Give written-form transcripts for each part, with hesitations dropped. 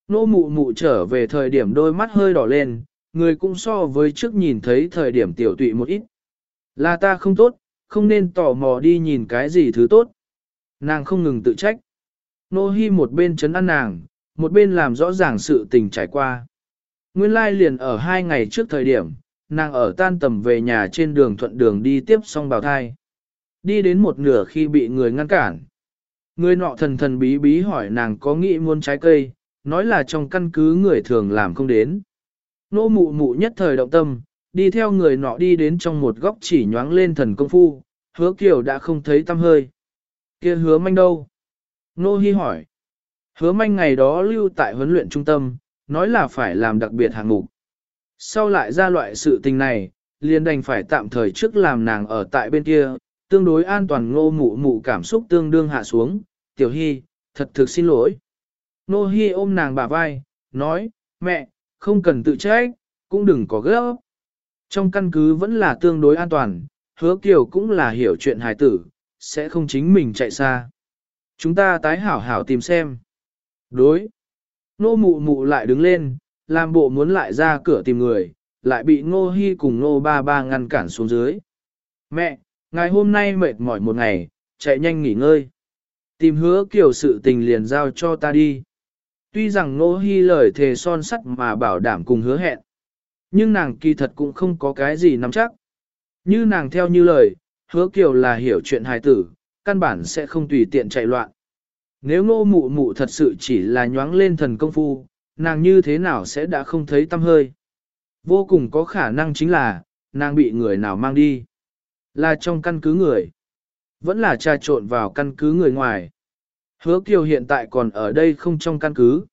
Nô mụ mụ trở về thời điểm đôi mắt hơi đỏ lên, người cũng so với trước nhìn thấy thời điểm tiểu tụy một ít. Là ta không tốt, không nên tò mò đi nhìn cái gì thứ tốt. Nàng không ngừng tự trách. Nô Hi một bên chấn an nàng, một bên làm rõ ràng sự tình trải qua. Nguyên lai liền ở 2 ngày trước thời điểm, nàng ở tan tầm về nhà trên đường thuận đường đi tiếp xong bào thai. Đi đến một nửa khi bị người ngăn cản. Người nọ thần thần bí bí hỏi nàng có nghĩ muốn trái cây, nói là trong căn cứ người thường làm không đến. Nô mụ mụ nhất thời động tâm, đi theo người nọ đi đến trong một góc chỉ nhoáng lên thần công phu, Hứa Kiều đã không thấy tăm hơi. Kia Hứa Manh đâu? Nô Hi hỏi. Hứa Manh ngày đó lưu tại huấn luyện trung tâm, nói là phải làm đặc biệt hạng mục. Sau lại ra loại sự tình này, liền đành phải tạm thời trước làm nàng ở tại bên kia, tương đối an toàn. Ngô mụ mụ cảm xúc tương đương hạ xuống. Tiểu Hi, thật thực xin lỗi. Nô Hi ôm nàng bả vai, nói, mẹ, không cần tự trách, cũng đừng có gấp. Trong căn cứ vẫn là tương đối an toàn, Hứa Kiều cũng là hiểu chuyện hài tử, sẽ không chính mình chạy xa. Chúng ta tái hảo hảo tìm xem. Đối. Nô mụ mụ lại đứng lên, làm bộ muốn lại ra cửa tìm người, lại bị Ngô Hi cùng Ngô ba ba ngăn cản xuống dưới. Mẹ, ngày hôm nay mệt mỏi một ngày, chạy nhanh nghỉ ngơi. Tìm Hứa Kiều sự tình liền giao cho ta đi. Tuy rằng Ngô Hi lời thề son sắt mà bảo đảm cùng hứa hẹn, nhưng nàng kỳ thật cũng không có cái gì nắm chắc. Như nàng theo như lời, Hứa Kiều là hiểu chuyện hài tử, căn bản sẽ không tùy tiện chạy loạn. Nếu Ngô mụ mụ thật sự chỉ là nhoáng lên thần công phu, nàng như thế nào sẽ đã không thấy tăm hơi. Vô cùng có khả năng chính là, nàng bị người nào mang đi. Là trong căn cứ người. Vẫn là trà trộn vào căn cứ người ngoài. Hứa Kiều hiện tại còn ở đây không trong căn cứ.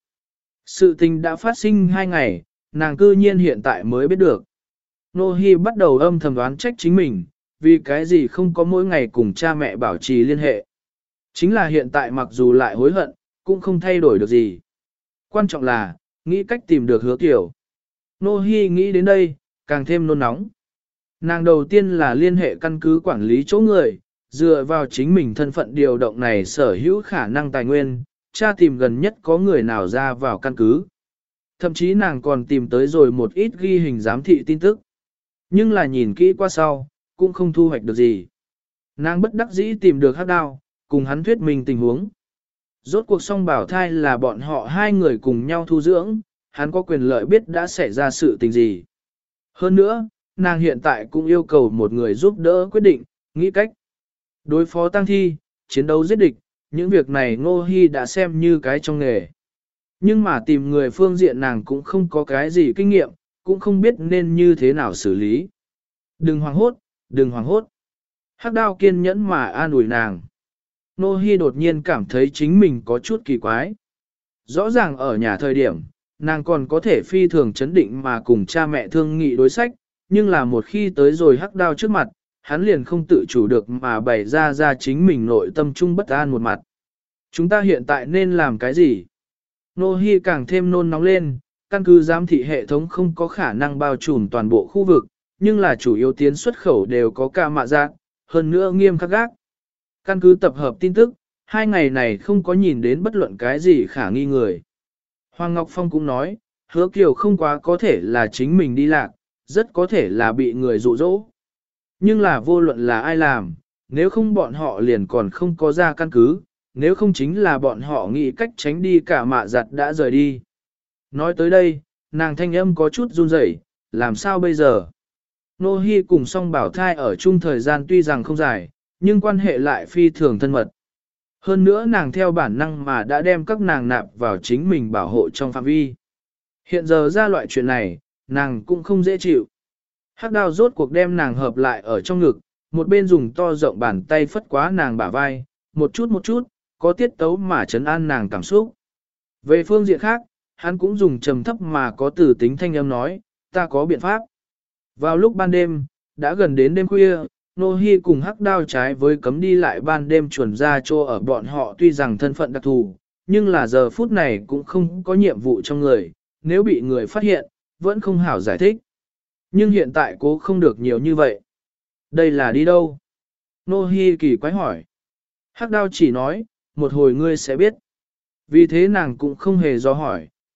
Sự tình đã phát sinh 2 ngày, nàng cư nhiên hiện tại mới biết được. Nô Hi bắt đầu âm thầm đoán trách chính mình, vì cái gì không có mỗi ngày cùng cha mẹ bảo trì liên hệ. Chính là hiện tại mặc dù lại hối hận, cũng không thay đổi được gì. Quan trọng là, nghĩ cách tìm được Hứa Kiều. Nô Hi nghĩ đến đây, càng thêm nôn nóng. Nàng đầu tiên là liên hệ căn cứ quản lý chỗ người, dựa vào chính mình thân phận điều động này sở hữu khả năng tài nguyên, tra tìm gần nhất có người nào ra vào căn cứ. Thậm chí nàng còn tìm tới rồi một ít ghi hình giám thị tin tức. Nhưng là nhìn kỹ qua sau, cũng không thu hoạch được gì. Nàng bất đắc dĩ tìm được Hắc Đao, cùng hắn thuyết minh tình huống. Rốt cuộc song bảo thai là bọn họ 2 người cùng nhau thu dưỡng, hắn có quyền lợi biết đã xảy ra sự tình gì. Hơn nữa, nàng hiện tại cũng yêu cầu một người giúp đỡ quyết định, nghĩ cách. Đối phó tang thi, chiến đấu giết địch, những việc này Ngô Hi đã xem như cái trong nghề. Nhưng mà tìm người phương diện nàng cũng không có cái gì kinh nghiệm, cũng không biết nên như thế nào xử lý. Đừng hoảng hốt, đừng hoảng hốt. Hắc Đao kiên nhẫn mà an ủi nàng. Ngô Hi đột nhiên cảm thấy chính mình có chút kỳ quái. Rõ ràng ở nhà thời điểm, nàng còn có thể phi thường chấn định mà cùng cha mẹ thương nghị đối sách, nhưng là một khi tới rồi Hắc Đao trước mặt, hắn liền không tự chủ được mà bày ra chính mình nội tâm trung bất an một mặt. Chúng ta hiện tại nên làm cái gì? Nô Hi càng thêm nôn nóng lên, căn cứ giám thị hệ thống không có khả năng bao trùm toàn bộ khu vực, nhưng là chủ yếu tiến xuất khẩu đều có ca mạ giác, hơn nữa nghiêm khắc gác. Căn cứ tập hợp tin tức, 2 ngày này không có nhìn đến bất luận cái gì khả nghi người. Hoàng Ngọc Phong cũng nói, Hứa Kiều không quá có thể là chính mình đi lạc, rất có thể là bị người dụ dỗ. Nhưng là vô luận là ai làm, nếu không bọn họ liền còn không có ra căn cứ, nếu không chính là bọn họ nghĩ cách tránh đi cả mạ giặt đã rời đi. Nói tới đây, nàng thanh âm có chút run rẩy, làm sao bây giờ? Nô Hi cùng song bảo thai ở chung thời gian tuy rằng không dài, nhưng quan hệ lại phi thường thân mật. Hơn nữa nàng theo bản năng mà đã đem các nàng nạp vào chính mình bảo hộ trong phạm vi. Hiện giờ ra loại chuyện này, nàng cũng không dễ chịu. Hắc Đao rốt cuộc đem nàng hợp lại ở trong ngực, một bên dùng to rộng bàn tay phất quá nàng bả vai, một chút, có tiết tấu mà trấn an nàng cảm xúc. Về phương diện khác, hắn cũng dùng trầm thấp mà có từ tính thanh âm nói, ta có biện pháp. Vào lúc ban đêm, đã gần đến đêm khuya, Nô Hi cùng Hắc Đao trái với cấm đi lại ban đêm chuẩn ra chỗ ở bọn họ tuy rằng thân phận đặc thù, nhưng là giờ phút này cũng không có nhiệm vụ trong người, nếu bị người phát hiện, vẫn không hảo giải thích. Nhưng hiện tại cố không được nhiều như vậy. Đây là đi đâu? Nô Hi kỳ quái hỏi. Hắc Đao chỉ nói, một hồi ngươi sẽ biết. Vì thế nàng cũng không hề do hỏi,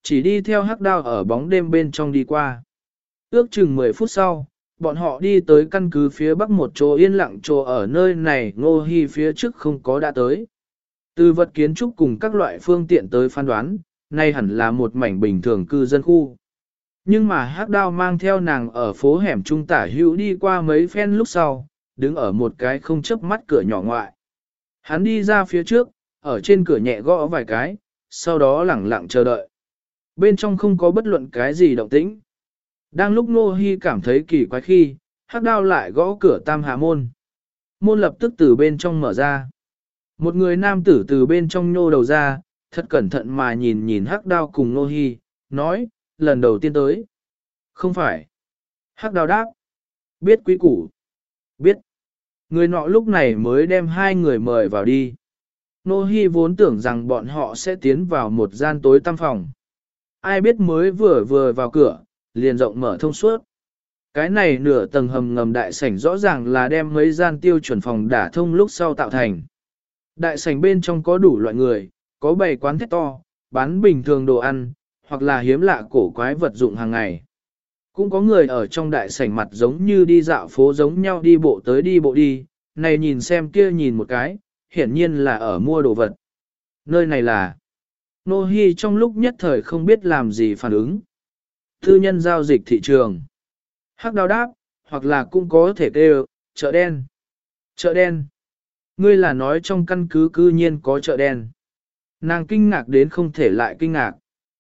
chỉ đi theo hắc đao ở bóng đêm bên trong đi qua. Ước chừng 10 phút sau, bọn họ đi tới căn cứ phía bắc một chỗ yên lặng chỗ ở nơi này Ngô Hi phía trước không có đã tới. Từ vật kiến trúc cùng các loại phương tiện tới phán đoán, nay hẳn là một mảnh bình thường cư dân khu. Nhưng mà hắc đao mang theo nàng ở phố hẻm trung tả hữu đi qua mấy phen lúc sau, đứng ở một cái không chớp mắt cửa nhỏ ngoại. Hắn đi ra phía trước, ở trên cửa nhẹ gõ vài cái, sau đó lẳng lặng chờ đợi. Bên trong không có bất luận cái gì động tĩnh. Đang lúc Ngô Hi cảm thấy kỳ quái khi, hắc đao lại gõ cửa tam hà môn. Môn lập tức từ bên trong mở ra. Một người nam tử từ bên trong nhô đầu ra, thật cẩn thận mà nhìn nhìn hắc đao cùng Ngô Hi, nói, lần đầu tiên tới. Không phải. Hắc đao đáp. Biết quý củ. Biết. Người nọ lúc này mới đem hai người mời vào đi. Ngô Hi vốn tưởng rằng bọn họ sẽ tiến vào một gian tối tăm phòng. Ai biết mới vừa vào cửa, liền rộng mở thông suốt. Cái này nửa tầng hầm ngầm đại sảnh rõ ràng là đem mấy gian tiêu chuẩn phòng đả thông lúc sau tạo thành. Đại sảnh bên trong có đủ loại người, có bày quán thét to, bán bình thường đồ ăn, hoặc là hiếm lạ cổ quái vật dụng hàng ngày. Cũng có người ở trong đại sảnh mặt giống như đi dạo phố giống nhau đi bộ tới đi bộ đi, này nhìn xem kia nhìn một cái, hiển nhiên là ở mua đồ vật. Nơi này là Nô Hi trong lúc nhất thời không biết làm gì phản ứng. Tư nhân giao dịch thị trường. Hắc đao đáp, hoặc là cũng có thể kêu, chợ đen. Chợ đen. Ngươi là nói trong căn cứ cư nhiên có chợ đen. Nàng kinh ngạc đến không thể lại kinh ngạc.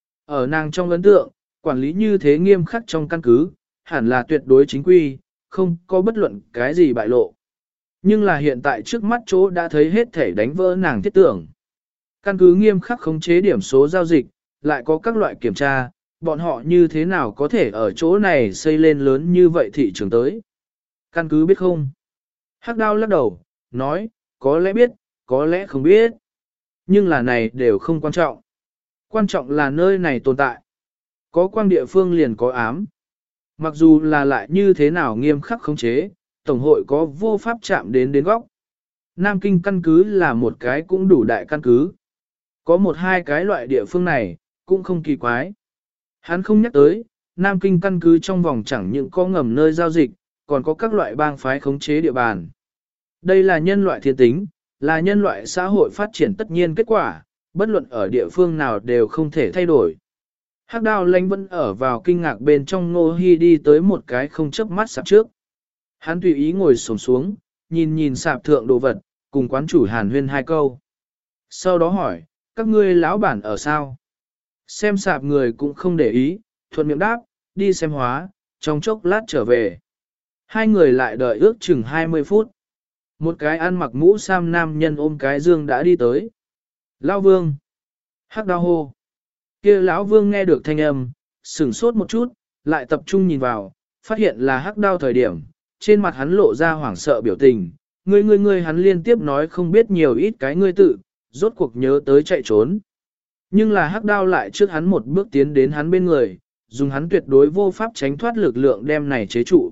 Ở nàng trong ấn tượng, quản lý như thế nghiêm khắc trong căn cứ, hẳn là tuyệt đối chính quy, không có bất luận cái gì bại lộ. Nhưng là hiện tại trước mắt chỗ đã thấy hết thể đánh vỡ nàng thiết tưởng. Căn cứ nghiêm khắc khống chế điểm số giao dịch, lại có các loại kiểm tra, bọn họ như thế nào có thể ở chỗ này xây lên lớn như vậy thị trường tới. Căn cứ biết không? Hắc đao lắc đầu, nói, có lẽ biết, có lẽ không biết. Nhưng là này đều không quan trọng. Quan trọng là nơi này tồn tại. Có quang địa phương liền có ám. Mặc dù là lại như thế nào nghiêm khắc khống chế, Tổng hội có vô pháp chạm đến góc. Nam Kinh căn cứ là một cái cũng đủ đại căn cứ. Có một hai cái loại địa phương này, cũng không kỳ quái. Hắn không nhắc tới, Nam Kinh căn cứ trong vòng chẳng những có ngầm nơi giao dịch, còn có các loại bang phái khống chế địa bàn. Đây là nhân loại thiên tính, là nhân loại xã hội phát triển tất nhiên kết quả, bất luận ở địa phương nào đều không thể thay đổi. Hắc đao lánh vẫn ở vào kinh ngạc bên trong Ngô Hi đi tới một cái không chớp mắt sạp trước. Hắn tùy ý ngồi xổm xuống, nhìn nhìn sạp thượng đồ vật, cùng quán chủ hàn huyên hai câu. Sau đó hỏi, các ngươi lão bản ở sao? Xem sạp người cũng không để ý, thuận miệng đáp, đi xem hóa, trong chốc lát trở về. Hai người lại đợi ước chừng 20 phút. Một cái ăn mặc mũ sam nam nhân ôm cái dương đã đi tới. Lão Vương. Hắc đao hô. Kia lão Vương nghe được thanh âm, sửng sốt một chút, lại tập trung nhìn vào, phát hiện là hắc đao thời điểm, trên mặt hắn lộ ra hoảng sợ biểu tình. Ngươi hắn liên tiếp nói không biết nhiều ít cái ngươi tự, rốt cuộc nhớ tới chạy trốn. Nhưng là hắc đao lại trước hắn một bước tiến đến hắn bên người, dùng hắn tuyệt đối vô pháp tránh thoát lực lượng đem này chế trụ.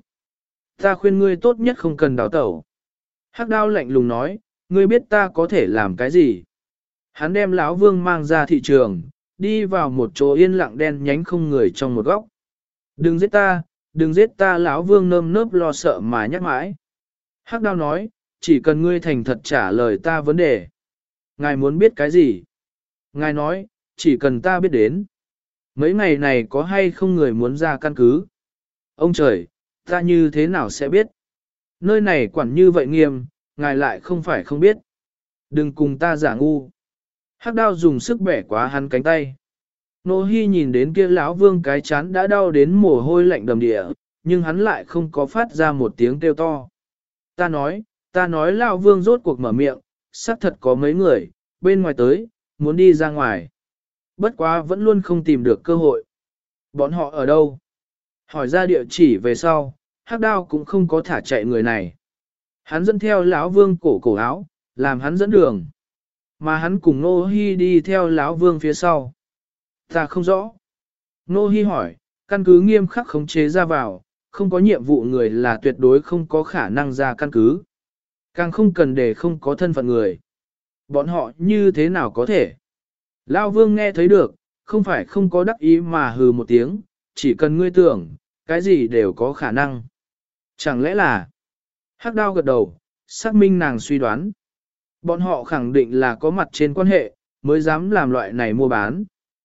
Ta khuyên ngươi tốt nhất không cần đào tẩu. Hắc đao lạnh lùng nói, ngươi biết ta có thể làm cái gì? Hắn đem lão Vương mang ra thị trường, đi vào một chỗ yên lặng đen nhánh không người trong một góc. Đừng giết ta lão Vương nơm nớp lo sợ mà nhắc mãi. Hắc đao nói, chỉ cần ngươi thành thật trả lời ta vấn đề. Ngài muốn biết cái gì? Ngài nói, chỉ cần ta biết đến. Mấy ngày này có hay không người muốn ra căn cứ? Ông trời, ta như thế nào sẽ biết? Nơi này quản như vậy nghiêm, ngài lại không phải không biết. Đừng cùng ta giả ngu. Hắc đao dùng sức bẻ quá hắn cánh tay. Nô Hi nhìn đến kia lão Vương cái chán đã đau đến mồ hôi lạnh đầm địa, nhưng hắn lại không có phát ra một tiếng kêu to. Ta nói lão Vương rốt cuộc mở miệng, xác thật có mấy người, bên ngoài tới, muốn đi ra ngoài. Bất quá vẫn luôn không tìm được cơ hội. Bọn họ ở đâu? Hỏi ra địa chỉ về sau, hắc đao cũng không có thả chạy người này. Hắn dẫn theo lão Vương cổ áo, làm hắn dẫn đường. Mà hắn cùng Nô Hi đi theo lão Vương phía sau. Ta không rõ. Nô Hi hỏi, căn cứ nghiêm khắc khống chế ra vào, không có nhiệm vụ người là tuyệt đối không có khả năng ra căn cứ. Càng không cần để không có thân phận người. Bọn họ như thế nào có thể? Lão Vương nghe thấy được, không phải không có đắc ý mà hừ một tiếng, chỉ cần ngươi tưởng, cái gì đều có khả năng. Chẳng lẽ là... Hắc đao gật đầu, xác minh nàng suy đoán. Bọn họ khẳng định là có mặt trên quan hệ, mới dám làm loại này mua bán.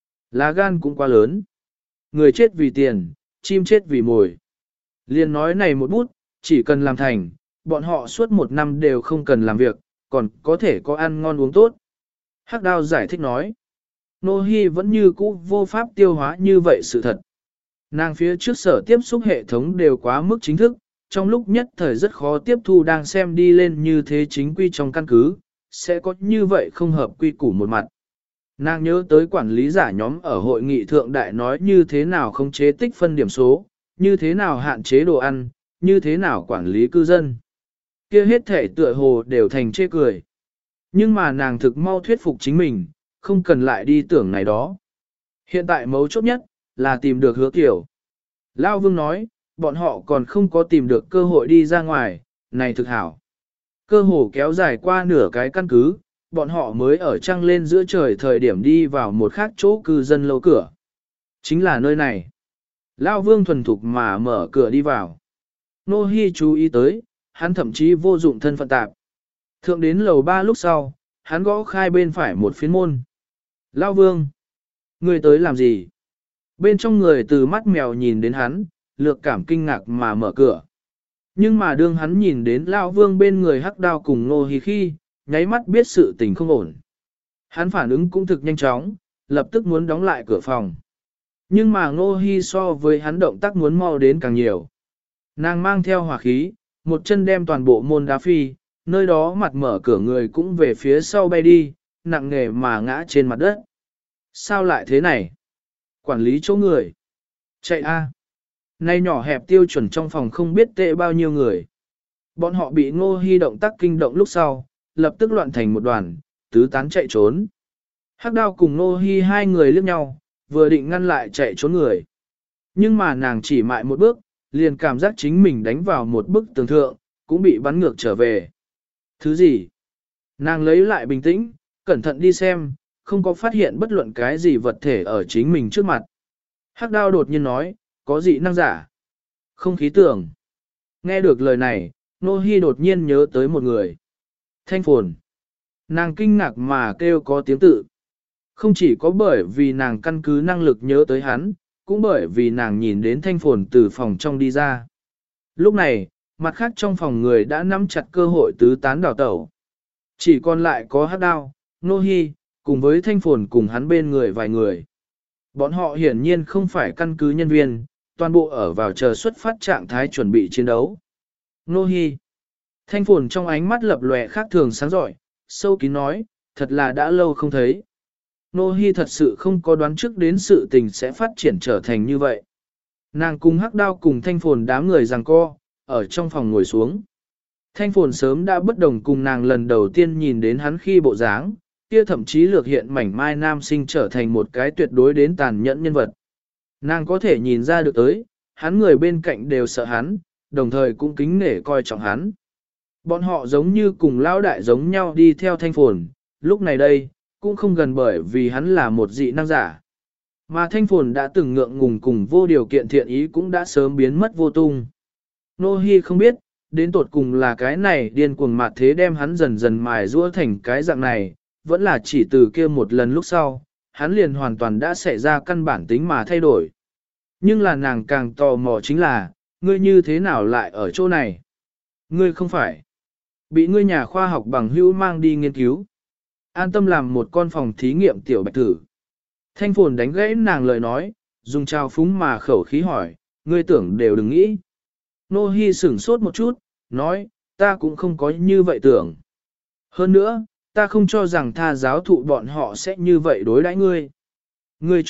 Lá gan cũng quá lớn. Người chết vì tiền, chim chết vì mồi. Liên nói này một bút, chỉ cần làm thành, bọn họ suốt một năm đều không cần làm việc, còn có thể có ăn ngon uống tốt. Hắc đao giải thích nói. Nô Hi vẫn như cũ vô pháp tiêu hóa như vậy sự thật. Nàng phía trước sở tiếp xúc hệ thống đều quá mức chính thức, trong lúc nhất thời rất khó tiếp thu đang xem đi lên như thế chính quy trong căn cứ, sẽ có như vậy không hợp quy củ một mặt. Nàng nhớ tới quản lý giả nhóm ở hội nghị thượng đại nói như thế nào không chế tích phân điểm số, như thế nào hạn chế đồ ăn, như thế nào quản lý cư dân. Kia hết thể tựa hồ đều thành chê cười. Nhưng mà nàng thực mau thuyết phục chính mình, không cần lại đi tưởng này đó. Hiện tại mấu chốt nhất, là tìm được Hứa Kiều. Lao Vương nói, bọn họ còn không có tìm được cơ hội đi ra ngoài, này thực hảo. Cơ hồ kéo dài qua nửa cái căn cứ, bọn họ mới ở trăng lên giữa trời thời điểm đi vào một khác chỗ cư dân lâu cửa. Chính là nơi này. Lao Vương thuần thục mà mở cửa đi vào. Nô Hi chú ý tới, hắn thậm chí vô dụng thân phận tạp. Thượng đến lầu 3 lúc sau, hắn gõ khai bên phải một phiến môn. Lao Vương, ngươi tới làm gì? Bên trong người từ mắt mèo nhìn đến hắn, lược cảm kinh ngạc mà mở cửa. Nhưng mà đương hắn nhìn đến Lao Vương bên người Hắc Đao cùng Nô Hi khi, nháy mắt biết sự tình không ổn. Hắn phản ứng cũng thực nhanh chóng, lập tức muốn đóng lại cửa phòng. Nhưng mà Nô Hi so với hắn động tác muốn mau đến càng nhiều. Nàng mang theo hỏa khí, một chân đem toàn bộ môn đá phi, nơi đó mặt mở cửa người cũng về phía sau bay đi, nặng nề mà ngã trên mặt đất. Sao lại thế này? Quản lý chỗ người. Chạy a! Nay nhỏ hẹp tiêu chuẩn trong phòng không biết tệ bao nhiêu người. Bọn họ bị Ngô Hi động tác kinh động lúc sau, lập tức loạn thành một đoàn, tứ tán chạy trốn. Hắc Đao cùng Ngô Hi hai người liếc nhau, vừa định ngăn lại chạy trốn người. Nhưng mà nàng chỉ mại một bước, liền cảm giác chính mình đánh vào một bức tường thượng, cũng bị bắn ngược trở về. Thứ gì? Nàng lấy lại bình tĩnh, cẩn thận đi xem, không có phát hiện bất luận cái gì vật thể ở chính mình trước mặt. Hắc Đao đột nhiên nói, có dị năng giả. Không khí tưởng. Nghe được lời này, Nô Hi đột nhiên nhớ tới một người. Thanh Phồn. Nàng kinh ngạc mà kêu có tiếng tự. Không chỉ có bởi vì nàng căn cứ năng lực nhớ tới hắn, cũng bởi vì nàng nhìn đến Thanh Phồn từ phòng trong đi ra. Lúc này, mặt khác trong phòng người đã nắm chặt cơ hội tứ tán đảo tẩu. Chỉ còn lại có Hắc Đao, Nô Hi, cùng với Thanh Phồn cùng hắn bên người vài người. Bọn họ hiển nhiên không phải căn cứ nhân viên, toàn bộ ở vào chờ xuất phát trạng thái chuẩn bị chiến đấu. Nô Hi. Thanh Phồn trong ánh mắt lập lòe khác thường sáng rọi, sâu kín nói, thật là đã lâu không thấy. Nô Hi thật sự không có đoán trước đến sự tình sẽ phát triển trở thành như vậy. Nàng cùng Hắc Đao cùng Thanh Phồn đám người giằng co, ở trong phòng ngồi xuống. Thanh Phồn sớm đã bất đồng cùng nàng lần đầu tiên nhìn đến hắn khi bộ dáng, kia thậm chí lược hiện mảnh mai nam sinh trở thành một cái tuyệt đối đến tàn nhẫn nhân vật. Nàng có thể nhìn ra được tới, hắn người bên cạnh đều sợ hắn, đồng thời cũng kính nể coi trọng hắn. Bọn họ giống như cùng lão đại giống nhau đi theo Thanh Phồn, lúc này đây, cũng không gần bởi vì hắn là một dị năng giả. Mà Thanh Phồn đã từng ngượng ngùng cùng vô điều kiện thiện ý cũng đã sớm biến mất vô tung. Nô Hi không biết, đến tột cùng là cái này điên cuồng mạt thế đem hắn dần dần mài giũa thành cái dạng này, vẫn là chỉ từ kia một lần lúc sau, hắn liền hoàn toàn đã xảy ra căn bản tính mà thay đổi. Nhưng là nàng càng tò mò chính là, ngươi như thế nào lại ở chỗ này? Ngươi không phải bị ngươi nhà khoa học bằng hữu mang đi nghiên cứu. An tâm làm một con phòng thí nghiệm tiểu bạch thử. Thanh Phồn đánh gãy nàng lời nói, dùng trao phúng mà khẩu khí hỏi, ngươi tưởng đều đừng nghĩ. Nô Hi sửng sốt một chút, nói, ta cũng không có như vậy tưởng. Hơn nữa, ta không cho rằng tha giáo thụ bọn họ sẽ như vậy đối đãi ngươi. Ngươi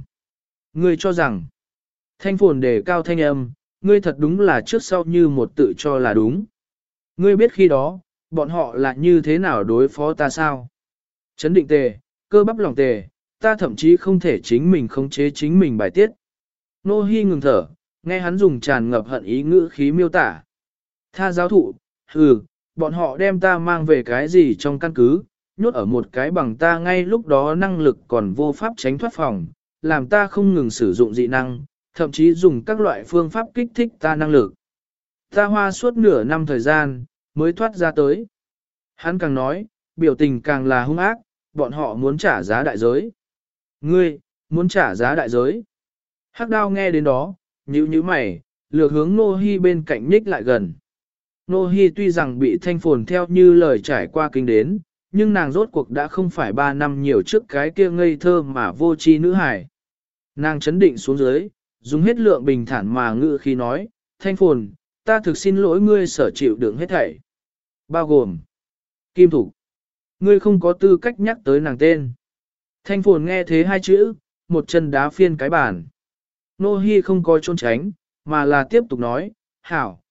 cho rằng, Thanh Phồn đề cao thanh âm, ngươi thật đúng là trước sau như một tự cho là đúng. Ngươi biết khi đó, bọn họ là như thế nào đối phó ta sao? Chấn định tề, cơ bắp lòng tề, ta thậm chí không thể chính mình khống chế chính mình bài tiết. Nô Hi ngừng thở, nghe hắn dùng tràn ngập hận ý ngữ khí miêu tả. Tha giáo thụ, bọn họ đem ta mang về cái gì trong căn cứ, nhốt ở một cái bằng ta ngay lúc đó năng lực còn vô pháp tránh thoát phòng, làm ta không ngừng sử dụng dị năng, thậm chí dùng các loại phương pháp kích thích ta năng lực. Ta hoa suốt nửa năm thời gian, mới thoát ra tới. Hắn càng nói, biểu tình càng là hung ác, bọn họ muốn trả giá đại giới. Ngươi, muốn trả giá đại giới. Hắc đao nghe đến đó, nhíu mày, lược hướng Nô Hi bên cạnh nhích lại gần. Nô Hi tuy rằng bị Thanh Phồn theo như lời trải qua kinh đến, nhưng nàng rốt cuộc đã không phải 3 năm nhiều trước cái kia ngây thơ mà vô tri nữ hài. Nàng chấn định xuống dưới, dùng hết lượng bình thản mà ngữ khi nói, Thanh Phồn, ta thực xin lỗi ngươi sở chịu đựng hết thảy. Bao gồm, Kim Thục, ngươi không có tư cách nhắc tới nàng tên. Thanh Phồn nghe thế hai chữ, một chân đá phiên cái bàn. Nô Hi không có trốn tránh, mà là tiếp tục nói, hảo,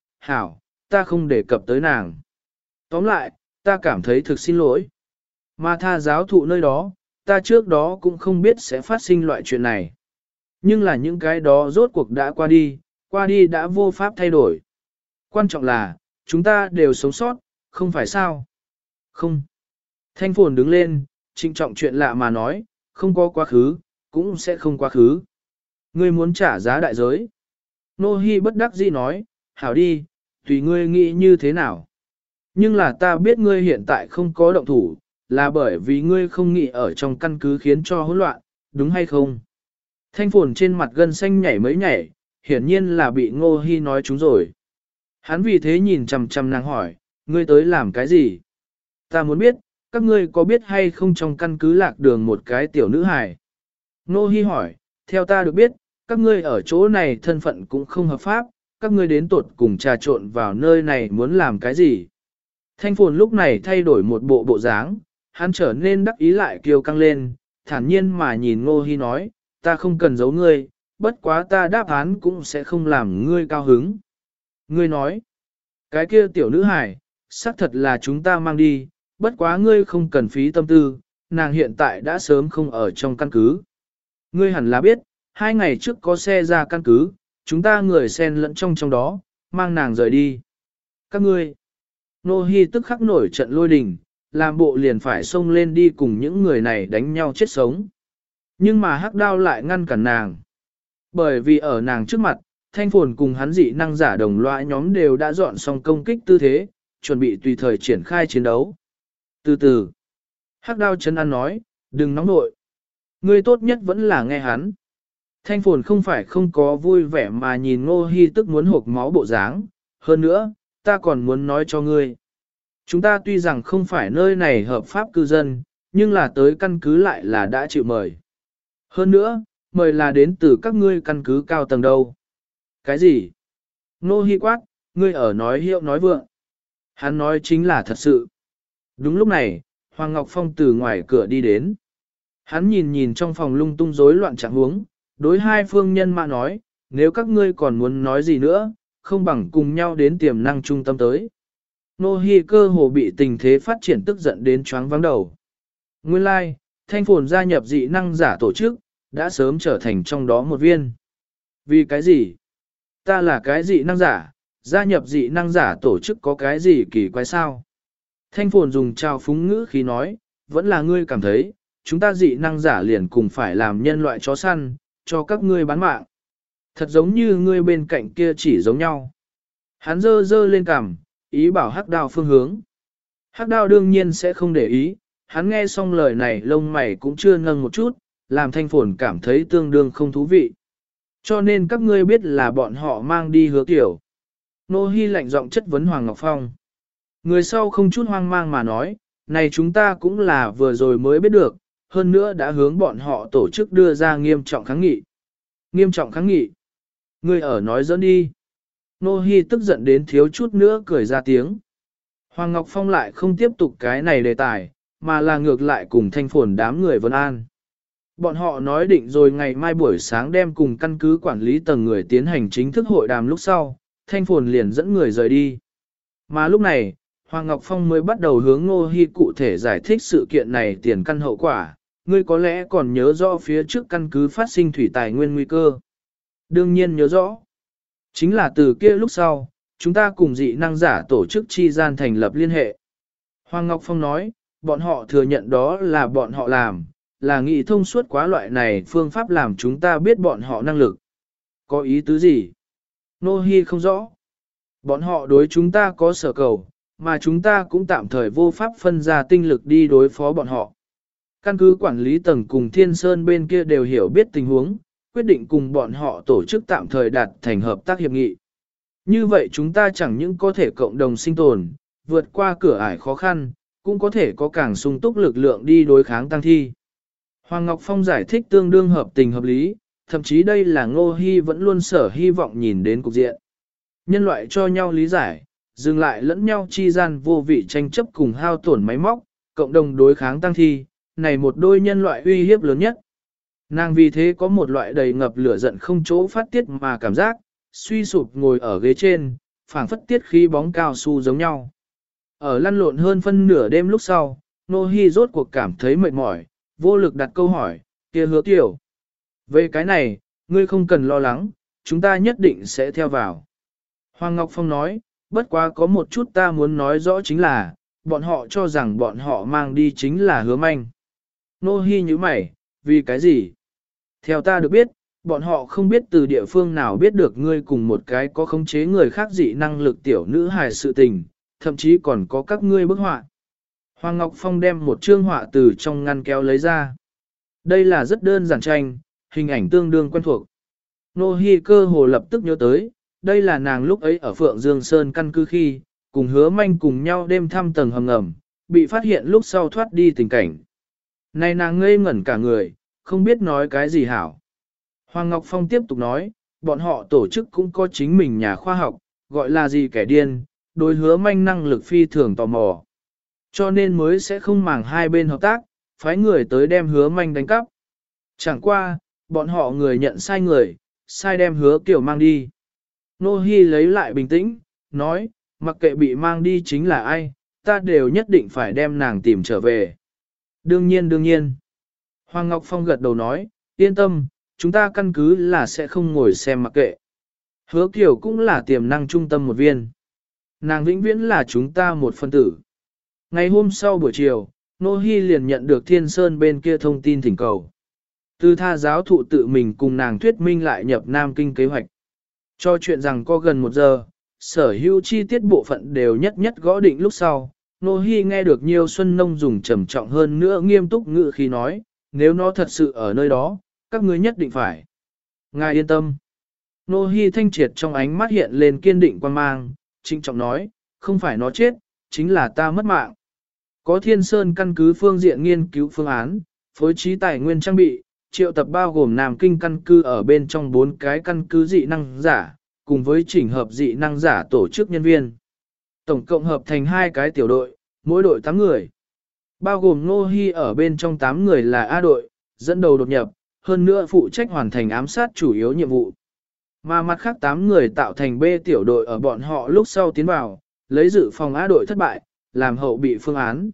ta không đề cập tới nàng. Tóm lại, ta cảm thấy thực xin lỗi. Mà tha giáo thụ nơi đó, ta trước đó cũng không biết sẽ phát sinh loại chuyện này. Nhưng là những cái đó rốt cuộc đã qua đi đã vô pháp thay đổi. Quan trọng là, chúng ta đều sống sót, không phải sao? Không. Thanh Phồn đứng lên, trịnh trọng chuyện lạ mà nói, không có quá khứ, cũng sẽ không quá khứ. Ngươi muốn trả giá đại giới. Nô Hi bất đắc dĩ nói, hảo đi, tùy ngươi nghĩ như thế nào. Nhưng là ta biết ngươi hiện tại không có động thủ, là bởi vì ngươi không nghĩ ở trong căn cứ khiến cho hỗn loạn, đúng hay không? Thanh Phồn trên mặt gân xanh nhảy mấy nhảy, hiển nhiên là bị Ngô Hi nói trúng rồi. Hắn vì thế nhìn chằm chằm nàng hỏi, ngươi tới làm cái gì? Ta muốn biết, các ngươi có biết hay không trong căn cứ lạc đường một cái tiểu nữ hài? Ngô Hi hỏi, theo ta được biết, các ngươi ở chỗ này thân phận cũng không hợp pháp, các ngươi đến tột cùng trà trộn vào nơi này muốn làm cái gì? Thanh Phồn lúc này thay đổi một bộ dáng, hắn trở nên đắc ý lại kiêu căng lên, thản nhiên mà nhìn Ngô Hi nói, ta không cần giấu ngươi, bất quá ta đáp án cũng sẽ không làm ngươi cao hứng. Ngươi nói, cái kia tiểu nữ hài, xác thật là chúng ta mang đi, bất quá ngươi không cần phí tâm tư, nàng hiện tại đã sớm không ở trong căn cứ. Ngươi hẳn là biết, 2 ngày trước có xe ra căn cứ, chúng ta người xen lẫn trong đó, mang nàng rời đi. Các ngươi, Nô Hi tức khắc nổi trận lôi đình, làm bộ liền phải xông lên đi cùng những người này đánh nhau chết sống. Nhưng mà Hắc Đao lại ngăn cản nàng. Bởi vì ở nàng trước mặt, Thanh Phồn cùng hắn dị năng giả đồng loại nhóm đều đã dọn xong công kích tư thế, chuẩn bị tùy thời triển khai chiến đấu. Từ từ, Hắc Đao trấn an nói, đừng nóng nội. Ngươi tốt nhất vẫn là nghe hắn. Thanh Phồn không phải không có vui vẻ mà nhìn Ngô Hi tức muốn hộc máu bộ dáng. Hơn nữa, ta còn muốn nói cho ngươi. Chúng ta tuy rằng không phải nơi này hợp pháp cư dân, nhưng là tới căn cứ lại là đã chịu mời. Hơn nữa, mời là đến từ các ngươi căn cứ cao tầng đâu. Cái gì? Ngô Hi quát, ngươi ở nói hiệu nói vượng. Hắn nói chính là thật sự. Đúng lúc này, Hoàng Ngọc Phong từ ngoài cửa đi đến. Hắn nhìn trong phòng lung tung rối loạn trạng huống, đối hai phương nhân mã nói, nếu các ngươi còn muốn nói gì nữa, không bằng cùng nhau đến tiềm năng trung tâm tới. Nô Hi cơ hồ bị tình thế phát triển tức giận đến choáng váng đầu. Nguyên lai, Thanh Phồn gia nhập dị năng giả tổ chức, đã sớm trở thành trong đó một viên. Vì cái gì? Ta là cái dị năng giả, gia nhập dị năng giả tổ chức có cái gì kỳ quái sao? Thanh Phồn dùng trào phúng ngữ khí nói, vẫn là ngươi cảm thấy, chúng ta dị năng giả liền cùng phải làm nhân loại chó săn, cho các ngươi bán mạng. Thật giống như ngươi bên cạnh kia chỉ giống nhau. Hắn dơ lên cằm, ý bảo Hắc Đao phương hướng. Hắc Đao đương nhiên sẽ không để ý, hắn nghe xong lời này lông mày cũng chưa nâng một chút, làm Thanh Phồn cảm thấy tương đương không thú vị. Cho nên các ngươi biết là bọn họ mang đi Hứa Kiểu. Nô Hi lạnh giọng chất vấn Hoàng Ngọc Phong. Người sau không chút hoang mang mà nói, này chúng ta cũng là vừa rồi mới biết được, hơn nữa đã hướng bọn họ tổ chức đưa ra nghiêm trọng kháng nghị. Nghiêm trọng kháng nghị. Ngươi ở nói dẫn đi. Nô Hi tức giận đến thiếu chút nữa cười ra tiếng. Hoàng Ngọc Phong lại không tiếp tục cái này đề tài, mà là ngược lại cùng Thanh Phồn đám người Vân An. Bọn họ nói định rồi ngày mai buổi sáng đem cùng căn cứ quản lý tầng người tiến hành chính thức hội đàm lúc sau, Thanh Phồn liền dẫn người rời đi. Mà lúc này, Hoàng Ngọc Phong mới bắt đầu hướng Nô Hi cụ thể giải thích sự kiện này tiền căn hậu quả, ngươi có lẽ còn nhớ rõ phía trước căn cứ phát sinh thủy tài nguyên nguy cơ. Đương nhiên nhớ rõ. Chính là từ kia lúc sau, chúng ta cùng dị năng giả tổ chức chi gian thành lập liên hệ. Hoàng Ngọc Phong nói, bọn họ thừa nhận đó là bọn họ làm, là nghĩ thông suốt quá loại này phương pháp làm chúng ta biết bọn họ năng lực. Có ý tứ gì? Nô Hi không rõ. Bọn họ đối chúng ta có sở cầu, mà chúng ta cũng tạm thời vô pháp phân ra tinh lực đi đối phó bọn họ. Căn cứ quản lý tầng cùng Thiên Sơn bên kia đều hiểu biết tình huống, quyết định cùng bọn họ tổ chức tạm thời đạt thành hợp tác hiệp nghị. Như vậy chúng ta chẳng những có thể cộng đồng sinh tồn, vượt qua cửa ải khó khăn, cũng có thể có càng sung túc lực lượng đi đối kháng tăng thi. Hoàng Ngọc Phong giải thích tương đương hợp tình hợp lý, thậm chí đây là Ngô Hi vẫn luôn sở hy vọng nhìn đến cục diện. Nhân loại cho nhau lý giải, dừng lại lẫn nhau chi gian vô vị tranh chấp cùng hao tổn máy móc, cộng đồng đối kháng tăng thi, này một đôi nhân loại uy hiếp lớn nhất. Nàng vì thế có một loại đầy ngập lửa giận không chỗ phát tiết mà cảm giác, suy sụp ngồi ở ghế trên, phảng phất tiết khí bóng cao su giống nhau. Ở lăn lộn hơn phân nửa đêm lúc sau, Nô Hi rốt cuộc cảm thấy mệt mỏi, vô lực đặt câu hỏi, kia Hứa Kiều. Về cái này, ngươi không cần lo lắng, chúng ta nhất định sẽ theo vào. Hoàng Ngọc Phong nói, bất quá có một chút ta muốn nói rõ chính là, bọn họ cho rằng bọn họ mang đi chính là Hứa Manh. Nô Hi nhíu mày, vì cái gì? Theo ta được biết, bọn họ không biết từ địa phương nào biết được ngươi cùng một cái có khống chế người khác dị năng lực tiểu nữ hài sự tình, thậm chí còn có các ngươi bức họa. Hoàng Ngọc Phong đem một chương họa từ trong ngăn kéo lấy ra. Đây là rất đơn giản tranh, hình ảnh tương đương quen thuộc. Nô Hi cơ hồ lập tức nhớ tới, đây là nàng lúc ấy ở Phượng Dương Sơn căn cứ khi, cùng Hứa Manh cùng nhau đêm thăm tầng hầm ngầm, bị phát hiện lúc sau thoát đi tình cảnh. Này nàng ngây ngẩn cả người, không biết nói cái gì hảo. Hoàng Ngọc Phong tiếp tục nói, bọn họ tổ chức cũng có chính mình nhà khoa học, gọi là gì kẻ điên, đối Hứa Manh năng lực phi thường tò mò. Cho nên mới sẽ không màng hai bên hợp tác, phái người tới đem Hứa Manh đánh cắp. Chẳng qua, bọn họ người nhận sai người, sai đem Hứa Kiều mang đi. Nô Hi lấy lại bình tĩnh, nói, mặc kệ bị mang đi chính là ai, ta đều nhất định phải đem nàng tìm trở về. Đương nhiên. Hoàng Ngọc Phong gật đầu nói, yên tâm, chúng ta căn cứ là sẽ không ngồi xem mặc kệ. Hứa Kiều cũng là tiềm năng trung tâm một viên. Nàng vĩnh viễn là chúng ta một phân tử. Ngày hôm sau buổi chiều, Nô Hi liền nhận được Thiên Sơn bên kia thông tin thỉnh cầu. Từ tha giáo thụ tự mình cùng nàng thuyết minh lại nhập Nam Kinh kế hoạch. Cho chuyện rằng có gần 1 giờ, sở hữu chi tiết bộ phận đều nhất gõ định lúc sau. Nô Hi nghe được Nhiêu Xuân Nông dùng trầm trọng hơn nữa nghiêm túc ngữ khi nói, nếu nó thật sự ở nơi đó, các ngươi nhất định phải. Ngài yên tâm. Nô Hi thanh triệt trong ánh mắt hiện lên kiên định quan mang, trịnh trọng nói, không phải nó chết, chính là ta mất mạng. Có Thiên Sơn căn cứ phương diện nghiên cứu phương án, phối trí tài nguyên trang bị, triệu tập bao gồm Nam Kinh căn cứ ở bên trong 4 cái căn cứ dị năng giả, cùng với chỉnh hợp dị năng giả tổ chức nhân viên. Tổng cộng hợp thành 2 cái tiểu đội, mỗi đội 8 người. Bao gồm Nô Hi ở bên trong 8 người là A đội, dẫn đầu đột nhập, hơn nữa phụ trách hoàn thành ám sát chủ yếu nhiệm vụ. Mà mặt khác 8 người tạo thành B tiểu đội ở bọn họ lúc sau tiến vào, lấy dự phòng A đội thất bại, làm hậu bị phương án.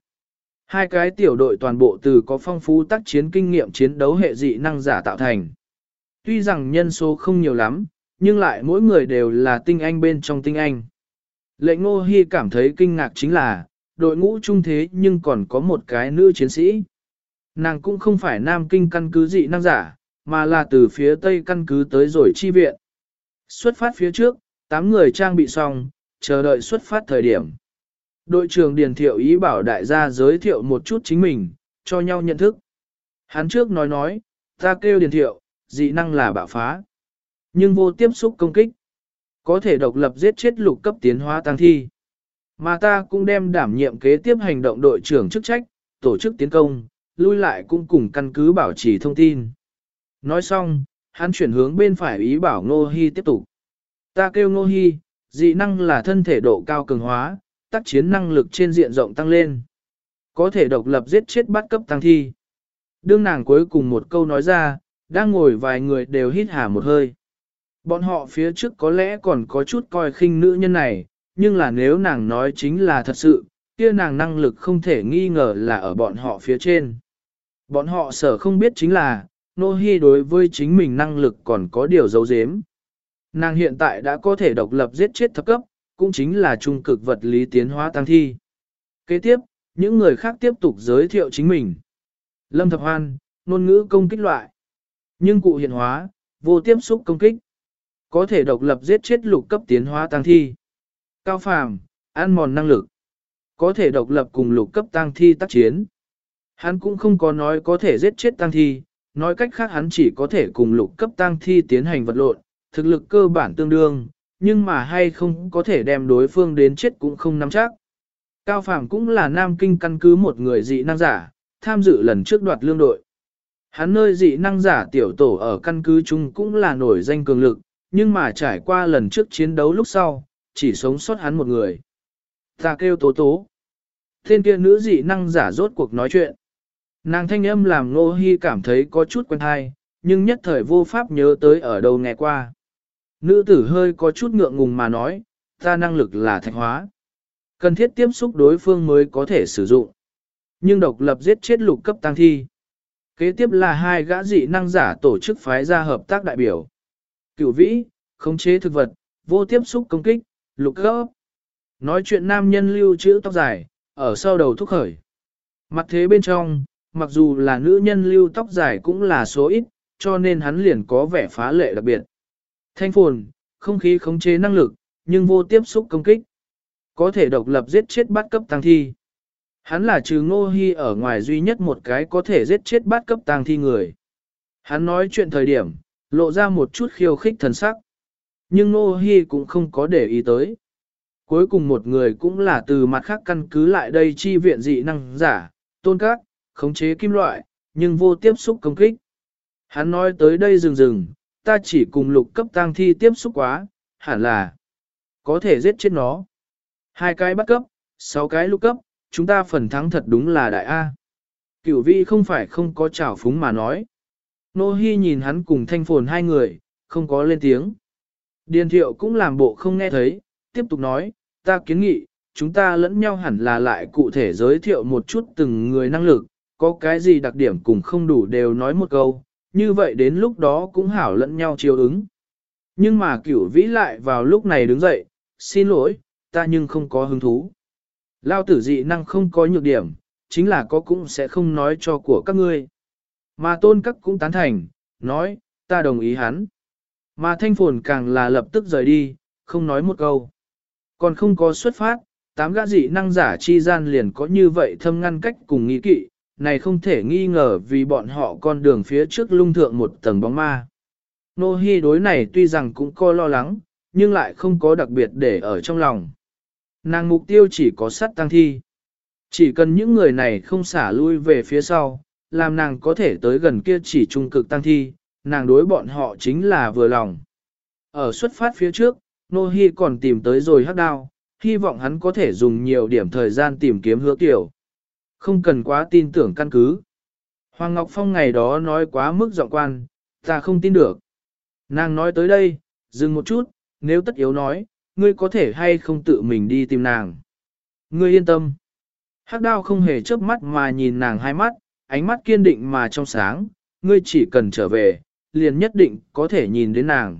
2 cái tiểu đội toàn bộ từ có phong phú tác chiến kinh nghiệm chiến đấu hệ dị năng giả tạo thành. Tuy rằng nhân số không nhiều lắm, nhưng lại mỗi người đều là tinh anh bên trong tinh anh. Lệnh Ngô Hi cảm thấy kinh ngạc chính là, đội ngũ trung thế nhưng còn có một cái nữ chiến sĩ. Nàng cũng không phải Nam Kinh căn cứ dị năng giả, mà là từ phía Tây căn cứ tới rồi chi viện. Xuất phát phía trước, 8 người trang bị xong, chờ đợi xuất phát thời điểm. Đội trưởng Điền Thiệu ý bảo đại gia giới thiệu một chút chính mình, cho nhau nhận thức. Hắn trước nói, ta kêu Điền Thiệu, dị năng là bạo phá. Nhưng vô tiếp xúc công kích. Có thể độc lập giết chết lục cấp tiến hóa tăng thi. Mà ta cũng đem đảm nhiệm kế tiếp hành động đội trưởng chức trách, tổ chức tiến công, lui lại cũng cùng căn cứ bảo trì thông tin. Nói xong, hắn chuyển hướng bên phải ý bảo Ngô Hi tiếp tục. Ta kêu Ngô Hi, dị năng là thân thể độ cao cường hóa, tác chiến năng lực trên diện rộng tăng lên. Có thể độc lập giết chết bắt cấp tăng thi. Đương nàng cuối cùng một câu nói ra, đang ngồi vài người đều hít hà một hơi. Bọn họ phía trước có lẽ còn có chút coi khinh nữ nhân này, nhưng là nếu nàng nói chính là thật sự, kia nàng năng lực không thể nghi ngờ là ở bọn họ phía trên. Bọn họ sở không biết chính là, Nô Hi đối với chính mình năng lực còn có điều giấu giếm. Nàng hiện tại đã có thể độc lập giết chết thập cấp, cũng chính là trung cực vật lý tiến hóa tăng thi. Kế tiếp, những người khác tiếp tục giới thiệu chính mình. Lâm Thập Hoan, ngôn ngữ công kích loại. Nhưng cụ hiện hóa, vô tiếp xúc công kích. Có thể độc lập giết chết lục cấp tiến hóa tăng thi. Cao phàm, ăn mòn năng lực. Có thể độc lập cùng lục cấp tăng thi tác chiến. Hắn cũng không có nói có thể giết chết tăng thi, nói cách khác hắn chỉ có thể cùng lục cấp tăng thi tiến hành vật lộn, thực lực cơ bản tương đương, nhưng mà hay không có thể đem đối phương đến chết cũng không nắm chắc. Cao Phàm cũng là Nam Kinh căn cứ một người dị năng giả, tham dự lần trước đoạt lương đội. Hắn nơi dị năng giả tiểu tổ ở căn cứ chung cũng là nổi danh cường lực, nhưng mà trải qua lần trước chiến đấu lúc sau, chỉ sống sót hắn một người. Ta kêu Tố Tố. Tên kia nữ dị năng giả rốt cuộc nói chuyện. Nàng thanh âm làm Ngô Hi cảm thấy có chút quen tai, nhưng nhất thời vô pháp nhớ tới ở đâu nghe qua. Nữ tử hơi có chút ngượng ngùng mà nói, ta năng lực là thạch hóa. Cần thiết tiếp xúc đối phương mới có thể sử dụng. Nhưng độc lập giết chết lục cấp tăng thi. Kế tiếp là hai gã dị năng giả tổ chức phái ra hợp tác đại biểu. Cửu vĩ, khống chế thực vật, vô tiếp xúc công kích, lục cấp. Nói chuyện nam nhân lưu trữ tóc dài, ở sau đầu thúc khởi. Mặt thế bên trong, mặc dù là nữ nhân lưu tóc dài cũng là số ít, cho nên hắn liền có vẻ phá lệ đặc biệt. Thanh phồn, không khí khống chế năng lực, nhưng vô tiếp xúc công kích. Có thể độc lập giết chết bát cấp tăng thi. Hắn là trừ Ngô Hi ở ngoài duy nhất một cái có thể giết chết bát cấp tăng thi người. Hắn nói chuyện thời điểm, lộ ra một chút khiêu khích thần sắc. Nhưng Ngô Hi cũng không có để ý tới. Cuối cùng một người cũng là từ mặt khác căn cứ lại đây chi viện dị năng giả, Tôn Các, khống chế kim loại, nhưng vô tiếp xúc công kích. Hắn nói tới đây dừng, ta chỉ cùng lục cấp tăng thi tiếp xúc quá, hẳn là có thể giết chết nó. 2 cái bắt cấp, 6 cái lục cấp, chúng ta phần thắng thật đúng là đại A. Cửu vĩ không phải không có trào phúng mà nói. Nô Hi nhìn hắn cùng thanh phồn hai người, không có lên tiếng. Điền thiệu cũng làm bộ không nghe thấy, tiếp tục nói, ta kiến nghị, chúng ta lẫn nhau hẳn là lại cụ thể giới thiệu một chút từng người năng lực, có cái gì đặc điểm cùng không đủ đều nói một câu, như vậy đến lúc đó cũng hảo lẫn nhau chiều ứng. Nhưng mà Cửu vĩ lại vào lúc này đứng dậy, xin lỗi, ta nhưng không có hứng thú. Lao tử dị năng không có nhược điểm, chính là có cũng sẽ không nói cho của các ngươi. Mà Tôn Các cũng tán thành, nói, ta đồng ý hắn. Mà thanh phồn càng là lập tức rời đi, không nói một câu. Còn không có xuất phát, 8 gã dị năng giả chi gian liền có như vậy thâm ngăn cách cùng nghi kỵ, này không thể nghi ngờ vì bọn họ con đường phía trước lung thượng một tầng bóng ma. Nô Hi đối này tuy rằng cũng có lo lắng, nhưng lại không có đặc biệt để ở trong lòng. Nàng mục tiêu chỉ có sát tăng thi. Chỉ cần những người này không xả lui về phía sau, làm nàng có thể tới gần kia chỉ trung cực tăng thi, nàng đối bọn họ chính là vừa lòng. Ở xuất phát phía trước, Nô Hi còn tìm tới rồi Hắc Đao, hy vọng hắn có thể dùng nhiều điểm thời gian tìm kiếm Hứa Kiều. Không cần quá tin tưởng căn cứ. Hoàng Ngọc Phong ngày đó nói quá mức giọng quan, ta không tin được. Nàng nói tới đây, dừng một chút, nếu tất yếu nói, ngươi có thể hay không tự mình đi tìm nàng. Ngươi yên tâm. Hắc Đao không hề chớp mắt mà nhìn nàng hai mắt, ánh mắt kiên định mà trong sáng, ngươi chỉ cần trở về, liền nhất định có thể nhìn đến nàng.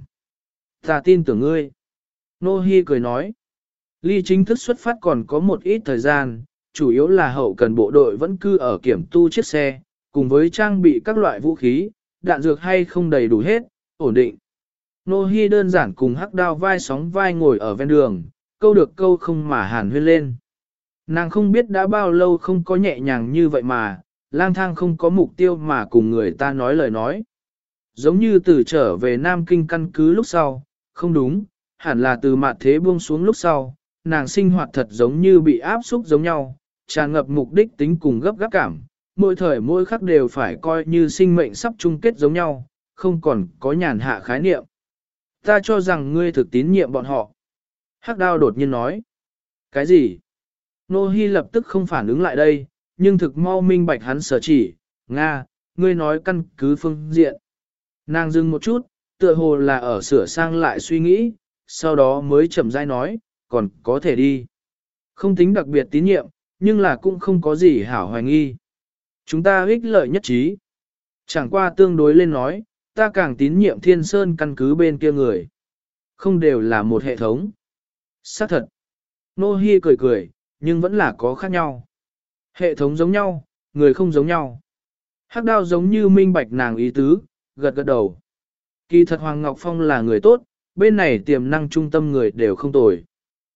Ta tin tưởng ngươi. Nô Hi cười nói. Ly chính thức xuất phát còn có một ít thời gian, chủ yếu là hậu cần bộ đội vẫn cư ở kiểm tu chiếc xe, cùng với trang bị các loại vũ khí, đạn dược hay không đầy đủ hết, ổn định. Nô Hi đơn giản cùng Hắc Đao vai sóng vai ngồi ở ven đường, câu được câu không mà hàn huyên lên. Nàng không biết đã bao lâu không có nhẹ nhàng như vậy mà, lang thang không có mục tiêu mà cùng người ta nói lời nói. Giống như từ trở về Nam Kinh căn cứ lúc sau, không đúng, hẳn là từ mạt thế buông xuống lúc sau, nàng sinh hoạt thật giống như bị áp xúc giống nhau, tràn ngập mục đích tính cùng gấp gáp cảm, mỗi thời mỗi khắc đều phải coi như sinh mệnh sắp chung kết giống nhau, không còn có nhàn hạ khái niệm. Ta cho rằng ngươi thực tín nhiệm bọn họ. Hắc Đao đột nhiên nói. Cái gì? Nô Hi lập tức không phản ứng lại đây, nhưng thực mau minh bạch hắn sở chỉ, Nga, ngươi nói căn cứ phương diện. Nàng dừng một chút, tựa hồ là ở sửa sang lại suy nghĩ, sau đó mới chậm rãi nói, còn có thể đi. Không tính đặc biệt tín nhiệm, nhưng là cũng không có gì hảo hoài nghi. Chúng ta ích lợi nhất trí. Chẳng qua tương đối lên nói, ta càng tín nhiệm Thiên Sơn căn cứ bên kia người. Không đều là một hệ thống. Xác thật. Nô Hi cười cười, nhưng vẫn là có khác nhau. Hệ thống giống nhau, người không giống nhau. Hắc đao giống như minh bạch nàng ý tứ, gật gật đầu. Kỳ thật Hoàng Ngọc Phong là người tốt, bên này tiềm năng trung tâm người đều không tồi.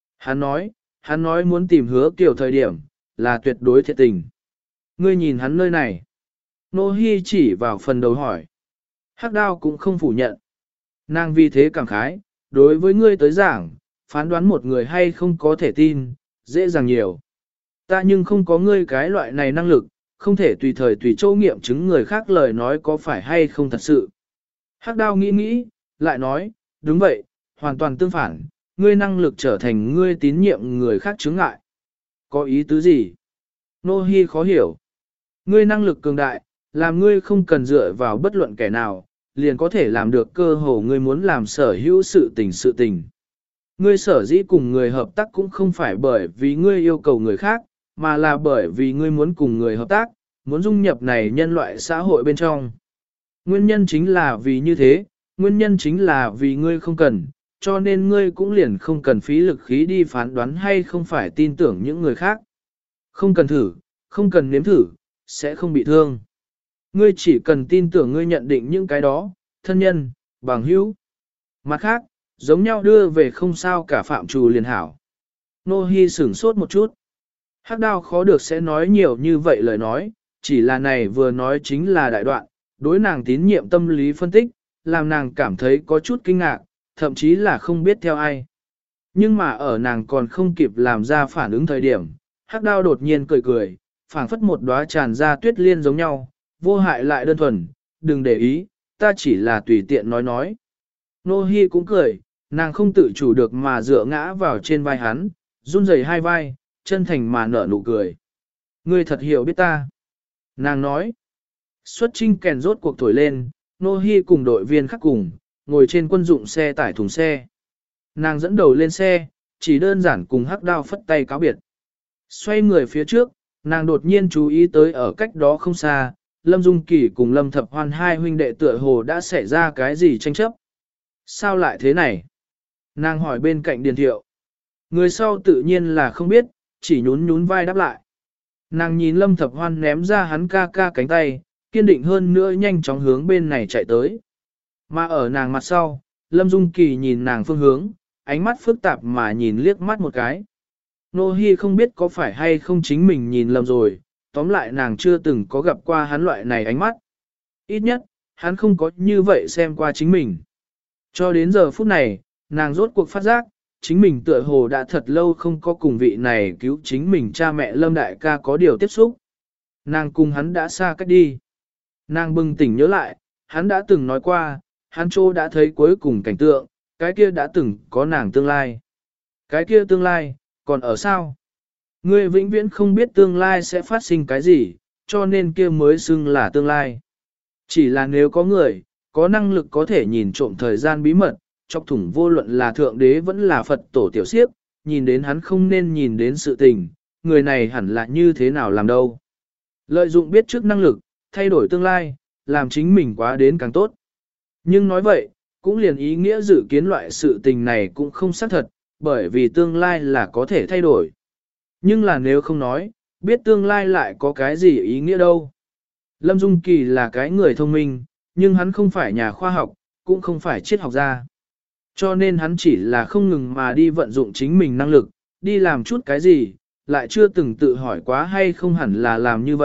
Hắn nói muốn tìm Hứa Kiều thời điểm, là tuyệt đối thiệt tình. Ngươi nhìn hắn nơi này. Nô Hi chỉ vào phần đầu hỏi. Hắc đao cũng không phủ nhận. Nàng vì thế cảm khái, đối với ngươi tới giảng, phán đoán một người hay không có thể tin, dễ dàng nhiều. Ta nhưng không có ngươi cái loại này năng lực, không thể tùy thời tùy chỗ nghiệm chứng người khác lời nói có phải hay không thật sự. Hắc đao nghĩ nghĩ, lại nói, đúng vậy, hoàn toàn tương phản, ngươi năng lực trở thành ngươi tín nhiệm người khác chứng ngại. Có ý tứ gì? Nô Hi khó hiểu. Ngươi năng lực cường đại, làm ngươi không cần dựa vào bất luận kẻ nào, liền có thể làm được cơ hồ ngươi muốn làm sở hữu sự tình. Ngươi sở dĩ cùng người hợp tác cũng không phải bởi vì ngươi yêu cầu người khác, mà là bởi vì ngươi muốn cùng người hợp tác, muốn dung nhập này nhân loại xã hội bên trong. Nguyên nhân chính là vì như thế, nguyên nhân chính là vì ngươi không cần, cho nên ngươi cũng liền không cần phí lực khí đi phán đoán hay không phải tin tưởng những người khác. Không cần thử, không cần nếm thử, sẽ không bị thương. Ngươi chỉ cần tin tưởng ngươi nhận định những cái đó, thân nhân, bằng hữu. Mặt khác, giống nhau đưa về không sao cả phạm trù liền hảo. Nô Hi sửng sốt một chút. Hắc đao khó được sẽ nói nhiều như vậy lời nói, chỉ là này vừa nói chính là đại đoạn, đối nàng tín nhiệm tâm lý phân tích, làm nàng cảm thấy có chút kinh ngạc, thậm chí là không biết theo ai. Nhưng mà ở nàng còn không kịp làm ra phản ứng thời điểm, Hắc đao đột nhiên cười cười, phảng phất một đóa tràn ra tuyết liên giống nhau, vô hại lại đơn thuần, đừng để ý, ta chỉ là tùy tiện nói. Nô Hi cũng cười, nàng không tự chủ được mà dựa ngã vào trên vai hắn, run rẩy hai vai, chân thành mà nở nụ cười. Ngươi thật hiểu biết ta. Nàng nói, xuất chinh kèn rốt cuộc thổi lên, Nô Hi cùng đội viên khác cùng, ngồi trên quân dụng xe tải thùng xe. Nàng dẫn đầu lên xe, chỉ đơn giản cùng Hắc đao phất tay cáo biệt. Xoay người phía trước, nàng đột nhiên chú ý tới ở cách đó không xa, Lâm Dung Kỳ cùng Lâm Thập Hoan hai huynh đệ tựa hồ đã xảy ra cái gì tranh chấp. Sao lại thế này? Nàng hỏi bên cạnh Điền Thiệu. Người sau tự nhiên là không biết, chỉ nhún vai đáp lại. Nàng nhìn Lâm Thập Hoan ném ra hắn ca cánh tay, kiên định hơn nữa nhanh chóng hướng bên này chạy tới. Mà ở nàng mặt sau, Lâm Dung Kỳ nhìn nàng phương hướng, ánh mắt phức tạp mà nhìn liếc mắt một cái. Nô Hi không biết có phải hay không chính mình nhìn lầm rồi, tóm lại nàng chưa từng có gặp qua hắn loại này ánh mắt. Ít nhất, hắn không có như vậy xem qua chính mình. Cho đến giờ phút này, nàng rốt cuộc phát giác, chính mình tựa hồ đã thật lâu không có cùng vị này cứu chính mình cha mẹ Lâm Đại ca có điều tiếp xúc. Nàng cùng hắn đã xa cách đi. Nàng bừng tỉnh nhớ lại, hắn đã từng nói qua, hắn chỗ đã thấy cuối cùng cảnh tượng, cái kia đã từng có nàng tương lai. Cái kia tương lai, còn ở sao? Ngươi vĩnh viễn không biết tương lai sẽ phát sinh cái gì, cho nên kia mới xưng là tương lai. Chỉ là nếu có người, có năng lực có thể nhìn trộm thời gian bí mật, chọc thủng vô luận là thượng đế vẫn là Phật tổ tiểu siếp, nhìn đến hắn không nên nhìn đến sự tình, người này hẳn là như thế nào làm đâu. Lợi dụng biết trước năng lực, thay đổi tương lai, làm chính mình quá đến càng tốt. Nhưng nói vậy, cũng liền ý nghĩa dự kiến loại sự tình này cũng không xác thật, bởi vì tương lai là có thể thay đổi. Nhưng là nếu không nói, biết tương lai lại có cái gì ý nghĩa đâu. Lâm Dung Kỳ là cái người thông minh, nhưng hắn không phải nhà khoa học, cũng không phải triết học gia. Cho nên hắn chỉ là không ngừng mà đi vận dụng chính mình năng lực, đi làm chút cái gì, lại chưa từng tự hỏi quá hay không hẳn là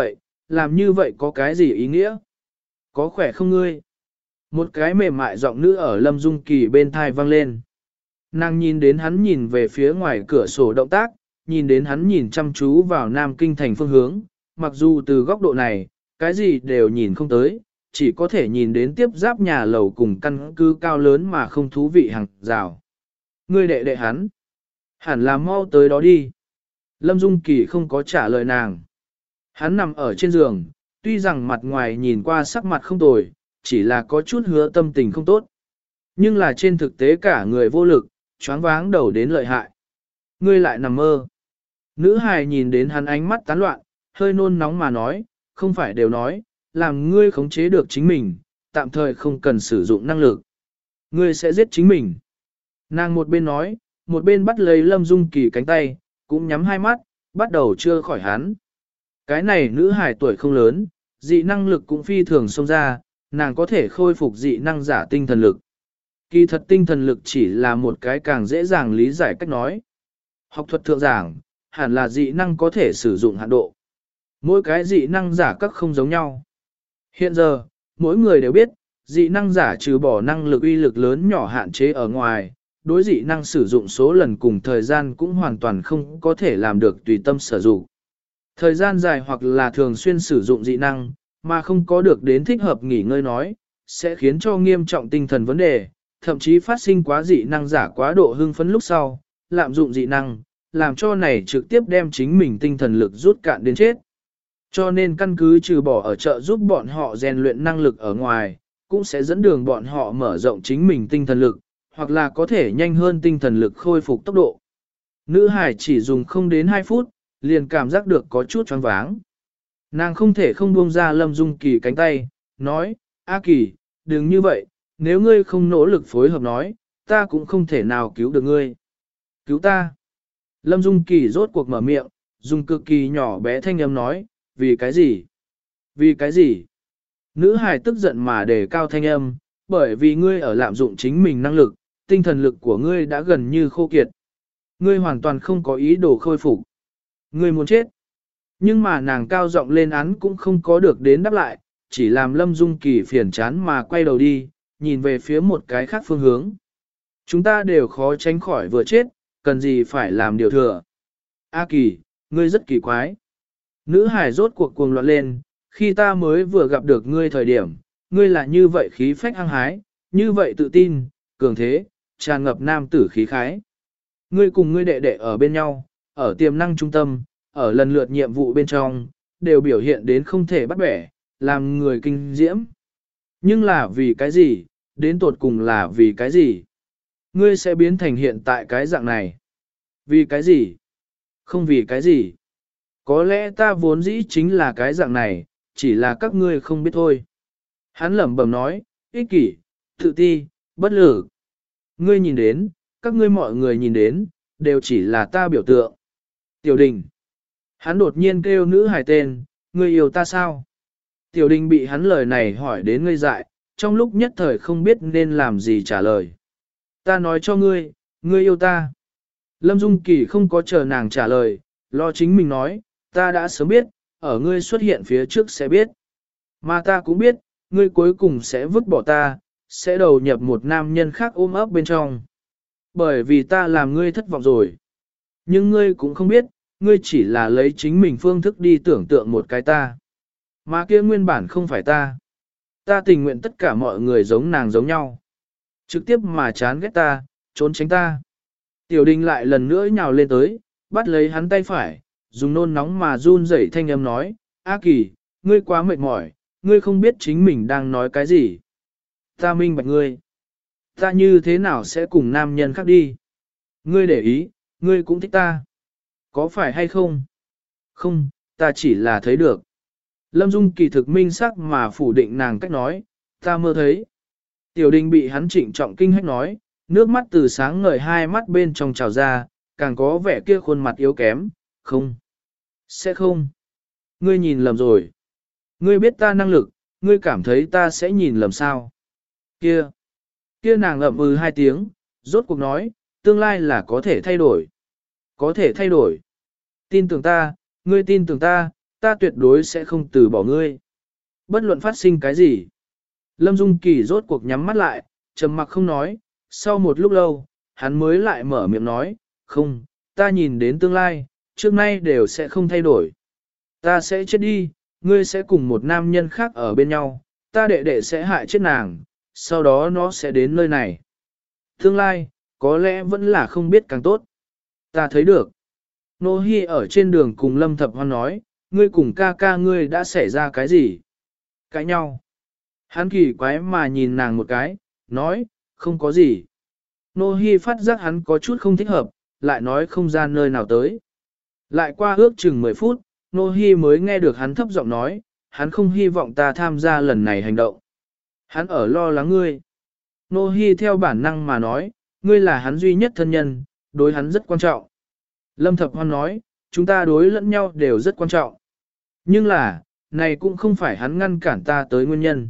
làm như vậy có cái gì ý nghĩa. Có khỏe không ngươi? Một cái mềm mại giọng nữ ở Lâm Dung Kỳ bên thai vang lên. Nàng nhìn đến hắn nhìn về phía ngoài cửa sổ động tác, nhìn đến hắn nhìn chăm chú vào Nam Kinh thành phương hướng, mặc dù từ góc độ này, cái gì đều nhìn không tới, chỉ có thể nhìn đến tiếp giáp nhà lầu cùng căn cứ cao lớn mà không thú vị hàng rào. Ngươi đệ hắn, hẳn là mau tới đó đi. Lâm Dung Kỳ không có trả lời nàng. Hắn nằm ở trên giường, tuy rằng mặt ngoài nhìn qua sắc mặt không tồi, chỉ là có chút hứa tâm tình không tốt. Nhưng là trên thực tế cả người vô lực, choáng váng đầu đến lợi hại. Ngươi lại nằm mơ. Nữ hài nhìn đến hắn ánh mắt tán loạn, hơi nôn nóng mà nói, không phải đều nói, làm ngươi khống chế được chính mình, tạm thời không cần sử dụng năng lực. Ngươi sẽ giết chính mình. Nàng một bên nói, một bên bắt lấy Lâm Dung Kỳ cánh tay, cũng nhắm hai mắt, bắt đầu chưa khỏi hắn. Cái này nữ hài tuổi không lớn, Dị năng lực cũng phi thường xông ra, nàng có thể khôi phục dị năng giả tinh thần lực. Kỳ thật tinh thần lực chỉ là một cái càng dễ dàng lý giải cách nói. Học thuật thượng giảng, hẳn là dị năng có thể sử dụng hạn độ. Mỗi cái dị năng giả các không giống nhau. Hiện giờ, mỗi người đều biết, dị năng giả trừ bỏ năng lực uy lực lớn nhỏ hạn chế ở ngoài, đối dị năng sử dụng số lần cùng thời gian cũng hoàn toàn không có thể làm được tùy tâm sử dụng. Thời gian dài hoặc là thường xuyên sử dụng dị năng, mà không có được đến thích hợp nghỉ ngơi nói, sẽ khiến cho nghiêm trọng tinh thần vấn đề, thậm chí phát sinh quá dị năng giả quá độ hưng phấn lúc sau, lạm dụng dị năng, làm cho này trực tiếp đem chính mình tinh thần lực rút cạn đến chết. Cho nên căn cứ trừ bỏ ở chợ giúp bọn họ rèn luyện năng lực ở ngoài, cũng sẽ dẫn đường bọn họ mở rộng chính mình tinh thần lực, hoặc là có thể nhanh hơn tinh thần lực khôi phục tốc độ. Nữ hải chỉ dùng không đến 2 phút, liền cảm giác được có chút choáng váng. Nàng không thể không buông ra Lâm Dung Kỳ cánh tay, nói, A Kỳ, đừng như vậy, nếu ngươi không nỗ lực phối hợp nói, ta cũng không thể nào cứu được ngươi. Cứu ta. Lâm Dung Kỳ rốt cuộc mở miệng, dùng cực kỳ nhỏ bé thanh âm nói, vì cái gì? Vì cái gì? Nữ hài tức giận mà đề cao thanh âm, bởi vì ngươi ở lạm dụng chính mình năng lực, tinh thần lực của ngươi đã gần như khô kiệt. Ngươi hoàn toàn không có ý đồ khôi phục. Ngươi muốn chết. Nhưng mà nàng cao giọng lên án cũng không có được đến đáp lại, chỉ làm Lâm Dung Kỳ phiền chán mà quay đầu đi, nhìn về phía một cái khác phương hướng. Chúng ta đều khó tránh khỏi vừa chết, cần gì phải làm điều thừa. A Kỳ, ngươi rất kỳ quái. Nữ hải rốt cuộc cuồng loạn lên, khi ta mới vừa gặp được ngươi thời điểm, ngươi là như vậy khí phách hăng hái, như vậy tự tin, cường thế, tràn ngập nam tử khí khái. Ngươi cùng ngươi đệ đệ ở bên nhau, ở tiềm năng trung tâm, ở lần lượt nhiệm vụ bên trong, đều biểu hiện đến không thể bắt bẻ, làm người kinh diễm. Nhưng là vì cái gì, đến tột cùng là vì cái gì? Ngươi sẽ biến thành hiện tại cái dạng này. Vì cái gì? Không vì cái gì. Có lẽ ta vốn dĩ chính là cái dạng này, chỉ là các ngươi không biết thôi. Hắn lẩm bẩm nói, ích kỷ, tự ti, bất lực. Ngươi nhìn đến, các ngươi mọi người nhìn đến, đều chỉ là ta biểu tượng. Tiểu Đình. Hắn đột nhiên kêu nữ hài tên, ngươi yêu ta sao? Tiểu Đình bị hắn lời này hỏi đến ngây dại, trong lúc nhất thời không biết nên làm gì trả lời. Ta nói cho ngươi, ngươi yêu ta. Lâm Dung Kỳ không có chờ nàng trả lời, lo chính mình nói, ta đã sớm biết, ở ngươi xuất hiện phía trước sẽ biết. Mà ta cũng biết, ngươi cuối cùng sẽ vứt bỏ ta, sẽ đầu nhập một nam nhân khác ôm ấp bên trong. Bởi vì ta làm ngươi thất vọng rồi. Nhưng ngươi cũng không biết, ngươi chỉ là lấy chính mình phương thức đi tưởng tượng một cái ta. Mà kia nguyên bản không phải ta. Ta tình nguyện tất cả mọi người giống nàng giống nhau. Trực tiếp mà chán ghét ta, trốn tránh ta. Tiểu Đình lại lần nữa nhào lên tới, bắt lấy hắn tay phải, dùng nôn nóng mà run rẩy thanh âm nói, A Kỳ, ngươi quá mệt mỏi, ngươi không biết chính mình đang nói cái gì. Ta minh bạch ngươi. Ta như thế nào sẽ cùng nam nhân khác đi? Ngươi để ý, ngươi cũng thích ta. Có phải hay không? Không, ta chỉ là thấy được. Lâm Dung Kỳ thực minh sắc mà phủ định nàng cách nói, ta mơ thấy. Tiểu Đình bị hắn trịnh trọng kinh hách nói, nước mắt từ sáng ngời hai mắt bên trong trào ra, càng có vẻ kia khuôn mặt yếu kém, không. Sẽ không. Ngươi nhìn lầm rồi. Ngươi biết ta năng lực, ngươi cảm thấy ta sẽ nhìn lầm sao. Kia nàng ậm ừ hai tiếng, rốt cuộc nói, tương lai là có thể thay đổi. Có thể thay đổi. Tin tưởng ta, ngươi tin tưởng ta, ta tuyệt đối sẽ không từ bỏ ngươi. Bất luận phát sinh cái gì. Lâm Dung Kỳ rốt cuộc nhắm mắt lại, trầm mặc không nói, sau một lúc lâu, hắn mới lại mở miệng nói, không, ta nhìn đến tương lai, trước nay đều sẽ không thay đổi. Ta sẽ chết đi, ngươi sẽ cùng một nam nhân khác ở bên nhau, ta đệ đệ sẽ hại chết nàng, sau đó nó sẽ đến nơi này. Tương lai, có lẽ vẫn là không biết càng tốt. Ta thấy được. Nô Hi ở trên đường cùng Lâm Thập Hoan nói, ngươi cùng ca ca ngươi đã xảy ra cái gì? Cãi nhau. Hắn kỳ quái mà nhìn nàng một cái, nói, không có gì. Nô Hi phát giác hắn có chút không thích hợp, lại nói không ra nơi nào tới. Lại qua ước chừng 10 phút, Nô Hi mới nghe được hắn thấp giọng nói, hắn không hy vọng ta tham gia lần này hành động. Hắn ở lo lắng ngươi. Nô Hi theo bản năng mà nói, ngươi là hắn duy nhất thân nhân, đối hắn rất quan trọng. Lâm Thập Hoan nói, chúng ta đối lẫn nhau đều rất quan trọng. Nhưng là, Này cũng không phải hắn ngăn cản ta tới nguyên nhân.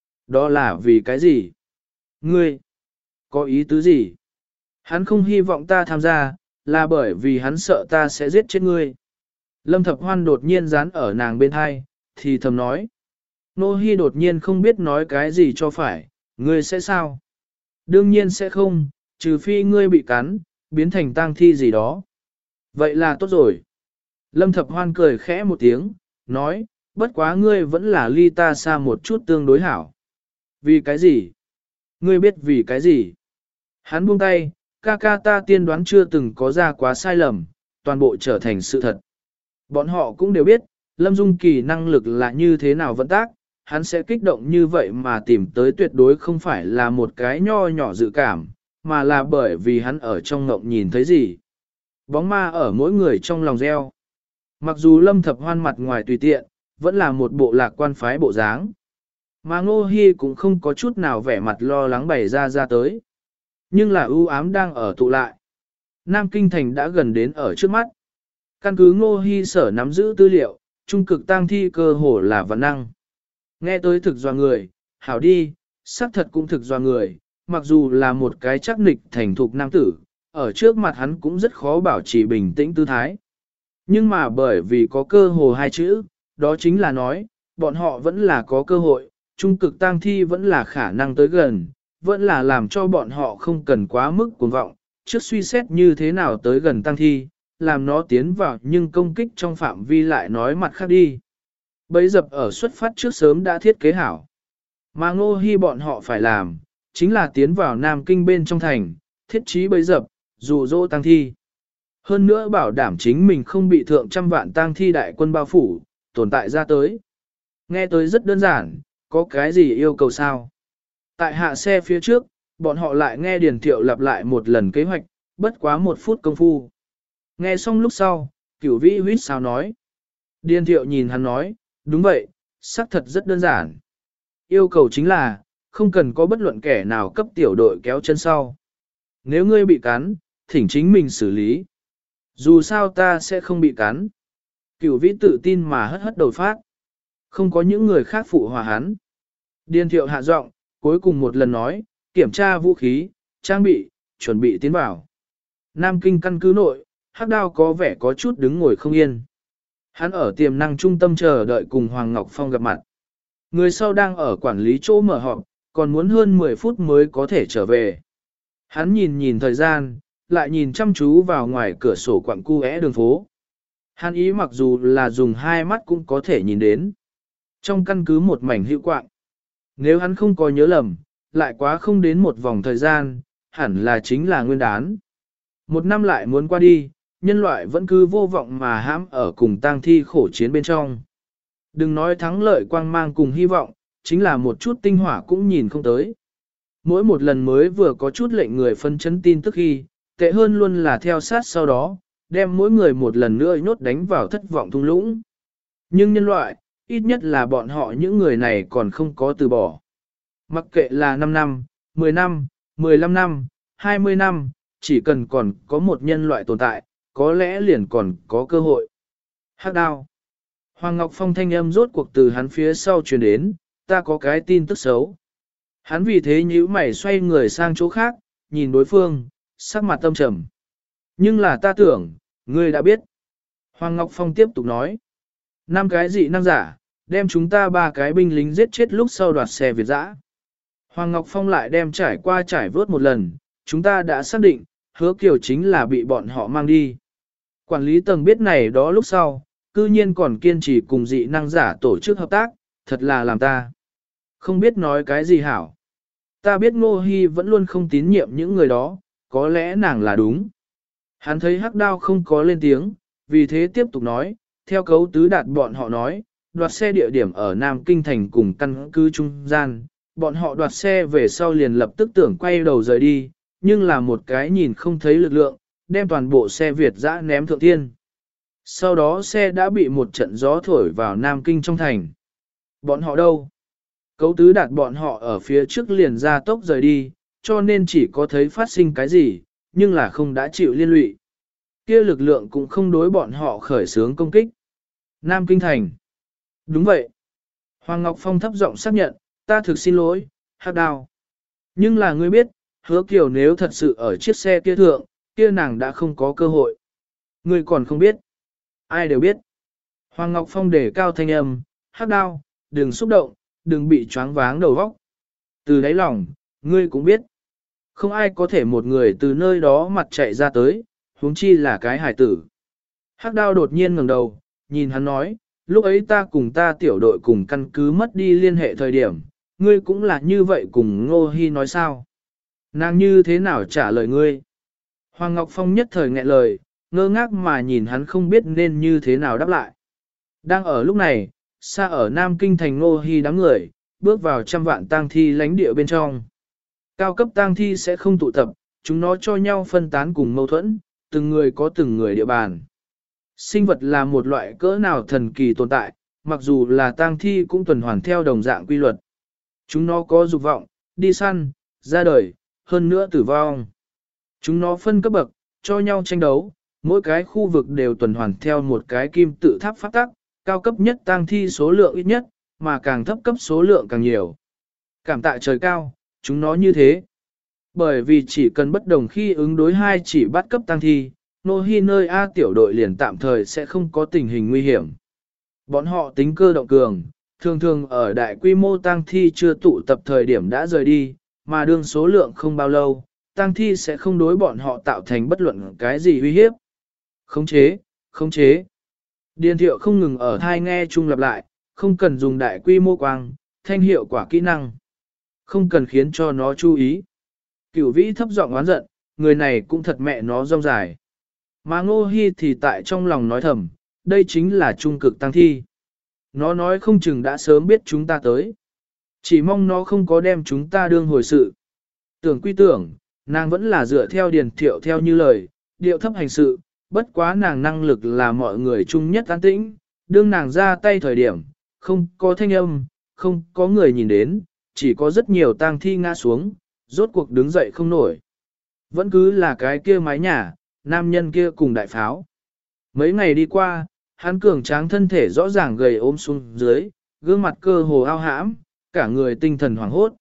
Đó là vì cái gì? Ngươi, có ý tứ gì? Hắn không hy vọng ta tham gia, là bởi vì hắn sợ ta sẽ giết chết ngươi. Lâm Thập Hoan đột nhiên dán ở nàng bên hai, thì thầm nói. Nô Hi đột nhiên không biết nói cái gì cho phải, ngươi sẽ sao? Đương nhiên sẽ không, trừ phi ngươi bị cắn, biến thành tang thi gì đó. Vậy là tốt rồi. Lâm Thập Hoan cười khẽ một tiếng, nói, bất quá ngươi vẫn là ly ta xa một chút tương đối hảo. Vì cái gì? Ngươi biết vì cái gì? Hắn buông tay, ca ca ta tiên đoán chưa từng có ra quá sai lầm, toàn bộ trở thành sự thật. Bọn họ cũng đều biết, Lâm Dung Kỳ năng lực là như thế nào vận tác, hắn sẽ kích động như vậy mà tìm tới tuyệt đối không phải là một cái nho nhỏ dự cảm, mà là bởi vì hắn ở trong ngộng nhìn thấy gì. Bóng ma ở mỗi người trong lòng gieo. Mặc dù Lâm Thập Hoan mặt ngoài tùy tiện, vẫn là một bộ lạc quan phái bộ dáng. Mà Ngô Hi cũng không có chút nào vẻ mặt lo lắng bày ra tới. Nhưng là ưu ám đang ở tụ lại. Nam Kinh Thành đã gần đến ở trước mắt. Căn cứ Ngô Hi sở nắm giữ tư liệu, trung cực tang thi cơ hồ là văn năng. Nghe tới thực doa người, hảo đi, xác thật cũng thực doa người, mặc dù là một cái chắc nịch thành thục nam tử, ở trước mặt hắn cũng rất khó bảo trì bình tĩnh tư thái. Nhưng mà bởi vì có cơ hồ hai chữ, đó chính là nói, bọn họ vẫn là có cơ hội, trung cực tang thi vẫn là khả năng tới gần, vẫn là làm cho bọn họ không cần quá mức cuồng vọng, trước suy xét như thế nào tới gần tang thi, làm nó tiến vào nhưng công kích trong phạm vi lại nói mặt khác đi. Bấy dập ở xuất phát trước sớm đã thiết kế hảo. Mà Ngô Hi bọn họ phải làm, chính là tiến vào Nam Kinh bên trong thành, thiết trí bấy dập, dụ dỗ tang thi. Hơn nữa bảo đảm chính mình không bị thượng trăm vạn tang thi đại quân bao phủ, tồn tại ra tới. Nghe tới rất đơn giản, có cái gì yêu cầu sao? Tại hạ xe phía trước, bọn họ lại nghe Điền Thiệu lặp lại một lần kế hoạch, bất quá 1 phút công phu. Nghe xong lúc sau, Cửu Vĩ huýt sáo nói. Điền Thiệu nhìn hắn nói, đúng vậy, xác thật rất đơn giản. Yêu cầu chính là, không cần có bất luận kẻ nào cấp tiểu đội kéo chân sau. Nếu ngươi bị cắn, thỉnh chính mình xử lý. Dù sao ta sẽ không bị cắn. Cửu Vĩ tự tin mà hất hất đầu phát. Không có những người khác phụ hòa hắn. Điền Thiệu hạ giọng, cuối cùng một lần nói, kiểm tra vũ khí, trang bị, chuẩn bị tiến vào. Nam Kinh căn cứ nội, Hắc Đao có vẻ có chút đứng ngồi không yên. Hắn ở tiềm năng trung tâm chờ đợi cùng Hoàng Ngọc Phong gặp mặt. Người sau đang ở quản lý chỗ mở họp, còn muốn hơn 10 phút mới có thể trở về. Hắn nhìn nhìn thời gian, lại nhìn chăm chú vào ngoài cửa sổ quặng cu đường phố. Hắn ý mặc dù là dùng hai mắt cũng có thể nhìn đến. Trong căn cứ một mảnh hữu quạng. Nếu hắn không có nhớ lầm, lại quá không đến một vòng thời gian, hẳn là chính là nguyên đán. 1 năm lại muốn qua đi, nhân loại vẫn cứ vô vọng mà hãm ở cùng tang thi khổ chiến bên trong. Đừng nói thắng lợi quang mang cùng hy vọng, chính là một chút tinh hỏa cũng nhìn không tới. Mỗi một lần mới vừa có chút lệnh người phân chấn tin tức khi, tệ hơn luôn là theo sát sau đó, đem mỗi người một lần nữa nhốt đánh vào thất vọng thung lũng. Nhưng nhân loại, ít nhất là bọn họ những người này còn không có từ bỏ. Mặc kệ là 5 năm, 10 năm, 15 năm, 20 năm, chỉ cần còn có một nhân loại tồn tại, có lẽ liền còn có cơ hội. Hắc Đao. Hoàng Ngọc Phong thanh âm rốt cuộc từ hắn phía sau truyền đến, ta có cái tin tức xấu. Hắn vì thế nhíu mày xoay người sang chỗ khác, nhìn đối phương, sắc mặt tâm trầm. Nhưng là ta tưởng, ngươi đã biết. Hoàng Ngọc Phong tiếp tục nói. 5 cái dị năng giả, đem chúng ta 3 cái binh lính giết chết lúc sau đoạt xe Việt dã. Hoàng Ngọc Phong lại đem trải vớt một lần, chúng ta đã xác định, Hứa Kiều chính là bị bọn họ mang đi. Quản lý tầng biết này đó lúc sau, cư nhiên còn kiên trì cùng dị năng giả tổ chức hợp tác, thật là làm ta. Không biết nói cái gì hảo. Ta biết Ngô Hi vẫn luôn không tín nhiệm những người đó, có lẽ nàng là đúng. Hắn thấy Hắc Đao không có lên tiếng, vì thế tiếp tục nói, theo cấu tứ đạt bọn họ nói, đoạt xe địa điểm ở Nam Kinh Thành cùng căn cứ trung gian, bọn họ đoạt xe về sau liền lập tức tưởng quay đầu rời đi, nhưng là một cái nhìn không thấy lực lượng, đem toàn bộ xe Việt dã ném thượng thiên. Sau đó xe đã bị một trận gió thổi vào Nam Kinh trong thành. Bọn họ đâu? Cấu tứ đạt bọn họ ở phía trước liền ra tốc rời đi, cho nên chỉ có thấy phát sinh cái gì, nhưng là không đã chịu liên lụy. Kia lực lượng cũng không đối bọn họ khởi xướng công kích. Nam Kinh thành. Đúng vậy. Hoàng Ngọc Phong thấp giọng xác nhận, ta thực xin lỗi, Hắc Đao. Nhưng là ngươi biết, Hứa Kiều nếu thật sự ở chiếc xe kia thượng, kia nàng đã không có cơ hội. Ngươi còn không biết. Ai đều biết. Hoàng Ngọc Phong đề cao thanh âm, Hắc Đao, đừng xúc động, đừng bị choáng váng đầu óc. Từ đáy lòng, ngươi cũng biết. Không ai có thể một người từ nơi đó mặt chạy ra tới, huống chi là cái hải tử. Hắc Đao đột nhiên ngẩng đầu, nhìn hắn nói, lúc ấy ta cùng ta tiểu đội cùng căn cứ mất đi liên hệ thời điểm, ngươi cũng là như vậy cùng Ngô Hi nói sao? Nàng như thế nào trả lời ngươi? Hoàng Ngọc Phong nhất thời nghẹn lời, ngơ ngác mà nhìn hắn không biết nên như thế nào đáp lại. Đang ở lúc này, xa ở Nam Kinh thành Ngô Hi đám người, bước vào trăm vạn tang thi lãnh địa bên trong. Cao cấp tang thi sẽ không tụ tập, chúng nó cho nhau phân tán cùng mâu thuẫn, từng người có từng người địa bàn. Sinh vật là một loại cỡ nào thần kỳ tồn tại, mặc dù là tang thi cũng tuần hoàn theo đồng dạng quy luật. Chúng nó có dục vọng, đi săn, ra đời, hơn nữa tử vong. Chúng nó phân cấp bậc, cho nhau tranh đấu, mỗi cái khu vực đều tuần hoàn theo một cái kim tự tháp pháp tắc, cao cấp nhất tang thi số lượng ít nhất, mà càng thấp cấp số lượng càng nhiều. Cảm tạ trời cao, chúng nó như thế. Bởi vì chỉ cần bất đồng khi ứng đối hai chỉ bắt cấp tang thi, Ngô Hi nơi A tiểu đội liền tạm thời sẽ không có tình hình nguy hiểm. Bọn họ tính cơ động cường, thường thường ở đại quy mô tang thi chưa tụ tập thời điểm đã rời đi, mà đương số lượng không bao lâu, tang thi sẽ không đối bọn họ tạo thành bất luận cái gì uy hiếp. Khống chế, khống chế. Điền thiệu không ngừng ở thai nghe chung lặp lại, không cần dùng đại quy mô quang, thanh hiệu quả kỹ năng. Không cần khiến cho nó chú ý. Cửu vĩ thấp giọng oán giận, người này cũng thật mẹ nó rong dài. Mà Ngô Hi thì tại trong lòng nói thầm, đây chính là trung cực tăng thi. Nó nói không chừng đã sớm biết chúng ta tới. Chỉ mong nó không có đem chúng ta đương hồi sự. Tưởng quy tưởng, nàng vẫn là dựa theo điền thiệu theo như lời, điệu thấp hành sự, bất quá nàng năng lực là mọi người chung nhất an tĩnh, đương nàng ra tay thời điểm, không có thanh âm, không có người nhìn đến, chỉ có rất nhiều tang thi ngã xuống, rốt cuộc đứng dậy không nổi. Vẫn cứ là cái kia mái nhà, nam nhân kia cùng đại pháo. Mấy ngày đi qua, hắn cường tráng thân thể rõ ràng gầy ốm xuống dưới, gương mặt cơ hồ ao hãm, cả người tinh thần hoảng hốt.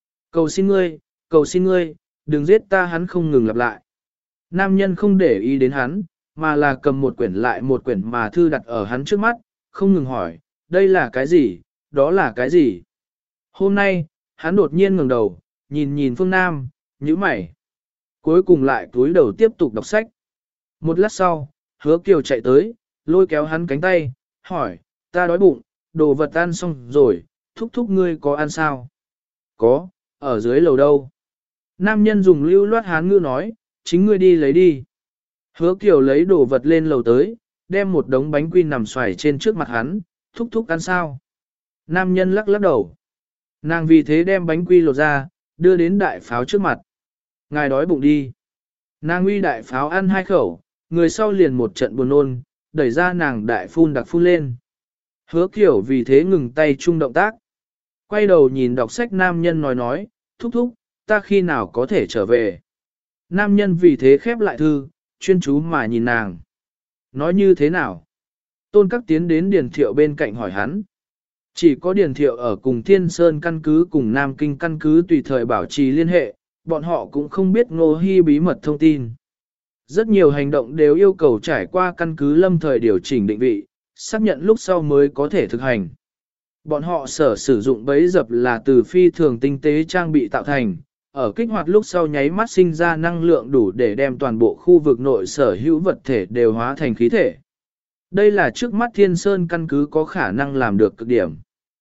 Cầu xin ngươi, đừng giết ta, hắn không ngừng lặp lại. Nam nhân không để ý đến hắn, mà là cầm một quyển lại một quyển mà thư đặt ở hắn trước mắt, không ngừng hỏi, đây là cái gì, đó là cái gì. Hôm nay, hắn đột nhiên ngẩng đầu, nhìn phương Nam, nhíu mày. Cuối cùng lại cúi đầu tiếp tục đọc sách. Một lát sau, Hứa Kiều chạy tới, lôi kéo hắn cánh tay, hỏi, ta đói bụng, đồ vật ăn xong rồi, thúc thúc ngươi có ăn sao? Có, ở dưới lầu đâu? Nam nhân dùng lưu loát hán ngữ nói, chính ngươi đi lấy đi. Hứa Kiều lấy đồ vật lên lầu tới, đem một đống bánh quy nằm xoài trên trước mặt hắn, thúc thúc ăn sao? Nam nhân lắc lắc đầu. Nàng vì thế đem bánh quy lột ra, đưa đến đại pháo trước mặt. Ngài đói bụng đi. Nàng uy đại pháo ăn 2 khẩu, người sau liền một trận buồn nôn, đẩy ra nàng đại phun đặc phun lên. Hứa Kiều vì thế ngừng tay chung động tác. Quay đầu nhìn đọc sách nam nhân nói, thúc thúc, ta khi nào có thể trở về. Nam nhân vì thế khép lại thư, chuyên chú mà nhìn nàng. Nói như thế nào? Tôn Các tiến đến Điền Thiệu bên cạnh hỏi hắn. Chỉ có Điền Thiệu ở cùng Thiên Sơn căn cứ cùng Nam Kinh căn cứ tùy thời bảo trì liên hệ, bọn họ cũng không biết Ngô Hi bí mật thông tin. Rất nhiều hành động đều yêu cầu trải qua căn cứ lâm thời điều chỉnh định vị, xác nhận lúc sau mới có thể thực hành. Bọn họ sử dụng bẫy dập là từ phi thường tinh tế trang bị tạo thành, ở kích hoạt lúc sau nháy mắt sinh ra năng lượng đủ để đem toàn bộ khu vực nội sở hữu vật thể đều hóa thành khí thể. Đây là trước mắt Thiên Sơn căn cứ có khả năng làm được cực điểm.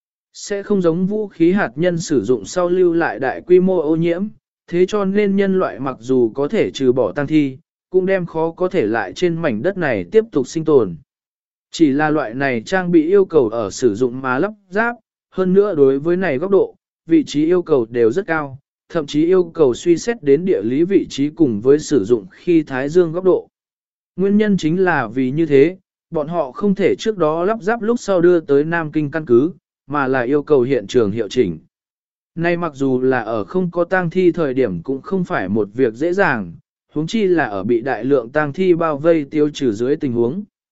Sẽ không giống vũ khí hạt nhân sử dụng sau lưu lại đại quy mô ô nhiễm, thế cho nên nhân loại mặc dù có thể trừ bỏ tang thi, cũng đem khó có thể lại trên mảnh đất này tiếp tục sinh tồn. Chỉ là loại này trang bị yêu cầu ở sử dụng mà lắp ráp, hơn nữa đối với này góc độ, vị trí yêu cầu đều rất cao, thậm chí yêu cầu suy xét đến địa lý vị trí cùng với sử dụng khi thái dương góc độ. Nguyên nhân chính là vì như thế, bọn họ không thể trước đó lắp ráp lúc sau đưa tới Nam Kinh căn cứ, mà là yêu cầu hiện trường hiệu chỉnh. Nay mặc dù là ở không có tang thi thời điểm cũng không phải một việc dễ dàng, huống chi là ở bị đại lượng tang thi bao vây tiêu trừ dưới tình huống.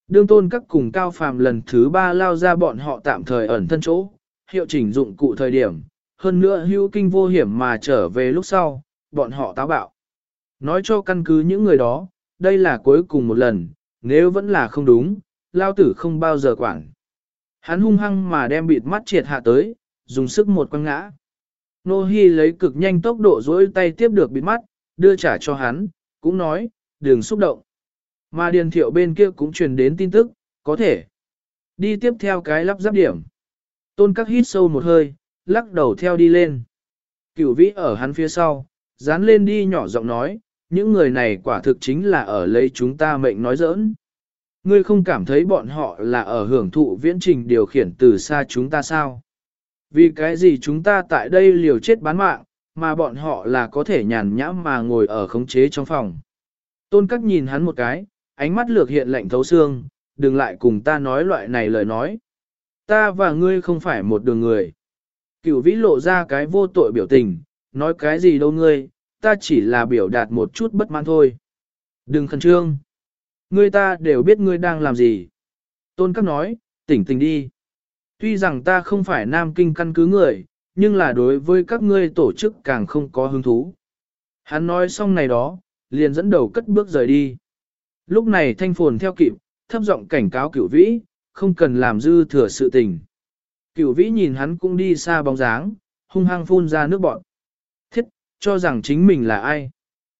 Đương Tôn Các cùng Cao Phàm lần thứ 3 lao ra bọn họ tạm thời ẩn thân chỗ, hiệu chỉnh dụng cụ thời điểm, hơn nữa hữu kinh vô hiểm mà trở về lúc sau, bọn họ táo bạo. Nói cho căn cứ những người đó, đây là cuối cùng một lần, nếu vẫn là không đúng, lao tử không bao giờ quản. Hắn hung hăng mà đem bịt mắt triệt hạ tới, dùng sức một quăng ngã. Nô Hi lấy cực nhanh tốc độ dỗi tay tiếp được bịt mắt, đưa trả cho hắn, cũng nói, đừng xúc động. Mà Điền Thiệu bên kia cũng truyền đến tin tức, có thể đi tiếp theo cái lắp ráp điểm. Tôn Các hít sâu một hơi, lắc đầu theo đi lên. Cửu Vĩ ở hắn phía sau, dán lên đi nhỏ giọng nói, những người này quả thực chính là ở lấy chúng ta mệnh nói giỡn. Ngươi không cảm thấy bọn họ là ở hưởng thụ viễn trình điều khiển từ xa chúng ta sao? Vì cái gì chúng ta tại đây liều chết bán mạng, mà bọn họ là có thể nhàn nhãm mà ngồi ở khống chế trong phòng. Tôn Các nhìn hắn một cái, ánh mắt lược hiện lạnh thấu xương, đừng lại cùng ta nói loại này lời nói. Ta và ngươi không phải một đường người. Cửu Vĩ lộ ra cái vô tội biểu tình, nói cái gì đâu ngươi, ta chỉ là biểu đạt một chút bất mãn thôi. Đừng khẩn trương. Ngươi ta đều biết ngươi đang làm gì. Tôn Các nói, tỉnh tỉnh đi. Tuy rằng ta không phải Nam Kinh căn cứ người, nhưng là đối với các ngươi tổ chức càng không có hứng thú. Hắn nói xong này đó, liền dẫn đầu cất bước rời đi. Lúc này Thanh Phồn theo kịp, thấp giọng cảnh cáo Cửu Vĩ, không cần làm dư thừa sự tình. Cửu Vĩ nhìn hắn cũng đi xa bóng dáng, hung hăng phun ra nước bọt. Thiết, cho rằng chính mình là ai?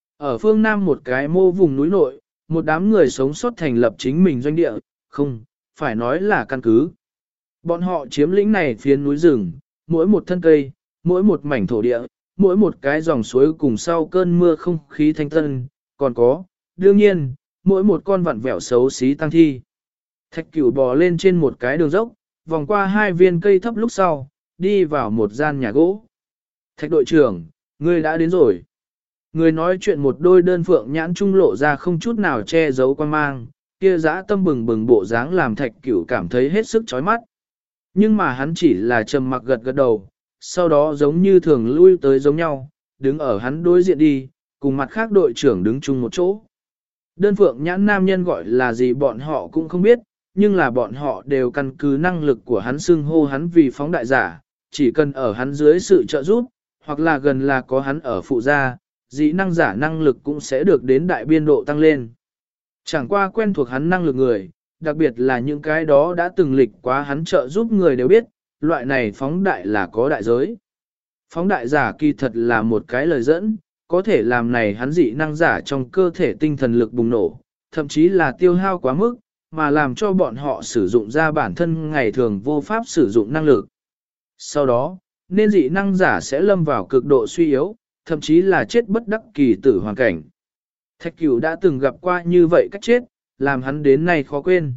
Ở phương Nam một cái mô vùng núi nội, một đám người sống sót thành lập chính mình doanh địa, không, phải nói là căn cứ. Bọn họ chiếm lĩnh này phiến núi rừng, mỗi một thân cây, mỗi một mảnh thổ địa, mỗi một cái dòng suối cùng sau cơn mưa không khí thanh tân, còn có, đương nhiên, mỗi một con vặn vẹo xấu xí tăng thi. Thạch Cửu bò lên trên một cái đường dốc, vòng qua hai viên cây thấp lúc sau, đi vào một gian nhà gỗ. Thạch đội trưởng, ngươi đã đến rồi. Người nói chuyện một đôi đơn phượng nhãn trung lộ ra không chút nào che giấu quan mang, kia dã tâm bừng bừng bộ dáng làm Thạch Cửu cảm thấy hết sức chói mắt. Nhưng mà hắn chỉ là trầm mặc gật gật đầu, sau đó giống như thường lui tới giống nhau, đứng ở hắn đối diện đi, cùng mặt khác đội trưởng đứng chung một chỗ. Đơn phượng nhãn nam nhân gọi là gì bọn họ cũng không biết, nhưng là bọn họ đều căn cứ năng lực của hắn xưng hô hắn vì phóng đại giả, chỉ cần ở hắn dưới sự trợ giúp, hoặc là gần là có hắn ở phụ gia, dị năng giả năng lực cũng sẽ được đến đại biên độ tăng lên. Chẳng qua quen thuộc hắn năng lực người, đặc biệt là những cái đó đã từng lịch quá hắn trợ giúp người đều biết, loại này phóng đại là có đại giới. Phóng đại giả kỳ thật là một cái lời dẫn, có thể làm này hắn dị năng giả trong cơ thể tinh thần lực bùng nổ, thậm chí là tiêu hao quá mức, mà làm cho bọn họ sử dụng ra bản thân ngày thường vô pháp sử dụng năng lực. Sau đó, nên dị năng giả sẽ lâm vào cực độ suy yếu, thậm chí là chết bất đắc kỳ tử hoàn cảnh. Thạch Cửu đã từng gặp qua như vậy cách chết, làm hắn đến nay khó quên.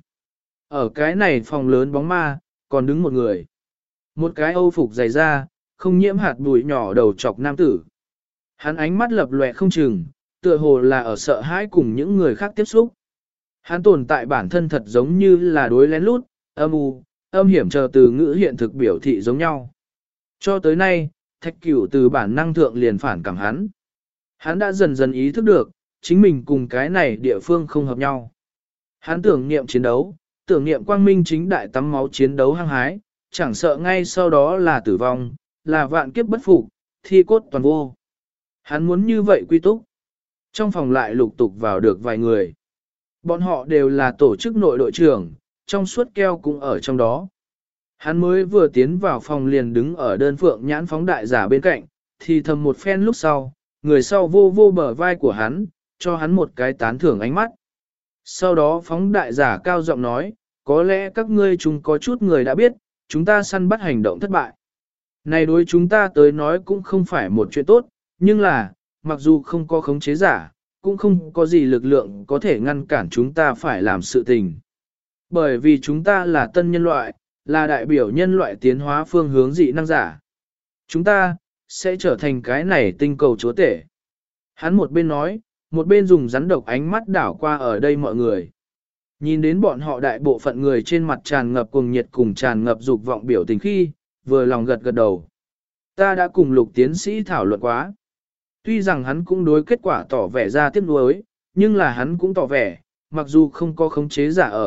Ở cái này phòng lớn bóng ma, còn đứng một người. Một cái âu phục dày da, không nhiễm hạt bụi nhỏ đầu chọc nam tử. Hắn ánh mắt lập lòe không chừng, tựa hồ là ở sợ hãi cùng những người khác tiếp xúc. Hắn tồn tại bản thân thật giống như là đối lén lút, âm u, âm hiểm chờ từ ngữ hiện thực biểu thị giống nhau. Cho tới nay, Thạch Cửu từ bản năng thượng liền phản cảm hắn. Hắn đã dần dần ý thức được, chính mình cùng cái này địa phương không hợp nhau. Hắn tưởng niệm chiến đấu, tưởng niệm quang minh chính đại tắm máu chiến đấu hăng hái, chẳng sợ ngay sau đó là tử vong, là vạn kiếp bất phục, thi cốt toàn vô. Hắn muốn như vậy quy túc. Trong phòng lại lục tục vào được vài người. Bọn họ đều là tổ chức nội đội trưởng, trong suốt keo cũng ở trong đó. Hắn mới vừa tiến vào phòng liền đứng ở đơn phượng nhãn phóng đại giả bên cạnh, thì thầm một phen lúc sau, người sau vô vô bờ vai của hắn, cho hắn một cái tán thưởng ánh mắt. Sau đó phóng đại giả cao giọng nói, có lẽ các ngươi chúng có chút người đã biết, chúng ta săn bắt hành động thất bại. Này đối chúng ta tới nói cũng không phải một chuyện tốt, nhưng là, mặc dù không có khống chế giả, cũng không có gì lực lượng có thể ngăn cản chúng ta phải làm sự tình. Bởi vì chúng ta là tân nhân loại, là đại biểu nhân loại tiến hóa phương hướng dị năng giả. Chúng ta, sẽ trở thành cái này tinh cầu chúa tể. Hắn một bên nói, một bên dùng rắn độc ánh mắt đảo qua ở đây mọi người. Nhìn đến bọn họ đại bộ phận người trên mặt tràn ngập cuồng nhiệt cùng tràn ngập dục vọng biểu tình khi, vừa lòng gật gật đầu. Ta đã cùng Lục tiến sĩ thảo luận quá. Tuy rằng hắn cũng đối kết quả tỏ vẻ ra tiếc nuối, nhưng là hắn cũng tỏ vẻ, mặc dù không có khống chế giả ở,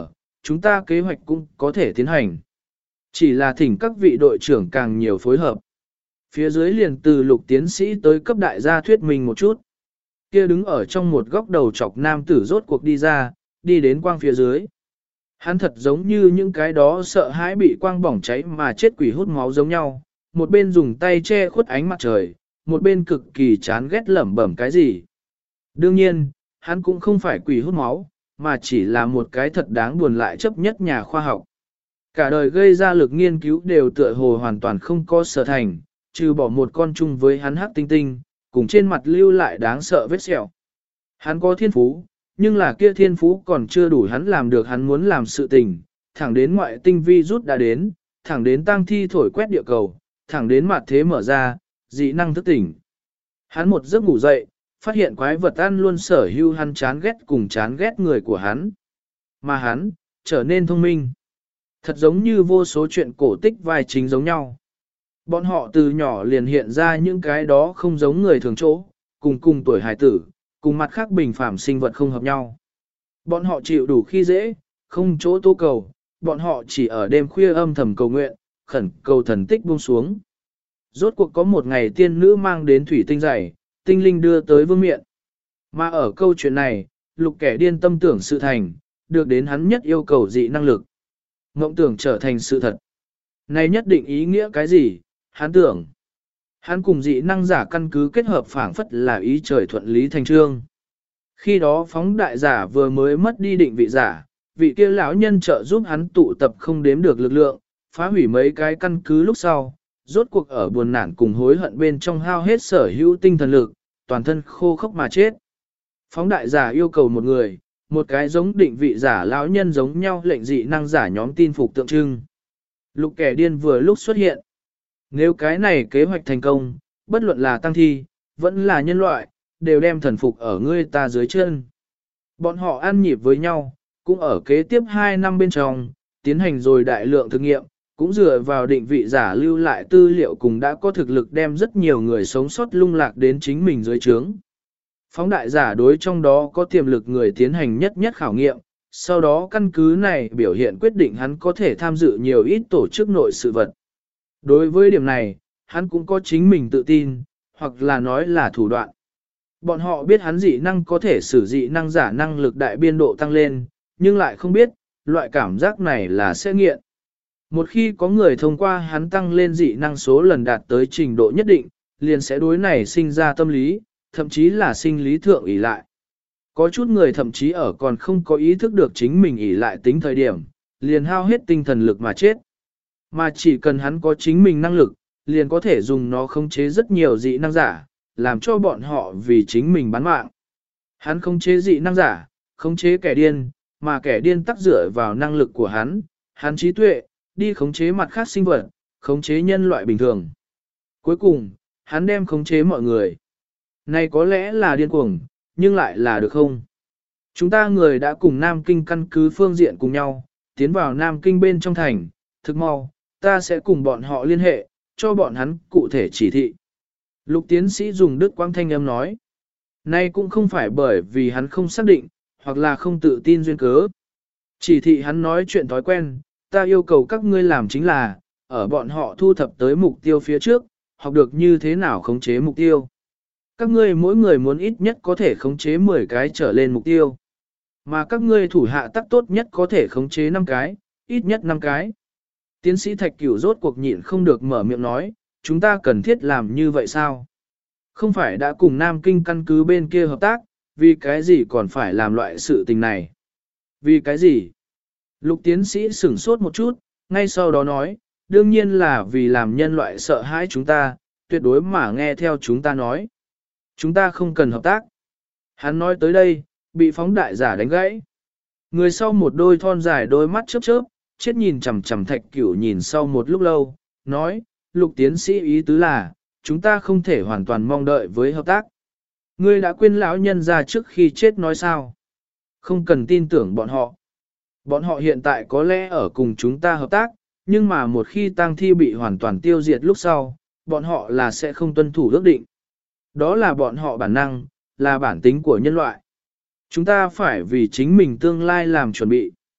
chúng ta kế hoạch cũng có thể tiến hành. Chỉ là thỉnh các vị đội trưởng càng nhiều phối hợp. Phía dưới liền từ Lục tiến sĩ tới cấp đại gia thuyết minh một chút. Kia đứng ở trong một góc đầu chọc nam tử rốt cuộc đi ra, đi đến quang phía dưới. Hắn thật giống như những cái đó sợ hãi bị quang bỏng cháy mà chết quỷ hút máu giống nhau, một bên dùng tay che khuất ánh mặt trời, một bên cực kỳ chán ghét lẩm bẩm cái gì. Đương nhiên, hắn cũng không phải quỷ hút máu, mà chỉ là một cái thật đáng buồn lại chấp nhất nhà khoa học. Cả đời gây ra lực nghiên cứu đều tựa hồ hoàn toàn không có sở thành, trừ bỏ một con chung với hắn hắc tinh tinh, cùng trên mặt lưu lại đáng sợ vết sẹo. Hắn có thiên phú, nhưng là kia thiên phú còn chưa đủ hắn làm được hắn muốn làm sự tình, thẳng đến ngoại tinh vi rút đã đến, thẳng đến tăng thi thổi quét địa cầu, thẳng đến mặt thế mở ra, dị năng thức tỉnh. Hắn một giấc ngủ dậy, phát hiện quái vật ăn luôn sở hữu hắn chán ghét cùng chán ghét người của hắn. Mà hắn, trở nên thông minh. Thật giống như vô số chuyện cổ tích vai chính giống nhau. Bọn họ từ nhỏ liền hiện ra những cái đó không giống người thường chỗ, cùng tuổi hài tử, cùng mặt khác bình phàm sinh vật không hợp nhau. Bọn họ chịu đủ khi dễ, không chỗ tố cầu, bọn họ chỉ ở đêm khuya âm thầm cầu nguyện, khẩn cầu thần tích buông xuống. Rốt cuộc có một ngày tiên nữ mang đến thủy tinh dày, tinh linh đưa tới vương miện. Mà ở câu chuyện này, Lục kẻ điên tâm tưởng sự thành, được đến hắn nhất yêu cầu dị năng lực. Ngộng tưởng trở thành sự thật. Này nhất định ý nghĩa cái gì, hắn tưởng. Hắn cùng dị năng giả căn cứ kết hợp phảng phất là ý trời thuận lý thành trương. Khi đó phóng đại giả vừa mới mất đi định vị giả, vị kia lão nhân trợ giúp hắn tụ tập không đếm được lực lượng, phá hủy mấy cái căn cứ lúc sau, rốt cuộc ở buồn nản cùng hối hận bên trong hao hết sở hữu tinh thần lực, toàn thân khô khốc mà chết. Phóng đại giả yêu cầu một người, một cái giống định vị giả lão nhân giống nhau lệnh dị năng giả nhóm tin phục tượng trưng. Lục kẻ điên vừa lúc xuất hiện. Nếu cái này kế hoạch thành công, bất luận là tăng thi, vẫn là nhân loại, đều đem thần phục ở ngươi ta dưới chân. Bọn họ ăn nhịp với nhau, cũng ở kế tiếp 2 năm bên trong, tiến hành rồi đại lượng thực nghiệm, cũng dựa vào định vị giả lưu lại tư liệu cùng đã có thực lực đem rất nhiều người sống sót lung lạc đến chính mình dưới trướng. Phóng đại giả đối trong đó có tiềm lực người tiến hành nhất khảo nghiệm, sau đó căn cứ này biểu hiện quyết định hắn có thể tham dự nhiều ít tổ chức nội sự vật. Đối với điểm này, hắn cũng có chính mình tự tin, hoặc là nói là thủ đoạn. Bọn họ biết hắn dị năng có thể sử dị năng giả năng lực đại biên độ tăng lên, nhưng lại không biết, loại cảm giác này là sẽ nghiện. Một khi có người thông qua hắn tăng lên dị năng số lần đạt tới trình độ nhất định, liền sẽ đối này sinh ra tâm lý, thậm chí là sinh lý thượng ỷ lại. Có chút người thậm chí ở còn không có ý thức được chính mình ỷ lại tính thời điểm, liền hao hết tinh thần lực mà chết. Mà chỉ cần hắn có chính mình năng lực, liền có thể dùng nó khống chế rất nhiều dị năng giả, làm cho bọn họ vì chính mình bán mạng. Hắn khống chế dị năng giả, khống chế kẻ điên, mà kẻ điên tắc dựa vào năng lực của hắn trí tuệ, đi khống chế mặt khác sinh vật, khống chế nhân loại bình thường. Cuối cùng, hắn đem khống chế mọi người. Này có lẽ là điên cuồng, nhưng lại là được không? Chúng ta người đã cùng Nam Kinh căn cứ phương diện cùng nhau, tiến vào Nam Kinh bên trong thành, thực mau, ta sẽ cùng bọn họ liên hệ, cho bọn hắn cụ thể chỉ thị. Lục tiến sĩ dùng đức quang thanh âm nói. Nay cũng không phải bởi vì hắn không xác định, hoặc là không tự tin duyên cớ. Chỉ thị hắn nói chuyện thói quen, ta yêu cầu các ngươi làm chính là, ở bọn họ thu thập tới mục tiêu phía trước, học được như thế nào khống chế mục tiêu. Các ngươi mỗi người muốn ít nhất có thể khống chế 10 cái trở lên mục tiêu. Mà các ngươi thủ hạ tác tốt nhất có thể khống chế 5 cái, ít nhất 5 cái. Tiến sĩ Thạch Cửu rốt cuộc nhịn không được mở miệng nói, chúng ta cần thiết làm như vậy sao? Không phải đã cùng Nam Kinh căn cứ bên kia hợp tác, vì cái gì còn phải làm loại sự tình này? Vì cái gì? Lục tiến sĩ sửng sốt một chút, ngay sau đó nói, đương nhiên là vì làm nhân loại sợ hãi chúng ta, tuyệt đối mà nghe theo chúng ta nói. Chúng ta không cần hợp tác. Hắn nói tới đây, bị phóng đại giả đánh gãy. Người sau một đôi thon dài đôi mắt chớp chớp, chết nhìn chằm chằm Thạch Cửu nhìn sau một lúc lâu, nói, Lục tiến sĩ ý tứ là, chúng ta không thể hoàn toàn mong đợi với hợp tác. Ngươi đã quên lão nhân ra trước khi chết nói sao? Không cần tin tưởng bọn họ. Bọn họ hiện tại có lẽ ở cùng chúng ta hợp tác, nhưng mà một khi tang thi bị hoàn toàn tiêu diệt lúc sau, bọn họ là sẽ không tuân thủ ước định. Đó là bọn họ bản năng, là bản tính của nhân loại. Chúng ta phải vì chính mình tương lai làm chuẩn bị.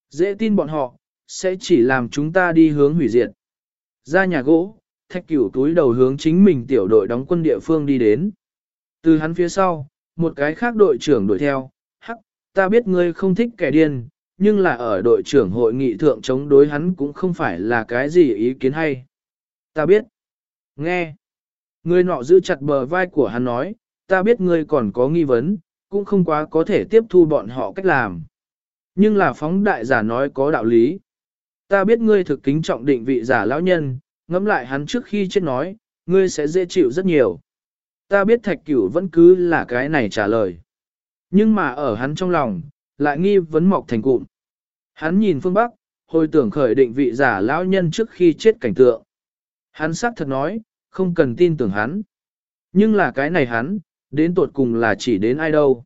Dễ tin bọn họ, sẽ chỉ làm chúng ta đi hướng hủy diệt. Ra nhà gỗ, Thạch Cửu túi đầu hướng chính mình tiểu đội đóng quân địa phương đi đến. Từ hắn phía sau, một cái khác đội trưởng đuổi theo, hắc, ta biết ngươi không thích kẻ điên, nhưng là ở đội trưởng hội nghị thượng chống đối hắn cũng không phải là cái gì ý kiến hay. Ta biết. Nghe. Người nọ giữ chặt bờ vai của hắn nói, ta biết ngươi còn có nghi vấn, cũng không quá có thể tiếp thu bọn họ cách làm. Nhưng là phóng đại giả nói có đạo lý. Ta biết ngươi thực kính trọng định vị giả lão nhân, ngẫm lại hắn trước khi chết nói, ngươi sẽ dễ chịu rất nhiều. Ta biết Thạch Cửu vẫn cứ là cái này trả lời. Nhưng mà ở hắn trong lòng, lại nghi vấn mọc thành cụm. Hắn nhìn phương Bắc, hồi tưởng khởi định vị giả lão nhân trước khi chết cảnh tượng. Hắn xác thật nói, không cần tin tưởng hắn. Nhưng là cái này hắn, đến tột cùng là chỉ đến ai đâu.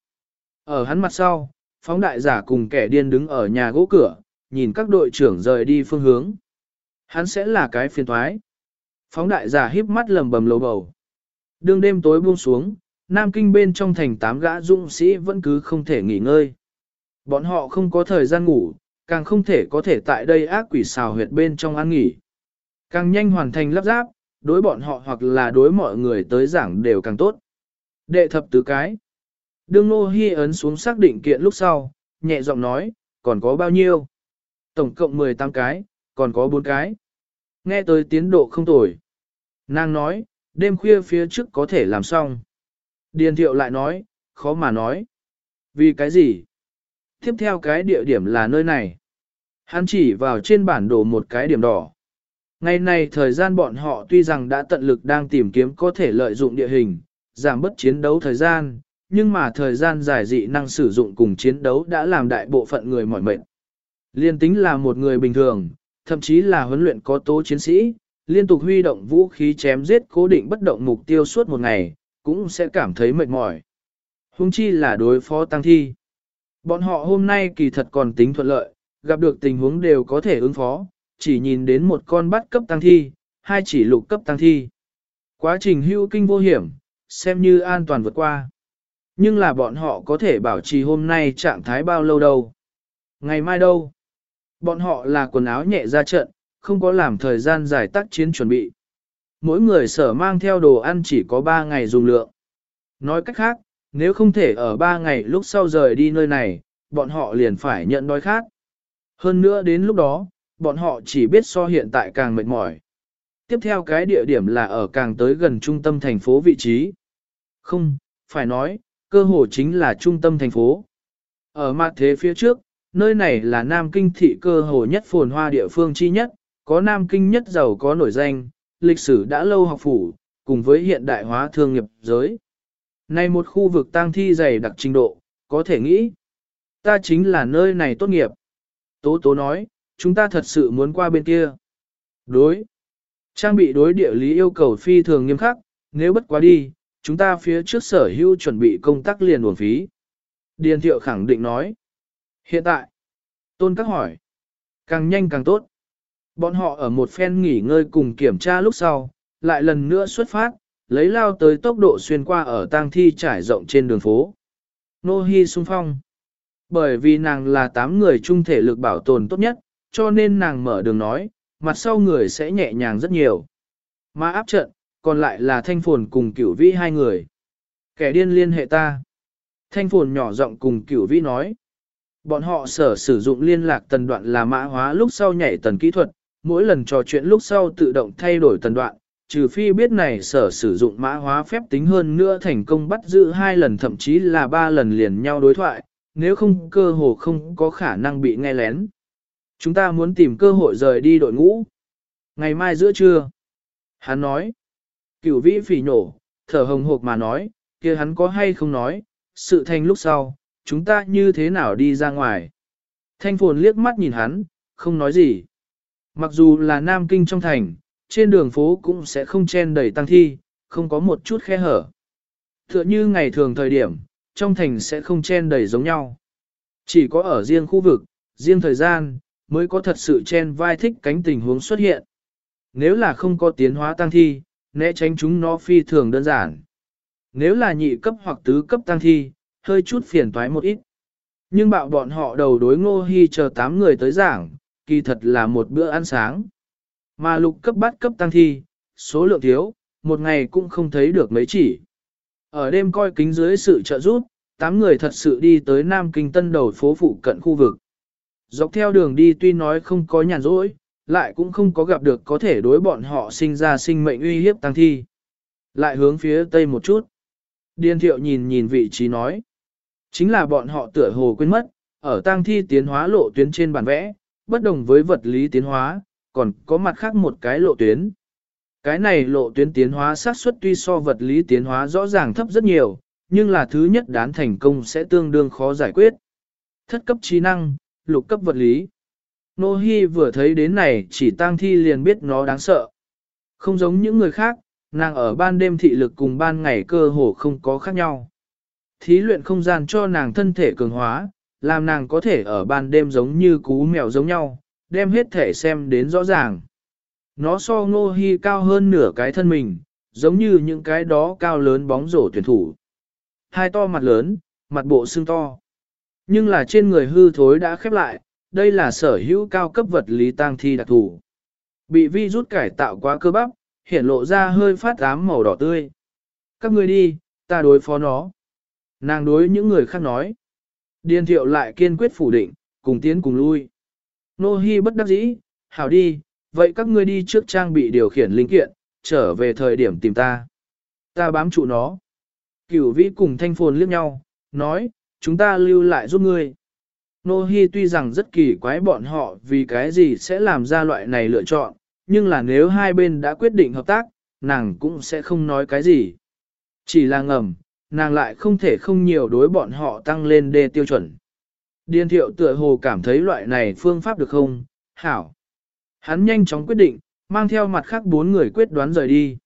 Ở hắn mặt sau, phóng đại giả cùng kẻ điên đứng ở nhà gỗ cửa, nhìn các đội trưởng rời đi phương hướng. Hắn sẽ là cái phiền toái. Phóng đại giả híp mắt lầm bầm lầu bầu. Đương đêm tối buông xuống, Nam Kinh bên trong thành 8 gã dũng sĩ vẫn cứ không thể nghỉ ngơi. Bọn họ không có thời gian ngủ, càng không thể có thể tại đây ác quỷ xào huyệt bên trong ăn nghỉ. Càng nhanh hoàn thành lắp ráp, đối bọn họ hoặc là đối mọi người tới giảng đều càng tốt. Đệ thập tứ cái. Đương Nô Hi ấn xuống xác định kiện lúc sau, nhẹ giọng nói, còn có bao nhiêu? Tổng cộng 18 cái, còn có 4 cái. Nghe tới tiến độ không tồi. Nàng nói, đêm khuya phía trước có thể làm xong. Điền thiệu lại nói, khó mà nói. Vì cái gì? Tiếp theo cái địa điểm là nơi này. Hắn chỉ vào trên bản đồ một cái điểm đỏ. Ngày này thời gian bọn họ tuy rằng đã tận lực đang tìm kiếm có thể lợi dụng địa hình, giảm bớt chiến đấu thời gian, nhưng mà thời gian dài dị năng sử dụng cùng chiến đấu đã làm đại bộ phận người mỏi mệt. Liên tính là một người bình thường, thậm chí là huấn luyện có tố chiến sĩ, liên tục huy động vũ khí chém giết cố định bất động mục tiêu suốt một ngày, cũng sẽ cảm thấy mệt mỏi. Hung chi là đối phó tăng thi. Bọn họ hôm nay kỳ thật còn tính thuận lợi, gặp được tình huống đều có thể ứng phó, chỉ nhìn đến một con bắt cấp tăng thi, hai chỉ lục cấp tăng thi. Quá trình hữu kinh vô hiểm, xem như an toàn vượt qua. Nhưng là bọn họ có thể bảo trì hôm nay trạng thái bao lâu đâu. Ngày mai đâu. Bọn họ là quần áo nhẹ ra trận, không có làm thời gian giải tác chiến chuẩn bị. Mỗi người sở mang theo đồ ăn chỉ có 3 ngày dùng lượng. Nói cách khác, nếu không thể ở 3 ngày lúc sau rời đi nơi này, bọn họ liền phải nhận đói khát. Hơn nữa đến lúc đó, bọn họ chỉ biết so hiện tại càng mệt mỏi. Tiếp theo cái địa điểm là ở càng tới gần trung tâm thành phố vị trí. Không, phải nói, cơ hồ chính là trung tâm thành phố. Ở mặt thế phía trước, nơi này là Nam Kinh thị cơ hồ nhất phồn hoa địa phương chi nhất, có Nam Kinh nhất giàu có nổi danh, lịch sử đã lâu học phủ, cùng với hiện đại hóa thương nghiệp giới. Này một khu vực tang thi dày đặc trình độ, có thể nghĩ, ta chính là nơi này tốt nghiệp. Tố Tố nói, chúng ta thật sự muốn qua bên kia. Đối. Trang bị đối địa lý yêu cầu phi thường nghiêm khắc, nếu bất quá đi, chúng ta phía trước sở hữu chuẩn bị công tác liền uổng phí. Điền Thiệu khẳng định nói. Hiện tại, Tôn Các hỏi, càng nhanh càng tốt. Bọn họ ở một phen nghỉ ngơi cùng kiểm tra lúc sau, lại lần nữa xuất phát, lấy lao tới tốc độ xuyên qua ở tang thi trải rộng trên đường phố. Nô Hi xung phong. Bởi vì nàng là 8 người chung thể lực bảo tồn tốt nhất, cho nên nàng mở đường nói, mặt sau người sẽ nhẹ nhàng rất nhiều. Mà áp trận, còn lại là Thanh Phồn cùng Cửu Vĩ 2 người. Kẻ điên liên hệ ta. Thanh Phồn nhỏ giọng cùng Cửu Vĩ nói. Bọn họ sử dụng liên lạc tần đoạn là mã hóa lúc sau nhảy tần kỹ thuật, mỗi lần trò chuyện lúc sau tự động thay đổi tần đoạn, trừ phi biết này sử dụng mã hóa phép tính hơn nữa thành công bắt giữ 2 lần thậm chí là 3 lần liền nhau đối thoại, nếu không cơ hồ không có khả năng bị nghe lén. Chúng ta muốn tìm cơ hội rời đi đội ngũ. Ngày mai giữa trưa. Hắn nói. Cửu Vĩ phỉ nhổ, thở hồng hộc mà nói, kia hắn có hay không nói, sự thành lúc sau, chúng ta như thế nào đi ra ngoài. Thanh Phồn liếc mắt nhìn hắn, không nói gì. Mặc dù là Nam Kinh trong thành, trên đường phố cũng sẽ không chen đầy tăng thi, không có một chút khe hở. Tựa như ngày thường thời điểm, trong thành sẽ không chen đầy giống nhau. Chỉ có ở riêng khu vực, riêng thời gian, mới có thật sự chen vai thích cánh tình huống xuất hiện. Nếu là không có tiến hóa tăng thi, né tránh chúng nó phi thường đơn giản. Nếu là nhị cấp hoặc tứ cấp tăng thi, hơi chút phiền toái một ít. Nhưng bạo bọn họ đầu đối Ngô Hi chờ 8 người tới giảng, kỳ thật là một bữa ăn sáng. Mà lục cấp bắt cấp tăng thi, số lượng thiếu, một ngày cũng không thấy được mấy chỉ. Ở đêm coi kính dưới sự trợ giúp, 8 người thật sự đi tới Nam Kinh Tân đầu phố phụ cận khu vực. Dọc theo đường đi tuy nói không có nhàn rỗi, lại cũng không có gặp được có thể đối bọn họ sinh ra sinh mệnh uy hiếp tăng thi. Lại hướng phía tây một chút. Điền thiệu nhìn nhìn vị trí nói. Chính là bọn họ tựa hồ quên mất, ở tăng thi tiến hóa lộ tuyến trên bản vẽ, bất đồng với vật lý tiến hóa, còn có mặt khác một cái lộ tuyến. Cái này lộ tuyến tiến hóa xác suất tuy so vật lý tiến hóa rõ ràng thấp rất nhiều, nhưng là thứ nhất đán thành công sẽ tương đương khó giải quyết. Thất cấp trí năng, lục cấp vật lý. Nô Hi vừa thấy đến này chỉ tang thi liền biết nó đáng sợ. Không giống những người khác, nàng ở ban đêm thị lực cùng ban ngày cơ hồ không có khác nhau. Thí luyện không gian cho nàng thân thể cường hóa, làm nàng có thể ở ban đêm giống như cú mèo giống nhau, đem hết thể xem đến rõ ràng. Nó so Ngô Hi cao hơn nửa cái thân mình, giống như những cái đó cao lớn bóng rổ tuyển thủ. Hai to mặt lớn, mặt bộ xương to. Nhưng là trên người hư thối đã khép lại, đây là sở hữu cao cấp vật lý tang thi đặc thù. Bị virus cải tạo quá cơ bắp, hiện lộ ra hơi phát ám màu đỏ tươi. Các ngươi đi, ta đối phó nó. Nàng đối những người khác nói. Điền thiệu lại kiên quyết phủ định, cùng tiến cùng lui. Nô Hi bất đắc dĩ, hảo đi, vậy các ngươi đi trước trang bị điều khiển linh kiện, trở về thời điểm tìm ta. Ta bám trụ nó. Cửu vĩ cùng thanh phồn liếc nhau, nói, chúng ta lưu lại giúp ngươi. Nô Hi tuy rằng rất kỳ quái bọn họ vì cái gì sẽ làm ra loại này lựa chọn, nhưng là nếu hai bên đã quyết định hợp tác, nàng cũng sẽ không nói cái gì. Chỉ là ngầm, nàng lại không thể không nhiều đối bọn họ tăng lên đê tiêu chuẩn. Điền thiệu tựa hồ cảm thấy loại này phương pháp được không? Hảo. Hắn nhanh chóng quyết định, mang theo mặt khác 4 người quyết đoán rời đi.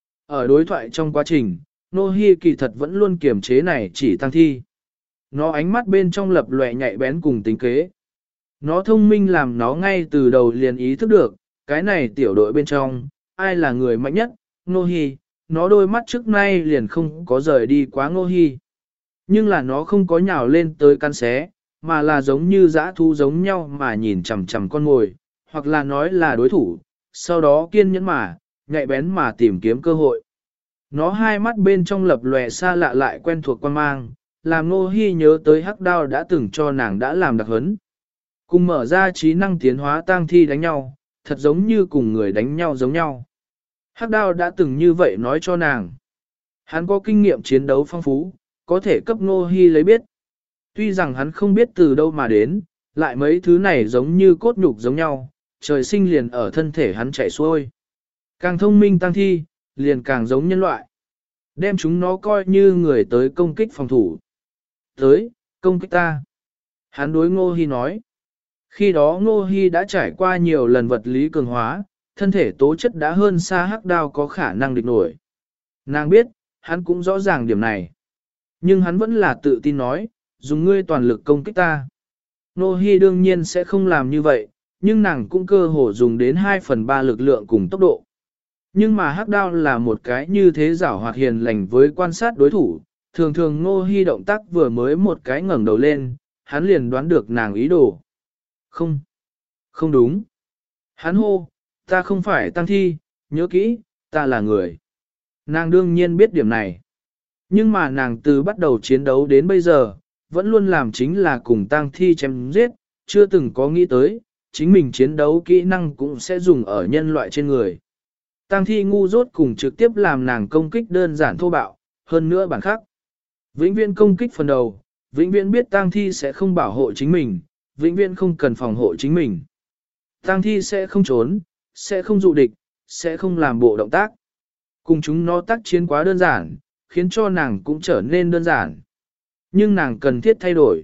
Ở đối thoại trong quá trình, Nô Hi kỳ thật vẫn luôn kiềm chế này chỉ tăng thi. Nó ánh mắt bên trong lập lòe nhạy bén cùng tính kế. Nó thông minh làm nó ngay từ đầu liền ý thức được, cái này tiểu đội bên trong, ai là người mạnh nhất, Nô Hi, nó đôi mắt trước nay liền không có rời đi quá Nô Hi. Nhưng là nó không có nhào lên tới căn xé, mà là giống như dã thú giống nhau mà nhìn chằm chằm con mồi, hoặc là nói là đối thủ, sau đó kiên nhẫn mà, nhạy bén mà tìm kiếm cơ hội. Nó hai mắt bên trong lập lòe xa lạ lại quen thuộc quan mang, làm Nô Hi nhớ tới hắc đao đã từng cho nàng đã làm đặc huấn. Cùng mở ra trí năng tiến hóa tang thi đánh nhau, thật giống như cùng người đánh nhau giống nhau. Hắc đao đã từng như vậy nói cho nàng. Hắn có kinh nghiệm chiến đấu phong phú, có thể cấp Nô Hi lấy biết. Tuy rằng hắn không biết từ đâu mà đến, lại mấy thứ này giống như cốt nhục giống nhau, trời sinh liền ở thân thể hắn chảy xuôi. Càng thông minh tang thi, liền càng giống nhân loại. Đem chúng nó coi như người tới công kích phòng thủ. Tới, công kích ta. Hắn đối Ngô Hi nói. Khi đó Ngô Hi đã trải qua nhiều lần vật lý cường hóa, thân thể tố chất đã hơn xa hắc đao có khả năng địch nổi. Nàng biết, hắn cũng rõ ràng điểm này. Nhưng hắn vẫn là tự tin nói, dùng ngươi toàn lực công kích ta. Ngô Hi đương nhiên sẽ không làm như vậy, nhưng nàng cũng cơ hồ dùng đến 2/3 lực lượng cùng tốc độ. Nhưng mà hắc đao là một cái như thế giảo hoạt hiền lành với quan sát đối thủ, thường thường Ngô Hi động tác vừa mới một cái ngẩng đầu lên, hắn liền đoán được nàng ý đồ. Không, không đúng. Hắn hô, ta không phải tăng thi, nhớ kỹ, ta là người. Nàng đương nhiên biết điểm này. Nhưng mà nàng từ bắt đầu chiến đấu đến bây giờ, vẫn luôn làm chính là cùng tăng thi chém giết, chưa từng có nghĩ tới, chính mình chiến đấu kỹ năng cũng sẽ dùng ở nhân loại trên người. Tăng thi ngu dốt cùng trực tiếp làm nàng công kích đơn giản thô bạo, hơn nữa bản khác. Vĩnh viễn công kích phần đầu, vĩnh viễn biết tang thi sẽ không bảo hộ chính mình, vĩnh viễn không cần phòng hộ chính mình. Tang thi sẽ không trốn, sẽ không dụ địch, sẽ không làm bộ động tác. Cùng chúng nó tác chiến quá đơn giản, khiến cho nàng cũng trở nên đơn giản. Nhưng nàng cần thiết thay đổi.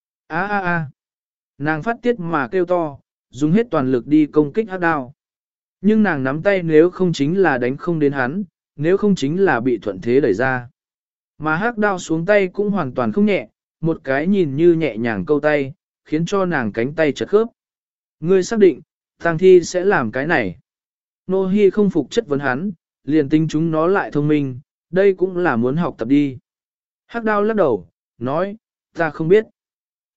Nàng phát tiết mà kêu to, dùng hết toàn lực đi công kích hắc đao. Nhưng nàng nắm tay nếu không chính là đánh không đến hắn, nếu không chính là bị thuận thế đẩy ra. Mà hắc đao xuống tay cũng hoàn toàn không nhẹ, một cái nhìn như nhẹ nhàng câu tay, khiến cho nàng cánh tay chật khớp. Ngươi xác định, tang thi sẽ làm cái này. Nô Hi không phục chất vấn hắn, liền tính chúng nó lại thông minh, đây cũng là muốn học tập đi. Hắc đao lắc đầu, nói, ta không biết.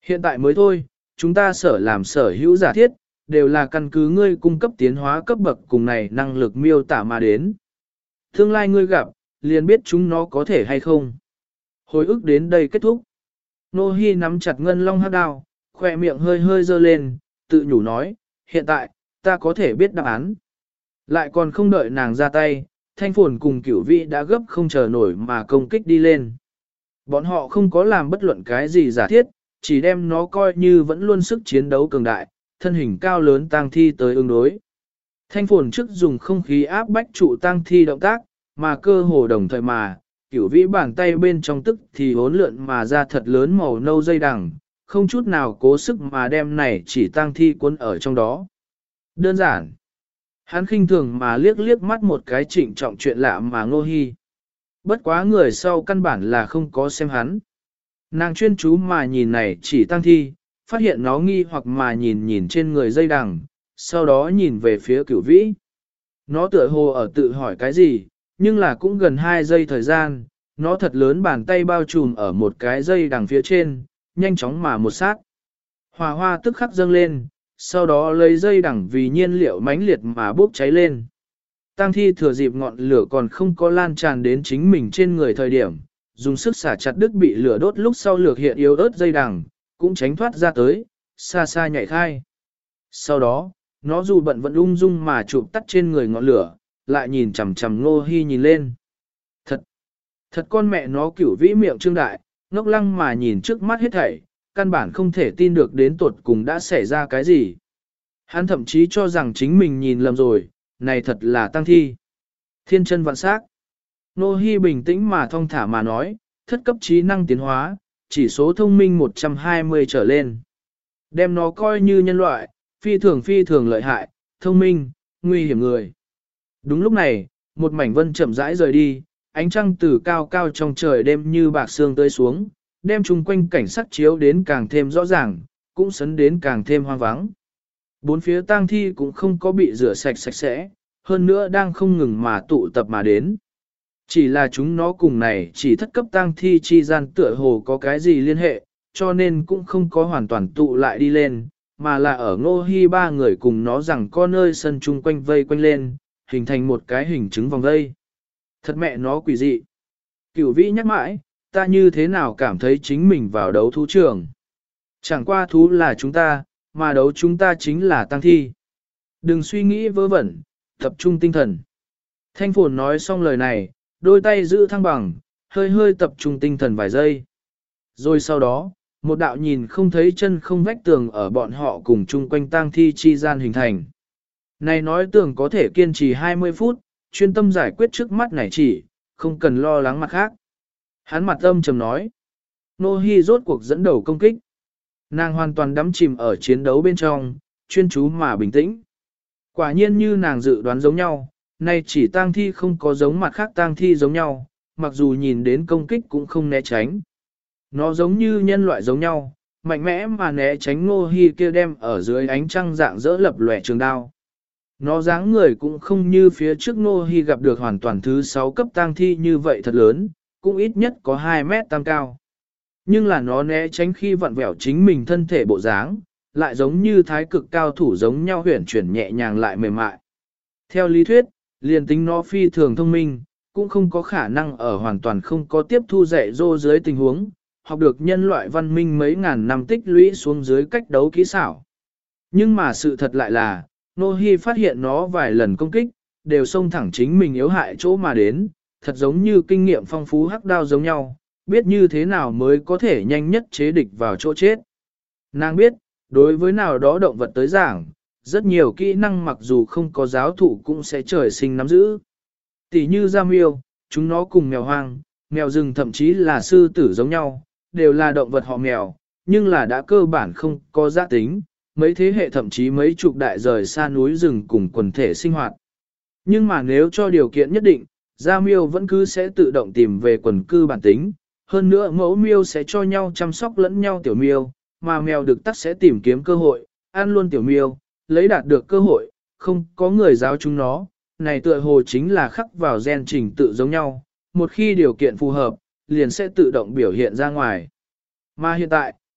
Hiện tại mới thôi, chúng ta sở làm sở hữu giả thiết, đều là căn cứ ngươi cung cấp tiến hóa cấp bậc cùng này năng lực miêu tả mà đến. Tương lai ngươi gặp, liền biết chúng nó có thể hay không. Hồi ức đến đây kết thúc. Nô Hi nắm chặt ngân long hắc đao, khỏe miệng hơi hơi dơ lên, tự nhủ nói, hiện tại, ta có thể biết đáp án. Lại còn không đợi nàng ra tay, thanh phồn cùng cửu vị đã gấp không chờ nổi mà công kích đi lên. Bọn họ không có làm bất luận cái gì giả thiết, chỉ đem nó coi như vẫn luôn sức chiến đấu cường đại, thân hình cao lớn tang thi tới ứng đối. Thanh phồn trước dùng không khí áp bách trụ tang thi động tác, mà cơ hồ đồng thời mà, cửu vĩ bàn tay bên trong tức thì hốn lượn mà ra thật lớn màu nâu dây đằng, không chút nào cố sức mà đem này chỉ tang thi cuốn ở trong đó. Đơn giản. Hắn khinh thường mà liếc liếc mắt một cái trịnh trọng chuyện lạ mà Ngô Hi. Bất quá người sau căn bản là không có xem hắn. Nàng chuyên chú mà nhìn này chỉ tang thi, phát hiện nó nghi hoặc mà nhìn nhìn trên người dây đằng, sau đó nhìn về phía cửu vĩ. Nó tựa hồ ở tự hỏi cái gì, nhưng là cũng gần 2 giây thời gian, nó thật lớn bàn tay bao trùm ở một cái dây đằng phía trên, nhanh chóng mà một sát. Hỏa hoa tức khắc dâng lên, sau đó lấy dây đằng vì nhiên liệu mãnh liệt mà bốc cháy lên. Tang thi thừa dịp ngọn lửa còn không có lan tràn đến chính mình trên người thời điểm, dùng sức xả chặt đứt bị lửa đốt lúc sau lược hiện yếu ớt dây đằng, cũng tránh thoát ra tới, xa xa nhảy khai. Sau đó, nó dù bận vẫn ung dung mà chụp tắt trên người ngọn lửa, lại nhìn chằm chằm Ngô Hi nhìn lên. Thật con mẹ nó cửu vĩ miệng trương đại, ngốc lăng mà nhìn trước mắt hết thảy, căn bản không thể tin được đến tuột cùng đã xảy ra cái gì. Hắn thậm chí cho rằng chính mình nhìn lầm rồi, này thật là tăng thi. Thiên chân vạn sắc. Ngô Hi bình tĩnh mà thong thả mà nói, thất cấp trí năng tiến hóa, chỉ số thông minh 120 trở lên. Đem nó coi như nhân loại, phi thường lợi hại, thông minh, nguy hiểm người. Đúng lúc này, một mảnh vân chậm rãi rời đi, ánh trăng từ cao cao trong trời đêm như bạc sương tới xuống, đem chung quanh cảnh sắc chiếu đến càng thêm rõ ràng, cũng sấn đến càng thêm hoang vắng. Bốn phía tang thi cũng không có bị rửa sạch sạch sẽ, hơn nữa đang không ngừng mà tụ tập mà đến. Chỉ là chúng nó cùng này chỉ thất cấp tang thi chi gian tựa hồ có cái gì liên hệ, cho nên cũng không có hoàn toàn tụ lại đi lên, mà là ở Ngô Hi 3 người cùng nó rằng có nơi sân chung quanh vây quanh lên, hình thành một cái hình trứng vòng vây. Thật mẹ nó quỷ dị. Cửu vĩ nhắc mãi, ta như thế nào cảm thấy chính mình vào đấu thú trường. Chẳng qua thú là chúng ta, mà đấu chúng ta chính là tang thi. Đừng suy nghĩ vớ vẩn, tập trung tinh thần. Thanh phồn nói xong lời này, đôi tay giữ thăng bằng, hơi hơi tập trung tinh thần vài giây. Rồi sau đó, một đạo nhìn không thấy chân không vách tường ở bọn họ cùng chung quanh tang thi chi gian hình thành. Này nói tường có thể kiên trì 20 phút, chuyên tâm giải quyết trước mắt này chỉ, không cần lo lắng mặt khác. Hắn mặt âm trầm nói. Nô Hi rốt cuộc dẫn đầu công kích. Nàng hoàn toàn đắm chìm ở chiến đấu bên trong, chuyên chú mà bình tĩnh. Quả nhiên như nàng dự đoán giống nhau, nay chỉ tang thi không có giống mặt khác tang thi giống nhau, mặc dù nhìn đến công kích cũng không né tránh. Nó giống như nhân loại giống nhau, mạnh mẽ mà né tránh Ngô Hi kia đem ở dưới ánh trăng dạng dỡ lập lòe trường đao. Nó dáng người cũng không như phía trước Ngô Hi gặp được hoàn toàn thứ 6 cấp tang thi như vậy thật lớn, cũng ít nhất có 2 mét tam cao. Nhưng là nó né tránh khi vặn vẹo chính mình thân thể bộ dáng, lại giống như thái cực cao thủ giống nhau huyển chuyển nhẹ nhàng lại mềm mại. Theo lý thuyết, liền tính nó phi thường thông minh, cũng không có khả năng ở hoàn toàn không có tiếp thu dạy dỗ dưới tình huống, học được nhân loại văn minh mấy ngàn năm tích lũy xuống dưới cách đấu kỹ xảo. Nhưng mà sự thật lại là, Nô Hi phát hiện nó vài lần công kích, đều xông thẳng chính mình yếu hại chỗ mà đến, thật giống như kinh nghiệm phong phú hắc đao giống nhau, biết như thế nào mới có thể nhanh nhất chế địch vào chỗ chết. Nàng biết, đối với nào đó động vật tới giảng, rất nhiều kỹ năng mặc dù không có giáo thụ cũng sẽ trời sinh nắm giữ. Tỷ như da miêu, chúng nó cùng mèo hoang, mèo rừng thậm chí là sư tử giống nhau, đều là động vật họ mèo, nhưng là đã cơ bản không có giá tính, mấy thế hệ thậm chí mấy chục đại rời xa núi rừng cùng quần thể sinh hoạt. Nhưng mà nếu cho điều kiện nhất định, da miêu vẫn cứ sẽ tự động tìm về quần cư bản tính, hơn nữa mẫu miêu sẽ cho nhau chăm sóc lẫn nhau tiểu miêu, mà mèo đực tắc sẽ tìm kiếm cơ hội, ăn luôn tiểu miêu, lấy đạt được cơ hội, không có người giáo chúng nó, này tựa hồ chính là khắc vào gen trình tự giống nhau, một khi điều kiện phù hợp, liền sẽ tự động biểu hiện ra ngoài. Mà hiện tại,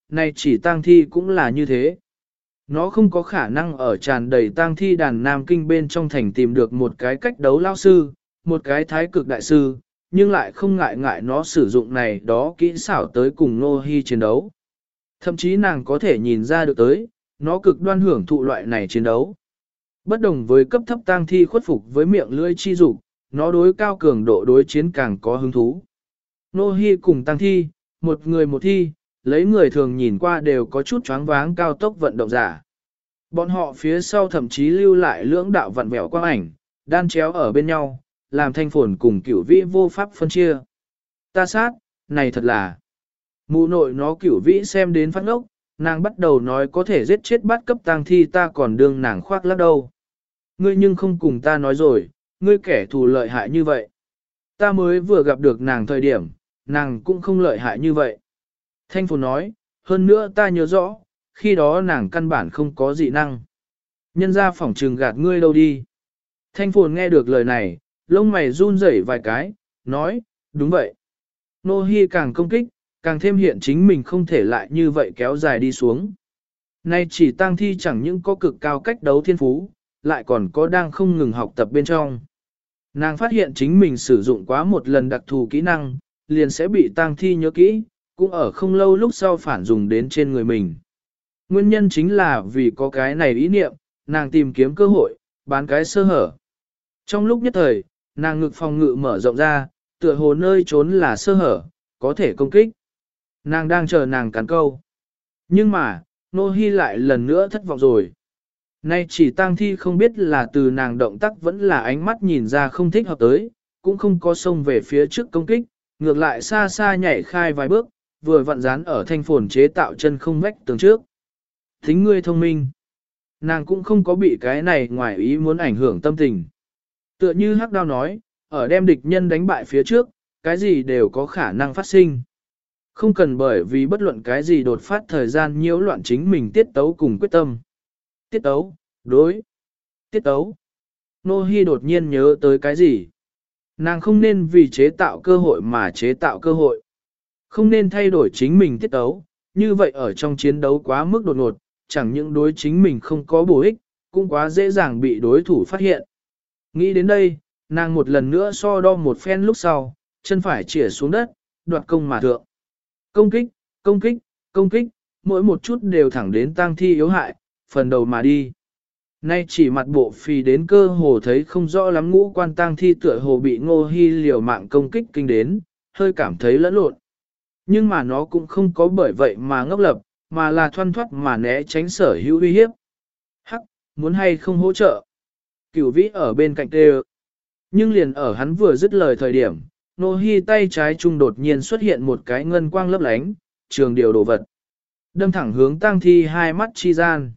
này chỉ tang thi cũng là như thế. Nó không có khả năng ở tràn đầy tang thi đàn Nam Kinh bên trong thành tìm được một cái cách đấu lao sư, một cái thái cực đại sư, nhưng lại không ngại ngại nó sử dụng này đó kỹ xảo tới cùng Nô Hi chiến đấu. Thậm chí nàng có thể nhìn ra được tới, nó cực đoan hưởng thụ loại này chiến đấu. Bất đồng với cấp thấp tang thi khuất phục với miệng lưỡi chi dục, nó đối cao cường độ đối chiến càng có hứng thú. Nô Hi cùng tang thi, một người một thi, lấy người thường nhìn qua đều có chút choáng váng cao tốc vận động giả. Bọn họ phía sau thậm chí lưu lại lưỡng đạo vặn vẹo quang ảnh, đan chéo ở bên nhau, làm Thanh Phồn cùng Cửu Vĩ vô pháp phân chia. Ta sát, này thật là. Mụ nội nó Cửu Vĩ xem đến phát ngốc, nàng bắt đầu nói có thể giết chết bắt cấp tang thi ta còn đương nàng khoác lác đâu. Ngươi nhưng không cùng ta nói rồi, ngươi kẻ thù lợi hại như vậy. Ta mới vừa gặp được nàng thời điểm, nàng cũng không lợi hại như vậy. Thanh Phồn nói, hơn nữa ta nhớ rõ, khi đó nàng căn bản không có dị năng. Nhân ra phỏng trừng gạt ngươi đâu đi. Thanh Phồn nghe được lời này, lông mày run rẩy vài cái, nói, đúng vậy. Nô Hi càng công kích, càng thêm hiện chính mình không thể lại như vậy kéo dài đi xuống. Nay chỉ tang thi chẳng những có cực cao cách đấu thiên phú, lại còn có đang không ngừng học tập bên trong. Nàng phát hiện chính mình sử dụng quá một lần đặc thù kỹ năng, liền sẽ bị tang thi nhớ kỹ, cũng ở không lâu lúc sau phản dùng đến trên người mình. Nguyên nhân chính là vì có cái này ý niệm, nàng tìm kiếm cơ hội, bán cái sơ hở. Trong lúc nhất thời, nàng ngực phòng ngự mở rộng ra, tựa hồ nơi trốn là sơ hở, có thể công kích. Nàng đang chờ nàng cắn câu. Nhưng mà, Nô Hi lại lần nữa thất vọng rồi. Nay chỉ tang thi không biết là từ nàng động tác vẫn là ánh mắt nhìn ra không thích hợp tới, cũng không có xông về phía trước công kích, ngược lại xa xa nhảy khai vài bước, vừa vặn dán ở Thanh Phồn chế tạo chân không vách tường trước. Thính ngươi thông minh. Nàng cũng không có bị cái này ngoài ý muốn ảnh hưởng tâm tình. Tựa như Hắc Đao nói, ở đem địch nhân đánh bại phía trước, cái gì đều có khả năng phát sinh. Không cần bởi vì bất luận cái gì đột phát thời gian nhiễu loạn chính mình tiết tấu cùng quyết tâm. Tiết tấu, đối. Tiết tấu. Nô Hi đột nhiên nhớ tới cái gì. Nàng không nên vì chế tạo cơ hội mà chế tạo cơ hội. Không nên thay đổi chính mình tiết tấu, như vậy ở trong chiến đấu quá mức đột ngột, chẳng những đối chính mình không có bổ ích, cũng quá dễ dàng bị đối thủ phát hiện. Nghĩ đến đây, nàng một lần nữa so đo một phen lúc sau, chân phải chỉa xuống đất, đoạt công mà thượng. Công kích, công kích, công kích, mỗi một chút đều thẳng đến tang thi yếu hại, phần đầu mà đi. Nay chỉ mặt bộ phì đến cơ hồ thấy không rõ lắm ngũ quan tang thi tựa hồ bị Ngô Hi liều mạng công kích kinh đến, hơi cảm thấy lẫn lộn. Nhưng mà nó cũng không có bởi vậy mà ngốc lập, mà là thoăn thoắt mà né tránh sở hữu uy hiếp. Hắc, muốn hay không hỗ trợ? Cửu Vĩ ở bên cạnh tê. Nhưng liền ở hắn vừa dứt lời thời điểm, Nô Hi tay trái trung đột nhiên xuất hiện một cái ngân quang lấp lánh, trường điều đồ vật. Đâm thẳng hướng tang thi hai mắt chi gian.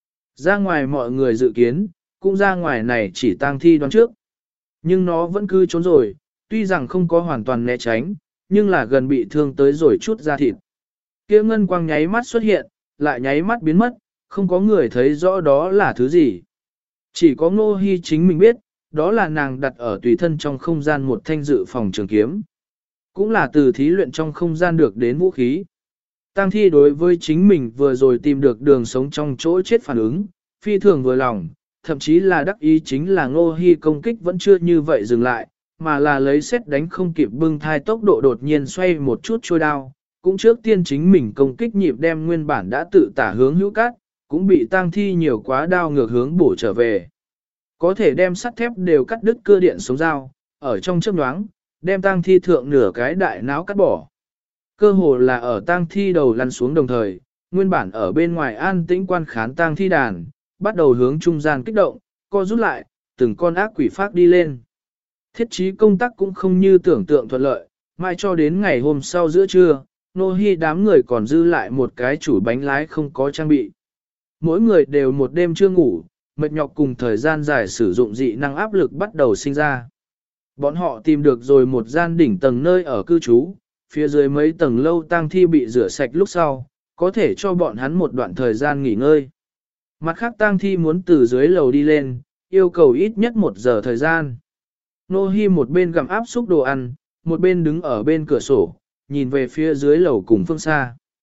Ra ngoài mọi người dự kiến, cũng ra ngoài này chỉ tang thi đoán trước. Nhưng nó vẫn cứ trốn rồi, tuy rằng không có hoàn toàn né tránh, nhưng là gần bị thương tới rồi chút da thịt. Kia ngân quang nháy mắt xuất hiện, lại nháy mắt biến mất, không có người thấy rõ đó là thứ gì. Chỉ có Ngô Hi chính mình biết, đó là nàng đặt ở tùy thân trong không gian một thanh dự phòng trường kiếm. Cũng là từ thí luyện trong không gian được đến vũ khí. Tang thi đối với chính mình vừa rồi tìm được đường sống trong chỗ chết phản ứng, phi thường vừa lòng, thậm chí là đắc ý chính là Ngô Hi công kích vẫn chưa như vậy dừng lại, mà là lấy xét đánh không kịp bưng thai tốc độ đột nhiên xoay một chút trôi đao, cũng trước tiên chính mình công kích nhịp đem nguyên bản đã tự tả hướng hữu cát, cũng bị tang thi nhiều quá đao ngược hướng bổ trở về. Có thể đem sắt thép đều cắt đứt cơ điện sống dao, ở trong chớp nhoáng, đem tang thi thượng nửa cái đại não cắt bỏ. Cơ hồ là ở tang thi đầu lăn xuống đồng thời, nguyên bản ở bên ngoài an tĩnh quan khán tang thi đàn, bắt đầu hướng trung gian kích động, co rút lại, từng con ác quỷ phát đi lên. Thiết trí công tác cũng không như tưởng tượng thuận lợi, mai cho đến ngày hôm sau giữa trưa, Nô Hi đám người còn dư lại một cái chủ bánh lái không có trang bị. Mỗi người đều một đêm chưa ngủ, mệt nhọc cùng thời gian dài sử dụng dị năng áp lực bắt đầu sinh ra. Bọn họ tìm được rồi một gian đỉnh tầng nơi ở cư trú, phía dưới mấy tầng lâu tang thi bị rửa sạch lúc sau, có thể cho bọn hắn một đoạn thời gian nghỉ ngơi. Mặt khác tang thi muốn từ dưới lầu đi lên, yêu cầu ít nhất 1 giờ thời gian. Nô Hi một bên gặm áp xúc đồ ăn, một bên đứng ở bên cửa sổ, nhìn về phía dưới lầu cùng phương xa.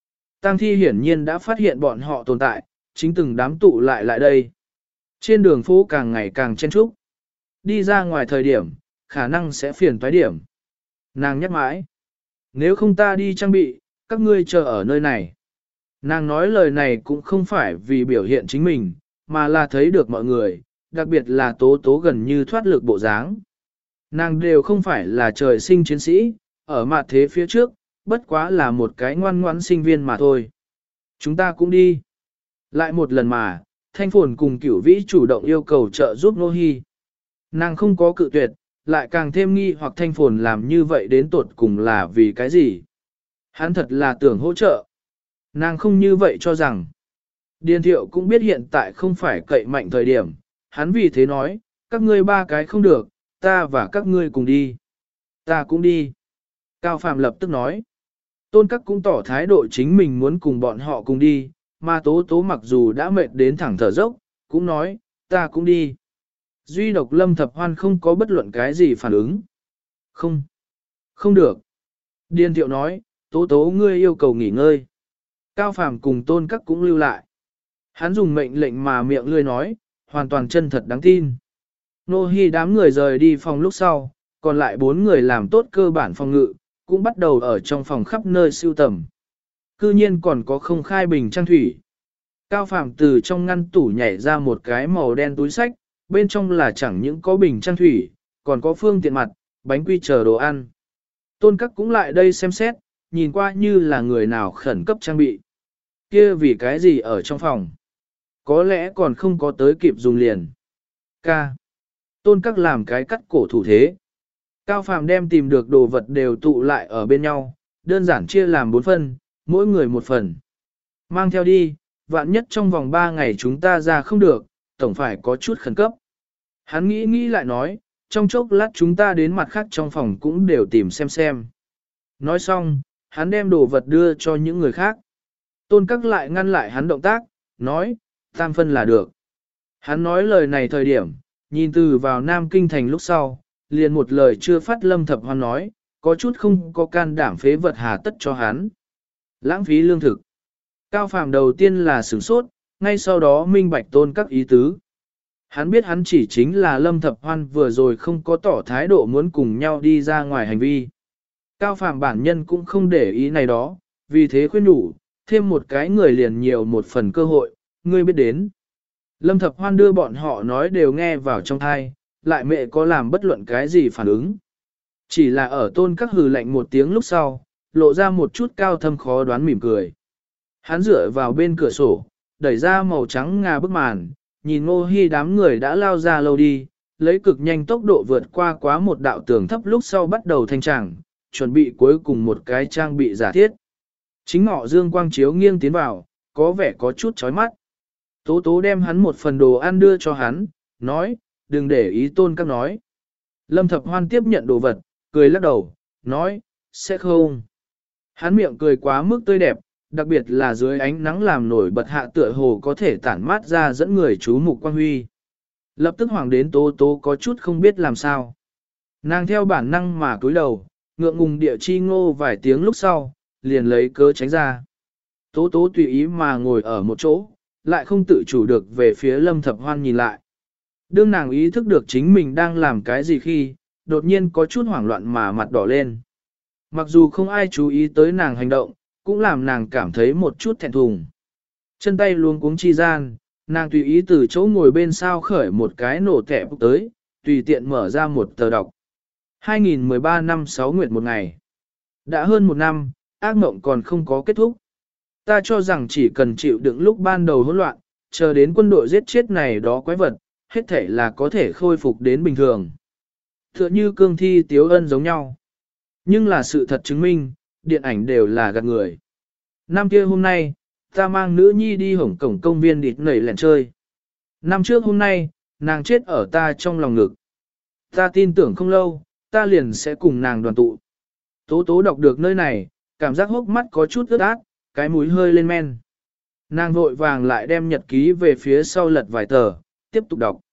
Tang Thi hiển nhiên đã phát hiện bọn họ tồn tại, chính từng đám tụ lại đây. Trên đường phố càng ngày càng chen trúc. Đi ra ngoài thời điểm, khả năng sẽ phiền toái điểm. Nàng nhắc mãi. Nếu không ta đi trang bị, các ngươi chờ ở nơi này. Nàng nói lời này cũng không phải vì biểu hiện chính mình, mà là thấy được mọi người, đặc biệt là tố tố gần như thoát lực bộ dáng. Nàng đều không phải là trời sinh chiến sĩ, ở mặt thế phía trước, bất quá là một cái ngoan ngoãn sinh viên mà thôi. Chúng ta cũng đi. Lại một lần mà, Thanh Phồn cùng Cửu Vĩ chủ động yêu cầu trợ giúp Nô Hi. Nàng không có cự tuyệt, lại càng thêm nghi hoặc Thanh Phồn làm như vậy đến tột cùng là vì cái gì. Hắn thật là tưởng hỗ trợ. Nàng không như vậy cho rằng. Điền Thiệu cũng biết hiện tại không phải cậy mạnh thời điểm, hắn vì thế nói, các ngươi ba cái không được, ta và các ngươi cùng đi. Ta cũng đi. Cao Phạm lập tức nói. Tôn Các cũng tỏ thái độ chính mình muốn cùng bọn họ cùng đi, mà Tố Tố mặc dù đã mệt đến thẳng thở dốc, cũng nói, ta cũng đi. Duy độc Lâm Thập Hoan không có bất luận cái gì phản ứng. Không. Không được. Điền Thiệu nói, Tố Tố ngươi yêu cầu nghỉ ngơi. Cao Phàm cùng Tôn Các cũng lưu lại. Hắn dùng mệnh lệnh mà miệng lươi nói, hoàn toàn chân thật đáng tin. Nô Hi đám người rời đi phòng lúc sau, còn lại 4 người làm tốt cơ bản phòng ngự, cũng bắt đầu ở trong phòng khắp nơi sưu tầm. Cư nhiên còn có không khai bình trang thủy. Cao Phàm từ trong ngăn tủ nhảy ra một cái màu đen túi sách, bên trong là chẳng những có bình trang thủy, còn có phương tiện mặt, bánh quy chờ đồ ăn. Tôn Các cũng lại đây xem xét, nhìn qua như là người nào khẩn cấp trang bị. Kia vì cái gì ở trong phòng? Có lẽ còn không có tới kịp dùng liền. Ca. Tôn Các làm cái cắt cổ thủ thế. Cao Phàm đem tìm được đồ vật đều tụ lại ở bên nhau, đơn giản chia làm 4 phần, mỗi người một phần. Mang theo đi, vạn nhất trong vòng 3 ngày chúng ta ra không được, tổng phải có chút khẩn cấp. Hắn nghĩ lại nói, trong chốc lát chúng ta đến mặt khác trong phòng cũng đều tìm xem. Nói xong, hắn đem đồ vật đưa cho những người khác. Tôn Các lại ngăn lại hắn động tác, nói, tam phân là được. Hắn nói lời này thời điểm, nhìn từ vào Nam Kinh thành lúc sau, liền một lời chưa phát Lâm Thập Hoan nói, có chút không có can đảm phế vật hà tất cho hắn. Lãng phí lương thực. Cao Phàm đầu tiên là sửng sốt, ngay sau đó minh bạch Tôn Các ý tứ. Hắn biết hắn chỉ chính là Lâm Thập Hoan vừa rồi không có tỏ thái độ muốn cùng nhau đi ra ngoài hành vi. Cao Phàm bản nhân cũng không để ý này đó, vì thế khuyên nhủ, thêm một cái người liền nhiều một phần cơ hội, ngươi biết đến. Lâm Thập Hoan đưa bọn họ nói đều nghe vào trong thai, lại mẹ có làm bất luận cái gì phản ứng. Chỉ là ở Tôn Các hừ lạnh một tiếng lúc sau, lộ ra một chút cao thâm khó đoán mỉm cười. Hắn dựa vào bên cửa sổ, đẩy ra màu trắng ngà bức màn, nhìn Ngô Hi đám người đã lao ra lâu đi, lấy cực nhanh tốc độ vượt qua quá một đạo tường thấp lúc sau bắt đầu thanh tràng, chuẩn bị cuối cùng một cái trang bị giả thiết. Chính ngọ dương quang chiếu nghiêng tiến vào, có vẻ có chút chói mắt. Tố Tố đem hắn một phần đồ ăn đưa cho hắn, nói, đừng để ý Tôn Các nói. Lâm Thập Hoan tiếp nhận đồ vật, cười lắc đầu, nói, sẽ không. Hắn miệng cười quá mức tươi đẹp, đặc biệt là dưới ánh nắng làm nổi bật hạ tựa hồ có thể tản mát ra dẫn người chú mục quang huy. Lập tức hoàng đến Tố Tố có chút không biết làm sao. Nàng theo bản năng mà cúi đầu, ngượng ngùng địa chi ngô vài tiếng lúc sau, liền lấy cớ tránh ra. Tố Tố tùy ý mà ngồi ở một chỗ, lại không tự chủ được về phía Lâm Thập Hoan nhìn lại. Đương nàng ý thức được chính mình đang làm cái gì khi, đột nhiên có chút hoảng loạn mà mặt đỏ lên. Mặc dù không ai chú ý tới nàng hành động, cũng làm nàng cảm thấy một chút thẹn thùng. Chân tay luống cuống chi gian, nàng tùy ý từ chỗ ngồi bên sao khởi một cái nổ thẻ tới, tùy tiện mở ra một tờ đọc. 2013 năm 6 nguyệt một ngày. Đã hơn một năm, ác mộng còn không có kết thúc. Ta cho rằng chỉ cần chịu đựng lúc ban đầu hỗn loạn, chờ đến quân đội giết chết này đó quái vật, hết thể là có thể khôi phục đến bình thường. Tựa như cương thi tiếu ân giống nhau. Nhưng là sự thật chứng minh, điện ảnh đều là gạt người. Năm kia hôm nay, ta mang nữ nhi đi Hồng Cổng công viên địt nảy lẻn chơi. Năm trước hôm nay, nàng chết ở ta trong lòng ngực. Ta tin tưởng không lâu, ta liền sẽ cùng nàng đoàn tụ. Tố Tố đọc được nơi này, cảm giác hốc mắt có chút ướt át, cái mũi hơi lên men. Nàng vội vàng lại đem nhật ký về phía sau lật vài tờ, tiếp tục đọc.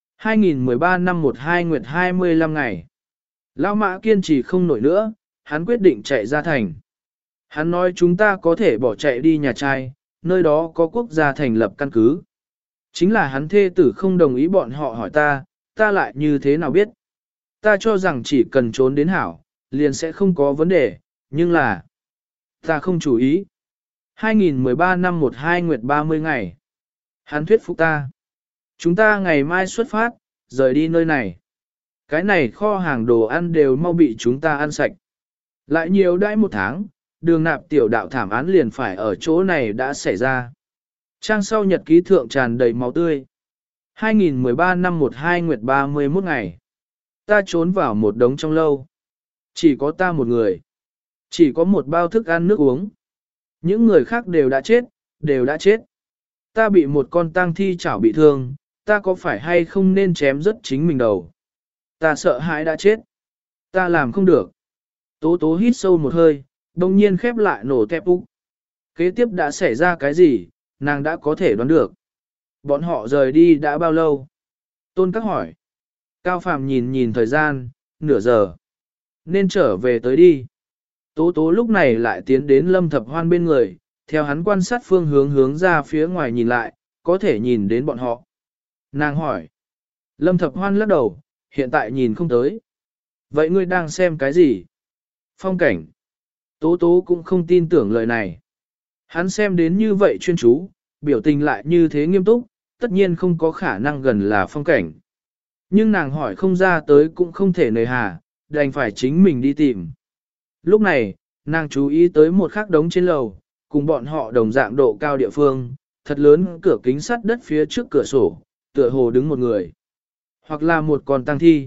2013 năm 12 nguyệt 25 ngày. Lão Mã kiên trì không nổi nữa, hắn quyết định chạy ra thành. Hắn nói chúng ta có thể bỏ chạy đi nhà trai, nơi đó có quốc gia thành lập căn cứ. Chính là hắn thê tử không đồng ý bọn họ hỏi ta lại như thế nào biết. Ta cho rằng chỉ cần trốn đến hảo, liền sẽ không có vấn đề, nhưng là ta không chú ý. 2013 năm 12 nguyệt 30 ngày. Hắn thuyết phục ta. Chúng ta ngày mai xuất phát, rời đi nơi này. Cái này kho hàng đồ ăn đều mau bị chúng ta ăn sạch. Lại nhiều đãi một tháng, đường nạp tiểu đạo thảm án liền phải ở chỗ này đã xảy ra. Trang sau nhật ký thượng tràn đầy máu tươi. 2013 năm 12 nguyệt 31 ngày. Ta trốn vào một đống trong lâu. Chỉ có ta một người. Chỉ có một bao thức ăn nước uống. Những người khác đều đã chết, đều đã chết. Ta bị một con tang thi chảo bị thương, ta có phải hay không nên chém rớt chính mình đầu. Ta sợ hãi đã chết. Ta làm không được. Tố tố hít sâu một hơi, đồng nhiên khép lại nổ tép úc. Kế tiếp đã xảy ra cái gì, nàng đã có thể đoán được. Bọn họ rời đi đã bao lâu? Tôn Các hỏi. Cao Phàm nhìn nhìn thời gian, nửa giờ. Nên trở về tới đi. Tố tố lúc này lại tiến đến Lâm Thập Hoan bên người, theo hắn quan sát phương hướng ra phía ngoài nhìn lại, có thể nhìn đến bọn họ. Nàng hỏi. Lâm Thập Hoan lắc đầu, hiện tại nhìn không tới. Vậy ngươi đang xem cái gì? Phong cảnh. Tố tố cũng không tin tưởng lời này. Hắn xem đến như vậy chuyên chú, biểu tình lại như thế nghiêm túc, tất nhiên không có khả năng gần là phong cảnh. Nhưng nàng hỏi không ra tới cũng không thể nề hà, đành phải chính mình đi tìm. Lúc này, nàng chú ý tới một khắc đống trên lầu, cùng bọn họ đồng dạng độ cao địa phương, thật lớn cửa kính sắt đất phía trước cửa sổ, tựa hồ đứng một người. Hoặc là một con tang thi.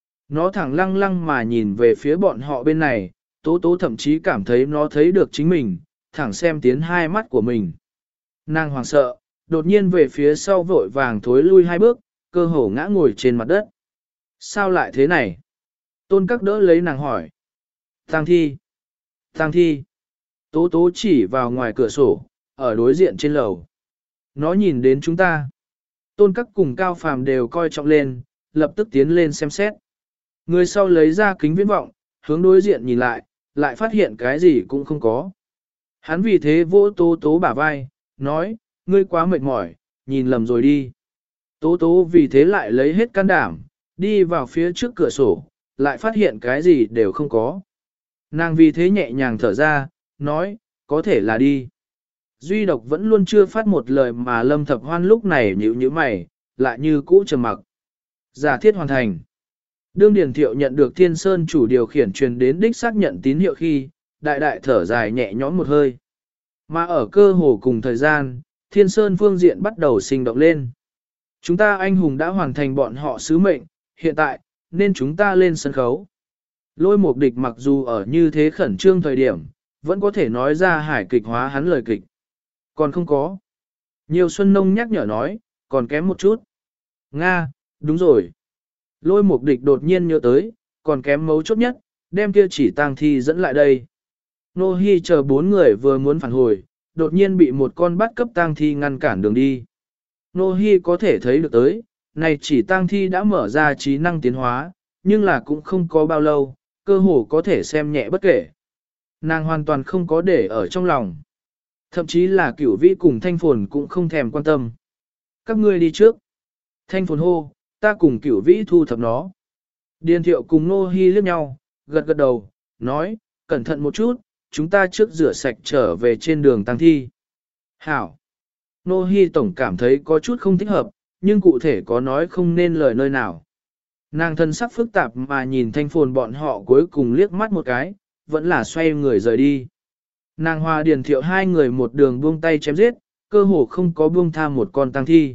Nó thẳng lăng lăng mà nhìn về phía bọn họ bên này, tố tố thậm chí cảm thấy nó thấy được chính mình, thẳng xem tiến hai mắt của mình. Nàng hoảng sợ, đột nhiên về phía sau vội vàng thối lui hai bước, cơ hồ ngã ngồi trên mặt đất. Sao lại thế này? Tôn Các đỡ lấy nàng hỏi. Tang thi. Tang thi. Tố tố chỉ vào ngoài cửa sổ, ở đối diện trên lầu. Nó nhìn đến chúng ta. Tôn Các cùng Cao Phàm đều coi trọng lên, lập tức tiến lên xem xét. Người sau lấy ra kính viễn vọng, hướng đối diện nhìn lại, lại phát hiện cái gì cũng không có. Hắn vì thế vỗ tố tố bả vai, nói, ngươi quá mệt mỏi, nhìn lầm rồi đi. Tố tố vì thế lại lấy hết can đảm, đi vào phía trước cửa sổ, lại phát hiện cái gì đều không có. Nàng vì thế nhẹ nhàng thở ra, nói, có thể là đi. Duy độc vẫn luôn chưa phát một lời mà Lâm Thập Hoan lúc này nhíu mày, lại như cũ trầm mặc. Giả thiết hoàn thành. Đương Điền Thiệu nhận được Thiên Sơn chủ điều khiển truyền đến đích xác nhận tín hiệu khi, đại đại thở dài nhẹ nhõm một hơi. Mà ở cơ hồ cùng thời gian, Thiên Sơn phương diện bắt đầu sinh động lên. Chúng ta anh hùng đã hoàn thành bọn họ sứ mệnh, hiện tại, nên chúng ta lên sân khấu. Lôi Mục Địch mặc dù ở như thế khẩn trương thời điểm, vẫn có thể nói ra hài kịch hóa hắn lời kịch. Còn không có. Nhiều Xuân Nông nhắc nhở nói, còn kém một chút. Nga, đúng rồi. Lôi Mục Địch đột nhiên nhớ tới, còn kém mấu chốt nhất, đem kia chỉ tang thi dẫn lại đây. Nô Hi chờ bốn người vừa muốn phản hồi, đột nhiên bị một con bắt cấp tang thi ngăn cản đường đi. Nô Hi có thể thấy được tới, này chỉ tang thi đã mở ra trí năng tiến hóa, nhưng là cũng không có bao lâu, cơ hồ có thể xem nhẹ bất kể. Nàng hoàn toàn không có để ở trong lòng. Thậm chí là Cửu Vĩ cùng Thanh Phồn cũng không thèm quan tâm. Các ngươi đi trước. Thanh Phồn hô, ta cùng Cửu Vĩ thu thập nó. Điền Thiệu cùng Nô Hi liếc nhau, gật gật đầu, nói, cẩn thận một chút, chúng ta trước rửa sạch trở về trên đường tang thi. Hảo. Nô Hi tổng cảm thấy có chút không thích hợp, nhưng cụ thể có nói không nên lời nơi nào. Nàng thân sắc phức tạp mà nhìn Thanh Phồn bọn họ cuối cùng liếc mắt một cái, vẫn là xoay người rời đi. Nàng Hoa Điền Thiệu hai người một đường buông tay chém giết, cơ hồ không có buông tha một con tang thi.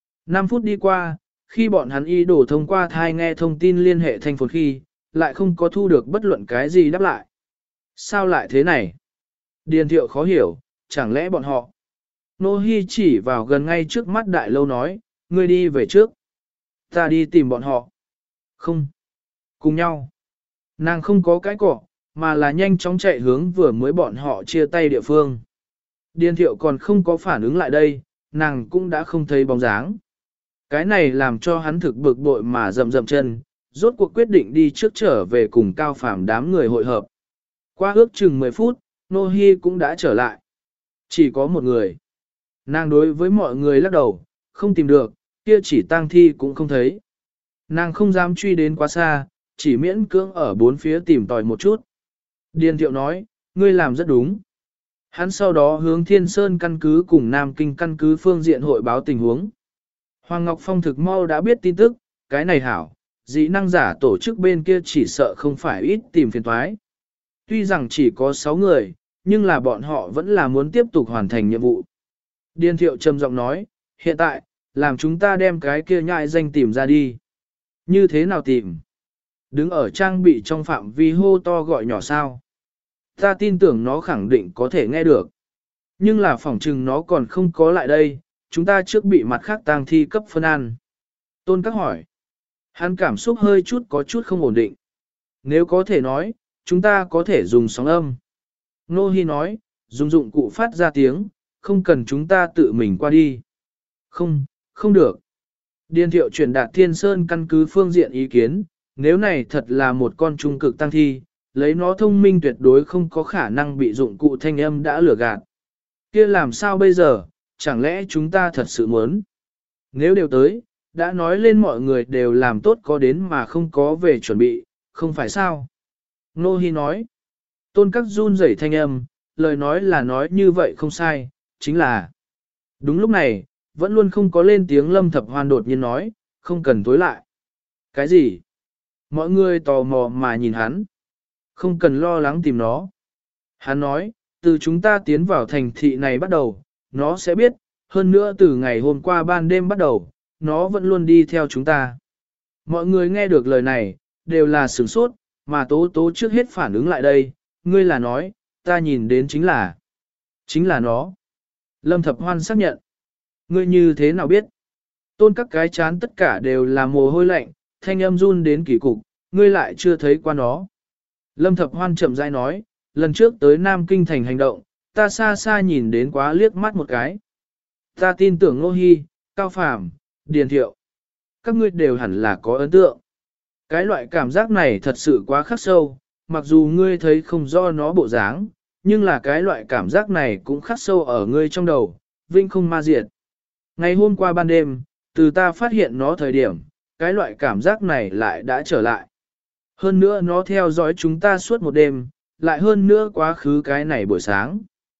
5 phút đi qua, khi bọn hắn y đổ thông qua thai nghe thông tin liên hệ Thanh Phồn khi, lại không có thu được bất luận cái gì đáp lại. Sao lại thế này? Điền Thiệu khó hiểu, chẳng lẽ bọn họ? Nô Hi chỉ vào gần ngay trước mắt đại lâu nói, ngươi đi về trước. Ta đi tìm bọn họ. Không. Cùng nhau. Nàng không có cái cỏ, mà là nhanh chóng chạy hướng vừa mới bọn họ chia tay địa phương. Điền Thiệu còn không có phản ứng lại đây, nàng cũng đã không thấy bóng dáng. Cái này làm cho hắn thực bực bội mà rậm rậm chân, rốt cuộc quyết định đi trước trở về cùng Cao Phàm đám người hội hợp. Qua ước chừng 10 phút, Nô Hi cũng đã trở lại. Chỉ có một người. Nàng đối với mọi người lắc đầu, không tìm được, kia chỉ tang thi cũng không thấy. Nàng không dám truy đến quá xa, chỉ miễn cưỡng ở bốn phía tìm tòi một chút. Điền Thiệu nói, ngươi làm rất đúng. Hắn sau đó hướng Thiên Sơn căn cứ cùng Nam Kinh căn cứ phương diện hội báo tình huống. Hoàng Ngọc Phong thực mau đã biết tin tức, cái này hảo, dị năng giả tổ chức bên kia chỉ sợ không phải ít tìm phiền toái. Tuy rằng chỉ có 6 người, nhưng là bọn họ vẫn là muốn tiếp tục hoàn thành nhiệm vụ. Điền Thiệu trầm giọng nói, hiện tại, làm chúng ta đem cái kia nhại danh tìm ra đi. Như thế nào tìm? Đứng ở trang bị trong phạm vi hô to gọi nhỏ sao? Ta tin tưởng nó khẳng định có thể nghe được. Nhưng là phỏng chừng nó còn không có lại đây, chúng ta trước bị mặt khác tang thi cấp phân ăn. Tôn Các hỏi. Hắn cảm xúc hơi chút có chút không ổn định. Nếu có thể nói, chúng ta có thể dùng sóng âm. Nô Hi nói, dùng dụng cụ phát ra tiếng, không cần chúng ta tự mình qua đi. Không được. Điền Thiệu truyền đạt Thiên Sơn căn cứ phương diện ý kiến, nếu này thật là một con trung cực tăng thi, lấy nó thông minh tuyệt đối không có khả năng bị dụng cụ thanh âm đã lừa gạt. Kia làm sao bây giờ, chẳng lẽ chúng ta thật sự muốn? Nếu đều tới, đã nói lên mọi người đều làm tốt có đến mà không có về chuẩn bị, không phải sao? Nô Hi nói. Tôn Các run rẩy thanh âm, lời nói là nói như vậy không sai, chính là. Đúng lúc này, vẫn luôn không có lên tiếng Lâm Thập Hoan đột nhiên nói, không cần tối lại. Cái gì? Mọi người tò mò mà nhìn hắn. Không cần lo lắng tìm nó. Hắn nói, từ chúng ta tiến vào thành thị này bắt đầu, nó sẽ biết, hơn nữa từ ngày hôm qua ban đêm bắt đầu, nó vẫn luôn đi theo chúng ta. Mọi người nghe được lời này, đều là sửng sốt, mà Tố Tố trước hết phản ứng lại đây, ngươi là nói, ta nhìn đến chính là nó. Lâm Thập Hoan xác nhận. Ngươi như thế nào biết? Tôn Các cái chán tất cả đều là mồ hôi lạnh, thanh âm run đến kỳ cục, ngươi lại chưa thấy qua nó. Lâm Thập Hoan chậm rãi nói, lần trước tới Nam Kinh thành hành động, ta xa xa nhìn đến quá liếc mắt một cái. Ta tin tưởng Nô Hi, Cao Phàm, Điền Thiệu. Các ngươi đều hẳn là có ấn tượng. Cái loại cảm giác này thật sự quá khắc sâu, mặc dù ngươi thấy không rõ nó bộ dáng, nhưng là cái loại cảm giác này cũng khắc sâu ở ngươi trong đầu, vinh không ma diệt. Ngày hôm qua ban đêm, từ ta phát hiện nó thời điểm, cái loại cảm giác này lại đã trở lại. Hơn nữa nó theo dõi chúng ta suốt một đêm, lại hơn nữa quá khứ cái này buổi sáng.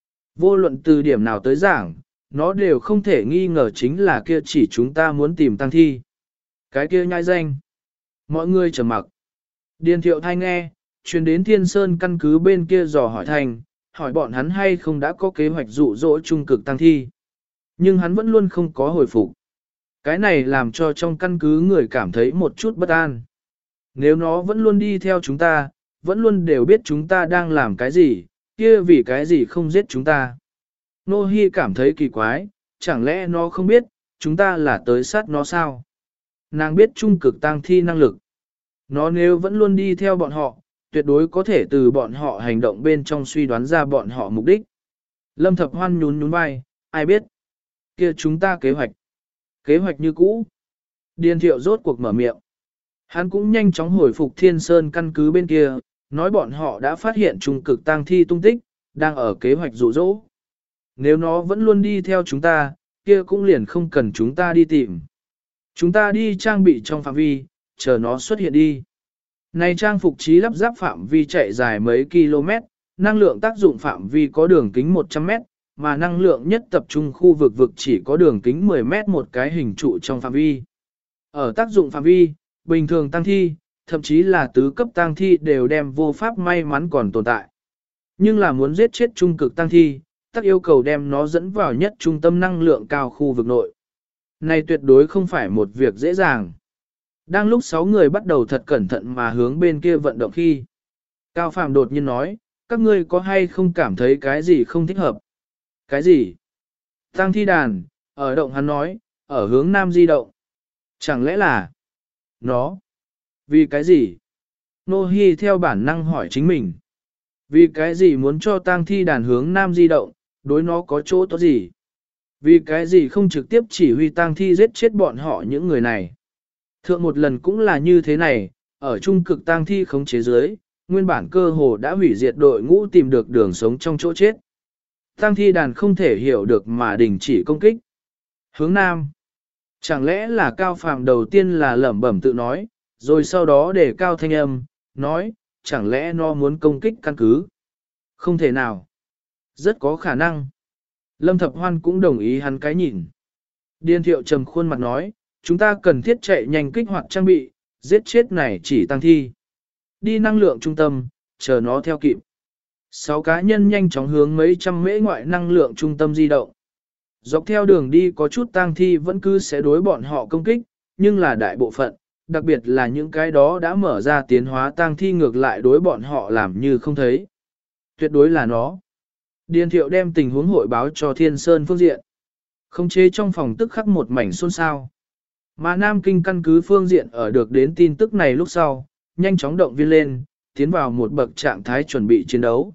Vô luận từ điểm nào tới giảng, nó đều không thể nghi ngờ chính là kia chỉ chúng ta muốn tìm tăng thi. Cái kia nhai danh. Mọi người trầm mặc. Điền Thiệu thay nghe, truyền đến Thiên Sơn căn cứ bên kia dò hỏi thành, hỏi bọn hắn hay không đã có kế hoạch dụ dỗ trung cực tăng thi. Nhưng hắn vẫn luôn không có hồi phục. Cái này làm cho trong căn cứ người cảm thấy một chút bất an. Nếu nó vẫn luôn đi theo chúng ta, vẫn luôn đều biết chúng ta đang làm cái gì, kia vì cái gì không giết chúng ta. Nô Hi cảm thấy kỳ quái, chẳng lẽ nó không biết, chúng ta là tới sát nó sao? Nàng biết trung cực tăng thi năng lực. Nó nếu vẫn luôn đi theo bọn họ, tuyệt đối có thể từ bọn họ hành động bên trong suy đoán ra bọn họ mục đích. Lâm Thập Hoan nhún nhún vai, ai biết? Kia chúng ta kế hoạch. Kế hoạch như cũ. Điền Thiệu rốt cuộc mở miệng. Hắn cũng nhanh chóng hồi phục Thiên Sơn căn cứ bên kia, nói bọn họ đã phát hiện trung cực tang thi tung tích, đang ở kế hoạch dụ dỗ. Nếu nó vẫn luôn đi theo chúng ta, kia cũng liền không cần chúng ta đi tìm. Chúng ta đi trang bị trong phạm vi, chờ nó xuất hiện đi. Này trang phục trí lắp ráp phạm vi chạy dài mấy km, năng lượng tác dụng phạm vi có đường kính 100 m, mà năng lượng nhất tập trung khu vực vực chỉ có đường kính 10 m một cái hình trụ trong phạm vi. Ở tác dụng phạm vi, bình thường tăng thi, thậm chí là tứ cấp tăng thi đều đem vô pháp may mắn còn tồn tại. Nhưng là muốn giết chết trung cực tăng thi, tất yêu cầu đem nó dẫn vào nhất trung tâm năng lượng cao khu vực nội. Này tuyệt đối không phải một việc dễ dàng. Đang lúc 6 người bắt đầu thật cẩn thận mà hướng bên kia vận động khi. Cao Phàm đột nhiên nói, các ngươi có hay không cảm thấy cái gì không thích hợp? Cái gì? Tăng thi đàn, ở động hắn nói, ở hướng nam di động. Chẳng lẽ là nó? Vì cái gì? Nô Hi theo bản năng hỏi chính mình. Vì cái gì muốn cho tang thi đàn hướng nam di động, đối nó có chỗ tốt gì? Vì cái gì không trực tiếp chỉ huy tang thi giết chết bọn họ những người này? Thượng một lần cũng là như thế này, ở trung cực tang thi khống chế dưới, nguyên bản cơ hồ đã hủy diệt đội ngũ tìm được đường sống trong chỗ chết. Tang thi đàn không thể hiểu được mà đình chỉ công kích. Hướng nam. Chẳng lẽ là Cao Phàm đầu tiên là lẩm bẩm tự nói, rồi sau đó để cao thanh âm, nói, chẳng lẽ nó muốn công kích căn cứ? Không thể nào. Rất có khả năng. Lâm Thập Hoan cũng đồng ý hắn cái nhìn. Điền Thiệu trầm khuôn mặt nói, chúng ta cần thiết chạy nhanh kích hoạt trang bị, giết chết này chỉ tăng thi. Đi năng lượng trung tâm, chờ nó theo kịp. 6 cá nhân nhanh chóng hướng mấy trăm mễ ngoại năng lượng trung tâm di động. Dọc theo đường đi có chút tang thi vẫn cứ sẽ đối bọn họ công kích, nhưng là đại bộ phận, đặc biệt là những cái đó đã mở ra tiến hóa tang thi ngược lại đối bọn họ làm như không thấy. Tuyệt đối là nó. Điền Thiệu đem tình huống hội báo cho Thiên Sơn phương diện. Không chế trong phòng tức khắc một mảnh xôn xao. Mà Nam Kinh căn cứ phương diện ở được đến tin tức này lúc sau, nhanh chóng động viên lên, tiến vào một bậc trạng thái chuẩn bị chiến đấu.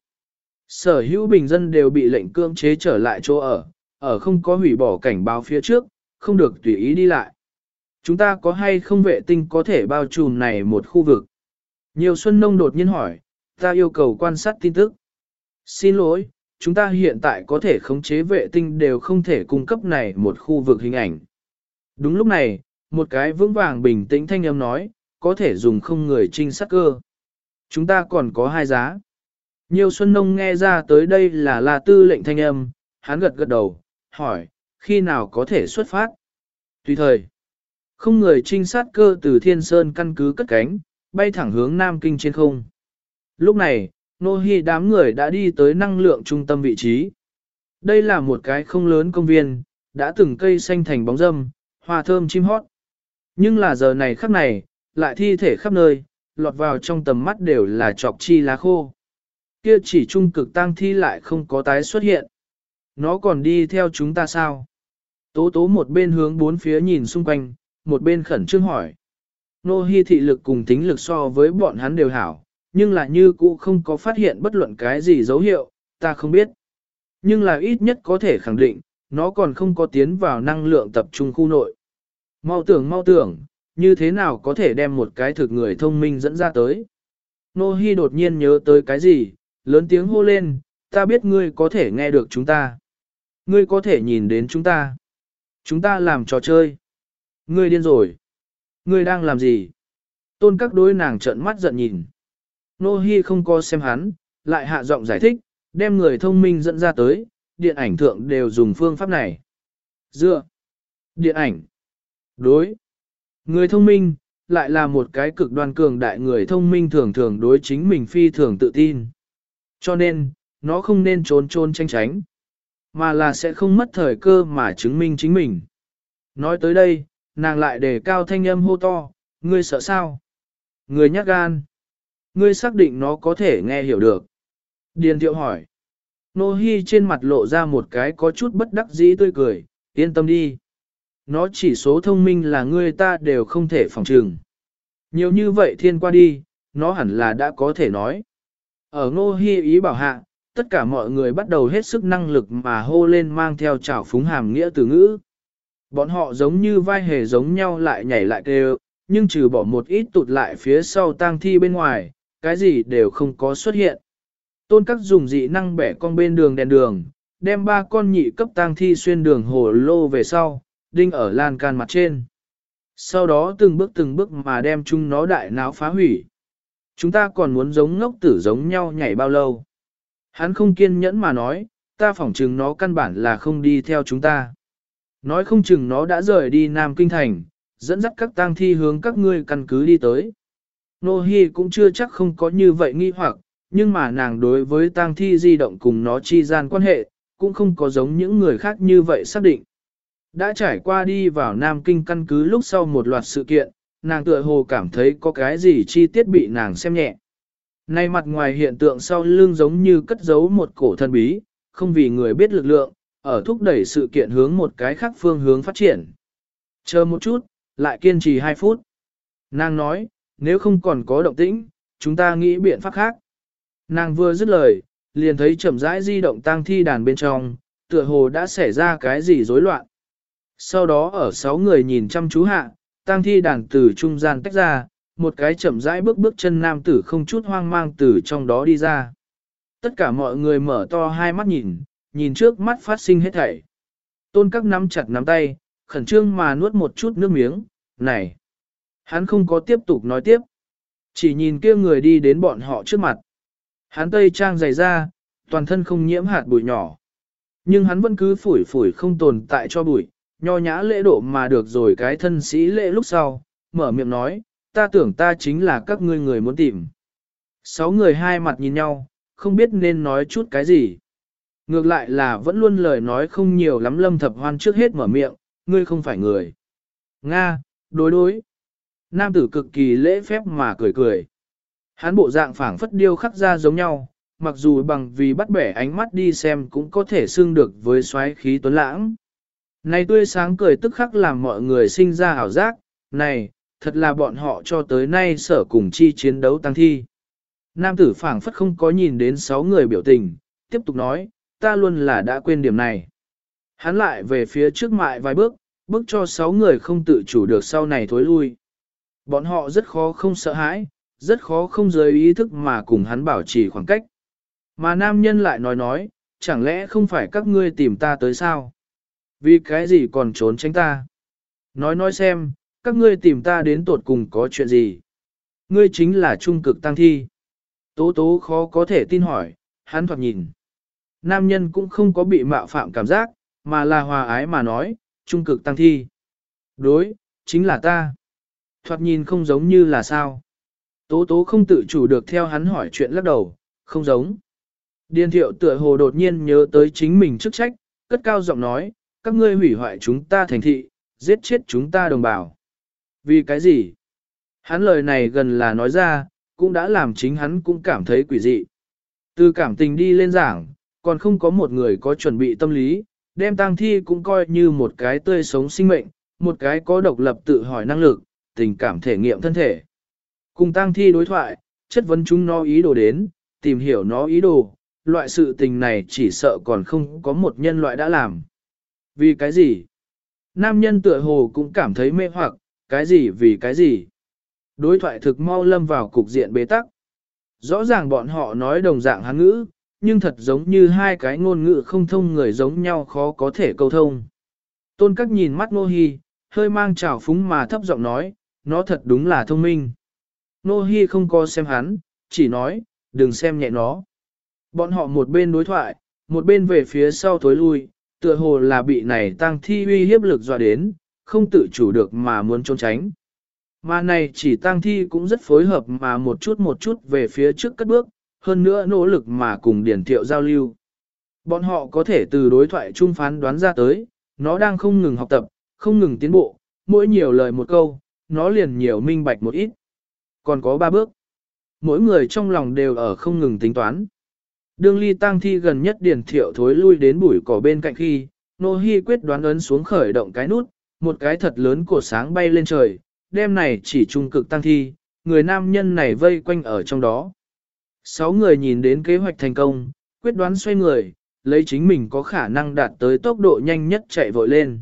Sở hữu bình dân đều bị lệnh cưỡng chế trở lại chỗ ở không có hủy bỏ cảnh báo phía trước, không được tùy ý đi lại. Chúng ta có hay không vệ tinh có thể bao trùm này một khu vực? Nhiều Xuân Nông đột nhiên hỏi, ta yêu cầu quan sát tin tức. Xin lỗi, chúng ta hiện tại có thể khống chế vệ tinh đều không thể cung cấp này một khu vực hình ảnh. Đúng lúc này, một cái vững vàng bình tĩnh thanh âm nói, có thể dùng không người trinh sát cơ. Chúng ta còn có 2 giá. Nhiều Xuân Nông nghe ra tới đây là tư lệnh thanh âm, hắn gật gật đầu, hỏi, khi nào có thể xuất phát? Tùy thời, không người trinh sát cơ từ Thiên Sơn căn cứ cất cánh, bay thẳng hướng Nam Kinh trên không. Lúc này, Nô Hi đám người đã đi tới năng lượng trung tâm vị trí. Đây là một cái không lớn công viên, đã từng cây xanh thành bóng râm, hoa thơm chim hót. Nhưng là giờ này khắc này, lại thi thể khắp nơi, lọt vào trong tầm mắt đều là chọc chi lá khô. Kia chỉ trung cực tang thi lại không có tái xuất hiện. Nó còn đi theo chúng ta sao? Tố tố một bên hướng bốn phía nhìn xung quanh, một bên khẩn trương hỏi. Nô Hi thị lực cùng tính lực so với bọn hắn đều hảo, nhưng là như cũ không có phát hiện bất luận cái gì dấu hiệu, ta không biết. Nhưng là ít nhất có thể khẳng định, nó còn không có tiến vào năng lượng tập trung khu nội. Mau tưởng, như thế nào có thể đem một cái thực người thông minh dẫn ra tới. Nô Hi đột nhiên nhớ tới cái gì, lớn tiếng hô lên, ta biết ngươi có thể nghe được chúng ta. Ngươi có thể nhìn đến chúng ta. Chúng ta làm trò chơi. Ngươi điên rồi. Ngươi đang làm gì? Tôn các đối nàng trợn mắt giận nhìn. Nô Hi không có xem hắn, lại hạ giọng giải thích, đem người thông minh dẫn ra tới, điện ảnh thượng đều dùng phương pháp này. Dựa. Điện ảnh. Đối. Người thông minh, lại là một cái cực đoan cường đại người thông minh thường thường đối chính mình phi thường tự tin. Cho nên, nó không nên trốn tránh, mà là sẽ không mất thời cơ mà chứng minh chính mình. Nói tới đây, nàng lại đề cao thanh âm hô to, ngươi sợ sao? Ngươi nhát gan. Ngươi xác định nó có thể nghe hiểu được. Điền Thiệu hỏi. Nô Hi trên mặt lộ ra một cái có chút bất đắc dĩ tươi cười, yên tâm đi. Nó chỉ số thông minh là ngươi ta đều không thể phòng trừng. Nhiều như vậy thiên qua đi, nó hẳn là đã có thể nói. Ở Nô Hi ý bảo hạ, tất cả mọi người bắt đầu hết sức năng lực mà hô lên mang theo trào phúng hàm nghĩa từ ngữ. Bọn họ giống như vai hề giống nhau lại nhảy lại kêu, nhưng trừ bỏ một ít tụt lại phía sau tang thi bên ngoài, cái gì đều không có xuất hiện. Tôn các dùng dị năng bẻ con bên đường đèn đường, đem 3 con nhị cấp tang thi xuyên đường hồ lô về sau, đinh ở lan can mặt trên. Sau đó từng bước mà đem chúng nó đại náo phá hủy. Chúng ta còn muốn giống ngốc tử giống nhau nhảy bao lâu? Hắn không kiên nhẫn mà nói, ta phỏng chừng nó căn bản là không đi theo chúng ta. Nói không chừng nó đã rời đi Nam Kinh Thành, dẫn dắt các tang thi hướng các ngươi căn cứ đi tới. Nô Hi cũng chưa chắc không có như vậy nghi hoặc, nhưng mà nàng đối với tang thi di động cùng nó chi gian quan hệ, cũng không có giống những người khác như vậy xác định. Đã trải qua đi vào Nam Kinh căn cứ lúc sau một loạt sự kiện, nàng tựa hồ cảm thấy có cái gì chi tiết bị nàng xem nhẹ. Nay mặt ngoài hiện tượng sau lưng giống như cất giấu một cổ thần bí, không vì người biết lực lượng, ở thúc đẩy sự kiện hướng một cái khác phương hướng phát triển. Chờ một chút, lại kiên trì 2 phút. Nàng nói, nếu không còn có động tĩnh, chúng ta nghĩ biện pháp khác. Nàng vừa dứt lời, liền thấy chậm rãi di động tang thi đàn bên trong, tựa hồ đã xảy ra cái gì rối loạn. Sau đó ở 6 người nhìn chăm chú hạ, tang thi đàn từ trung gian tách ra, một cái chậm rãi bước chân nam tử không chút hoang mang từ trong đó đi ra. Tất cả mọi người mở to hai mắt nhìn trước mắt phát sinh hết thảy. Tôn Các nắm chặt nắm tay, khẩn trương mà nuốt một chút nước miếng, này. Hắn không có tiếp tục nói tiếp. Chỉ nhìn kia người đi đến bọn họ trước mặt. Hắn tây trang dày ra, toàn thân không nhiễm hạt bụi nhỏ. Nhưng hắn vẫn cứ phủi phủi không tồn tại cho bụi, nho nhã lễ độ mà được rồi cái thân sĩ lễ lúc sau, mở miệng nói, ta tưởng ta chính là các ngươi người muốn tìm. 6 người hai mặt nhìn nhau, không biết nên nói chút cái gì. Ngược lại là vẫn luôn lời nói không nhiều lắm Lâm Thập Hoan trước hết mở miệng, ngươi không phải người. Nga, đối. Nam tử cực kỳ lễ phép mà cười cười. Hắn bộ dạng phảng phất điêu khắc ra giống nhau, mặc dù bằng vì bắt bẻ ánh mắt đi xem cũng có thể xưng được với xoáy khí tuấn lãng. Này tươi sáng cười tức khắc làm mọi người sinh ra ảo giác, này, thật là bọn họ cho tới nay sở cùng chi chiến đấu tăng thi. Nam tử phảng phất không có nhìn đến 6 người biểu tình, tiếp tục nói, ta luôn là đã quên điểm này. Hắn lại về phía trước mại vài bước cho 6 người không tự chủ được sau này thối lui. Bọn họ rất khó không sợ hãi, rất khó không rời ý thức mà cùng hắn bảo trì khoảng cách. Mà nam nhân lại nói, chẳng lẽ không phải các ngươi tìm ta tới sao? Vì cái gì còn trốn tránh ta? Nói xem, các ngươi tìm ta đến tột cùng có chuyện gì? Ngươi chính là trung cực tăng thi. Tố tố khó có thể tin hỏi, hắn thoạt nhìn. Nam nhân cũng không có bị mạo phạm cảm giác, mà là hòa ái mà nói, trung cực tăng thi. Đối, chính là ta. Thoạt nhìn không giống như là sao. Tố tố không tự chủ được theo hắn hỏi chuyện lắc đầu, không giống. Điền thiệu tựa hồ đột nhiên nhớ tới chính mình chức trách, cất cao giọng nói, các ngươi hủy hoại chúng ta thành thị, giết chết chúng ta đồng bào. Vì cái gì? Hắn lời này gần là nói ra, cũng đã làm chính hắn cũng cảm thấy quỷ dị. Từ cảm tình đi lên giảng, còn không có một người có chuẩn bị tâm lý, đem tang thi cũng coi như một cái tươi sống sinh mệnh, một cái có độc lập tự hỏi năng lực, tình cảm thể nghiệm thân thể. Cùng tang thi đối thoại, chất vấn chúng nó ý đồ đến, tìm hiểu nó ý đồ, loại sự tình này chỉ sợ còn không có một nhân loại đã làm. Vì cái gì? Nam nhân tựa hồ cũng cảm thấy mê hoặc, cái gì vì cái gì? Đối thoại thực mau lâm vào cục diện bế tắc. Rõ ràng bọn họ nói đồng dạng hán ngữ, nhưng thật giống như hai cái ngôn ngữ không thông người giống nhau khó có thể câu thông. Tôn Các nhìn mắt Nô Hi, hơi mang trào phúng mà thấp giọng nói, nó thật đúng là thông minh. Nô Hi không có xem hắn, chỉ nói, đừng xem nhẹ nó. Bọn họ một bên đối thoại, một bên về phía sau thối lui, tựa hồ là bị này tang thi uy hiếp lực dọa đến, không tự chủ được mà muốn trốn tránh. Mà này chỉ tang thi cũng rất phối hợp mà một chút về phía trước cất bước, hơn nữa nỗ lực mà cùng Điền Thiệu giao lưu. Bọn họ có thể từ đối thoại chung phán đoán ra tới, nó đang không ngừng học tập, không ngừng tiến bộ, mỗi nhiều lời một câu, nó liền nhiều minh bạch một ít. Còn có 3 bước. Mỗi người trong lòng đều ở không ngừng tính toán. Đương ly tang thi gần nhất Điền Thiệu thối lui đến bụi cỏ bên cạnh khi, Nô Hi quyết đoán ấn xuống khởi động cái nút, một cái thật lớn cột sáng bay lên trời, đêm này chỉ trung cực tăng thi, người nam nhân này vây quanh ở trong đó. 6 người nhìn đến kế hoạch thành công, quyết đoán xoay người, lấy chính mình có khả năng đạt tới tốc độ nhanh nhất chạy vội lên.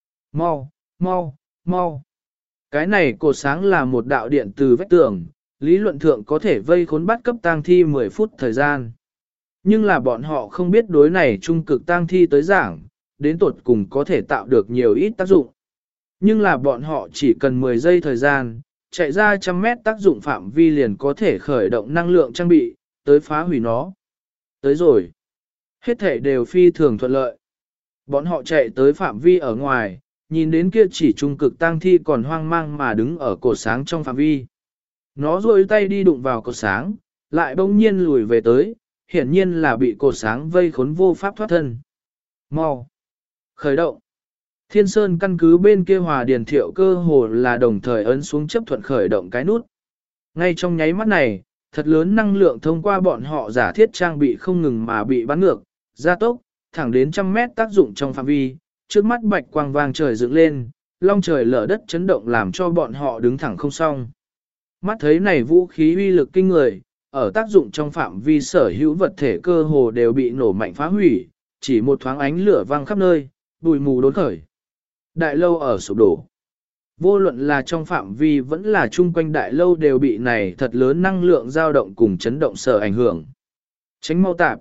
Mau. Cái này cột sáng là một đạo điện từ vách tường, lý luận thượng có thể vây khốn bắt cấp tang thi 10 phút thời gian. Nhưng là bọn họ không biết đối này trung cực tang thi tới giảng, đến tột cùng có thể tạo được nhiều ít tác dụng. Nhưng là bọn họ chỉ cần 10 giây thời gian, chạy ra 100 mét tác dụng phạm vi liền có thể khởi động năng lượng trang bị, tới phá hủy nó. Tới rồi. Hết thể đều phi thường thuận lợi. Bọn họ chạy tới phạm vi ở ngoài, nhìn đến kia chỉ trung cực tang thi còn hoang mang mà đứng ở cột sáng trong phạm vi. Nó rôi tay đi đụng vào cột sáng, lại bỗng nhiên lùi về tới, hiển nhiên là bị cột sáng vây khốn vô pháp thoát thân. Mau. Khởi động. Thiên Sơn căn cứ bên kia Hòa Điền Thiệu cơ hồ là đồng thời ấn xuống chấp thuận khởi động cái nút. Ngay trong nháy mắt này, thật lớn năng lượng thông qua bọn họ giả thiết trang bị không ngừng mà bị bắn ngược, gia tốc, thẳng đến 100 mét tác dụng trong phạm vi, trước mắt bạch quang vàng trời dựng lên, long trời lở đất chấn động làm cho bọn họ đứng thẳng không xong. Mắt thấy này vũ khí uy lực kinh người, ở tác dụng trong phạm vi sở hữu vật thể cơ hồ đều bị nổ mạnh phá hủy, chỉ một thoáng ánh lửa vang khắp nơi, bụi mù đốn khởi. Đại lâu ở sụp đổ. Vô luận là trong phạm vi vẫn là chung quanh đại lâu đều bị này thật lớn năng lượng dao động cùng chấn động sở ảnh hưởng. Tránh mau tạp.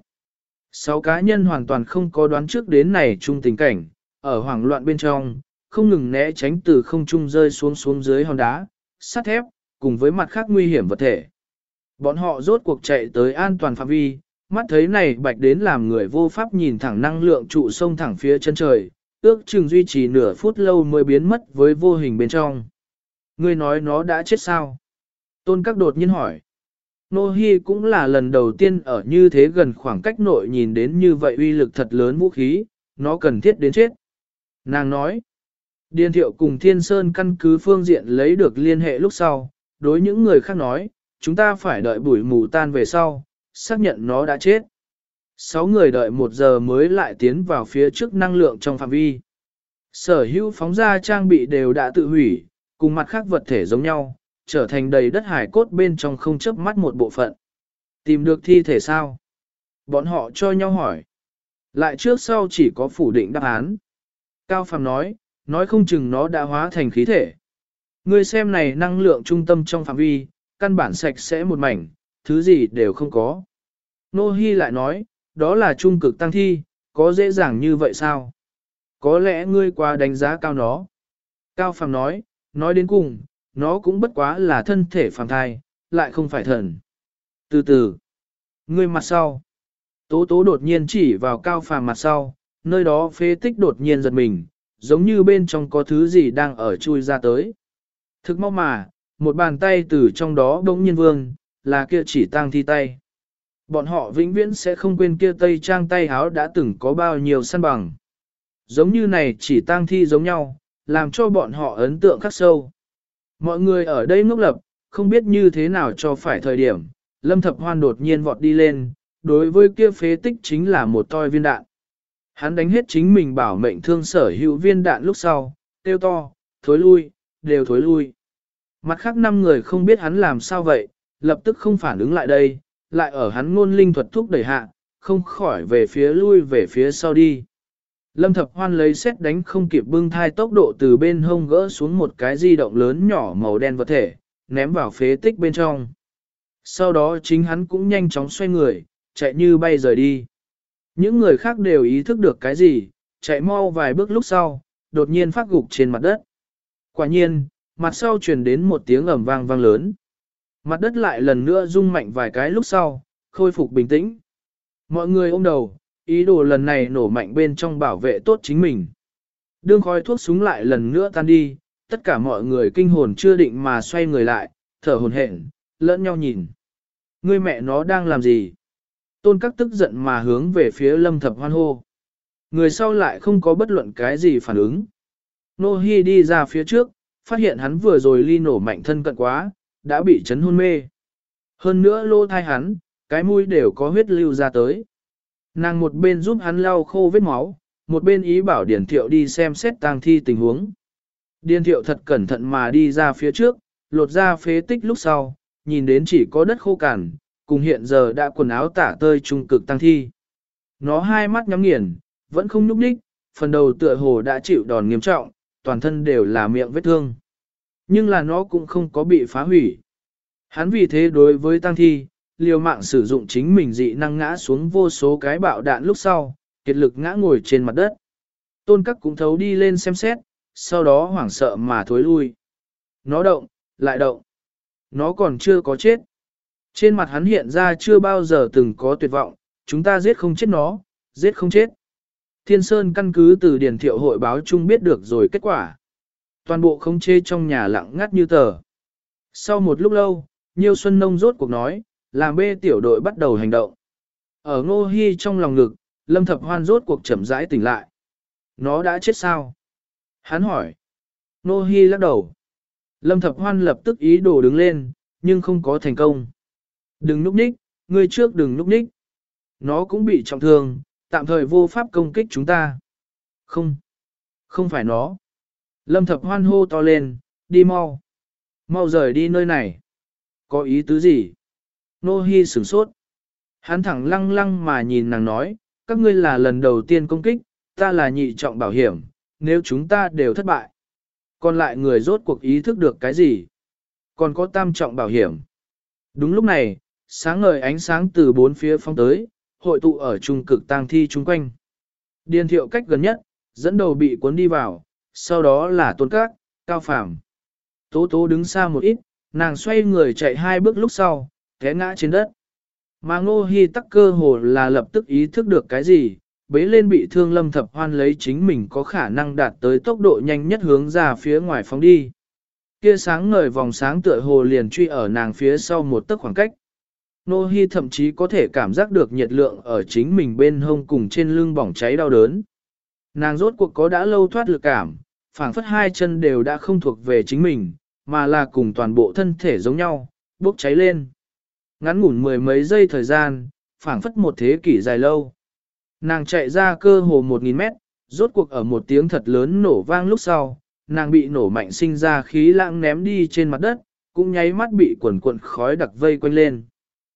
6 cá nhân hoàn toàn không có đoán trước đến này chung tình cảnh, ở hoảng loạn bên trong, không ngừng né tránh từ không trung rơi xuống dưới hòn đá, sắt thép, cùng với mặt khác nguy hiểm vật thể. Bọn họ rốt cuộc chạy tới an toàn phạm vi, mắt thấy này bạch đến làm người vô pháp nhìn thẳng năng lượng trụ sông thẳng phía chân trời, ước chừng duy trì nửa phút lâu mới biến mất với vô hình bên trong. Ngươi nói nó đã chết sao? Tôn Các đột nhiên hỏi. Nô Hi cũng là lần đầu tiên ở như thế gần khoảng cách nội nhìn đến như vậy uy lực thật lớn vũ khí, nó cần thiết đến chết. Nàng nói, Điền Thiệu cùng Thiên Sơn căn cứ phương diện lấy được liên hệ lúc sau, đối những người khác nói, chúng ta phải đợi bụi mù tan về sau, xác nhận nó đã chết. 6 người đợi 1 giờ mới lại tiến vào phía trước năng lượng trong phạm vi. Sở hữu phóng ra trang bị đều đã tự hủy, cùng mặt khác vật thể giống nhau, trở thành đầy đất hải cốt bên trong không chớp mắt một bộ phận. Tìm được thi thể sao? Bọn họ cho nhau hỏi. Lại trước sau chỉ có phủ định đáp án. Cao Phàm nói không chừng nó đã hóa thành khí thể. Ngươi xem này năng lượng trung tâm trong phạm vi, căn bản sạch sẽ một mảnh, thứ gì đều không có. Nô Hi lại nói, đó là trung cực tăng thi, có dễ dàng như vậy sao? Có lẽ ngươi quá đánh giá cao nó. Cao Phàm nói đến cùng, nó cũng bất quá là thân thể phàm thai, lại không phải thần. Từ từ, ngươi mặt sau. Tố tố đột nhiên chỉ vào Cao Phàm mặt sau, nơi đó phế tích đột nhiên giật mình, giống như bên trong có thứ gì đang ở chui ra tới. Thực mau mà, một bàn tay từ trong đó bỗng nhiên vương, là kia chỉ tang thi tay. Bọn họ vĩnh viễn sẽ không quên kia tây trang tay háo đã từng có bao nhiêu săn bằng. Giống như này chỉ tang thi giống nhau, làm cho bọn họ ấn tượng khắc sâu. Mọi người ở đây ngốc lập, không biết như thế nào cho phải thời điểm, Lâm Thập Hoan đột nhiên vọt đi lên, đối với kia phế tích chính là một toi viên đạn. Hắn đánh hết chính mình bảo mệnh thương sở hữu viên đạn lúc sau, kêu to, thối lui, đều thối lui. Mặt khác 5 người không biết hắn làm sao vậy, lập tức không phản ứng lại đây, lại ở hắn ngôn linh thuật thúc đẩy hạ, không khỏi về phía lui về phía sau đi. Lâm Thập Hoan lấy xét đánh không kịp bưng thai tốc độ từ bên hông gỡ xuống một cái di động lớn nhỏ màu đen vật thể, ném vào phế tích bên trong. Sau đó chính hắn cũng nhanh chóng xoay người, chạy như bay rời đi. Những người khác đều ý thức được cái gì, chạy mau vài bước lúc sau, đột nhiên phát gục trên mặt đất. Quả nhiên, mặt sau truyền đến một tiếng ầm vang vang lớn. Mặt đất lại lần nữa rung mạnh vài cái lúc sau, khôi phục bình tĩnh. Mọi người ôm đầu, ý đồ lần này nổ mạnh bên trong bảo vệ tốt chính mình. Đương khói thuốc súng lại lần nữa tan đi, tất cả mọi người kinh hồn chưa định mà xoay người lại, thở hổn hển, lẫn nhau nhìn. Ngươi mẹ nó đang làm gì? Tôn Các tức giận mà hướng về phía Lâm Thập Hoan hô. Người sau lại không có bất luận cái gì phản ứng. Nô Hi đi ra phía trước, phát hiện hắn vừa rồi ly nổ mạnh thân cận quá, đã bị chấn hôn mê. Hơn nữa lỗ thai hắn, cái mũi đều có huyết lưu ra tới. Nàng một bên giúp hắn lau khô vết máu, một bên ý bảo Điền Thiệu đi xem xét tang thi tình huống. Điền Thiệu thật cẩn thận mà đi ra phía trước, lột ra phế tích lúc sau, nhìn đến chỉ có đất khô cằn, cùng hiện giờ đã quần áo tả tơi trung cực tang thi. Nó hai mắt nhắm nghiền, vẫn không nhúc nhích, phần đầu tựa hồ đã chịu đòn nghiêm trọng, toàn thân đều là miệng vết thương. Nhưng là nó cũng không có bị phá hủy. Hắn vì thế đối với tang thi, liều mạng sử dụng chính mình dị năng ngã xuống vô số cái bạo đạn lúc sau, kiệt lực ngã ngồi trên mặt đất. Tôn Các cũng thấu đi lên xem xét, sau đó hoảng sợ mà thối lui. Nó động, lại động. Nó còn chưa có chết. Trên mặt hắn hiện ra chưa bao giờ từng có tuyệt vọng, chúng ta giết không chết nó, giết không chết. Thiên Sơn căn cứ từ Điền Thiệu hội báo chung biết được rồi kết quả. Toàn bộ khống chế trong nhà lặng ngắt như tờ. Sau một lúc lâu, Nhiêu Xuân Nông rốt cuộc nói, làm bê tiểu đội bắt đầu hành động. Ở Ngô Hi trong lòng ngực, Lâm Thập Hoan rốt cuộc chậm rãi tỉnh lại. Nó đã chết sao? Hắn hỏi. Ngô Hi lắc đầu. Lâm Thập Hoan lập tức ý đồ đứng lên, nhưng không có thành công. Đừng núp ních, ngươi trước đừng núp ních. Nó cũng bị trọng thương, tạm thời vô pháp công kích chúng ta. Không, không phải nó. Lâm Thập Hoan hô to lên, đi mau. Mau rời đi nơi này. Có ý tứ gì? Nô Hi sửng sốt. Hắn thẳng lăng lăng mà nhìn nàng nói, các ngươi là lần đầu tiên công kích, ta là nhị trọng bảo hiểm, nếu chúng ta đều thất bại. còn lại người rốt cuộc ý thức được cái gì? Còn có tam trọng bảo hiểm. Đúng lúc này, sáng ngời ánh sáng từ bốn phía phong tới, hội tụ ở trung cực tang thi chung quanh. Điền thiệu cách gần nhất, dẫn đầu bị cuốn đi vào, sau đó là Tôn Các, Cao Phàm. Tố tố đứng xa một ít, nàng xoay người chạy 2 bước lúc sau, té ngã trên đất. Mà Ngô Hi tắc cơ hồ là lập tức ý thức được cái gì, bế lên bị thương Lâm Thập Hoan lấy chính mình có khả năng đạt tới tốc độ nhanh nhất hướng ra phía ngoài phóng đi. Kia sáng ngời vòng sáng tựa hồ liền truy ở nàng phía sau một tấc khoảng cách. Ngô Hi thậm chí có thể cảm giác được nhiệt lượng ở chính mình bên hông cùng trên lưng bỏng cháy đau đớn. Nàng rốt cuộc có đã lâu thoát lực cảm, phảng phất 2 chân đều đã không thuộc về chính mình, mà là cùng toàn bộ thân thể giống nhau, bốc cháy lên. Ngắn ngủn 10 mấy giây thời gian, phảng phất một thế kỷ dài lâu. Nàng chạy ra cơ hồ 1000 mét, rốt cuộc ở một tiếng thật lớn nổ vang lúc sau, nàng bị nổ mạnh sinh ra khí lãng ném đi trên mặt đất, cũng nháy mắt bị quần cuộn khói đặc vây quanh lên.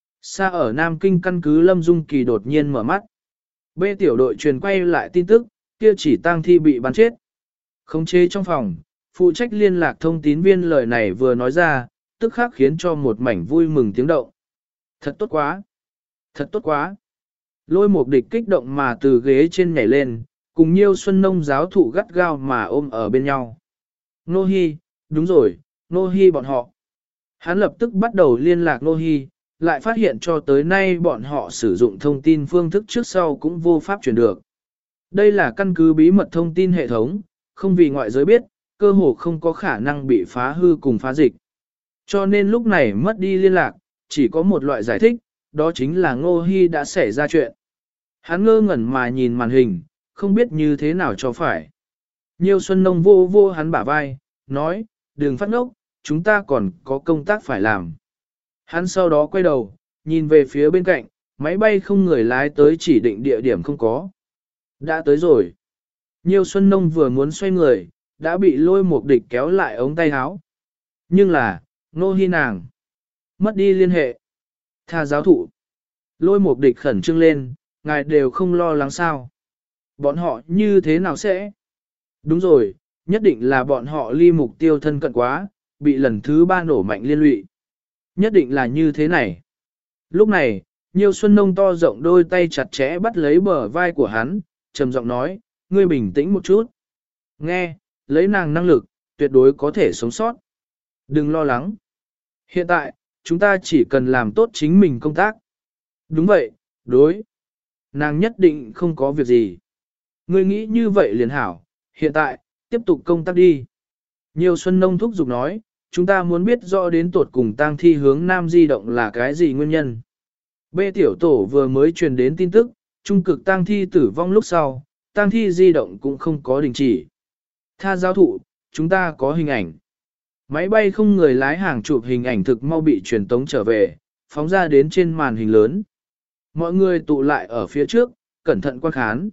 Xa ở Nam Kinh căn cứ Lâm Dung Kỳ đột nhiên mở mắt. B tiểu đội truyền quay lại tin tức, kia chỉ tang thi bị bắn chết. Khống chế trong phòng, phụ trách liên lạc thông tín viên lời này vừa nói ra, tức khắc khiến cho một mảnh vui mừng tiếng động. Thật tốt quá! Thật tốt quá! Lôi một địch kích động mà từ ghế trên nhảy lên, cùng Nhiêu Xuân Nông giáo thụ gắt gao mà ôm ở bên nhau. Nô Hi, đúng rồi, Nô Hi bọn họ. Hắn lập tức bắt đầu liên lạc Nô Hi, lại phát hiện cho tới nay bọn họ sử dụng thông tin phương thức trước sau cũng vô pháp truyền được. Đây là căn cứ bí mật thông tin hệ thống, không vì ngoại giới biết, cơ hồ không có khả năng bị phá hư cùng phá dịch. Cho nên lúc này mất đi liên lạc, chỉ có một loại giải thích, đó chính là Ngô Hi đã xảy ra chuyện. Hắn ngơ ngẩn mà nhìn màn hình, không biết như thế nào cho phải. Nhiêu Xuân Nông vô vô hắn bả vai, nói, đừng phát ngốc, chúng ta còn có công tác phải làm. Hắn sau đó quay đầu, nhìn về phía bên cạnh, máy bay không người lái tới chỉ định địa điểm không có. Đã tới rồi. Nhiêu Xuân Nông vừa muốn xoay người, đã bị lôi một địch kéo lại ống tay áo. Nhưng là, Ngô Hi nàng mất đi liên hệ. Tha giáo thụ. Lôi một địch khẩn trương lên, ngài đều không lo lắng sao. Bọn họ như thế nào sẽ? Đúng rồi, nhất định là bọn họ ly mục tiêu thân cận quá, bị lần thứ 3 nổ mạnh liên lụy. Nhất định là như thế này. Lúc này, Nhiêu Xuân Nông to rộng đôi tay chặt chẽ bắt lấy bờ vai của hắn, trầm giọng nói, ngươi bình tĩnh một chút. Nghe, lấy nàng năng lực, tuyệt đối có thể sống sót. Đừng lo lắng. Hiện tại, chúng ta chỉ cần làm tốt chính mình công tác. Đúng vậy, đối. Nàng nhất định không có việc gì. Ngươi nghĩ như vậy liền hảo, hiện tại, tiếp tục công tác đi. Nhiều Xuân Nông thúc giục nói, chúng ta muốn biết rõ đến tột cùng tang thi hướng nam di động là cái gì nguyên nhân. B tiểu tổ vừa mới truyền đến tin tức, trung cực tang thi tử vong lúc sau, tang thi di động cũng không có đình chỉ. Tha giáo thụ, chúng ta có hình ảnh. Máy bay không người lái hàng chụp hình ảnh thực mau bị truyền tống trở về, phóng ra đến trên màn hình lớn. Mọi người tụ lại ở phía trước, cẩn thận quan khán.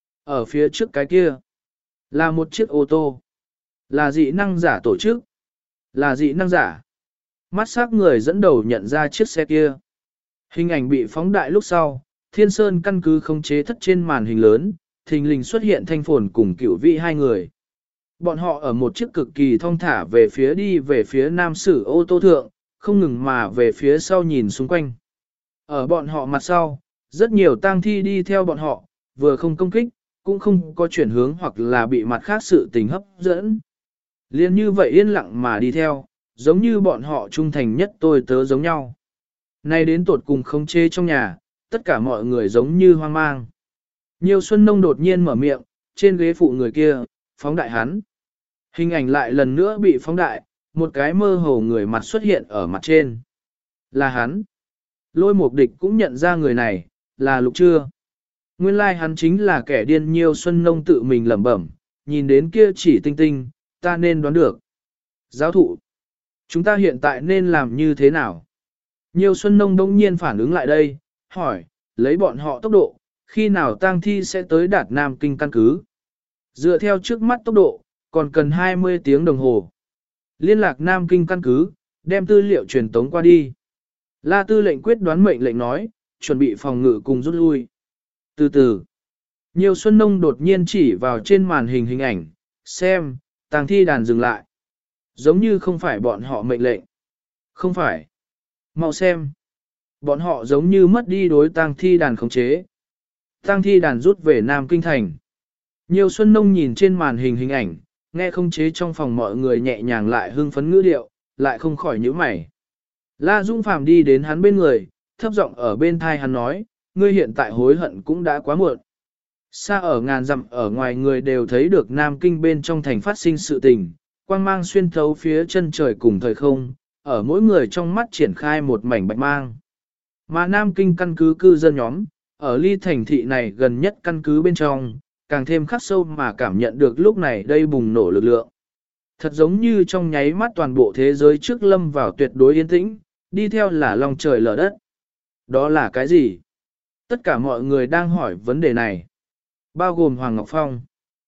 Ở phía trước cái kia, là một chiếc ô tô. Là dị năng giả tổ chức. Là dị năng giả. Mắt sắc người dẫn đầu nhận ra chiếc xe kia. Hình ảnh bị phóng đại lúc sau, Thiên Sơn căn cứ khống chế thất trên màn hình lớn, thình lình xuất hiện Thanh Phồn cùng Cửu Vĩ 2 người. Bọn họ ở một chiếc cực kỳ thong thả về phía nam sử ô tô thượng, không ngừng mà về phía sau nhìn xung quanh. Ở bọn họ mặt sau, rất nhiều tang thi đi theo bọn họ, vừa không công kích, cũng không có chuyển hướng hoặc là bị mặt khác sự tình hấp dẫn. Liên như vậy yên lặng mà đi theo, giống như bọn họ trung thành nhất tôi tớ giống nhau. Nay đến tột cùng không chê trong nhà, tất cả mọi người giống như hoang mang. Nhiều Xuân Nông đột nhiên mở miệng, trên ghế phụ người kia, phóng đại hắn. Hình ảnh lại lần nữa bị phóng đại, một cái mơ hồ người mặt xuất hiện ở mặt trên. Là hắn. Lôi Mục Địch cũng nhận ra người này, là Lục Trưa. Nguyên lai hắn chính là kẻ điên. Nhiêu Xuân Nông tự mình lẩm bẩm, nhìn đến kia chỉ tinh tinh, ta nên đoán được. Giáo thụ, chúng ta hiện tại nên làm như thế nào? Nhiêu Xuân Nông đông nhiên phản ứng lại đây, hỏi, lấy bọn họ tốc độ, khi nào tang thi sẽ tới Đạt Nam Kinh căn cứ? Dựa theo trước mắt tốc độ, còn cần 20 tiếng đồng hồ. Liên lạc Nam Kinh căn cứ, đem tư liệu truyền tống qua đi. La Tư lệnh quyết đoán mệnh lệnh nói, chuẩn bị phòng ngự cùng rút lui. Từ từ, Nhiều Xuân Nông đột nhiên chỉ vào trên màn hình hình ảnh, xem, tang thi đàn dừng lại. Giống như không phải bọn họ mệnh lệnh. Không phải. Mau xem. Bọn họ giống như mất đi đối tang thi đàn khống chế. Tang thi đàn rút về Nam Kinh Thành. Nhiều Xuân Nông nhìn trên màn hình ảnh, nghe khống chế trong phòng mọi người nhẹ nhàng lại hưng phấn ngữ điệu, lại không khỏi nhíu mày. La Dung Phàm đi đến hắn bên người, thấp giọng ở bên thai hắn nói, ngươi hiện tại hối hận cũng đã quá muộn. Xa ở ngàn dặm ở ngoài người đều thấy được Nam Kinh bên trong thành phát sinh sự tình, quang mang xuyên thấu phía chân trời cùng thời không, ở mỗi người trong mắt triển khai một mảnh bạch mang. Mà Nam Kinh căn cứ cư dân nhóm, ở ly thành thị này gần nhất căn cứ bên trong, càng thêm khắc sâu mà cảm nhận được lúc này đây bùng nổ lực lượng. Thật giống như trong nháy mắt toàn bộ thế giới trước lâm vào tuyệt đối yên tĩnh, đi theo là lòng trời lở đất. Đó là cái gì? Tất cả mọi người đang hỏi vấn đề này, bao gồm Hoàng Ngọc Phong.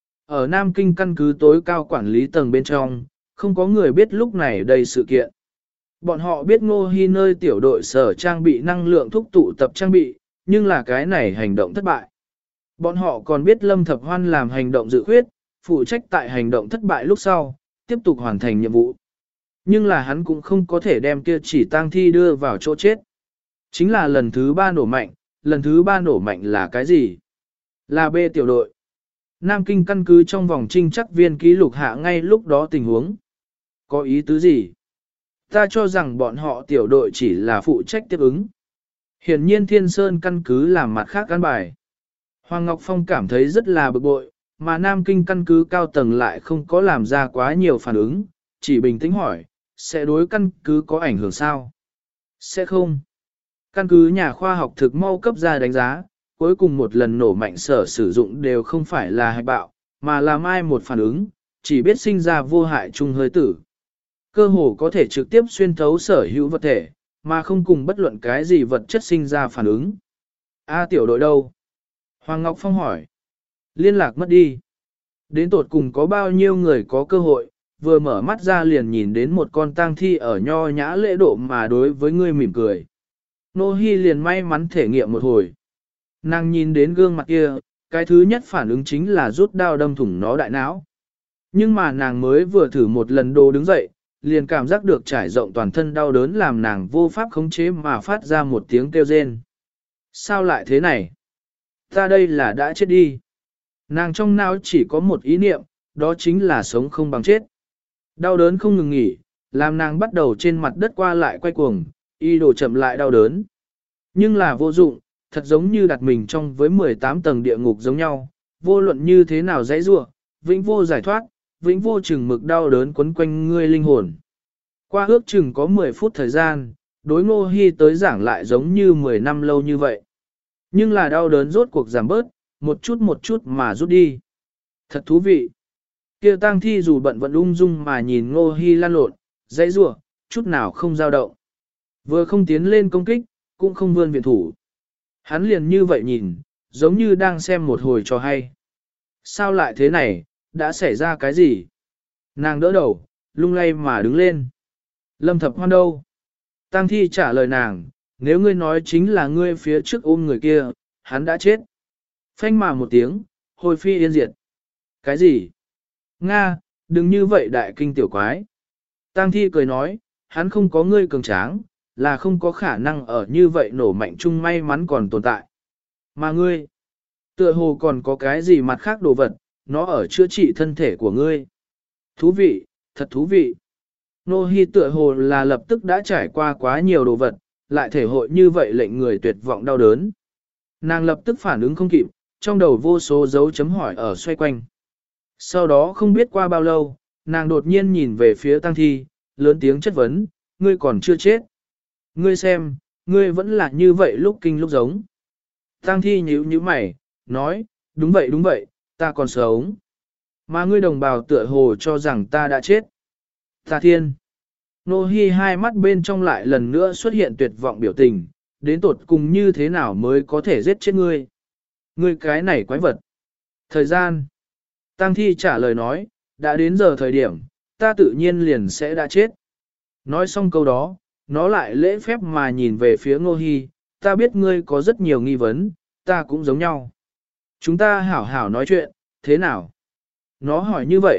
Ở Nam Kinh căn cứ tối cao quản lý tầng bên trong, không có người biết lúc này đây sự kiện. Bọn họ biết Ngô Hi nơi tiểu đội sở trang bị năng lượng thúc tụ tập trang bị, nhưng là cái này hành động thất bại. Bọn họ còn biết Lâm Thập Hoan làm hành động dự khuyết, phụ trách tại hành động thất bại lúc sau, tiếp tục hoàn thành nhiệm vụ. Nhưng là hắn cũng không có thể đem kia chỉ tang thi đưa vào chỗ chết. Chính là lần thứ 3 nổ mạnh, lần thứ 3 nổ mạnh là cái gì? Là B tiểu đội. Nam Kinh căn cứ trong vòng trinh chắc viên ký lục hạ ngay lúc đó tình huống. Có ý tứ gì? Ta cho rằng bọn họ tiểu đội chỉ là phụ trách tiếp ứng. Hiển nhiên Thiên Sơn căn cứ làm mặt khác căn bài. Hoàng Ngọc Phong cảm thấy rất là bực bội, mà Nam Kinh căn cứ cao tầng lại không có làm ra quá nhiều phản ứng, chỉ bình tĩnh hỏi, sẽ đối căn cứ có ảnh hưởng sao? Sẽ không. Căn cứ nhà khoa học thực mau cấp ra đánh giá, cuối cùng một lần nổ mạnh sở sử dụng đều không phải là hạch bạo, mà là mai một phản ứng, chỉ biết sinh ra vô hại chung hơi tử. Cơ hồ có thể trực tiếp xuyên thấu sở hữu vật thể, mà không cùng bất luận cái gì vật chất sinh ra phản ứng. A tiểu đội đâu? Hoàng Ngọc Phong hỏi. Liên lạc mất đi. Đến tột cùng có bao nhiêu người có cơ hội, vừa mở mắt ra liền nhìn đến một con tang thi ở nho nhã lễ độ mà đối với ngươi mỉm cười. Nô Hi liền may mắn thể nghiệm một hồi. Nàng nhìn đến gương mặt kia, cái thứ nhất phản ứng chính là rút đao đâm thủng nó đại não. Nhưng mà nàng mới vừa thử một lần đồ đứng dậy, liền cảm giác được trải rộng toàn thân đau đớn làm nàng vô pháp khống chế mà phát ra một tiếng kêu rên. Sao lại thế này? Ta đây là đã chết đi. Nàng trong não chỉ có một ý niệm, đó chính là sống không bằng chết. Đau đớn không ngừng nghỉ, làm nàng bắt đầu trên mặt đất qua lại quay cuồng, y đổ chậm lại đau đớn. Nhưng là vô dụng, thật giống như đặt mình trong với 18 tầng địa ngục giống nhau, vô luận như thế nào dãy rủa, vĩnh vô giải thoát, vĩnh vô chừng mực đau đớn quấn quanh ngươi linh hồn. Qua ước chừng có 10 phút thời gian, đối Ngô Hi tới giảng lại giống như 10 năm lâu như vậy. Nhưng là đau đớn rốt cuộc giảm bớt, một chút mà rút đi. Thật thú vị. Kia tang thi dù bận vẫn ung dung mà nhìn Ngô Hi lan lộn, dãy rủa, chút nào không dao động. Vừa không tiến lên công kích, cũng không vươn viện thủ. Hắn liền như vậy nhìn, giống như đang xem một hồi trò hay. Sao lại thế này, đã xảy ra cái gì? Nàng đỡ đầu, lung lay mà đứng lên. Lâm Thập Hoan đâu? Tang thi trả lời nàng, nếu ngươi nói chính là ngươi phía trước ôm người kia, hắn đã chết. Phanh mà một tiếng, hồi phi yên diệt. Cái gì? Nga, đừng như vậy đại kinh tiểu quái. Tang thi cười nói, hắn không có ngươi cường tráng, là không có khả năng ở như vậy nổ mạnh chung may mắn còn tồn tại. Mà ngươi, tựa hồ còn có cái gì mặt khác đồ vật, nó ở chữa trị thân thể của ngươi. Thú vị, thật thú vị. Nô Hi tựa hồ là lập tức đã trải qua quá nhiều đồ vật, lại thể hội như vậy lệnh người tuyệt vọng đau đớn. Nàng lập tức phản ứng không kịp, trong đầu vô số dấu chấm hỏi ở xoay quanh. Sau đó không biết qua bao lâu, nàng đột nhiên nhìn về phía Tăng Thi, lớn tiếng chất vấn, ngươi còn chưa chết. Ngươi xem, ngươi vẫn là như vậy lúc kinh lúc giống. Tăng Thi nhíu mày, nói, đúng vậy, ta còn sống. Mà ngươi đồng bào tựa hồ cho rằng ta đã chết. Ta thiên. Nô Hi hai mắt bên trong lại lần nữa xuất hiện tuyệt vọng biểu tình, đến tột cùng như thế nào mới có thể giết chết ngươi. Ngươi cái này quái vật. Thời gian. Tăng Thi trả lời nói, đã đến giờ thời điểm, ta tự nhiên liền sẽ đã chết. Nói xong câu đó, nó lại lễ phép mà nhìn về phía Ngô Hi, ta biết ngươi có rất nhiều nghi vấn, ta cũng giống nhau. Chúng ta hảo hảo nói chuyện, thế nào? Nó hỏi như vậy,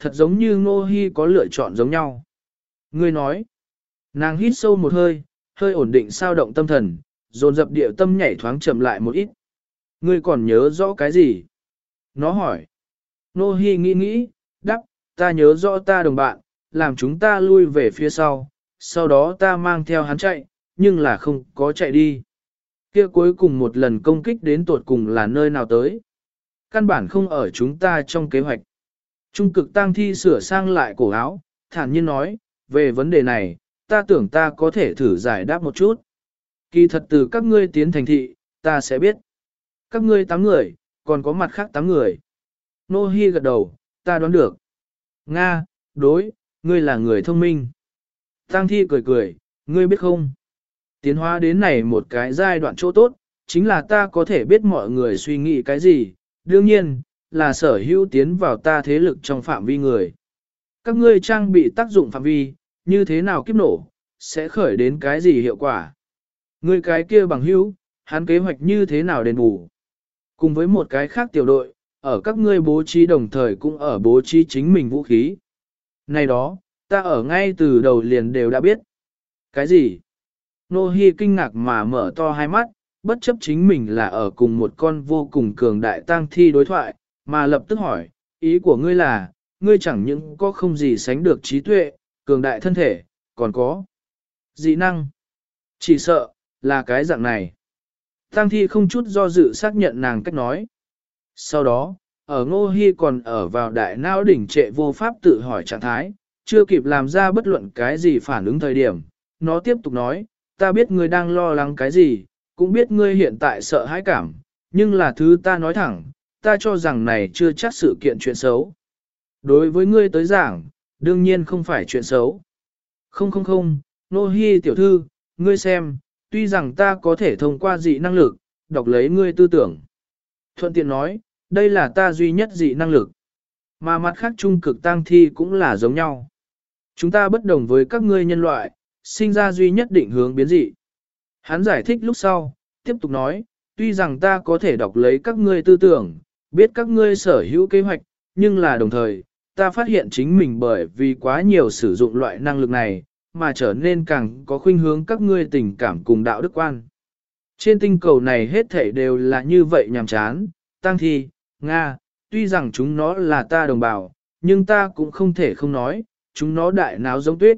Thật giống như Ngô Hi có lựa chọn giống nhau. Ngươi nói, nàng hít sâu một hơi, hơi ổn định sao động tâm thần, dồn dập địa tâm nhảy thoáng chậm lại một ít. Ngươi còn nhớ rõ cái gì? Nó hỏi. Ngô Hi nghĩ nghĩ, đáp, ta nhớ rõ ta đồng bạn, làm chúng ta lui về phía sau đó ta mang theo hắn chạy, nhưng là không có chạy đi. Kia cuối cùng một lần công kích đến tột cùng là nơi nào tới? Căn bản không ở chúng ta trong kế hoạch. Trung cực tang thi sửa sang lại cổ áo, thản nhiên nói, về vấn đề này, ta tưởng ta có thể thử giải đáp một chút. Kỳ thật từ các ngươi tiến thành thị, ta sẽ biết. Các ngươi 8 người, còn có mặt khác 8 người. Nô Hi gật đầu, ta đoán được. Nga, đối, ngươi là người thông minh. Tang thi cười cười, ngươi biết không? Tiến hóa đến này một cái giai đoạn chỗ tốt, chính là ta có thể biết mọi người suy nghĩ cái gì, đương nhiên, là sở hữu tiến vào ta thế lực trong phạm vi người. Các ngươi trang bị tác dụng phạm vi, như thế nào kiếp nổ, sẽ khởi đến cái gì hiệu quả? Ngươi cái kia bằng hữu, hắn kế hoạch như thế nào đền bù? Cùng với một cái khác tiểu đội, ở các ngươi bố trí đồng thời cũng ở bố trí chính mình vũ khí. Này đó, ta ở ngay từ đầu liền đều đã biết. Cái gì? Nô Hi kinh ngạc mà mở to hai mắt, bất chấp chính mình là ở cùng một con vô cùng cường đại tang thi đối thoại, mà lập tức hỏi, ý của ngươi là, ngươi chẳng những có không gì sánh được trí tuệ, cường đại thân thể, còn có dị năng. Chỉ sợ, là cái dạng này. Tang thi không chút do dự xác nhận nàng cách nói. Sau đó, ở Ngô Hi còn ở vào đại não đỉnh trệ vô pháp tự hỏi trạng thái, chưa kịp làm ra bất luận cái gì phản ứng thời điểm, nó tiếp tục nói, ta biết ngươi đang lo lắng cái gì, cũng biết ngươi hiện tại sợ hãi cảm, nhưng là thứ ta nói thẳng, ta cho rằng này chưa chắc sự kiện chuyện xấu. Đối với ngươi tới giảng, đương nhiên không phải chuyện xấu. Không, Nô Hi tiểu thư, ngươi xem, tuy rằng ta có thể thông qua dị năng lực, đọc lấy ngươi tư tưởng. Thuận tiện nói, đây là ta duy nhất dị năng lực. Mà mặt khác trung cực tang thi cũng là giống nhau. Chúng ta bất đồng với các ngươi nhân loại, sinh ra duy nhất định hướng biến dị. Hắn giải thích lúc sau, tiếp tục nói, tuy rằng ta có thể đọc lấy các ngươi tư tưởng, biết các ngươi sở hữu kế hoạch, nhưng là đồng thời, ta phát hiện chính mình bởi vì quá nhiều sử dụng loại năng lực này, mà trở nên càng có khuynh hướng các ngươi tình cảm cùng đạo đức quan. Trên tinh cầu này hết thảy đều là như vậy nhàm chán, tang thi, Nga, tuy rằng chúng nó là ta đồng bào, nhưng ta cũng không thể không nói, chúng nó đại náo giống tuyết.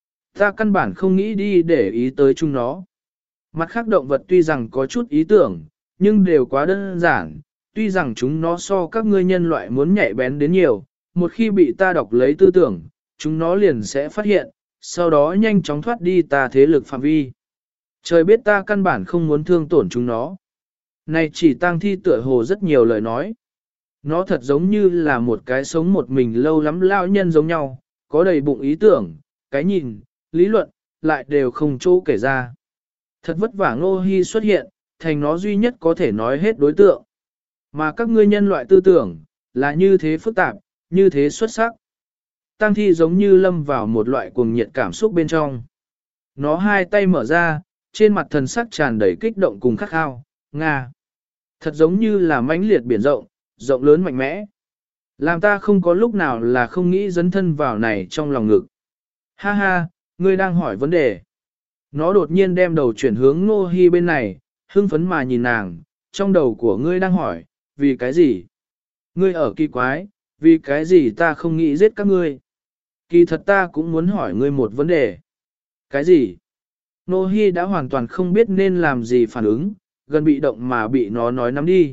Ta căn bản không nghĩ đi để ý tới chúng nó. Mặt khác động vật tuy rằng có chút ý tưởng, nhưng đều quá đơn giản, tuy rằng chúng nó so các ngươi nhân loại muốn nhạy bén đến nhiều, một khi bị ta đọc lấy tư tưởng, chúng nó liền sẽ phát hiện, sau đó nhanh chóng thoát đi ta thế lực phạm vi. Trời biết ta căn bản không muốn thương tổn chúng nó. Này chỉ tang thi tựa hồ rất nhiều lời nói. Nó thật giống như là một cái sống một mình lâu lắm lao nhân giống nhau, có đầy bụng ý tưởng, cái nhìn, lý luận, lại đều không chỗ kể ra. Thật vất vả Ngô Hi xuất hiện, thành nó duy nhất có thể nói hết đối tượng. Mà các ngươi nhân loại tư tưởng, là như thế phức tạp, như thế xuất sắc. Tang thi giống như lâm vào một loại cuồng nhiệt cảm xúc bên trong. Nó hai tay mở ra, trên mặt thần sắc tràn đầy kích động cùng khát khao, Nga. Thật giống như là mãnh liệt biển rộng, rộng lớn mạnh mẽ. Làm ta không có lúc nào là không nghĩ dấn thân vào này trong lòng ngực. Ha ha, ngươi đang hỏi vấn đề. Nó đột nhiên đem đầu chuyển hướng Ngô Hi bên này, hưng phấn mà nhìn nàng, trong đầu của ngươi đang hỏi, vì cái gì? Ngươi ở kỳ quái, vì cái gì ta không nghĩ giết các ngươi? Kỳ thật ta cũng muốn hỏi ngươi một vấn đề. Cái gì? Ngô Hi đã hoàn toàn không biết nên làm gì phản ứng, gần bị động mà bị nó nói nắm đi.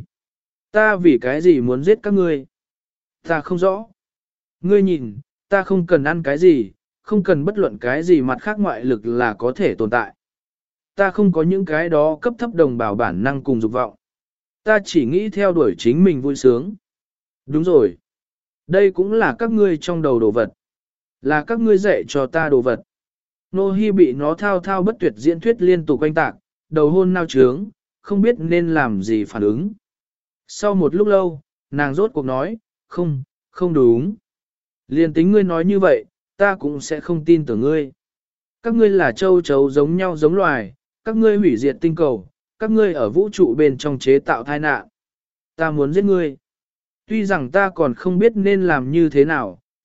Ta vì cái gì muốn giết các ngươi? Ta không rõ. Ngươi nhìn, ta không cần ăn cái gì, không cần bất luận cái gì mặt khác ngoại lực là có thể tồn tại. Ta không có những cái đó cấp thấp đồng bào bản năng cùng dục vọng. Ta chỉ nghĩ theo đuổi chính mình vui sướng. Đúng rồi. Đây cũng là các ngươi trong đầu đồ vật. Là các ngươi dạy cho ta đồ vật. Nô Hi bị nó thao thao bất tuyệt diễn thuyết liên tục quanh tạc, đầu hôn nao trướng, không biết nên làm gì phản ứng. Sau một lúc lâu, nàng rốt cuộc nói, không đúng. Liên tính ngươi nói như vậy, ta cũng sẽ không tin tưởng ngươi. Các ngươi là châu chấu giống nhau giống loài, các ngươi hủy diệt tinh cầu, các ngươi ở vũ trụ bên trong chế tạo tai nạn. Ta muốn giết ngươi. Tuy rằng ta còn không biết nên làm như thế nào,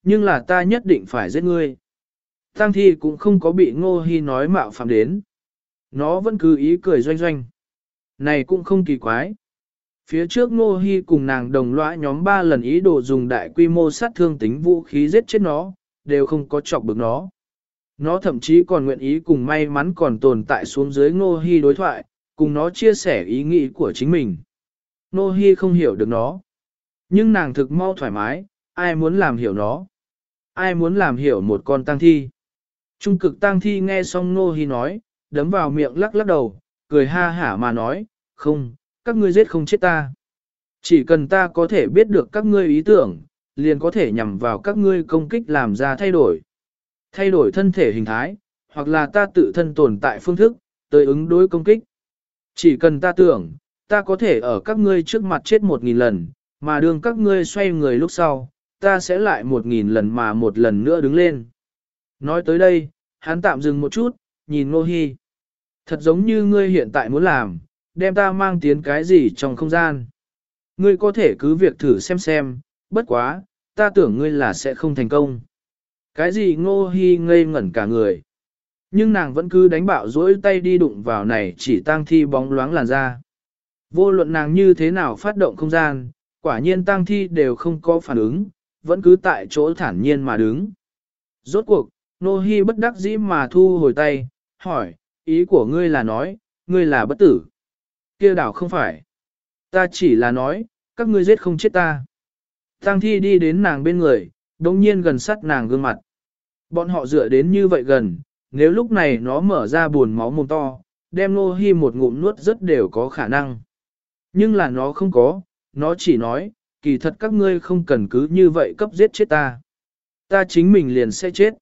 nhưng là ta nhất định phải giết ngươi. Tang thi cũng không có bị Ngô Hi nói mạo phạm đến. Nó vẫn cứ ý cười doanh doanh. Này cũng không kỳ quái. Phía trước Ngô Hi cùng nàng đồng lõa nhóm 3 lần ý đồ dùng đại quy mô sát thương tính vũ khí giết chết nó, đều không có chọc bực nó. Nó thậm chí còn nguyện ý cùng may mắn còn tồn tại xuống dưới Ngô Hi đối thoại, cùng nó chia sẻ ý nghĩ của chính mình. Ngô Hi không hiểu được nó. Nhưng nàng thực mau thoải mái, ai muốn làm hiểu nó? Ai muốn làm hiểu một con tang thi? Trung cực tang thi nghe xong Ngô Hi nói, đấm vào miệng lắc lắc đầu, cười ha hả mà nói, không, các ngươi giết không chết ta. Chỉ cần ta có thể biết được các ngươi ý tưởng, liền có thể nhằm vào các ngươi công kích làm ra thay đổi. Thay đổi thân thể hình thái, hoặc là ta tự thân tồn tại phương thức, tới ứng đối công kích. Chỉ cần ta tưởng, ta có thể ở các ngươi trước mặt chết 1000 lần, mà đương các ngươi xoay người lúc sau, ta sẽ lại 1000 lần mà một lần nữa đứng lên. Nói tới đây, hắn tạm dừng một chút, nhìn Ngô Hi. Thật giống như ngươi hiện tại muốn làm, đem ta mang tiến cái gì trong không gian. Ngươi có thể cứ việc thử xem, bất quá, ta tưởng ngươi là sẽ không thành công. Cái gì Ngô Hi ngây ngẩn cả người. Nhưng nàng vẫn cứ đánh bạo dỗi tay đi đụng vào này chỉ tang thi bóng loáng làn da. Vô luận nàng như thế nào phát động không gian, quả nhiên tang thi đều không có phản ứng, vẫn cứ tại chỗ thản nhiên mà đứng. Rốt cuộc, Ngô Hi bất đắc dĩ mà thu hồi tay, hỏi, ý của ngươi là nói, ngươi là bất tử. Kia đảo không phải. Ta chỉ là nói, các ngươi giết không chết ta. Tang thi đi đến nàng bên người, đồng nhiên gần sát nàng gương mặt. Bọn họ dựa đến như vậy gần, nếu lúc này nó mở ra buồn máu mồm to, đem Ngô Hi một ngụm nuốt rất đều có khả năng. Nhưng là nó không có, nó chỉ nói, kỳ thật các ngươi không cần cứ như vậy cấp giết chết ta. Ta chính mình liền sẽ chết.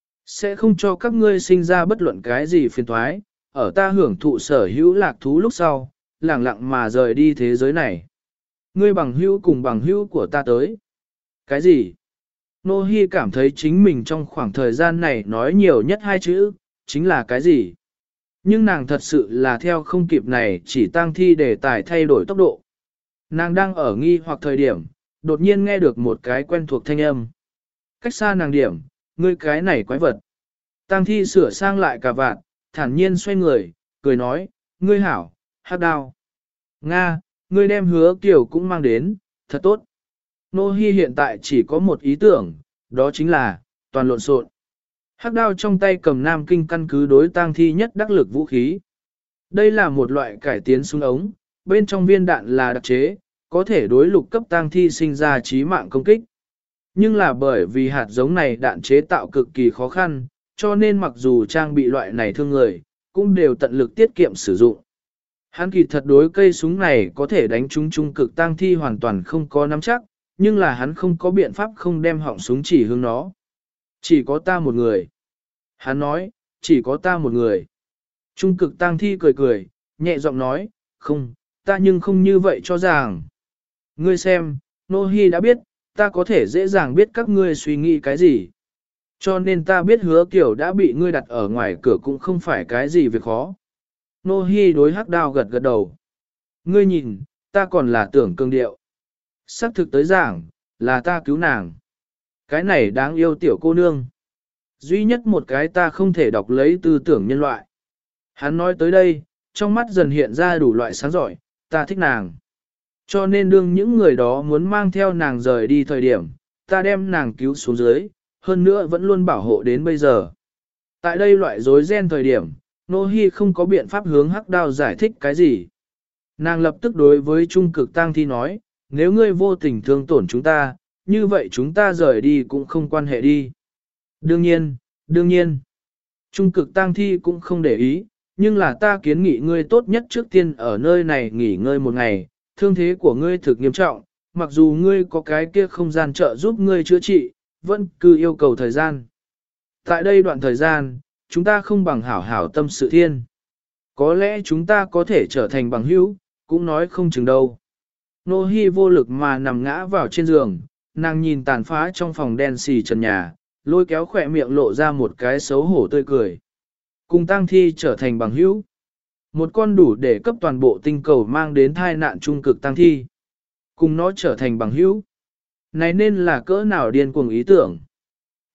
Sẽ không cho các ngươi sinh ra bất luận cái gì phiền toái, ở ta hưởng thụ sở hữu lạc thú lúc sau, lẳng lặng mà rời đi thế giới này. Ngươi bằng hữu cùng bằng hữu của ta tới. Cái gì? Nô Hi cảm thấy chính mình trong khoảng thời gian này nói nhiều nhất 2 chữ, chính là cái gì? Nhưng nàng thật sự là theo không kịp này chỉ tang thi để tài thay đổi tốc độ. Nàng đang ở nghi hoặc thời điểm, đột nhiên nghe được một cái quen thuộc thanh âm. Cách xa nàng điểm, ngươi cái này quái vật. Tang thi sửa sang lại cả vạn, thản nhiên xoay người, cười nói, ngươi hảo, Hắc Đao. Nga, ngươi đem Hứa Kiều cũng mang đến, thật tốt. Nô Hi hiện tại chỉ có một ý tưởng, đó chính là, toàn lộn xộn. Hắc Đao trong tay cầm Nam Kinh căn cứ đối tang thi nhất đắc lực vũ khí. Đây là một loại cải tiến súng ống, bên trong viên đạn là đặc chế, có thể đối lục cấp tang thi sinh ra chí mạng công kích. Nhưng là bởi vì hạt giống này đạn chế tạo cực kỳ khó khăn, cho nên mặc dù trang bị loại này thương người, cũng đều tận lực tiết kiệm sử dụng. Hắn kỳ thật đối cây súng này có thể đánh trúng trung cực tang thi hoàn toàn không có nắm chắc, nhưng là hắn không có biện pháp không đem họng súng chỉ hướng nó. Chỉ có ta một người. Hắn nói, chỉ có ta một người. Trung cực tang thi cười cười, nhẹ giọng nói, không, ta nhưng không như vậy cho rằng. Ngươi xem, Nô Hi đã biết, ta có thể dễ dàng biết các ngươi suy nghĩ cái gì. Cho nên ta biết Hứa Kiều đã bị ngươi đặt ở ngoài cửa cũng không phải cái gì việc khó. Nô Hi đối Hắc Đao gật gật đầu. Ngươi nhìn, ta còn là tưởng cương điệu. Sắc thực tới giảng, là ta cứu nàng. Cái này đáng yêu tiểu cô nương. Duy nhất một cái ta không thể đọc lấy tư tưởng nhân loại. Hắn nói tới đây, trong mắt dần hiện ra đủ loại sáng giỏi, ta thích nàng. Cho nên đương những người đó muốn mang theo nàng rời đi thời điểm, ta đem nàng cứu xuống dưới, hơn nữa vẫn luôn bảo hộ đến bây giờ. Tại đây loại rối ren thời điểm, Nô Hi không có biện pháp hướng Hắc Đao giải thích cái gì. Nàng lập tức đối với trung cực tang thi nói, nếu ngươi vô tình thương tổn chúng ta, như vậy chúng ta rời đi cũng không quan hệ đi. Đương nhiên. Trung cực tang thi cũng không để ý, nhưng là ta kiến nghị ngươi tốt nhất trước tiên ở nơi này nghỉ ngơi một ngày, thương thế của ngươi thực nghiêm trọng, mặc dù ngươi có cái kia không gian trợ giúp ngươi chữa trị, vẫn cứ yêu cầu thời gian. Tại đây đoạn thời gian, chúng ta không bằng hảo hảo tâm sự thiên. Có lẽ chúng ta có thể trở thành bằng hữu, cũng nói không chừng đâu. Nô Hi vô lực mà nằm ngã vào trên giường, nàng nhìn tàn phá trong phòng đen xì trần nhà, lôi kéo khỏe miệng lộ ra một cái xấu hổ tươi cười. Cùng tang thi trở thành bằng hữu. Một con đủ để cấp toàn bộ tinh cầu mang đến tai nạn trung cực tang thi. Cùng nó trở thành bằng hữu. Này nên là cỡ nào điên cuồng ý tưởng.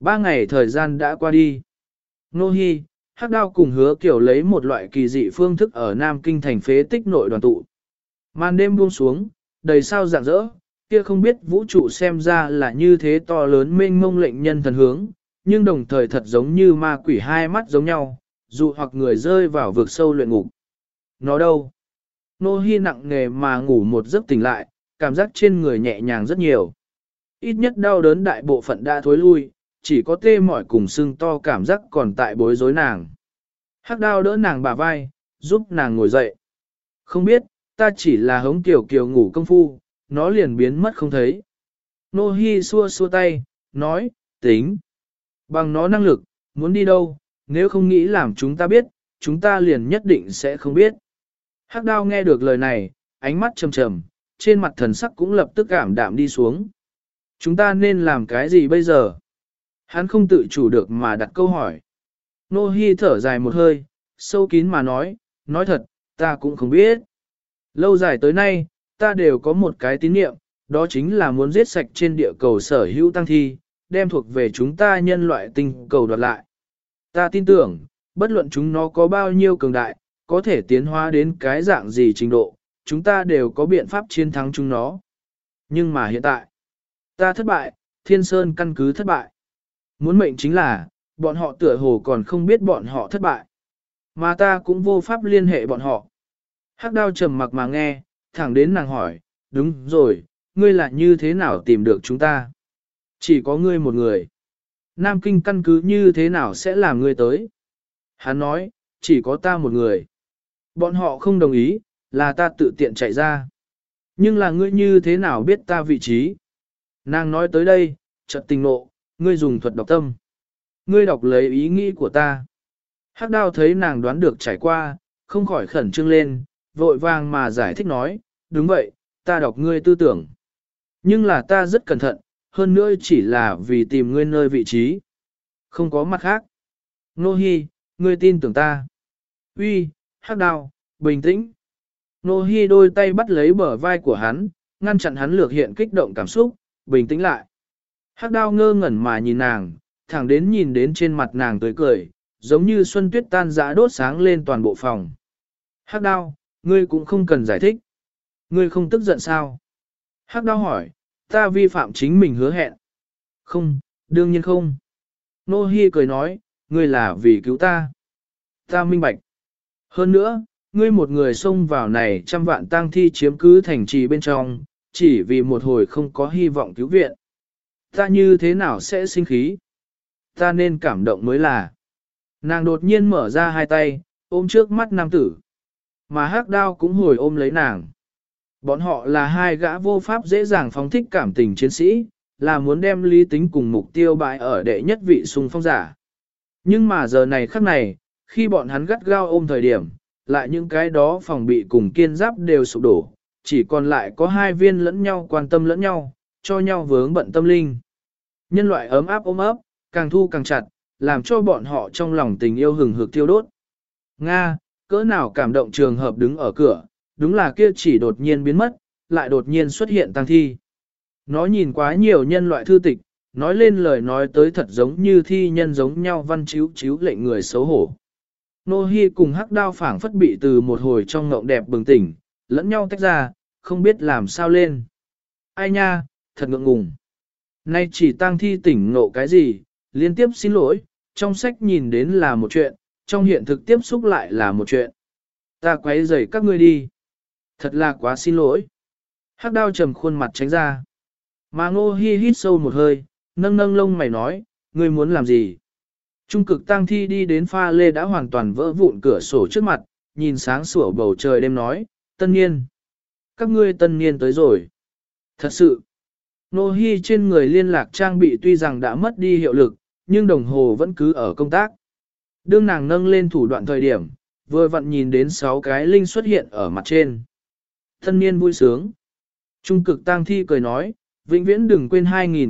3 ngày thời gian đã qua đi. Nô Hi, Hắc Đao cùng Hứa Kiều lấy một loại kỳ dị phương thức ở Nam Kinh thành phế tích nội đoàn tụ. Màn đêm buông xuống, đầy sao rạng rỡ, kia không biết vũ trụ xem ra là như thế to lớn mênh mông lệnh nhân thần hướng, nhưng đồng thời thật giống như ma quỷ hai mắt giống nhau, dụ hoặc người rơi vào vực sâu luyện ngục. Nó đâu? Nô Hi nặng nề mà ngủ một giấc tỉnh lại, cảm giác trên người nhẹ nhàng rất nhiều. Ít nhất đau đớn đại bộ phận đã thối lui, chỉ có tê mỏi cùng sưng to cảm giác còn tại bối rối nàng. Hắc Đao đỡ nàng bả vai, giúp nàng ngồi dậy. Không biết, ta chỉ là hống Kiều Kiều ngủ công phu, nó liền biến mất không thấy. Nô Hi xua xua tay, nói, tính. Bằng nó năng lực, muốn đi đâu, nếu không nghĩ làm chúng ta biết, chúng ta liền nhất định sẽ không biết. Hắc Đao nghe được lời này, ánh mắt trầm trầm, trên mặt thần sắc cũng lập tức ảm đạm đi xuống. Chúng ta nên làm cái gì bây giờ? Hắn không tự chủ được mà đặt câu hỏi. Nô Hi thở dài một hơi, sâu kín mà nói thật, ta cũng không biết. Lâu dài tới nay, ta đều có một cái tín niệm, đó chính là muốn giết sạch trên địa cầu sở hữu tăng thi, đem thuộc về chúng ta nhân loại tinh cầu đoạt lại. Ta tin tưởng, bất luận chúng nó có bao nhiêu cường đại, có thể tiến hóa đến cái dạng gì trình độ, chúng ta đều có biện pháp chiến thắng chúng nó. Nhưng mà hiện tại, ta thất bại, Thiên Sơn căn cứ thất bại. Muốn mệnh chính là, bọn họ tựa hồ còn không biết bọn họ thất bại. Mà ta cũng vô pháp liên hệ bọn họ. Hắc Đao trầm mặc mà nghe, thẳng đến nàng hỏi, đúng rồi, ngươi là như thế nào tìm được chúng ta? Chỉ có ngươi một người. Nam Kinh căn cứ như thế nào sẽ làm ngươi tới? Hắn nói, chỉ có ta một người. Bọn họ không đồng ý, là ta tự tiện chạy ra. Nhưng là ngươi như thế nào biết ta vị trí? Nàng nói tới đây, chợt tình nộ, ngươi dùng thuật đọc tâm. Ngươi đọc lấy ý nghĩ của ta. Hắc Đao thấy nàng đoán được trải qua, không khỏi khẩn trương lên, vội vàng mà giải thích nói, đúng vậy, ta đọc ngươi tư tưởng. Nhưng là ta rất cẩn thận, hơn nữa chỉ là vì tìm ngươi nơi vị trí. Không có mặt khác. Nô Hi, ngươi tin tưởng ta. Uy, Hắc Đao, bình tĩnh. Nô Hi đôi tay bắt lấy bờ vai của hắn, ngăn chặn hắn lược hiện kích động cảm xúc, bình tĩnh lại. Hắc Đao ngơ ngẩn mà nhìn nàng, thẳng đến nhìn đến trên mặt nàng tươi cười, giống như xuân tuyết tan rã đốt sáng lên toàn bộ phòng. Hắc Đao, ngươi cũng không cần giải thích. Ngươi không tức giận sao? Hắc Đao hỏi, ta vi phạm chính mình hứa hẹn. Không, đương nhiên không. Nô Hi cười nói, ngươi là vì cứu ta. Ta minh bạch. Hơn nữa, ngươi một người xông vào này trăm vạn tang thi chiếm cứ thành trì bên trong, chỉ vì một hồi không có hy vọng cứu viện. Ta như thế nào sẽ sinh khí? Ta nên cảm động mới là. Nàng đột nhiên mở ra hai tay, ôm trước mắt nam tử. Mà Hắc Đao cũng hồi ôm lấy nàng. Bọn họ là hai gã vô pháp dễ dàng phóng thích cảm tình chiến sĩ, là muốn đem lý tính cùng mục tiêu bại ở đệ nhất vị xung phong giả. Nhưng mà giờ này khắc này, khi bọn hắn gắt gao ôm thời điểm, lại những cái đó phòng bị cùng kiên giáp đều sụp đổ, chỉ còn lại có hai viên lẫn nhau quan tâm lẫn nhau, cho nhau vướng bận tâm linh. Nhân loại ấm áp ôm ấp, càng thu càng chặt, làm cho bọn họ trong lòng tình yêu hừng hực thiêu đốt. Nga, cỡ nào cảm động trường hợp đứng ở cửa, đúng là kia chỉ đột nhiên biến mất, lại đột nhiên xuất hiện tang thi. Nó nhìn quá nhiều nhân loại thư tịch, nói lên lời nói tới thật giống như thi nhân giống nhau văn chiếu chiếu lệnh người xấu hổ. Nô Hi cùng Hắc Đao phảng phất bị từ một hồi trong ngộng đẹp bừng tỉnh, lẫn nhau tách ra, không biết làm sao lên. Ai nha, thật ngượng ngùng. Nay chỉ tang thi tỉnh ngộ cái gì, liên tiếp xin lỗi, trong sách nhìn đến là một chuyện, trong hiện thực tiếp xúc lại là một chuyện. Ta quấy rầy các ngươi đi. Thật là quá xin lỗi. Hắc Đao trầm khuôn mặt tránh ra. Mà Ngô Hi hít sâu một hơi, nâng nâng lông mày nói, ngươi muốn làm gì? Trung cực tang thi đi đến pha lê đã hoàn toàn vỡ vụn cửa sổ trước mặt, nhìn sáng sủa bầu trời đêm nói, tân niên. Các ngươi tân niên tới rồi. Thật sự, Ngô Hi trên người liên lạc trang bị tuy rằng đã mất đi hiệu lực, nhưng đồng hồ vẫn cứ ở công tác. Đương nàng nâng lên thủ đoạn thời điểm, vừa vặn nhìn đến 6 cái linh xuất hiện ở mặt trên. Tân niên vui sướng. Trung cực tang thi cười nói, vĩnh viễn đừng quên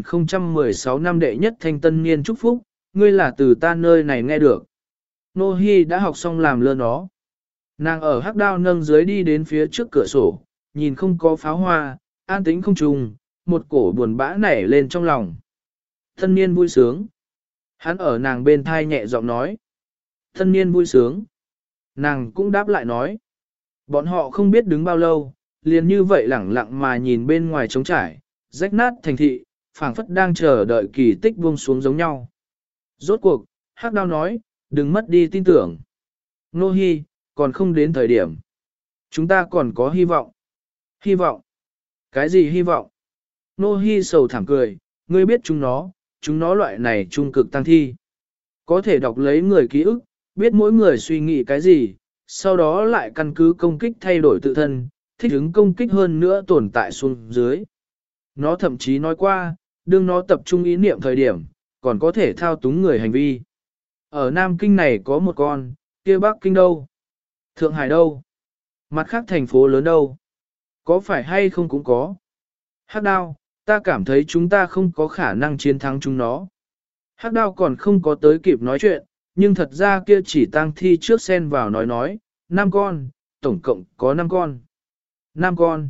2016 năm đệ nhất thanh tân niên chúc phúc, ngươi là từ ta nơi này nghe được. Nô Hi đã học xong làm lơ nó. Nàng ở Hắc Đao nâng dưới đi đến phía trước cửa sổ, nhìn không có pháo hoa, an tĩnh không trùng, một cổ buồn bã nảy lên trong lòng. Tân niên vui sướng. Hắn ở nàng bên thai nhẹ giọng nói. Tân niên vui sướng. Nàng cũng đáp lại nói. Bọn họ không biết đứng bao lâu, liền như vậy lẳng lặng mà nhìn bên ngoài trống trải, rách nát thành thị, phảng phất đang chờ đợi kỳ tích buông xuống giống nhau. Rốt cuộc, Hắc Đao nói, đừng mất đi tin tưởng. Nô Hi, còn không đến thời điểm. Chúng ta còn có hy vọng. Hy vọng? Cái gì hy vọng? Nô Hi sầu thảm cười, ngươi biết chúng nó loại này trung cực tăng thi. Có thể đọc lấy người ký ức, biết mỗi người suy nghĩ cái gì, sau đó lại căn cứ công kích thay đổi tự thân, thích ứng công kích hơn nữa tồn tại xuống dưới. Nó thậm chí nói qua, đương nó tập trung ý niệm thời điểm, còn có thể thao túng người hành vi. Ở Nam Kinh này có một con, kia Bắc Kinh đâu? Thượng Hải đâu? Mặt khác thành phố lớn đâu? Có phải hay không cũng có. Hắc Đao, ta cảm thấy chúng ta không có khả năng chiến thắng chúng nó. Hắc Đao còn không có tới kịp nói chuyện, nhưng thật ra kia chỉ tang thi trước xen vào nói, 5 con, tổng cộng có 5 con. 5 con.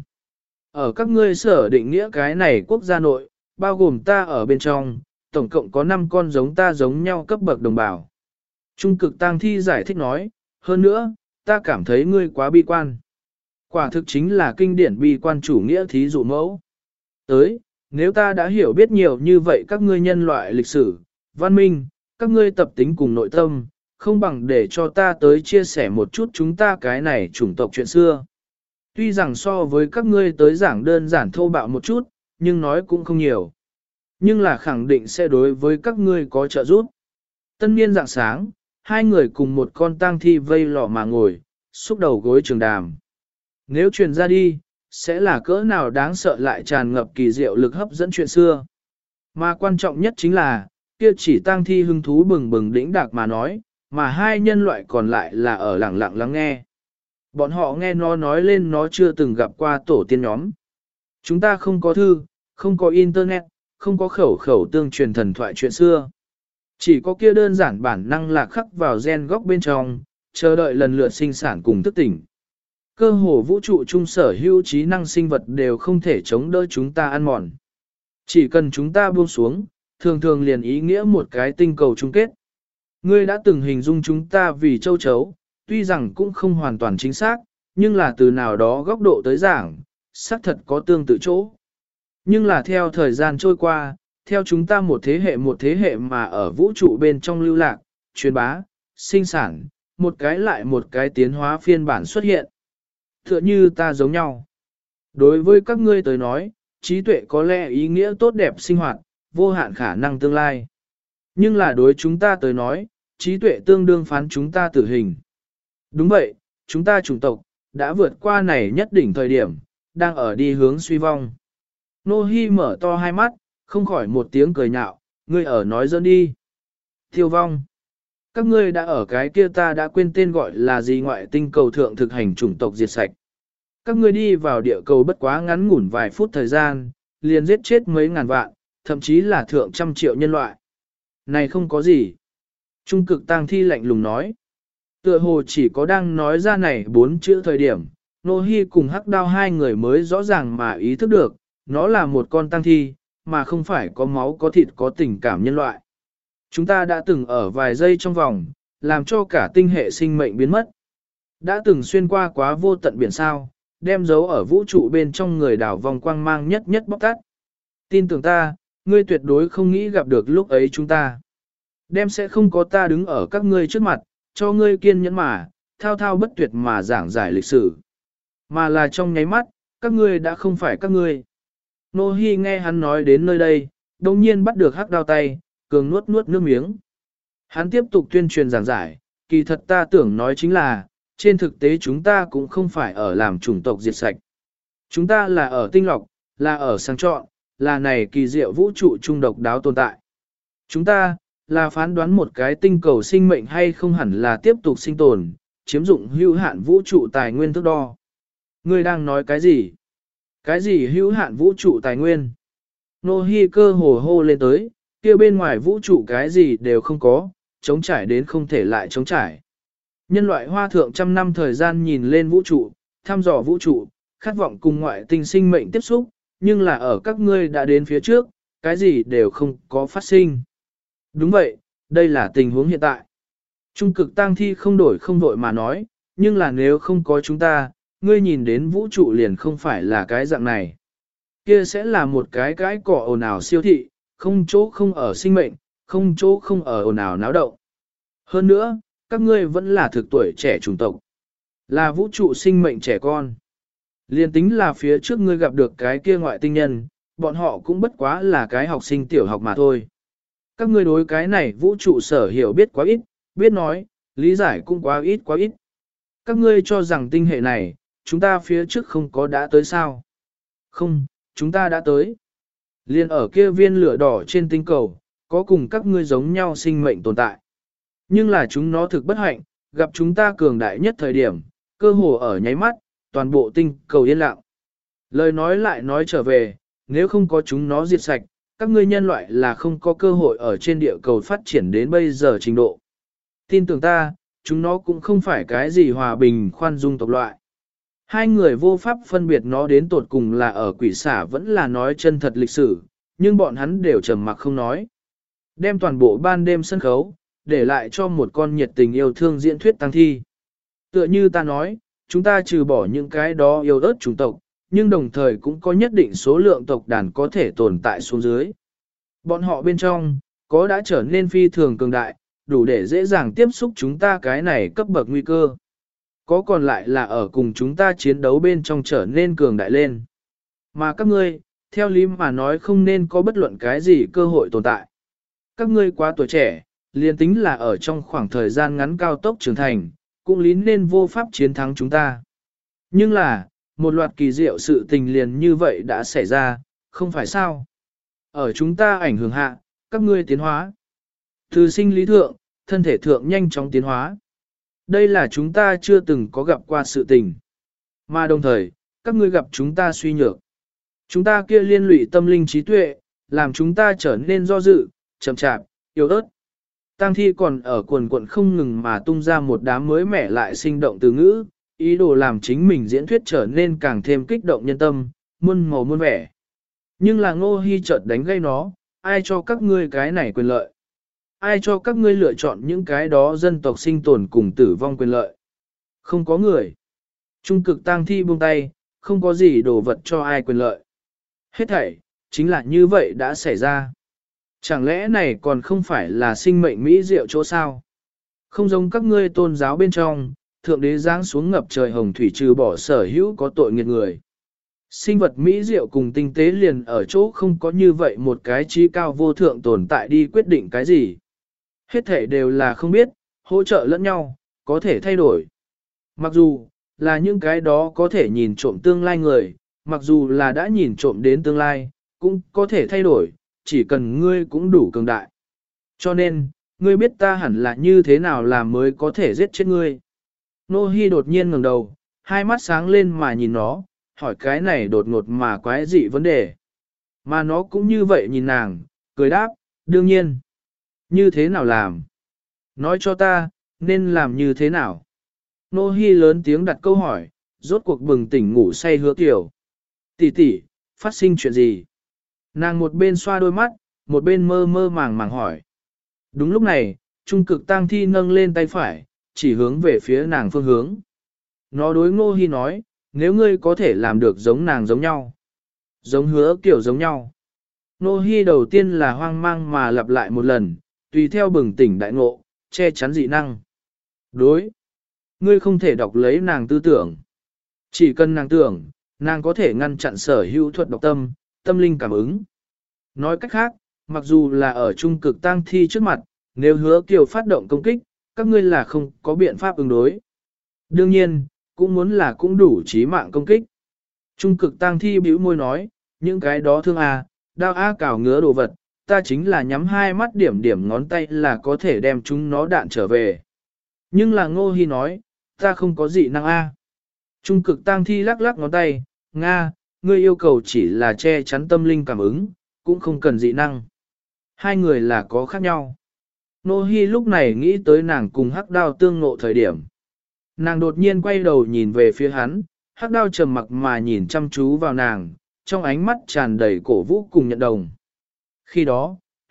Ở các ngươi sở định nghĩa cái này quốc gia nội, bao gồm ta ở bên trong, tổng cộng có 5 con giống ta giống nhau cấp bậc đồng bào. Trung cực tang thi giải thích nói, hơn nữa, ta cảm thấy ngươi quá bi quan. Quả thực chính là kinh điển bi quan chủ nghĩa thí dụ mẫu. Tới, nếu ta đã hiểu biết nhiều như vậy các ngươi nhân loại lịch sử, văn minh, các ngươi tập tính cùng nội tâm, không bằng để cho ta tới chia sẻ một chút chúng ta cái này chủng tộc chuyện xưa. Tuy rằng so với các ngươi tới giảng đơn giản thô bạo một chút, nhưng nói cũng không nhiều. Nhưng là khẳng định sẽ đối với các ngươi có trợ giúp. Tân niên dạng sáng, hai người cùng một con tang thi vây lọ mà ngồi, xúc đầu gối trường đàm. Nếu truyền ra đi, sẽ là cỡ nào đáng sợ lại tràn ngập kỳ diệu lực hấp dẫn chuyện xưa. Mà quan trọng nhất chính là, kia chỉ tang thi hứng thú bừng bừng đĩnh đạc mà nói, mà hai nhân loại còn lại là ở lặng lặng lắng nghe. Bọn họ nghe nó nói lên nó chưa từng gặp qua tổ tiên nhóm. Chúng ta không có thư, không có internet, không có khẩu khẩu tương truyền thần thoại chuyện xưa. Chỉ có kia đơn giản bản năng lạc khắc vào gen góc bên trong, chờ đợi lần lượt sinh sản cùng thức tỉnh. Cơ hồ vũ trụ trung sở hữu trí năng sinh vật đều không thể chống đỡ chúng ta ăn mòn. Chỉ cần chúng ta buông xuống, thường thường liền ý nghĩa một cái tinh cầu chung kết. Ngươi đã từng hình dung chúng ta vì châu chấu, tuy rằng cũng không hoàn toàn chính xác, nhưng là từ nào đó góc độ tới giảng, xác thật có tương tự chỗ. Nhưng là theo thời gian trôi qua, theo chúng ta một thế hệ mà ở vũ trụ bên trong lưu lạc, truyền bá, sinh sản, một cái lại một cái tiến hóa phiên bản xuất hiện. Tựa như ta giống nhau. Đối với các ngươi tới nói, trí tuệ có lẽ ý nghĩa tốt đẹp sinh hoạt, vô hạn khả năng tương lai. Nhưng là đối chúng ta tới nói, trí tuệ tương đương phán chúng ta tử hình. Đúng vậy, chúng ta chủng tộc, đã vượt qua này nhất đỉnh thời điểm, đang ở đi hướng suy vong. Nô Hi mở to hai mắt, không khỏi một tiếng cười nhạo, ngươi ở nói dỡn đi. Tiêu vong. Các ngươi đã ở cái kia ta đã quên tên gọi là gì ngoại tinh cầu thượng thực hành chủng tộc diệt sạch. Các ngươi đi vào địa cầu bất quá ngắn ngủn vài phút thời gian, liền giết chết mấy ngàn vạn, thậm chí là thượng trăm triệu nhân loại. Này không có gì. Trung cực tang thi lạnh lùng nói. Tựa hồ chỉ có đang nói ra này 4 chữ thời điểm, Nô Hi cùng Hắc Đao hai người mới rõ ràng mà ý thức được, nó là một con tang thi, mà không phải có máu có thịt có tình cảm nhân loại. Chúng ta đã từng ở vài giây trong vòng, làm cho cả tinh hệ sinh mệnh biến mất. Đã từng xuyên qua quá vô tận biển sao, đem dấu ở vũ trụ bên trong người đảo vòng quang mang nhất nhất bóc tát. Tin tưởng ta, ngươi tuyệt đối không nghĩ gặp được lúc ấy chúng ta. Đem sẽ không có ta đứng ở các ngươi trước mặt, cho ngươi kiên nhẫn mà, thao thao bất tuyệt mà giảng giải lịch sử. Mà là trong nháy mắt, các ngươi đã không phải các ngươi. Nô Hi nghe hắn nói đến nơi đây, đồng nhiên bắt được Hắc Đao tay, cường nuốt nuốt nước miếng. Hắn tiếp tục tuyên truyền giảng giải, kỳ thật ta tưởng nói chính là, trên thực tế chúng ta cũng không phải ở làm chủng tộc diệt sạch. Chúng ta là ở tinh lọc, là ở sang chọn, là này kỳ diệu vũ trụ trung độc đáo tồn tại. Chúng ta, là phán đoán một cái tinh cầu sinh mệnh hay không hẳn là tiếp tục sinh tồn, chiếm dụng hữu hạn vũ trụ tài nguyên thước đo. Ngươi đang nói cái gì? Cái gì hữu hạn vũ trụ tài nguyên? Nô Hi cơ hồ hô lên tới, kia bên ngoài vũ trụ cái gì đều không có, trống trải đến không thể lại trống trải. Nhân loại hoa thượng trăm năm thời gian nhìn lên vũ trụ, thăm dò vũ trụ, khát vọng cùng ngoại tinh sinh mệnh tiếp xúc, nhưng là ở các ngươi đã đến phía trước, cái gì đều không có phát sinh. Đúng vậy, Đây là tình huống hiện tại. Trung cực tang thi không đổi không vội mà nói, nhưng là nếu không có chúng ta, ngươi nhìn đến vũ trụ liền không phải là cái dạng này. Kia sẽ là một cái cỏ ồn ào siêu thị, không chỗ không ở sinh mệnh, không chỗ không ở ồn ào náo động. Hơn nữa, các ngươi vẫn là thực tuổi trẻ chủng tộc, là vũ trụ sinh mệnh trẻ con. Liên tính là phía trước ngươi gặp được cái kia ngoại tinh nhân, bọn họ cũng bất quá là cái học sinh tiểu học mà thôi. Các ngươi đối cái này vũ trụ sở hiểu biết quá ít, biết nói, lý giải cũng quá ít quá ít. Các ngươi cho rằng tinh hệ này, chúng ta phía trước không có đã tới sao? Không, chúng ta đã tới. Liên ở kia viên lửa đỏ trên tinh cầu, có cùng các ngươi giống nhau sinh mệnh tồn tại. Nhưng là chúng nó thực bất hạnh, gặp chúng ta cường đại nhất thời điểm, cơ hồ ở nháy mắt, toàn bộ tinh cầu yên lặng. Lời nói lại nói trở về, nếu không có chúng nó diệt sạch, các ngươi nhân loại là không có cơ hội ở trên địa cầu phát triển đến bây giờ trình độ. Tin tưởng ta, chúng nó cũng không phải cái gì hòa bình khoan dung tộc loại. Hai người vô pháp phân biệt nó đến tột cùng là ở quỷ xả vẫn là nói chân thật lịch sử, nhưng bọn hắn đều trầm mặc không nói. Đem toàn bộ ban đêm sân khấu, để lại cho một con nhiệt tình yêu thương diễn thuyết tăng thi. Tựa như ta nói, chúng ta trừ bỏ những cái đó yêu ớt chủng tộc, nhưng đồng thời cũng có nhất định số lượng tộc đàn có thể tồn tại xuống dưới. Bọn họ bên trong, có đã trở nên phi thường cường đại, đủ để dễ dàng tiếp xúc chúng ta cái này cấp bậc nguy cơ. Có còn lại là ở cùng chúng ta chiến đấu bên trong trở nên cường đại lên. Mà các ngươi, theo lý mà nói không nên có bất luận cái gì cơ hội tồn tại. Các ngươi quá tuổi trẻ, liền tính là ở trong khoảng thời gian ngắn cao tốc trưởng thành, cũng lý nên vô pháp chiến thắng chúng ta. Nhưng là, một loạt kỳ diệu sự tình liền như vậy đã xảy ra, không phải sao? Ở chúng ta ảnh hưởng hạ, các ngươi tiến hóa. Từ sinh lý thượng, thân thể thượng nhanh chóng tiến hóa. Đây là chúng ta chưa từng có gặp qua sự tình. Mà đồng thời, các ngươi gặp chúng ta suy nhược. Chúng ta kia liên lụy tâm linh trí tuệ, làm chúng ta trở nên do dự, chậm chạp, yếu ớt. Tang thi còn ở quần quận không ngừng mà tung ra một đám mới mẻ lại sinh động từ ngữ, ý đồ làm chính mình diễn thuyết trở nên càng thêm kích động nhân tâm, muôn màu muôn vẻ. Nhưng là Ngô Hi chợt đánh gây nó, ai cho các ngươi cái này quyền lợi? Ai cho các ngươi lựa chọn những cái đó dân tộc sinh tồn cùng tử vong quyền lợi? Không có người. Trung cực tang thi buông tay, không có gì đồ vật cho ai quyền lợi. Hết thảy, chính là như vậy đã xảy ra. Chẳng lẽ này còn không phải là sinh mệnh mỹ diệu chỗ sao? Không giống các ngươi tôn giáo bên trong, thượng đế giáng xuống ngập trời hồng thủy trừ bỏ sở hữu có tội nghiệt người. Sinh vật mỹ diệu cùng tinh tế liền ở chỗ không có như vậy một cái trí cao vô thượng tồn tại đi quyết định cái gì. Hết thể đều là không biết, hỗ trợ lẫn nhau, có thể thay đổi. Mặc dù, là những cái đó có thể nhìn trộm tương lai người, mặc dù là đã nhìn trộm đến tương lai, cũng có thể thay đổi, chỉ cần ngươi cũng đủ cường đại. Cho nên, ngươi biết ta hẳn là như thế nào làm mới có thể giết chết ngươi. Nô Hi đột nhiên ngẩng đầu, hai mắt sáng lên mà nhìn nó, hỏi cái này đột ngột mà quái dị vấn đề. Mà nó cũng như vậy nhìn nàng, cười đáp, đương nhiên. Như thế nào làm? Nói cho ta, nên làm như thế nào? Nô Hi lớn tiếng đặt câu hỏi, rốt cuộc bừng tỉnh ngủ say Hứa Kiều. Tỷ tỷ, phát sinh chuyện gì? Nàng một bên xoa đôi mắt, một bên mơ mơ màng màng hỏi. Đúng lúc này, trung cực tang thi nâng lên tay phải, chỉ hướng về phía nàng phương hướng. Nó đối Ngô Hi nói, nếu ngươi có thể làm được giống nàng giống nhau. Giống Hứa Kiều giống nhau. Ngô Hi đầu tiên là hoang mang mà lặp lại một lần, tùy theo bừng tỉnh đại ngộ, che chắn dị năng. Đối. Ngươi không thể đọc lấy nàng tư tưởng. Chỉ cần nàng tưởng, nàng có thể ngăn chặn sở hữu thuật độc tâm, tâm linh cảm ứng. Nói cách khác, mặc dù là ở trung cực tang thi trước mặt, nếu Hứa Kiều phát động công kích, các ngươi là không có biện pháp ứng đối. Đương nhiên, cũng muốn là cũng đủ chí mạng công kích. Trung cực tang thi bĩu môi nói, những cái đó thương đao cào ngứa đồ vật, ta chính là nhắm hai mắt điểm điểm ngón tay là có thể đem chúng nó đạn trở về. Nhưng là Ngô Hi nói, ta không có dị năng Trung cực tang thi lắc lắc ngón tay, Nga, ngươi yêu cầu chỉ là che chắn tâm linh cảm ứng, cũng không cần dị năng. Hai người là có khác nhau. Ngô Hi lúc này nghĩ tới nàng cùng hắc đao tương ngộ thời điểm. Nàng đột nhiên quay đầu nhìn về phía hắn, hắc đao trầm mặc mà nhìn chăm chú vào nàng, trong ánh mắt tràn đầy cổ vũ cùng nhận đồng. Khi đó,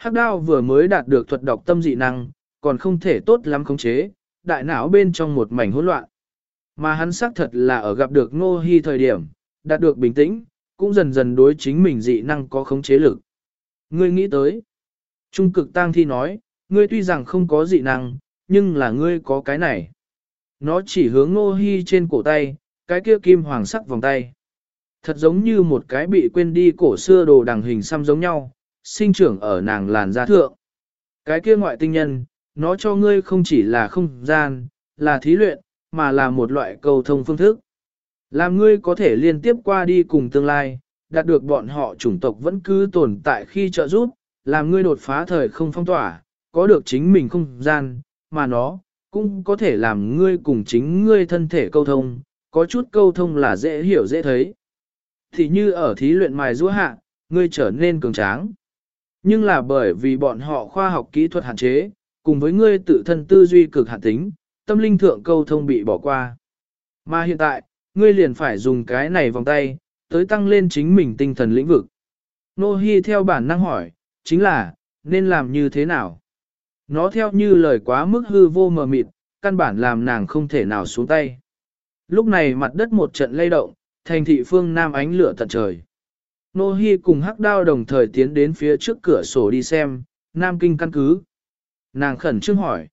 Hắc đao vừa mới đạt được thuật đọc tâm dị năng, còn không thể tốt lắm khống chế, đại não bên trong một mảnh hỗn loạn. Mà hắn xác thật là ở gặp được Ngô Hi thời điểm, đạt được bình tĩnh, cũng dần dần đối chính mình dị năng có khống chế lực. Ngươi nghĩ tới. Trung cực tang thi nói, ngươi tuy rằng không có dị năng, nhưng là ngươi có cái này. Nó chỉ hướng Ngô Hi trên cổ tay, cái kia kim hoàng sắc vòng tay. Thật giống như một cái bị quên đi cổ xưa đồ đằng hình xăm giống nhau, sinh trưởng ở nàng làn da thượng. Cái kia ngoại tinh nhân, nó cho ngươi không chỉ là không gian, là thí luyện, mà là một loại cầu thông phương thức. Làm ngươi có thể liên tiếp qua đi cùng tương lai, đạt được bọn họ chủng tộc vẫn cứ tồn tại khi trợ giúp, làm ngươi đột phá thời không phong tỏa, có được chính mình không gian, mà nó cũng có thể làm ngươi cùng chính ngươi thân thể câu thông, có chút câu thông là dễ hiểu dễ thấy. Thì như ở thí luyện mài giũa hạ, ngươi trở nên cường tráng. Nhưng là bởi vì bọn họ khoa học kỹ thuật hạn chế, cùng với ngươi tự thân tư duy cực hạn tính, tâm linh thượng câu thông bị bỏ qua. Mà hiện tại, ngươi liền phải dùng cái này vòng tay, tới tăng lên chính mình tinh thần lĩnh vực. Nô Hi theo bản năng hỏi, chính là, nên làm như thế nào? Nó theo như lời quá mức hư vô mờ mịt, căn bản làm nàng không thể nào xuống tay. Lúc này mặt đất một trận lay động, thành thị phương Nam ánh lửa tận trời. Nô Hi cùng Hắc Đao đồng thời tiến đến phía trước cửa sổ đi xem, Nam Kinh căn cứ. Nàng khẩn trương hỏi.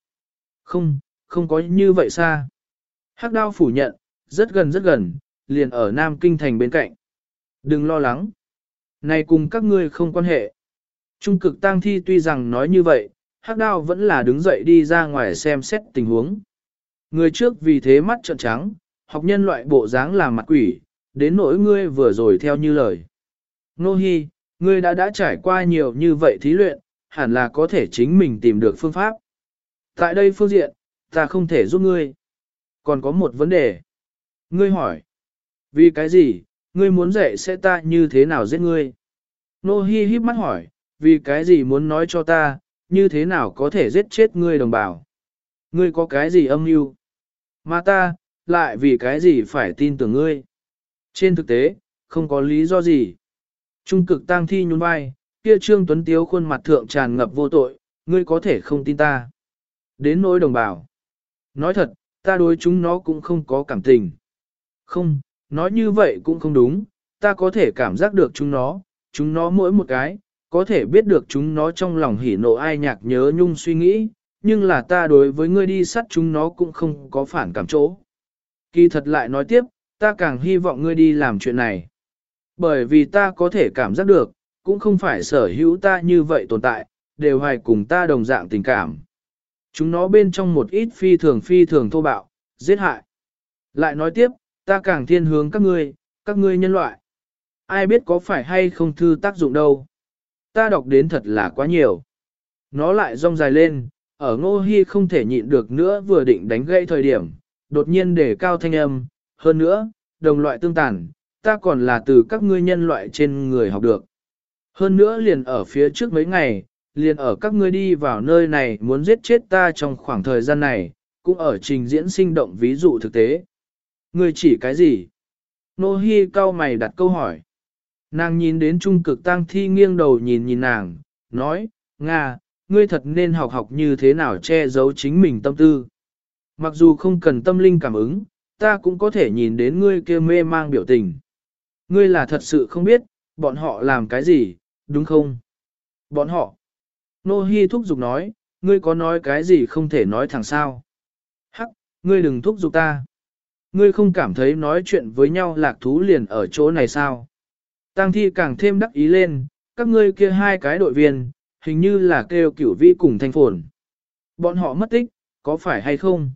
Không có như vậy xa. Hắc Đao phủ nhận, rất gần, liền ở Nam Kinh thành bên cạnh. Đừng lo lắng. Này cùng các ngươi không quan hệ. Trung cực tang thi tuy rằng nói như vậy, Hắc Đao vẫn là đứng dậy đi ra ngoài xem xét tình huống. Người trước vì thế mắt trợn trắng, học nhân loại bộ dáng làm mặt quỷ, đến nỗi ngươi vừa rồi theo như lời. Nô Hi, ngươi đã trải qua nhiều như vậy thí luyện, hẳn là có thể chính mình tìm được phương pháp. Tại đây phương diện, ta không thể giúp ngươi. Còn có một vấn đề. Ngươi hỏi. Vì cái gì, ngươi muốn dạy sẽ ta như thế nào giết ngươi? Nô Hi híp mắt hỏi, vì cái gì muốn nói cho ta, như thế nào có thể giết chết ngươi đồng bào? Ngươi có cái gì âm mưu? Mà ta, lại vì cái gì phải tin tưởng ngươi? Trên thực tế, không có lý do gì. Trung cực tang thi nhún vai, kia Trương Tuấn Tiếu khuôn mặt thượng tràn ngập vô tội, ngươi có thể không tin ta. Đến nỗi đồng bào. Nói thật, ta đối chúng nó cũng không có cảm tình. Không, nói như vậy cũng không đúng, ta có thể cảm giác được chúng nó mỗi một cái, có thể biết được chúng nó trong lòng hỉ nộ ai nhạc nhớ nhung suy nghĩ, nhưng là ta đối với ngươi đi sát chúng nó cũng không có phản cảm chỗ. Kỳ thật lại nói tiếp, ta càng hy vọng ngươi đi làm chuyện này. Bởi vì ta có thể cảm giác được, cũng không phải sở hữu ta như vậy tồn tại, đều hoài cùng ta đồng dạng tình cảm. Chúng nó bên trong một ít phi thường thô bạo, giết hại. Lại nói tiếp, ta càng thiên hướng các ngươi nhân loại. Ai biết có phải hay không thư tác dụng đâu. Ta đọc đến thật là quá nhiều. Nó lại rong dài lên, ở Ngô Hi không thể nhịn được nữa vừa định đánh gãy thời điểm, đột nhiên để cao thanh âm, hơn nữa, đồng loại tương tàn, ta còn là từ các ngươi nhân loại trên người học được. Hơn nữa liền ở phía trước mấy ngày, liền ở các ngươi đi vào nơi này muốn giết chết ta trong khoảng thời gian này, cũng ở trình diễn sinh động ví dụ thực tế. Ngươi chỉ cái gì? Nô Hi cau mày đặt câu hỏi. Nàng nhìn đến trung cực tang thi nghiêng đầu nhìn nàng, nói, Nga, ngươi thật nên học như thế nào che giấu chính mình tâm tư. Mặc dù không cần tâm linh cảm ứng, ta cũng có thể nhìn đến ngươi kia mê mang biểu tình. Ngươi là thật sự không biết, bọn họ làm cái gì, đúng không? Bọn họ. Nô Hi thúc giục nói, ngươi có nói cái gì không thể nói thẳng sao? Hắc, ngươi đừng thúc giục ta. Ngươi không cảm thấy nói chuyện với nhau lạc thú liền ở chỗ này sao? Tang thi càng thêm đắc ý lên, các ngươi kia hai cái đội viên, hình như là kêu Cửu Vĩ cùng Thanh Phồn. Bọn họ mất tích, có phải hay không?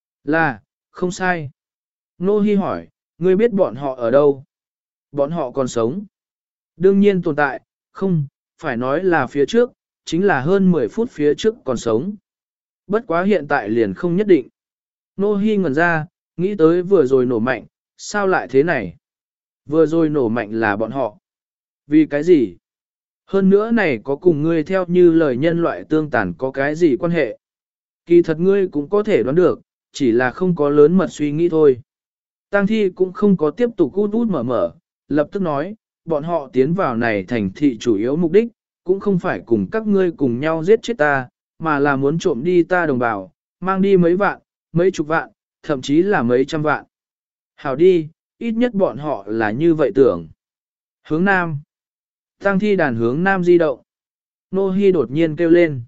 Là, không sai. Nô Hi hỏi, ngươi biết bọn họ ở đâu? Bọn họ còn sống. Đương nhiên tồn tại, không, phải nói là phía trước, chính là hơn 10 phút phía trước còn sống. Bất quá hiện tại liền không nhất định. Nô Hi ngẩn ra, nghĩ tới vừa rồi nổ mạnh, sao lại thế này? Vừa rồi nổ mạnh là bọn họ. Vì cái gì? Hơn nữa này có cùng ngươi theo như lời nhân loại tương tàn có cái gì quan hệ? Kỳ thật ngươi cũng có thể đoán được, chỉ là không có lớn mật suy nghĩ thôi. Tang thi cũng không có tiếp tục út mở, lập tức nói, bọn họ tiến vào này thành thị chủ yếu mục đích, cũng không phải cùng các ngươi cùng nhau giết chết ta, mà là muốn trộm đi ta đồng bào, mang đi mấy vạn, mấy chục vạn, thậm chí là mấy trăm vạn. Hảo đi, ít nhất bọn họ là như vậy tưởng. Hướng Nam. Tang thi đàn hướng Nam di động. Nô Hi đột nhiên kêu lên.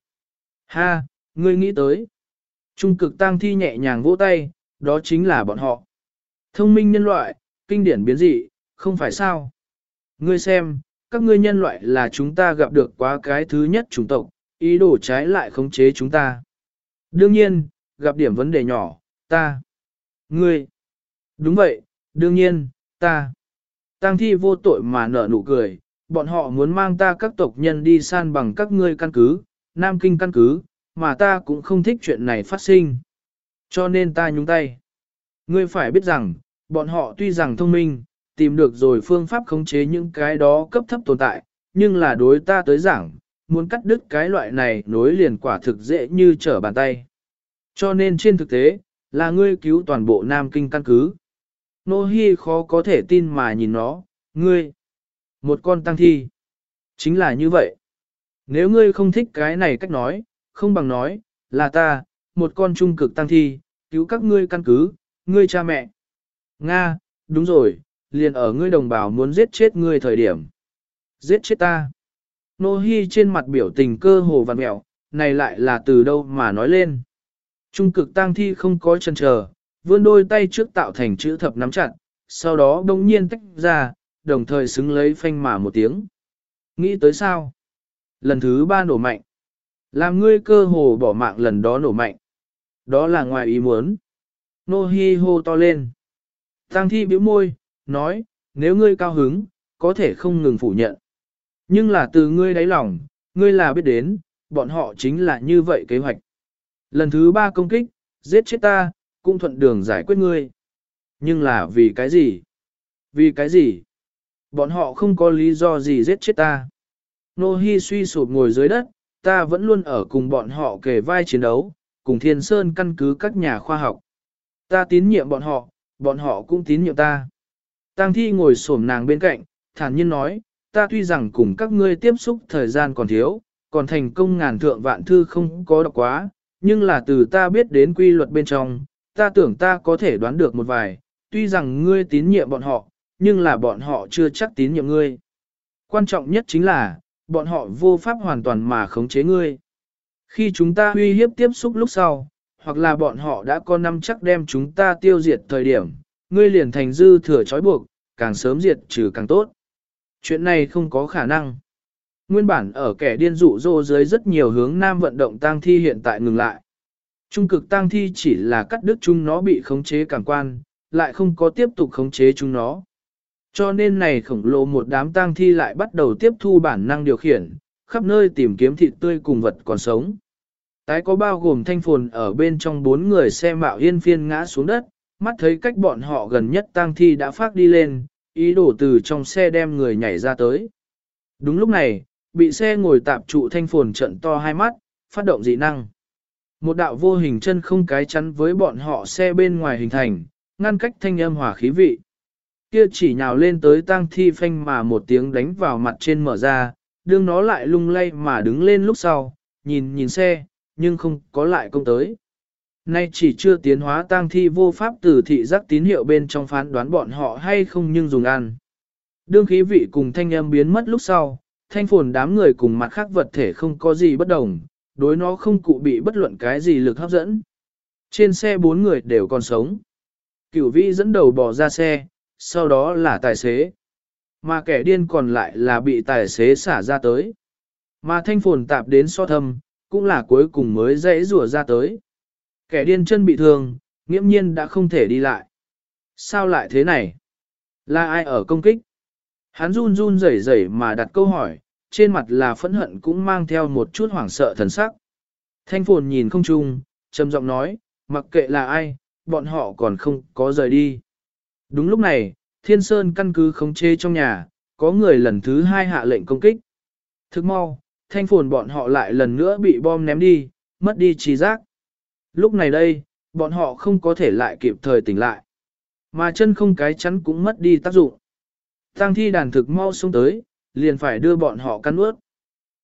Ha, ngươi nghĩ tới. Trung cực tang thi nhẹ nhàng vỗ tay, đó chính là bọn họ. Thông minh nhân loại, kinh điển biến dị, không phải sao. Ngươi xem, các ngươi nhân loại là chúng ta gặp được quá cái thứ nhất chủng tộc, ý đồ trái lại khống chế chúng ta. Đương nhiên, gặp điểm vấn đề nhỏ, ta. Ngươi. Đúng vậy, đương nhiên, ta. Tang thi vô tội mà nở nụ cười, bọn họ muốn mang ta các tộc nhân đi san bằng các ngươi căn cứ, Nam Kinh căn cứ, mà ta cũng không thích chuyện này phát sinh. Cho nên ta nhúng tay. Ngươi phải biết rằng, bọn họ tuy rằng thông minh, tìm được rồi phương pháp khống chế những cái đó cấp thấp tồn tại, nhưng là đối ta tới giảng, muốn cắt đứt cái loại này nối liền quả thực dễ như trở bàn tay. Cho nên trên thực tế, là ngươi cứu toàn bộ Nam Kinh căn cứ. Nô Hi khó có thể tin mà nhìn nó, ngươi, một con tăng thi. Chính là như vậy. Nếu ngươi không thích cái này cách nói, không bằng nói, là ta, một con trung cực tăng thi, cứu các ngươi căn cứ, ngươi cha mẹ. Nga, đúng rồi, liền ở ngươi đồng bào muốn giết chết ngươi thời điểm. Giết chết ta. Nô Hi trên mặt biểu tình cơ hồ vặn mẹo, này lại là từ đâu mà nói lên. Trung cực tang thi không có chần chờ, vươn đôi tay trước tạo thành chữ thập nắm chặt, sau đó đông nhiên tách ra, đồng thời xứng lấy phanh mà một tiếng. Nghĩ tới sao? Lần thứ 3 nổ mạnh. Làm ngươi cơ hồ bỏ mạng lần đó nổ mạnh. Đó là ngoài ý muốn. Nô Hi hô to lên. Tang thi bĩu môi, nói, nếu ngươi cao hứng, có thể không ngừng phủ nhận. Nhưng là từ ngươi đáy lòng, ngươi là biết đến, bọn họ chính là như vậy kế hoạch. Lần thứ 3 công kích, giết chết ta, cũng thuận đường giải quyết ngươi. Nhưng là vì cái gì? Vì cái gì? Bọn họ không có lý do gì giết chết ta. Nô Hi suy sụp ngồi dưới đất, ta vẫn luôn ở cùng bọn họ kề vai chiến đấu, cùng Thiên Sơn căn cứ các nhà khoa học. Ta tín nhiệm bọn họ cũng tín nhiệm ta. Tang thi ngồi xổm nàng bên cạnh, thản nhiên nói, ta tuy rằng cùng các ngươi tiếp xúc thời gian còn thiếu, còn thành công ngàn thượng vạn thư không có đọc quá, nhưng là từ ta biết đến quy luật bên trong, ta tưởng ta có thể đoán được một vài, tuy rằng ngươi tín nhiệm bọn họ, nhưng là bọn họ chưa chắc tín nhiệm ngươi. Quan trọng nhất chính là, bọn họ vô pháp hoàn toàn mà khống chế ngươi. Khi chúng ta uy hiếp tiếp xúc lúc sau, hoặc là bọn họ đã có năm chắc đem chúng ta tiêu diệt thời điểm, ngươi liền thành dư thừa trói buộc, càng sớm diệt trừ càng tốt. Chuyện này không có khả năng. Nguyên bản ở kẻ điên dụ dỗ dưới rất nhiều hướng nam vận động tang thi hiện tại ngừng lại. Trung cực tang thi chỉ là cắt đứt chúng nó bị khống chế cảm quan, lại không có tiếp tục khống chế chúng nó. Cho nên này khổng lồ một đám tang thi lại bắt đầu tiếp thu bản năng điều khiển, khắp nơi tìm kiếm thịt tươi cùng vật còn sống. Tái có bao gồm thanh phồn ở bên trong 4 người xe mạo yên phiên ngã xuống đất, mắt thấy cách bọn họ gần nhất tang thi đã phát đi lên, ý đồ từ trong xe đem người nhảy ra tới. Đúng lúc này, bị xe ngồi tạp trụ thanh phồn trận to hai mắt, phát động dị năng. Một đạo vô hình chân không cái chắn với bọn họ xe bên ngoài hình thành, ngăn cách thanh âm hỏa khí vị. Kia chỉ nhào lên tới tang thi phanh mà một tiếng đánh vào mặt trên mở ra, đương nó lại lung lay mà đứng lên lúc sau, nhìn xe, nhưng không có lại công tới. Nay chỉ chưa tiến hóa tang thi vô pháp từ thị giác tín hiệu bên trong phán đoán bọn họ hay không nhưng dùng ăn. Đương khí vị cùng thanh âm biến mất lúc sau, thanh phồn đám người cùng mặt khác vật thể không có gì bất đồng, đối nó không cụ bị bất luận cái gì lực hấp dẫn. Trên xe 4 người đều còn sống. Cửu vĩ dẫn đầu bỏ ra xe, sau đó là tài xế. Mà kẻ điên còn lại là bị tài xế xả ra tới. Mà thanh phồn tạp đến so thâm, cũng là cuối cùng mới dễ rùa ra tới. Kẻ điên chân bị thương, nghiễm nhiên đã không thể đi lại. Sao lại thế này? Là ai ở công kích? Hắn run run rẩy rẩy mà đặt câu hỏi, trên mặt là phẫn hận cũng mang theo một chút hoảng sợ thần sắc. Thanh phồn nhìn không chung, trầm giọng nói, mặc kệ là ai, bọn họ còn không có rời đi. Đúng lúc này, Thiên Sơn căn cứ khống chế trong nhà, có người lần thứ 2 hạ lệnh công kích. Thức mau, thanh phồn bọn họ lại lần nữa bị bom ném đi, mất đi trí giác. Lúc này đây, bọn họ không có thể lại kịp thời tỉnh lại. Mà chân không cái chắn cũng mất đi tác dụng. Tang thi đàn thực mau xuống tới, liền phải đưa bọn họ cắn ướt.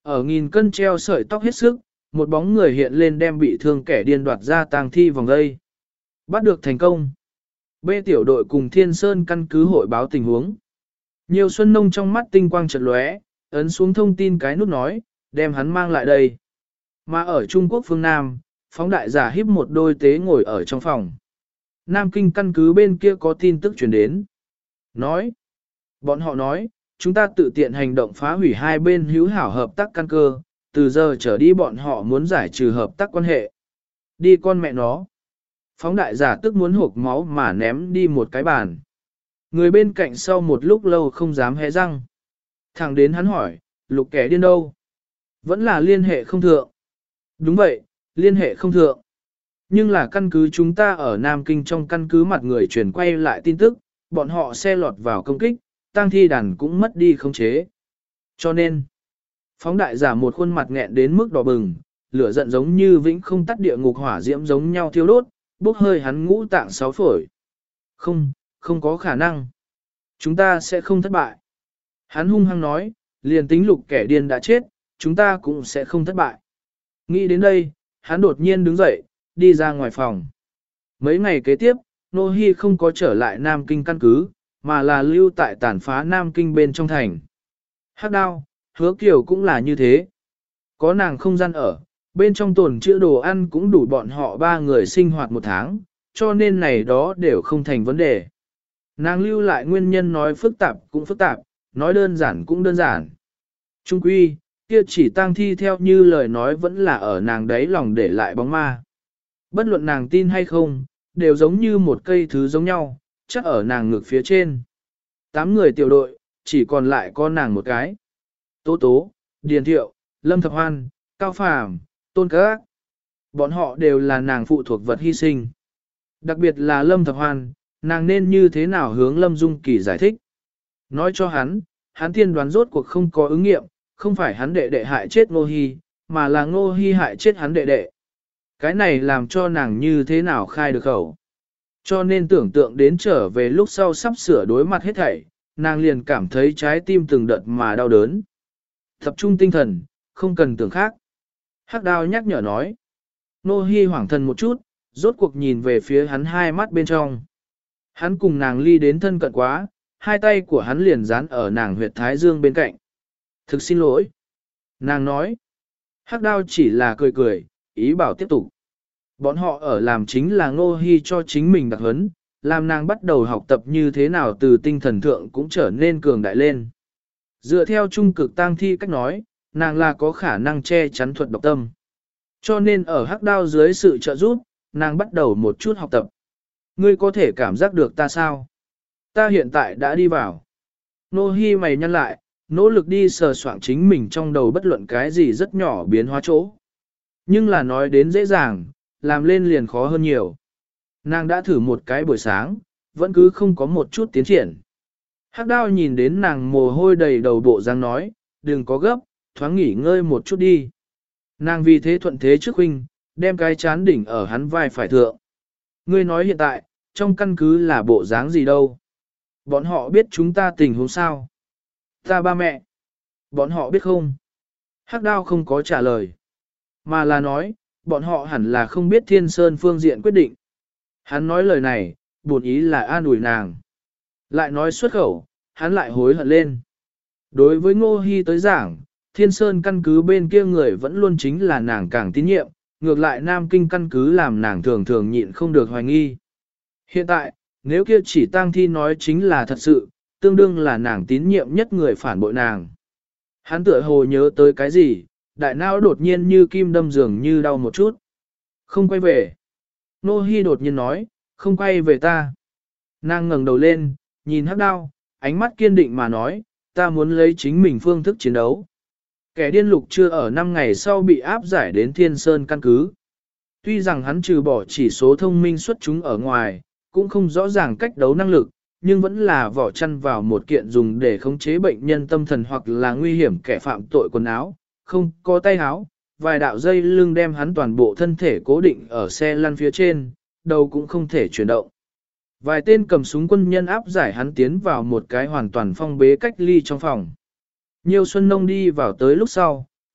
Ở nghìn cân treo sợi tóc hết sức, một bóng người hiện lên đem bị thương kẻ điên đoạt ra tang thi vòng đây. Bắt được thành công. B tiểu đội cùng Thiên Sơn căn cứ hội báo tình huống. Nhiều Xuân Nông trong mắt tinh quang chợt lóe, ấn xuống thông tin cái nút nói, đem hắn mang lại đây. Mà ở Trung Quốc phương Nam, phóng đại giả híp một đôi tế ngồi ở trong phòng. Nam Kinh căn cứ bên kia có tin tức truyền đến. Bọn họ nói, chúng ta tự tiện hành động phá hủy hai bên hữu hảo hợp tác căn cơ, từ giờ trở đi bọn họ muốn giải trừ hợp tác quan hệ. Đi con mẹ nó. Phóng đại giả tức muốn hộp máu mà ném đi một cái bàn. Người bên cạnh sau một lúc lâu không dám hé răng. Thẳng đến hắn hỏi, Lục kẻ điên đâu? Vẫn là liên hệ không thượng. Đúng vậy, liên hệ không thượng. Nhưng là căn cứ chúng ta ở Nam Kinh trong căn cứ mặt người truyền quay lại tin tức, bọn họ xe lọt vào công kích, tang thi đàn cũng mất đi khống chế. Cho nên, phóng đại giả một khuôn mặt nghẹn đến mức đỏ bừng, lửa giận giống như vĩnh không tắt địa ngục hỏa diễm giống nhau thiêu đốt, bốc hơi hắn ngũ tạng sáu phổi. Không có khả năng. Chúng ta sẽ không thất bại. Hắn hung hăng nói, liền tính Lục kẻ điên đã chết, chúng ta cũng sẽ không thất bại. Nghĩ đến đây, hắn đột nhiên đứng dậy, đi ra ngoài phòng. Mấy ngày kế tiếp, Nô Hi không có trở lại Nam Kinh căn cứ, mà là lưu tại tàn phá Nam Kinh bên trong thành. Hắc Đao, Hứa Kiều cũng là như thế. Có nàng không gian ở, bên trong tồn trữ đồ ăn cũng đủ bọn họ ba người sinh hoạt một tháng, cho nên này đó đều không thành vấn đề. Nàng lưu lại nguyên nhân nói phức tạp cũng phức tạp, nói đơn giản cũng đơn giản. Trung quy, kia chỉ tang thi theo như lời nói vẫn là ở nàng đấy lòng để lại bóng ma. Bất luận nàng tin hay không, đều giống như một cây thứ giống nhau, chắc ở nàng ngực phía trên. 8 người tiểu đội, chỉ còn lại có nàng một cái. Tố Tố, Điền Thiệu, Lâm Thập Hoan, Cao Phàm, Tôn Các. Bọn họ đều là nàng phụ thuộc vật hy sinh. Đặc biệt là Lâm Thập Hoan, nàng nên như thế nào hướng Lâm Dung Kỳ giải thích. Nói cho hắn tiên đoán rốt cuộc không có ứng nghiệm, không phải hắn đệ đệ hại chết Ngô Hi, mà là Ngô Hi hại chết hắn đệ đệ. Cái này làm cho nàng như thế nào khai được khẩu. Cho nên tưởng tượng đến trở về lúc sau sắp sửa đối mặt hết thảy, nàng liền cảm thấy trái tim từng đợt mà đau đớn. Tập trung tinh thần, không cần tưởng khác. Hắc Đao nhắc nhở nói. Ngô Hi hoảng thần một chút, rốt cuộc nhìn về phía hắn hai mắt bên trong. Hắn cùng nàng ly đến thân cận quá, hai tay của hắn liền dán ở nàng huyệt thái dương bên cạnh. Thực xin lỗi. Nàng nói. Hắc Đao chỉ là cười cười, ý bảo tiếp tục. Bọn họ ở làm chính là Ngô Hi cho chính mình đặc huấn, làm nàng bắt đầu học tập như thế nào từ tinh thần thượng cũng trở nên cường đại lên. Dựa theo trung cực tang thi cách nói, nàng là có khả năng che chắn thuật độc tâm. Cho nên ở Hắc Đao dưới sự trợ giúp, nàng bắt đầu một chút học tập. Ngươi có thể cảm giác được ta sao? Ta hiện tại đã đi vào. Ngô Hi mày nhăn lại, nỗ lực đi sờ soạng chính mình trong đầu bất luận cái gì rất nhỏ biến hóa chỗ. Nhưng là nói đến dễ dàng, làm lên liền khó hơn nhiều. Nàng đã thử một cái buổi sáng, vẫn cứ không có một chút tiến triển. Hắc Đao nhìn đến nàng mồ hôi đầy đầu bộ dáng nói, đừng có gấp, thoáng nghỉ ngơi một chút đi. Nàng vì thế thuận thế trước huynh, đem cái chán đỉnh ở hắn vai phải thượng. Ngươi nói hiện tại, trong căn cứ là bộ dáng gì đâu? Bọn họ biết chúng ta tình huống sao? Ta ba mẹ. Bọn họ biết không? Hắc Đao không có trả lời. Mà là nói, bọn họ hẳn là không biết Thiên Sơn phương diện quyết định. Hắn nói lời này, buồn ý là an ủi nàng. Lại nói xuất khẩu, hắn lại hối hận lên. Đối với Ngô Hi tới giảng, Thiên Sơn căn cứ bên kia người vẫn luôn chính là nàng càng tín nhiệm, ngược lại Nam Kinh căn cứ làm nàng thường thường nhịn không được hoài nghi. Hiện tại, nếu kia chỉ tang thi nói chính là thật sự, tương đương là nàng tín nhiệm nhất người phản bội nàng. Hắn tựa hồ nhớ tới cái gì, đại não đột nhiên như kim đâm dường như đau một chút. Không quay về. Nô Hi đột nhiên nói, không quay về ta. Nàng ngẩng đầu lên, nhìn Hắc Đao, ánh mắt kiên định mà nói, ta muốn lấy chính mình phương thức chiến đấu. Kẻ điên Lục chưa ở 5 ngày sau bị áp giải đến Thiên Sơn căn cứ. Tuy rằng hắn trừ bỏ chỉ số thông minh xuất chúng ở ngoài, cũng không rõ ràng cách đấu năng lực, nhưng vẫn là vỏ chăn vào một kiện dùng để khống chế bệnh nhân tâm thần hoặc là nguy hiểm kẻ phạm tội quần áo, không có tay áo, vài đạo dây lưng đem hắn toàn bộ thân thể cố định ở xe lăn phía trên, đầu cũng không thể chuyển động. Vài tên cầm súng quân nhân áp giải hắn tiến vào một cái hoàn toàn phong bế cách ly trong phòng. Nhiều Xuân Nông đi vào tới lúc sau,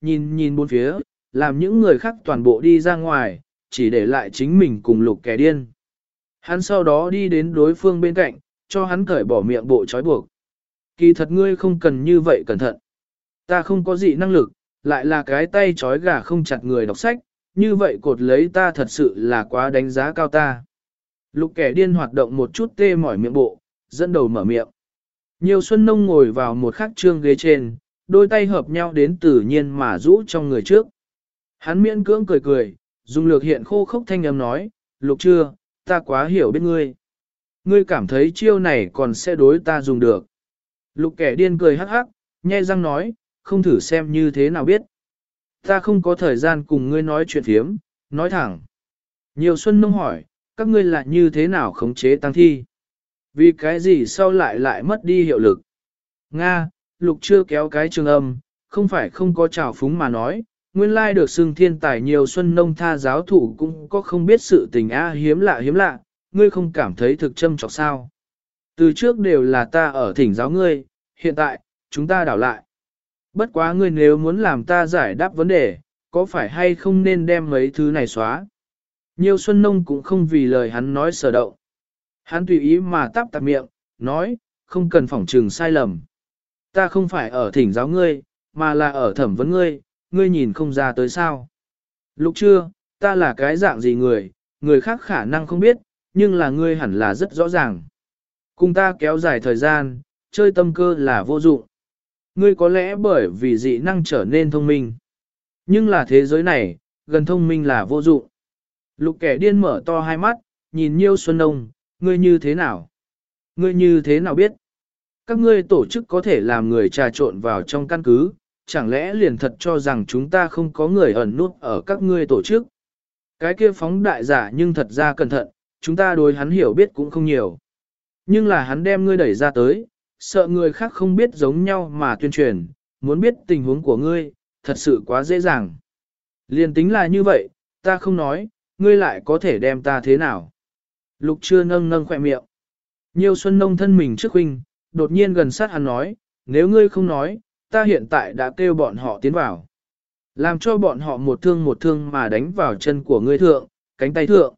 nhìn nhìn bốn phía, làm những người khác toàn bộ đi ra ngoài, chỉ để lại chính mình cùng Lục Kẻ Điên. Hắn sau đó đi đến đối phương bên cạnh, cho hắn cởi bỏ miệng bộ trói buộc. Kỳ thật ngươi không cần như vậy cẩn thận. Ta không có gì năng lực, lại là cái tay trói gà không chặt người đọc sách, như vậy cột lấy ta thật sự là quá đánh giá cao ta. Lục Kẻ Điên hoạt động một chút tê mỏi miệng bộ, dẫn đầu mở miệng. Nhiều Xuân Nông ngồi vào một khắc trương ghế trên, đôi tay hợp nhau đến tự nhiên mà rũ trong người trước. Hắn miễn cưỡng cười cười, dùng lược hiện khô khốc thanh âm nói, Lục chưa, ta quá hiểu biết ngươi. Ngươi cảm thấy chiêu này còn sẽ đối ta dùng được. Lục Kẻ Điên cười hắc hắc, nhe răng nói, không thử xem như thế nào biết. Ta không có thời gian cùng ngươi nói chuyện phiếm, nói thẳng. Nhiều Xuân Nông hỏi, các ngươi là như thế nào khống chế tăng thi? Vì cái gì sau lại mất đi hiệu lực? Nga, Lục chưa kéo cái trường âm, không phải không có trào phúng mà nói, nguyên lai được xưng thiên tài Nhiều Xuân Nông tha giáo thủ cũng có không biết sự tình hiếm lạ, ngươi không cảm thấy thực châm chọc sao? Từ trước đều là ta ở thỉnh giáo ngươi, hiện tại, chúng ta đảo lại. Bất quá ngươi nếu muốn làm ta giải đáp vấn đề, có phải hay không nên đem mấy thứ này xóa? Nhiều Xuân Nông cũng không vì lời hắn nói sở động. Hắn tùy ý mà tắp tạp miệng, nói, không cần phỏng trừng sai lầm. Ta không phải ở thỉnh giáo ngươi, mà là ở thẩm vấn ngươi, ngươi nhìn không ra tới sao. Lúc chưa, ta là cái dạng gì người, người khác khả năng không biết, nhưng là ngươi hẳn là rất rõ ràng. Cùng ta kéo dài thời gian, chơi tâm cơ là vô dụng. Ngươi có lẽ bởi vì dị năng trở nên thông minh. Nhưng là thế giới này, gần thông minh là vô dụng. Lục Kẻ Điên mở to hai mắt, nhìn Nhiêu Xuân Nông, ngươi như thế nào? Ngươi như thế nào biết? Các ngươi tổ chức có thể làm người trà trộn vào trong căn cứ, chẳng lẽ liền thật cho rằng chúng ta không có người ẩn nút ở các ngươi tổ chức? Cái kia phóng đại giả nhưng thật ra cẩn thận, chúng ta đối hắn hiểu biết cũng không nhiều. Nhưng là hắn đem ngươi đẩy ra tới, sợ người khác không biết giống nhau mà tuyên truyền, muốn biết tình huống của ngươi, thật sự quá dễ dàng. Liền tính là như vậy, ta không nói, ngươi lại có thể đem ta thế nào? Lục chưa nâng khỏe miệng. Nhiều Xuân Nông thân mình trước huynh, đột nhiên gần sát hắn nói, nếu ngươi không nói, ta hiện tại đã kêu bọn họ tiến vào. Làm cho bọn họ một thương mà đánh vào chân của ngươi thượng, cánh tay thượng.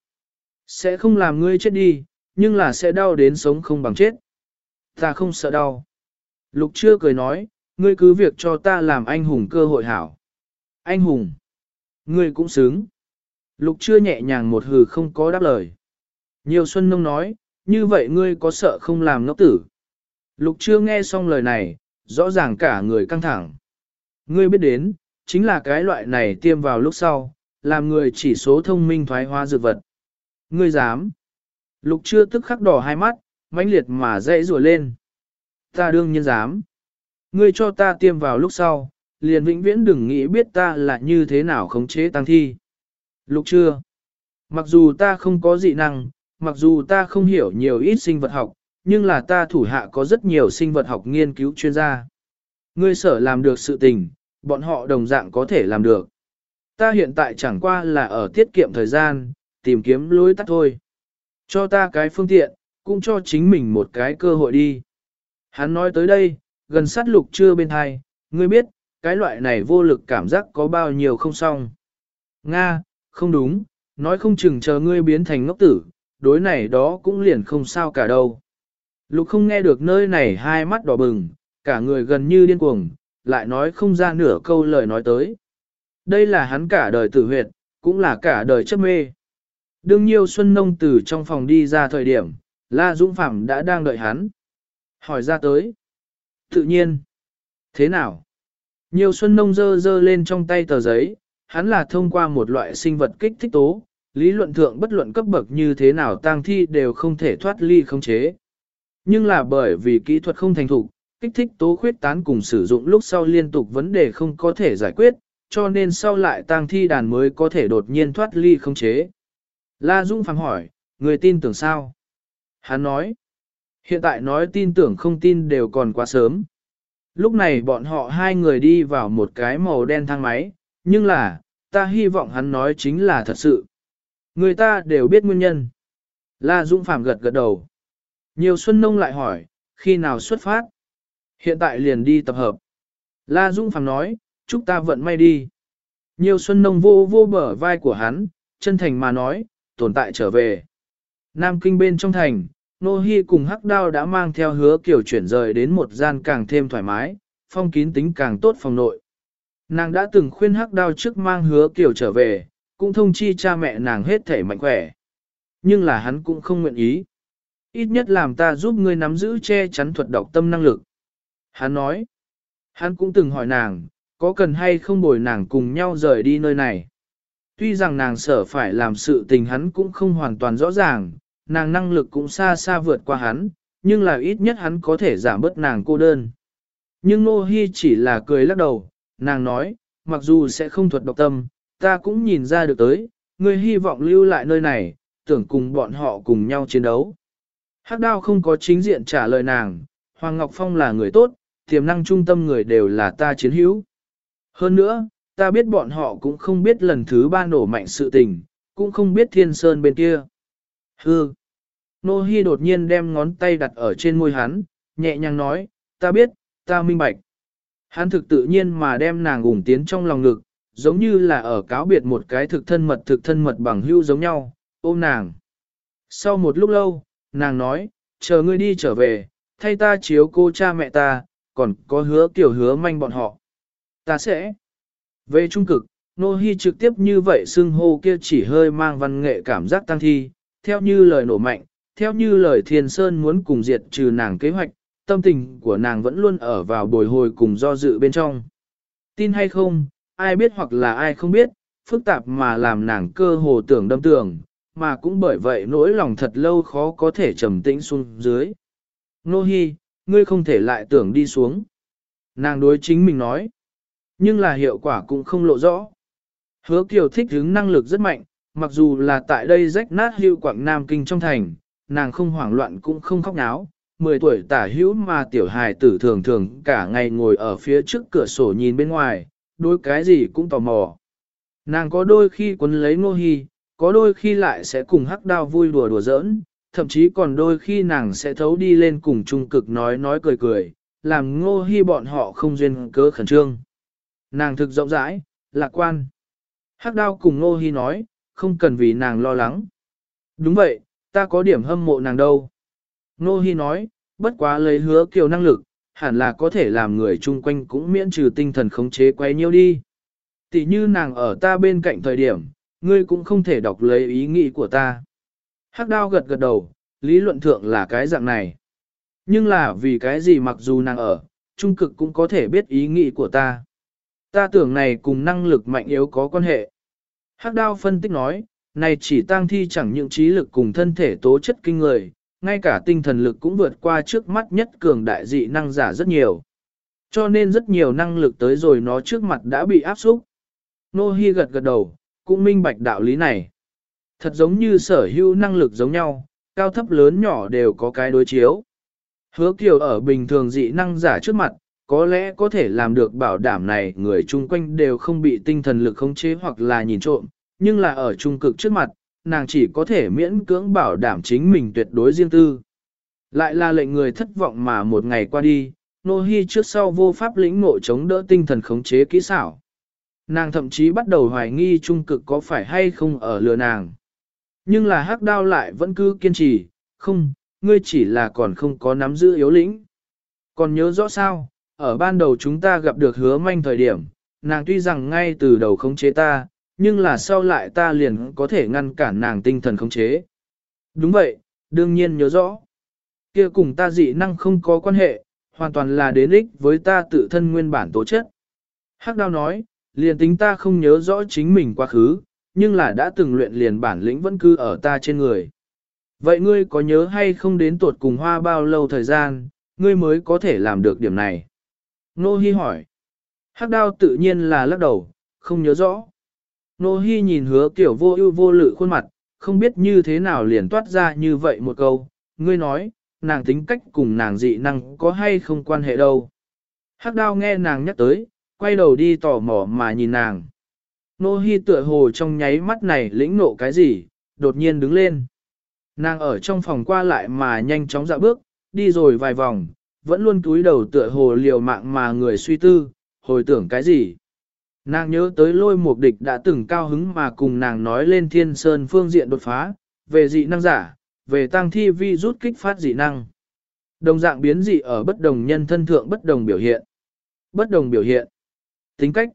Sẽ không làm ngươi chết đi, nhưng là sẽ đau đến sống không bằng chết. Ta không sợ đau. Lục chưa cười nói, ngươi cứ việc cho ta làm anh hùng cơ hội hảo. Anh hùng. Ngươi cũng xứng. Lục chưa nhẹ nhàng một hừ không có đáp lời. Nhiều Xuân Nông nói, như vậy ngươi có sợ không làm ngốc tử. Lục chưa nghe xong lời này, rõ ràng cả người căng thẳng. Ngươi biết đến, chính là cái loại này tiêm vào lúc sau, làm người chỉ số thông minh thoái hóa dược vật. Ngươi dám. Lục chưa tức khắc đỏ hai mắt, mãnh liệt mà dãy rủa lên. Ta đương nhiên dám. Ngươi cho ta tiêm vào lúc sau, liền vĩnh viễn đừng nghĩ biết ta là như thế nào khống chế tăng thi. Lục chưa. Mặc dù ta không có dị năng, mặc dù ta không hiểu nhiều ít sinh vật học, nhưng là ta thủ hạ có rất nhiều sinh vật học nghiên cứu chuyên gia. Ngươi sở làm được sự tình, bọn họ đồng dạng có thể làm được. Ta hiện tại chẳng qua là ở tiết kiệm thời gian, tìm kiếm lối tắt thôi. Cho ta cái phương tiện, cũng cho chính mình một cái cơ hội đi. Hắn nói tới đây, gần sát Lục chưa bên thai, ngươi biết, cái loại này vô lực cảm giác có bao nhiêu không xong. Nga, không đúng, nói không chừng chờ ngươi biến thành ngốc tử, đối này đó cũng liền không sao cả đâu. Lục không nghe được nơi này hai mắt đỏ bừng, cả người gần như điên cuồng, lại nói không ra nửa câu lời nói tới. Đây là hắn cả đời tử huyệt, cũng là cả đời chấp mê. Đương Nhiêu Xuân Nông từ trong phòng đi ra thời điểm, La Dũng Phạm đã đang đợi hắn. Hỏi ra tới. Tự nhiên. Thế nào? Nhiêu Xuân Nông giơ lên trong tay tờ giấy, hắn là thông qua một loại sinh vật kích thích tố, lý luận thượng bất luận cấp bậc như thế nào tang thi đều không thể thoát ly khống chế. Nhưng là bởi vì kỹ thuật không thành thục, kích thích tố khuyết tán cùng sử dụng lúc sau liên tục vấn đề không có thể giải quyết, cho nên sau lại tang thi đàn mới có thể đột nhiên thoát ly khống chế. La Dũng Phàm hỏi, người tin tưởng sao? Hắn nói, hiện tại nói tin tưởng không tin đều còn quá sớm. Lúc này bọn họ hai người đi vào một cái màu đen thang máy, nhưng là, ta hy vọng hắn nói chính là thật sự. Người ta đều biết nguyên nhân. La Dũng Phàm gật gật đầu. Nhiều Xuân Nông lại hỏi, khi nào xuất phát? Hiện tại liền đi tập hợp. La Dũng Phàm nói, chúc ta vận may đi. Nhiều Xuân Nông vô vô bờ vai của hắn, chân thành mà nói, tồn tại trở về. Nam Kinh bên trong thành, Nô Hi cùng Hắc Đao đã mang theo Hứa Kiều chuyển rời đến một gian càng thêm thoải mái, phong kín tính càng tốt phòng nội. Nàng đã từng khuyên Hắc Đao trước mang Hứa Kiều trở về, cũng thông chi cha mẹ nàng hết thể mạnh khỏe. Nhưng là hắn cũng không nguyện ý. Ít nhất làm ta giúp ngươi nắm giữ che chắn thuật đọc tâm năng lực. Hắn nói, hắn cũng từng hỏi nàng, có cần hay không bồi nàng cùng nhau rời đi nơi này. Tuy rằng nàng sợ phải làm sự tình hắn cũng không hoàn toàn rõ ràng, nàng năng lực cũng xa xa vượt qua hắn, nhưng là ít nhất hắn có thể giảm bớt nàng cô đơn. Nhưng Nô Hi chỉ là cười lắc đầu, nàng nói, mặc dù sẽ không thuật độc tâm, ta cũng nhìn ra được tới, ngươi hy vọng lưu lại nơi này, tưởng cùng bọn họ cùng nhau chiến đấu. Hắc Đao không có chính diện trả lời nàng, Hoàng Ngọc Phong là người tốt, tiềm năng trung tâm người đều là ta chiến hữu. Hơn nữa, ta biết bọn họ cũng không biết lần thứ 3 nổ mạnh sự tình, cũng không biết Thiên Sơn bên kia. Hư. Nô Hi đột nhiên đem ngón tay đặt ở trên môi hắn, nhẹ nhàng nói, ta biết, ta minh bạch. Hắn thực tự nhiên mà đem nàng ủng tiến trong lòng ngực, giống như là ở cáo biệt một cái thực thân mật bằng hữu giống nhau, ôm nàng. Sau một lúc lâu, nàng nói, chờ ngươi đi trở về, thay ta chiếu cô cha mẹ ta, còn có Hứa Kiều Hứa Manh bọn họ. Ta sẽ. Về trung cực, Nô Hi trực tiếp như vậy xưng hô kia chỉ hơi mang văn nghệ cảm giác tăng thi, theo như lời nổ mạnh, theo như lời Thiên Sơn muốn cùng diệt trừ nàng kế hoạch, tâm tình của nàng vẫn luôn ở vào bồi hồi cùng do dự bên trong. Tin hay không, ai biết hoặc là ai không biết, phức tạp mà làm nàng cơ hồ tưởng đâm tưởng, mà cũng bởi vậy nỗi lòng thật lâu khó có thể trầm tĩnh xuống dưới. Nô Hi, ngươi không thể lại tưởng đi xuống. Nàng đối chính mình nói, nhưng là hiệu quả cũng không lộ rõ. Hứa Kiều thích hứng năng lực rất mạnh, mặc dù là tại đây rách nát hưu quảng Nam Kinh trong thành, nàng không hoảng loạn cũng không khóc náo. 10 tuổi tả hữu mà tiểu hài tử thường thường cả ngày ngồi ở phía trước cửa sổ nhìn bên ngoài, đối cái gì cũng tò mò. Nàng có đôi khi quấn lấy Nô Hi, có đôi khi lại sẽ cùng Hắc Đao vui đùa đùa giỡn, thậm chí còn đôi khi nàng sẽ thấu đi lên cùng trung cực nói cười cười, làm Nô Hi bọn họ không duyên cớ khẩn trương. Nàng thực rộng rãi, lạc quan. Hắc Đao cùng Nô Hi nói, không cần vì nàng lo lắng. Đúng vậy, ta có điểm hâm mộ nàng đâu. Nô Hi nói, bất quá lấy Hứa Kiều năng lực, hẳn là có thể làm người chung quanh cũng miễn trừ tinh thần khống chế quấy nhiêu đi. Tỷ như nàng ở ta bên cạnh thời điểm, ngươi cũng không thể đọc lấy ý nghĩ của ta. Hắc Đao gật gật đầu, lý luận thượng là cái dạng này. Nhưng là vì cái gì mặc dù nàng ở, trung cực cũng có thể biết ý nghĩ của ta. Ta tưởng này cùng năng lực mạnh yếu có quan hệ. Hắc Đao phân tích nói, này chỉ tang thi chẳng những trí lực cùng thân thể tố chất kinh người, ngay cả tinh thần lực cũng vượt qua trước mắt nhất cường đại dị năng giả rất nhiều. Cho nên rất nhiều năng lực tới rồi nó trước mặt đã bị áp xúc. Nô Hi gật gật đầu, cũng minh bạch đạo lý này. Thật giống như sở hữu năng lực giống nhau, cao thấp lớn nhỏ đều có cái đối chiếu. Hứa Kiều ở bình thường dị năng giả trước mặt, có lẽ có thể làm được bảo đảm này người chung quanh đều không bị tinh thần lực khống chế hoặc là nhìn trộm, nhưng là ở trung cực trước mặt, nàng chỉ có thể miễn cưỡng bảo đảm chính mình tuyệt đối riêng tư. Lại là lệnh người thất vọng mà một ngày qua đi, Nô Hi trước sau vô pháp lĩnh ngộ chống đỡ tinh thần khống chế kỹ xảo. Nàng thậm chí bắt đầu hoài nghi trung cực có phải hay không ở lừa nàng. Nhưng là Hắc Đao lại vẫn cứ kiên trì, không, ngươi chỉ là còn không có nắm giữ yếu lĩnh. Còn nhớ rõ sao, ở ban đầu chúng ta gặp được Hứa Manh thời điểm, nàng tuy rằng ngay từ đầu khống chế ta, nhưng là sau lại ta liền có thể ngăn cản nàng tinh thần khống chế. Đúng vậy, đương nhiên nhớ rõ. Kia cùng ta dị năng không có quan hệ, hoàn toàn là đến ích với ta tự thân nguyên bản tố chất. Hắc Đao nói, liền tính ta không nhớ rõ chính mình quá khứ, nhưng là đã từng luyện liền bản lĩnh vẫn cứ ở ta trên người. Vậy ngươi có nhớ hay không đến tuột cùng hoa bao lâu thời gian, ngươi mới có thể làm được điểm này? Nô Hi hỏi. Hắc Đao tự nhiên là lắc đầu, không nhớ rõ. Nô Hi nhìn Hứa Kiều vô ưu vô lự khuôn mặt, không biết như thế nào liền toát ra như vậy một câu, ngươi nói, nàng tính cách cùng nàng dị năng có hay không quan hệ đâu. Hắc Đao nghe nàng nhắc tới, quay đầu đi tò mò mà nhìn nàng. Nô Hi tựa hồ trong nháy mắt này lĩnh nộ cái gì, đột nhiên đứng lên. Nàng ở trong phòng qua lại mà nhanh chóng dạo bước, đi rồi vài vòng, vẫn luôn cúi đầu tựa hồ liều mạng mà người suy tư, hồi tưởng cái gì. Nàng nhớ tới Lôi Mục Địch đã từng cao hứng mà cùng nàng nói lên Thiên Sơn phương diện đột phá, về dị năng giả, về tăng thi vi rút kích phát dị năng. Đồng dạng biến dị ở bất đồng nhân thân thượng bất đồng biểu hiện. Bất đồng biểu hiện. Tính cách.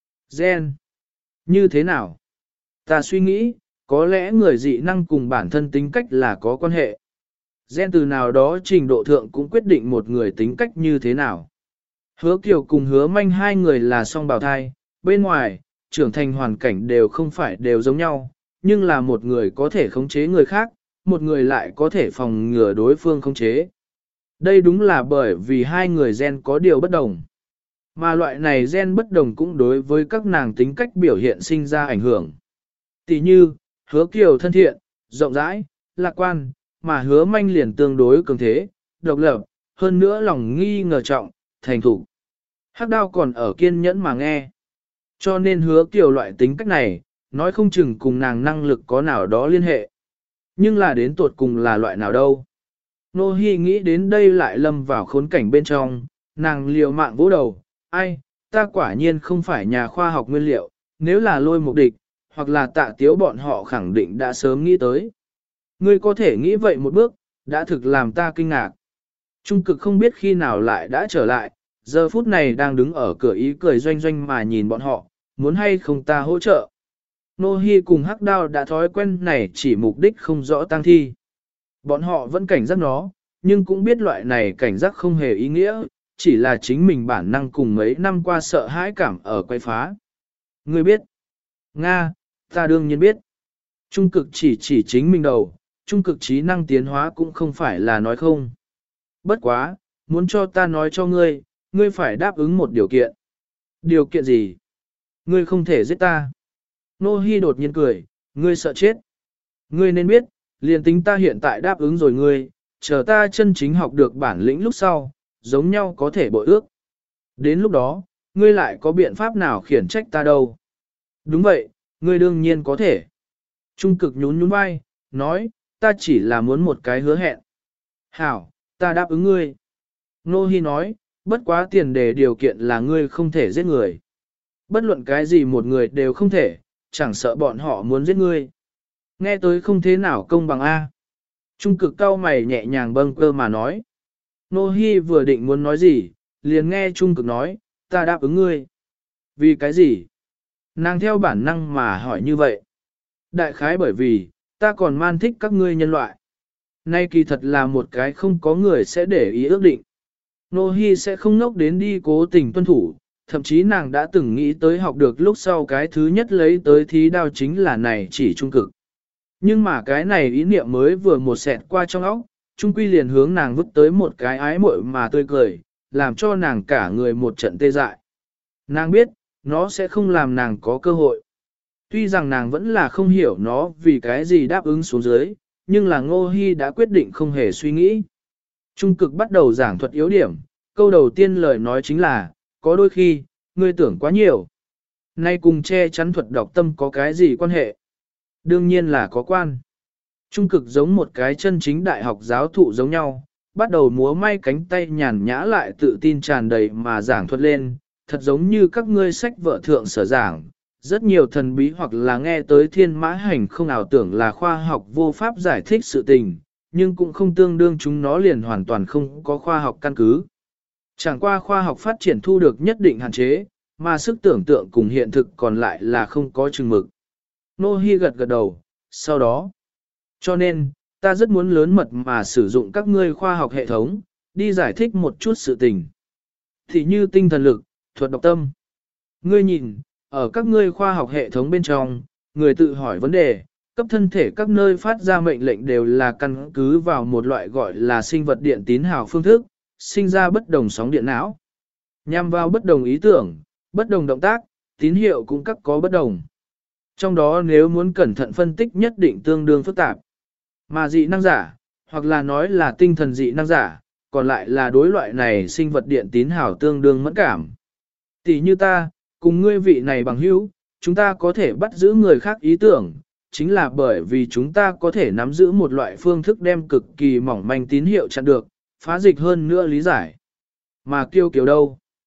Gen. Như thế nào? Ta suy nghĩ, có lẽ người dị năng cùng bản thân tính cách là có quan hệ. Gen từ nào đó trình độ thượng cũng quyết định một người tính cách như thế nào. Hứa Kiều cùng Hứa Manh hai người là song bào thai, bên ngoài, trưởng thành hoàn cảnh đều không phải đều giống nhau, nhưng là một người có thể khống chế người khác, một người lại có thể phòng ngừa đối phương khống chế. Đây đúng là bởi vì hai người gen có điều bất đồng. Mà loại này gen bất đồng cũng đối với các nàng tính cách biểu hiện sinh ra ảnh hưởng. Tỷ như, Hứa Kiều thân thiện, rộng rãi, lạc quan, mà Hứa Manh liền tương đối cường thế, độc lập, hơn nữa lòng nghi ngờ trọng, thành thủ. Hắc Đao còn ở kiên nhẫn mà nghe. Cho nên Hứa Kiều loại tính cách này, nói không chừng cùng nàng năng lực có nào đó liên hệ. Nhưng là đến tuột cùng là loại nào đâu. Nô Hi nghĩ đến đây lại lâm vào khốn cảnh bên trong, nàng liều mạng vỗ đầu, ai, ta quả nhiên không phải nhà khoa học nguyên liệu, nếu là Lôi Mục Địch, hoặc là Tạ Tiếu bọn họ khẳng định đã sớm nghĩ tới. Ngươi có thể nghĩ vậy một bước, đã thực làm ta kinh ngạc. Trung Cực không biết khi nào lại đã trở lại, giờ phút này đang đứng ở cửa ý cười doanh doanh mà nhìn bọn họ, muốn hay không ta hỗ trợ. Nô Hi cùng Hắc Đao đã thói quen này chỉ mục đích không rõ tang thi. Bọn họ vẫn cảnh giác nó, nhưng cũng biết loại này cảnh giác không hề ý nghĩa, chỉ là chính mình bản năng cùng mấy năm qua sợ hãi cảm ở quay phá. Ngươi biết? Nga, ta đương nhiên biết. Trung Cực chỉ chính mình đầu, Trung Cực trí năng tiến hóa cũng không phải là nói không. Bất quá, muốn cho ta nói cho ngươi, ngươi phải đáp ứng một điều kiện. Điều kiện gì? Ngươi không thể giết ta. Nô Hi đột nhiên cười, ngươi sợ chết. Ngươi nên biết, liền tính ta hiện tại đáp ứng rồi ngươi, chờ ta chân chính học được bản lĩnh lúc sau, giống nhau có thể bội ước. Đến lúc đó, ngươi lại có biện pháp nào khiển trách ta đâu? Đúng vậy, ngươi đương nhiên có thể. Trung Cực nhún nhún vai, nói, ta chỉ là muốn một cái hứa hẹn. Hảo, ta đáp ứng ngươi. Nô Hi nói, bất quá tiền đề điều kiện là ngươi không thể giết người. Bất luận cái gì một người đều không thể, chẳng sợ bọn họ muốn giết ngươi. Nghe tới không thế nào công bằng A. Trung Cực cau mày nhẹ nhàng bâng quơ mà nói. Nô Hi vừa định muốn nói gì, liền nghe Trung Cực nói, ta đáp ứng ngươi. Vì cái gì? Nàng theo bản năng mà hỏi như vậy. Đại khái bởi vì, ta còn man thích các ngươi nhân loại. Nay kỳ thật là một cái không có người sẽ để ý ước định. Nô Hi sẽ không ngốc đến đi cố tình tuân thủ, thậm chí nàng đã từng nghĩ tới học được lúc sau cái thứ nhất lấy tới thí đao chính là này chỉ Trung Cực. Nhưng mà cái này ý niệm mới vừa một xẹt qua trong óc, Trung Quy liền hướng nàng vứt tới một cái ái muội mà tươi cười, làm cho nàng cả người một trận tê dại. Nàng biết, nó sẽ không làm nàng có cơ hội. Tuy rằng nàng vẫn là không hiểu nó vì cái gì đáp ứng xuống dưới, nhưng là Ngô Hi đã quyết định không hề suy nghĩ. Trung Cực bắt đầu giảng thuật yếu điểm, câu đầu tiên lời nói chính là, có đôi khi, ngươi tưởng quá nhiều. Nay cùng che chắn thuật đọc tâm có cái gì quan hệ? Đương nhiên là có quan. Trung Cực giống một cái chân chính đại học giáo thụ giống nhau, bắt đầu múa may cánh tay nhàn nhã lại tự tin tràn đầy mà giảng thuật lên, thật giống như các ngươi sách vợ thượng sở giảng, rất nhiều thần bí hoặc là nghe tới thiên mã hành không ảo tưởng là khoa học vô pháp giải thích sự tình, nhưng cũng không tương đương chúng nó liền hoàn toàn không có khoa học căn cứ. Chẳng qua khoa học phát triển thu được nhất định hạn chế, mà sức tưởng tượng cùng hiện thực còn lại là không có chừng mực. Nô Hi gật gật đầu, sau đó. Cho nên, ta rất muốn lớn mật mà sử dụng các ngươi khoa học hệ thống, đi giải thích một chút sự tình. Thì như tinh thần lực, thuật đọc tâm. Ngươi nhìn, ở các ngươi khoa học hệ thống bên trong, người tự hỏi vấn đề, cấp thân thể các nơi phát ra mệnh lệnh đều là căn cứ vào một loại gọi là sinh vật điện tín hào phương thức, sinh ra bất đồng sóng điện não. Nhằm vào bất đồng ý tưởng, bất đồng động tác, tín hiệu cũng các có bất đồng. Trong đó nếu muốn cẩn thận phân tích nhất định tương đương phức tạp. Mà dị năng giả, hoặc là nói là tinh thần dị năng giả, còn lại là đối loại này sinh vật điện tín hào tương đương mẫn cảm. Tỷ như ta, cùng ngươi vị này bằng hữu, chúng ta có thể bắt giữ người khác ý tưởng, chính là bởi vì chúng ta có thể nắm giữ một loại phương thức đem cực kỳ mỏng manh tín hiệu chặn được, phá dịch hơn nữa lý giải. Mà Kiều Kiều đâu?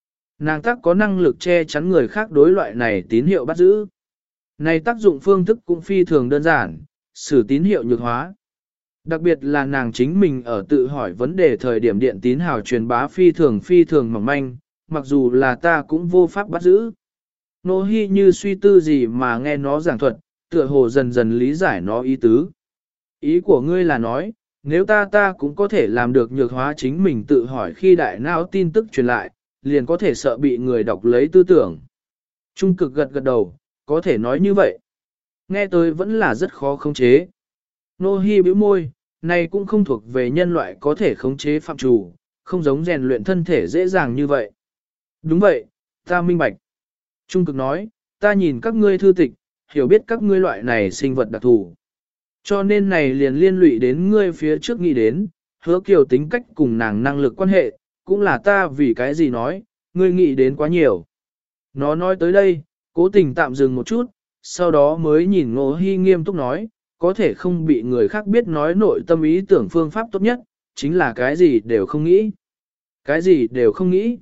Nàng tác có năng lực che chắn người khác đối loại này tín hiệu bắt giữ. Này tác dụng phương thức cũng phi thường đơn giản, sử tín hiệu nhược hóa. Đặc biệt là nàng chính mình ở tự hỏi vấn đề thời điểm điện tín hào truyền bá phi thường mỏng manh, mặc dù là ta cũng vô pháp bắt giữ. Nô Hi như suy tư gì mà nghe nó giảng thuật, tựa hồ dần dần lý giải nó ý tứ. Ý của ngươi là nói, nếu ta cũng có thể làm được nhược hóa chính mình tự hỏi khi đại não tin tức truyền lại, liền có thể sợ bị người đọc lấy tư tưởng. Trung cực gật gật đầu, có thể nói như vậy. Nghe tới vẫn là rất khó khống chế. Nô Hi bĩu môi, này cũng không thuộc về nhân loại có thể khống chế phạm chủ, không giống rèn luyện thân thể dễ dàng như vậy. Đúng vậy, ta minh bạch. Trung cực nói, ta nhìn các ngươi thư tịch, hiểu biết các ngươi loại này sinh vật đặc thù. Cho nên này liền liên lụy đến ngươi phía trước nghĩ đến, hứa kiều tính cách cùng nàng năng lực quan hệ, cũng là ta vì cái gì nói, ngươi nghĩ đến quá nhiều. Nó nói tới đây, cố tình tạm dừng một chút, sau đó mới nhìn Ngô Hi nghiêm túc nói, có thể không bị người khác biết nói nội tâm ý tưởng phương pháp tốt nhất, chính là cái gì đều không nghĩ. Cái gì đều không nghĩ.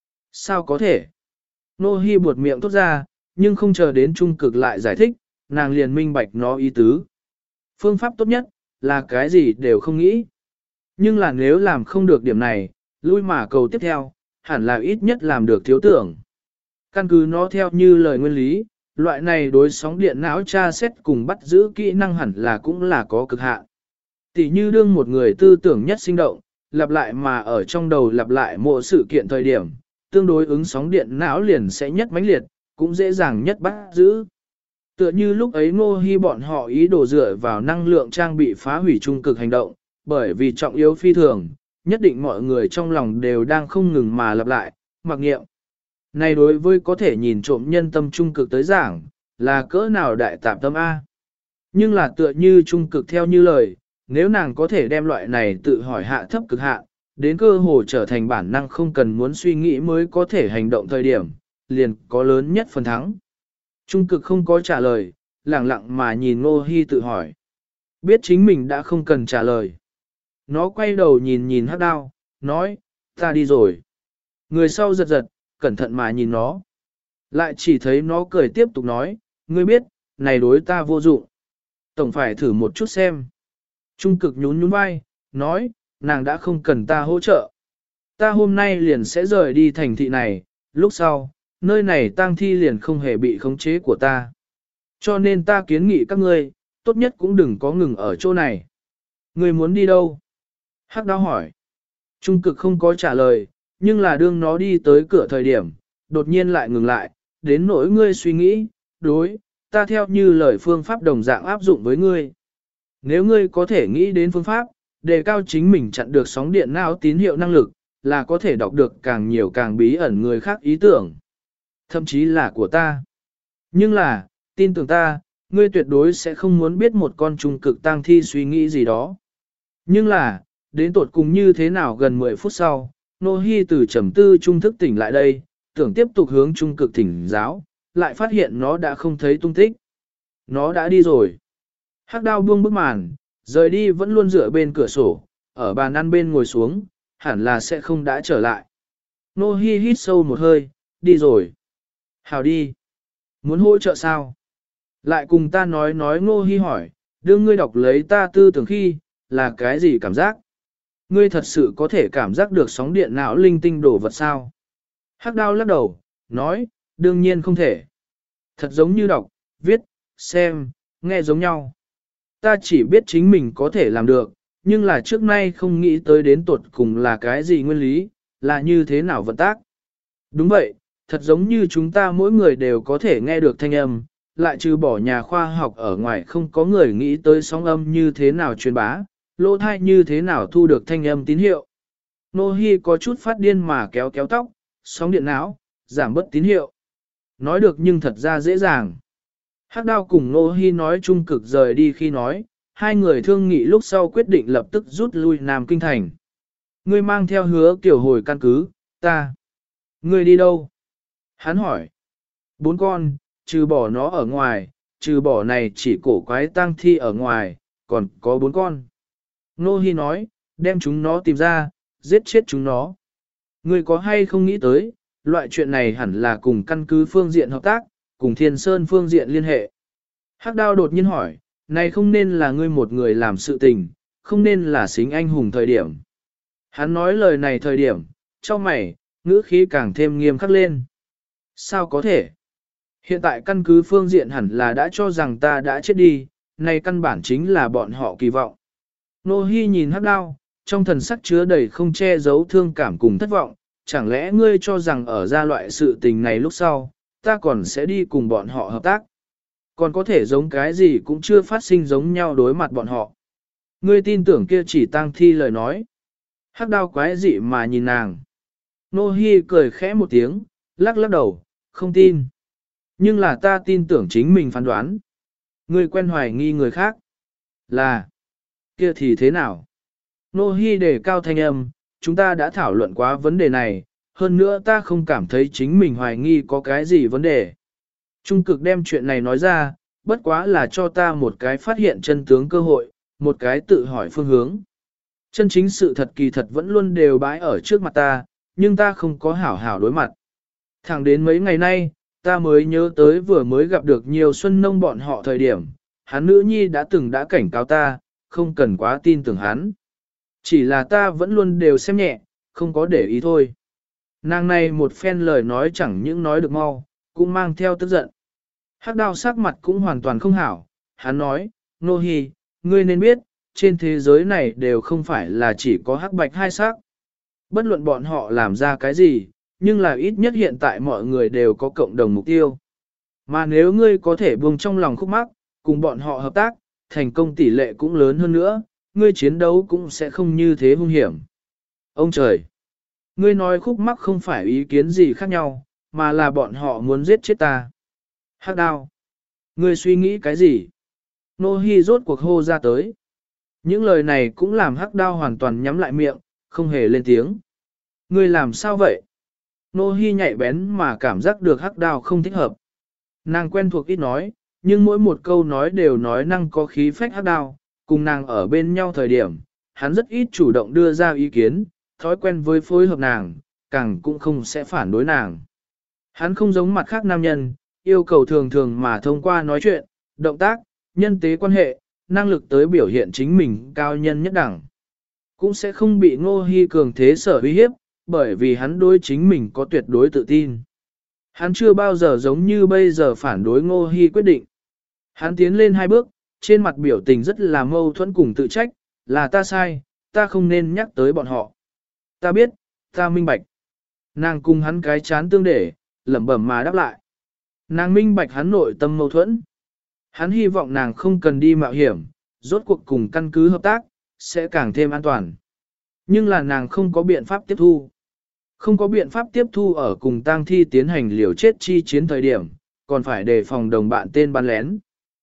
Sao có thể? Ngô Hi buột miệng tốt ra, nhưng không chờ đến Trung cực lại giải thích, nàng liền minh bạch nó ý tứ. Phương pháp tốt nhất, là cái gì đều không nghĩ. Nhưng là nếu làm không được điểm này, lui mà cầu tiếp theo, hẳn là ít nhất làm được thiếu tưởng. Căn cứ nó theo như lời nguyên lý, loại này đối sóng điện não tra xét cùng bắt giữ kỹ năng hẳn là cũng là có cực hạn. Tỷ như đương một người tư tưởng nhất sinh động, lặp lại mà ở trong đầu lặp lại mỗi sự kiện thời điểm, tương đối ứng sóng điện não liền sẽ nhất mãnh liệt, cũng dễ dàng nhất bắt giữ. Tựa như lúc ấy Ngô Hi bọn họ ý đồ dựa vào năng lượng trang bị phá hủy trung cực hành động, bởi vì trọng yếu phi thường, nhất định mọi người trong lòng đều đang không ngừng mà lặp lại, mặc nghiệm. Này đối với có thể nhìn trộm nhân tâm trung cực tới giảng, là cỡ nào đại tạm tâm A. Nhưng là tựa như trung cực theo như lời, nếu nàng có thể đem loại này tự hỏi hạ thấp cực hạ, đến cơ hồ trở thành bản năng không cần muốn suy nghĩ mới có thể hành động thời điểm, liền có lớn nhất phần thắng. Trung cực không có trả lời, lặng lặng mà nhìn Ngô Hi tự hỏi. Biết chính mình đã không cần trả lời. Nó quay đầu nhìn nhìn Hắc Đao, nói, ta đi rồi. Người sau giật giật, cẩn thận mà nhìn nó. Lại chỉ thấy nó cười tiếp tục nói, ngươi biết, này đối ta vô dụng. Tổng phải thử một chút xem. Trung cực nhún nhún vai, nói, nàng đã không cần ta hỗ trợ. Ta hôm nay liền sẽ rời đi thành thị này, lúc sau, nơi này tang thi liền không hề bị khống chế của ta. Cho nên ta kiến nghị các ngươi, tốt nhất cũng đừng có ngừng ở chỗ này. Ngươi muốn đi đâu? Hắc Đao hỏi. Trung cực không có trả lời, nhưng là đương nó đi tới cửa thời điểm, đột nhiên lại ngừng lại, đến nỗi ngươi suy nghĩ, đối, ta theo như lời phương pháp đồng dạng áp dụng với ngươi. Nếu ngươi có thể nghĩ đến phương pháp, đề cao chính mình chặn được sóng điện não tín hiệu năng lực, là có thể đọc được càng nhiều càng bí ẩn người khác ý tưởng. Thậm chí là của ta. Nhưng là, tin tưởng ta, ngươi tuyệt đối sẽ không muốn biết một con trung cực tang thi suy nghĩ gì đó. Nhưng là, đến tột cùng như thế nào gần 10 phút sau, Nô Hi từ trầm tư trung thức tỉnh lại đây, tưởng tiếp tục hướng trung cực thỉnh giáo, lại phát hiện nó đã không thấy tung tích. Nó đã đi rồi. Hắc Đao buông bức màn, rời đi vẫn luôn dựa bên cửa sổ, ở bàn ăn bên ngồi xuống, hẳn là sẽ không đã trở lại. Nô Hi hít sâu một hơi, đi rồi. Hào đi. Muốn hỗ trợ sao? Lại cùng ta nói Ngô Hi hỏi, đưa ngươi đọc lấy ta tư tưởng khi, là cái gì cảm giác? Ngươi thật sự có thể cảm giác được sóng điện não linh tinh đổ vật sao? Hắc Đao lắc đầu, nói, đương nhiên không thể. Thật giống như đọc, viết, xem, nghe giống nhau. Ta chỉ biết chính mình có thể làm được, nhưng là trước nay không nghĩ tới đến tuột cùng là cái gì nguyên lý, là như thế nào vận tác. Đúng vậy, thật giống như chúng ta mỗi người đều có thể nghe được thanh âm, lại trừ bỏ nhà khoa học ở ngoài không có người nghĩ tới sóng âm như thế nào truyền bá, lỗ thai như thế nào thu được thanh âm tín hiệu. Nô Hi có chút phát điên mà kéo kéo tóc, sóng điện não, giảm bớt tín hiệu. Nói được nhưng thật ra dễ dàng. Hắc Đao cùng Nô Hi nói trung cực rời đi khi nói, hai người thương nghị lúc sau quyết định lập tức rút lui Nam Kinh Thành. Ngươi mang theo Hứa Kiều hồi căn cứ, ta. Ngươi đi đâu? Hắn hỏi. 4 con, trừ bỏ nó ở ngoài, trừ bỏ này chỉ cổ quái tang thi ở ngoài, còn có 4 con. Nô Hi nói, đem chúng nó tìm ra, giết chết chúng nó. Ngươi có hay không nghĩ tới, loại chuyện này hẳn là cùng căn cứ phương diện hợp tác, cùng Thiên Sơn phương diện liên hệ. Hắc Đao đột nhiên hỏi, này không nên là ngươi một người làm sự tình, không nên là xính anh hùng thời điểm. Hắn nói lời này thời điểm, trong mày, ngữ khí càng thêm nghiêm khắc lên. Sao có thể? Hiện tại căn cứ phương diện hẳn là đã cho rằng ta đã chết đi, này căn bản chính là bọn họ kỳ vọng. Nô Hi nhìn Hắc Đao, trong thần sắc chứa đầy không che giấu thương cảm cùng thất vọng, chẳng lẽ ngươi cho rằng ở ra loại sự tình này lúc sau, ta còn sẽ đi cùng bọn họ hợp tác? Còn có thể giống cái gì cũng chưa phát sinh giống nhau đối mặt bọn họ. Ngươi tin tưởng kia chỉ tang thi lời nói. Hắc Đao quái dị mà nhìn nàng. Nô Hi cười khẽ một tiếng, lắc lắc đầu, không tin. Nhưng là ta tin tưởng chính mình phán đoán. Ngươi quen hoài nghi người khác. Là, kia thì thế nào? Nô Hi đề cao thanh âm, chúng ta đã thảo luận quá vấn đề này, hơn nữa ta không cảm thấy chính mình hoài nghi có cái gì vấn đề. Trung cực đem chuyện này nói ra, bất quá là cho ta một cái phát hiện chân tướng cơ hội, một cái tự hỏi phương hướng. Chân chính sự thật kỳ thật vẫn luôn đều bãi ở trước mặt ta, nhưng ta không có hảo hảo đối mặt. Thẳng đến mấy ngày nay, ta mới nhớ tới vừa mới gặp được nhiều xuân nông bọn họ thời điểm, hắn nữ nhi đã từng đã cảnh cáo ta, không cần quá tin tưởng hắn. Chỉ là ta vẫn luôn đều xem nhẹ, không có để ý thôi. Nàng này một phen lời nói chẳng những nói được mau, cũng mang theo tức giận. Hắc Đao sắc mặt cũng hoàn toàn không hảo, hắn nói, Nô Hi, ngươi nên biết, trên thế giới này đều không phải là chỉ có hắc bạch hai sắc. Bất luận bọn họ làm ra cái gì, nhưng là ít nhất hiện tại mọi người đều có cộng đồng mục tiêu. Mà nếu ngươi có thể buông trong lòng khúc mắc, cùng bọn họ hợp tác, thành công tỷ lệ cũng lớn hơn nữa, ngươi chiến đấu cũng sẽ không như thế hung hiểm. Ông trời! Ngươi nói khúc mắc không phải ý kiến gì khác nhau, mà là bọn họ muốn giết chết ta. Hắc Đao! Ngươi suy nghĩ cái gì? Nô Hi rốt cuộc hô ra tới. Những lời này cũng làm Hắc Đao hoàn toàn nhắm lại miệng, không hề lên tiếng. Ngươi làm sao vậy? Nô Hi nhạy bén mà cảm giác được Hắc Đao không thích hợp. Nàng quen thuộc ít nói, nhưng mỗi một câu nói đều nói năng có khí phách Hắc Đao, cùng nàng ở bên nhau thời điểm, hắn rất ít chủ động đưa ra ý kiến, thói quen với phối hợp nàng, càng cũng không sẽ phản đối nàng. Hắn không giống mặt khác nam nhân, yêu cầu thường thường mà thông qua nói chuyện, động tác, nhân tế quan hệ, năng lực tới biểu hiện chính mình cao nhân nhất đẳng. Cũng sẽ không bị Ngô Hi cường thế sở uy hiếp, bởi vì hắn đối chính mình có tuyệt đối tự tin. Hắn chưa bao giờ giống như bây giờ phản đối Ngô Hi quyết định. Hắn tiến lên hai bước, trên mặt biểu tình rất là mâu thuẫn cùng tự trách, là ta sai, ta không nên nhắc tới bọn họ. Ta biết, ta minh bạch. Nàng cùng hắn cái chán tương để, lẩm bẩm mà đáp lại. Nàng minh bạch hắn nội tâm mâu thuẫn. Hắn hy vọng nàng không cần đi mạo hiểm, rốt cuộc cùng căn cứ hợp tác, sẽ càng thêm an toàn. Nhưng là nàng không có biện pháp tiếp thu. Không có biện pháp tiếp thu ở cùng tang thi tiến hành liều chết chi chiến thời điểm, còn phải đề phòng đồng bạn tên bắn lén.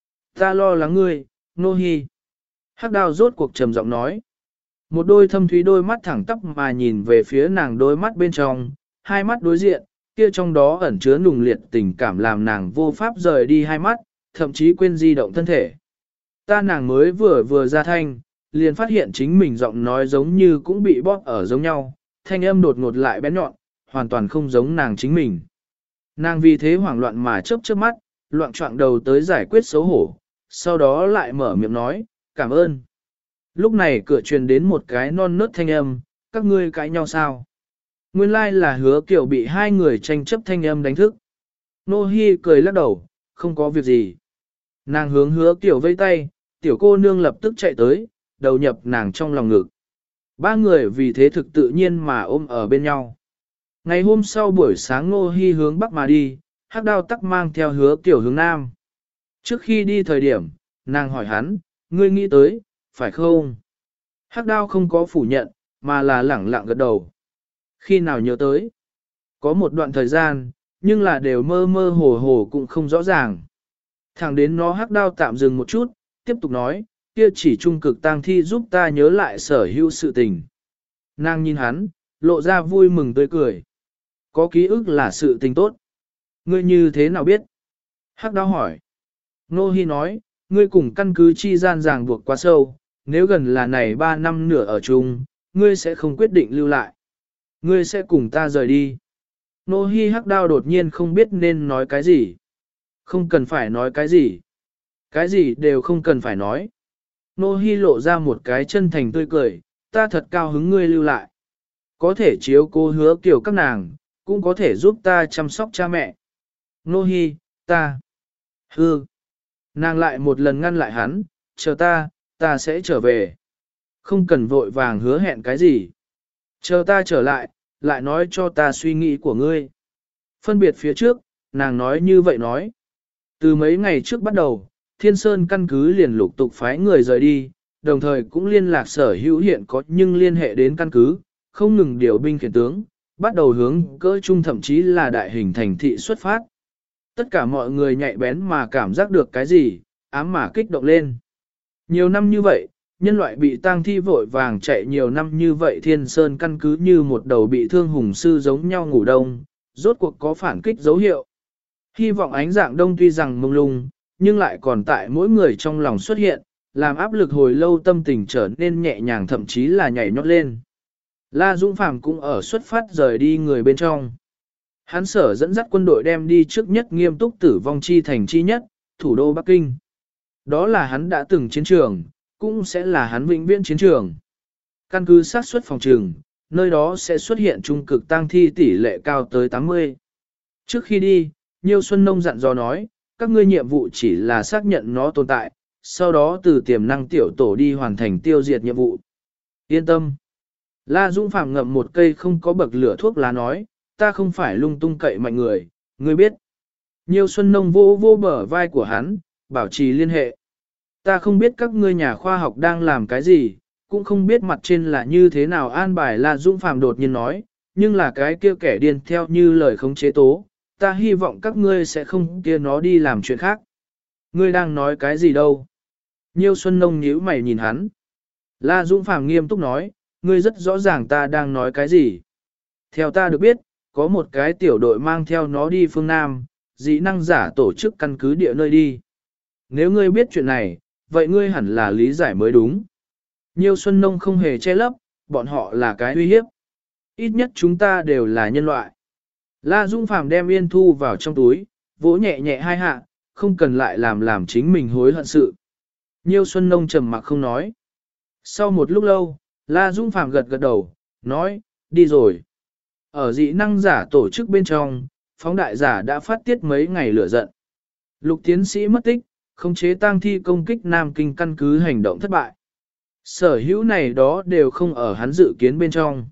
Ta lo lắng ngươi, Nô Hi. Hắc Đao rốt cuộc trầm giọng nói. Một đôi thâm thúy đôi mắt thẳng tắp mà nhìn về phía nàng đôi mắt bên trong, hai mắt đối diện, kia trong đó ẩn chứa nùng liệt tình cảm làm nàng vô pháp rời đi hai mắt, thậm chí quên di động thân thể. Ta nàng mới vừa ra thanh, liền phát hiện chính mình giọng nói giống như cũng bị bóp ở giống nhau, thanh âm đột ngột lại bén nhọn, hoàn toàn không giống nàng chính mình. Nàng vì thế hoảng loạn mà chớp chớp mắt, loạn choạng đầu tới giải quyết xấu hổ, sau đó lại mở miệng nói, cảm ơn. Lúc này cửa truyền đến một cái non nớt thanh âm, các ngươi cãi nhau sao? Nguyên lai là Hứa Kiều bị hai người tranh chấp thanh âm đánh thức. Nô Hi cười lắc đầu, không có việc gì. Nàng hướng Hứa Kiều vây tay, tiểu cô nương lập tức chạy tới, đầu nhập nàng trong lòng ngực. Ba người vì thế thực tự nhiên mà ôm ở bên nhau. Ngày hôm sau buổi sáng Nô Hi hướng bắc mà đi, Hắc Đao tắc mang theo Hứa Kiều hướng nam. Trước khi đi thời điểm, nàng hỏi hắn, ngươi nghĩ tới, phải không? Hắc Đao không có phủ nhận, mà là lẳng lặng gật đầu. Khi nào nhớ tới? Có một đoạn thời gian, nhưng là đều mơ mơ hồ hồ cũng không rõ ràng. Thẳng đến nó Hắc Đao tạm dừng một chút, tiếp tục nói, kia chỉ trung cực tang thi giúp ta nhớ lại sở hữu sự tình. Nàng nhìn hắn, lộ ra vui mừng tươi cười. Có ký ức là sự tình tốt. Ngươi như thế nào biết? Hắc Đao hỏi. Nô Hi nói, ngươi cùng căn cứ chi gian ràng buộc quá sâu, nếu gần là này 3 năm nửa ở chung, ngươi sẽ không quyết định lưu lại. Ngươi sẽ cùng ta rời đi. Nô Hi Hắc Đao đột nhiên không biết nên nói cái gì. Không cần phải nói cái gì. Cái gì đều không cần phải nói. Nô Hi lộ ra một cái chân thành tươi cười, ta thật cao hứng ngươi lưu lại. Có thể chiếu cố Hứa Kiều các nàng, cũng có thể giúp ta chăm sóc cha mẹ. Nô Hi, ta. Hư. Nàng lại một lần ngăn lại hắn, chờ ta sẽ trở về. Không cần vội vàng hứa hẹn cái gì. Chờ ta trở lại nói cho ta suy nghĩ của ngươi. Phân biệt phía trước, nàng nói như vậy nói. Từ mấy ngày trước bắt đầu, Thiên Sơn căn cứ liền lục tục phái người rời đi, đồng thời cũng liên lạc sở hữu hiện có nhưng liên hệ đến căn cứ, không ngừng điều binh khiển tướng, bắt đầu hướng cỡ trung thậm chí là đại hình thành thị xuất phát. Tất cả mọi người nhạy bén mà cảm giác được cái gì, ám mà kích động lên. Nhiều năm như vậy, nhân loại bị tang thi vội vàng chạy nhiều năm như vậy Thiên Sơn căn cứ như một đầu bị thương hùng sư giống nhau ngủ đông, rốt cuộc có phản kích dấu hiệu. Hy vọng ánh dạng đông tuy rằng mông lung, nhưng lại còn tại mỗi người trong lòng xuất hiện, làm áp lực hồi lâu tâm tình trở nên nhẹ nhàng thậm chí là nhảy nhót lên. La Dũng Phàm cũng ở xuất phát rời đi người bên trong. Hắn sở dẫn dắt quân đội đem đi trước nhất nghiêm túc tử vong chi thành chi nhất, thủ đô Bắc Kinh. Đó là hắn đã từng chiến trường, cũng sẽ là hắn vĩnh viễn chiến trường. Căn cứ sát xuất phòng trường, nơi đó sẽ xuất hiện trung cực tang thi tỷ lệ cao tới 80. Trước khi đi, Nhiêu Xuân Nông dặn dò nói, các ngươi nhiệm vụ chỉ là xác nhận nó tồn tại, sau đó từ tiềm năng tiểu tổ đi hoàn thành tiêu diệt nhiệm vụ. Yên tâm. La Dũng Phàm ngậm một cây không có bậc lửa thuốc lá nói, ta không phải lung tung cậy mạnh người, ngươi biết. Nhiêu Xuân Nông vô vô bờ vai của hắn, bảo trì liên hệ. Ta không biết các ngươi nhà khoa học đang làm cái gì, cũng không biết mặt trên là như thế nào an bài. La Dũng Phàm đột nhiên nói, nhưng là cái kia kẻ điên theo như lời khống chế tố, ta hy vọng các ngươi sẽ không kia nó đi làm chuyện khác. Ngươi đang nói cái gì đâu? Nhiêu Xuân Nông nhíu mày nhìn hắn. La Dũng Phàm nghiêm túc nói, ngươi rất rõ ràng ta đang nói cái gì. Theo ta được biết, có một cái tiểu đội mang theo nó đi phương Nam, dị năng giả tổ chức căn cứ địa nơi đi. Nếu ngươi biết chuyện này, vậy ngươi hẳn là lý giải mới đúng. Nhiêu Xuân Nông không hề che lấp, bọn họ là cái uy hiếp. Ít nhất chúng ta đều là nhân loại. La Dung Phàm đem yên thu vào trong túi, vỗ nhẹ nhẹ hai hạ, không cần lại làm chính mình hối hận sự. Nhiêu Xuân Nông trầm mặc không nói. Sau một lúc lâu, La Dung Phàm gật gật đầu, nói, đi rồi. Ở dị năng giả tổ chức bên trong, phóng đại giả đã phát tiết mấy ngày lửa giận. Lục tiến sĩ mất tích, khống chế tang thi công kích Nam Kinh căn cứ hành động thất bại. Sở hữu này đó đều không ở hắn dự kiến bên trong.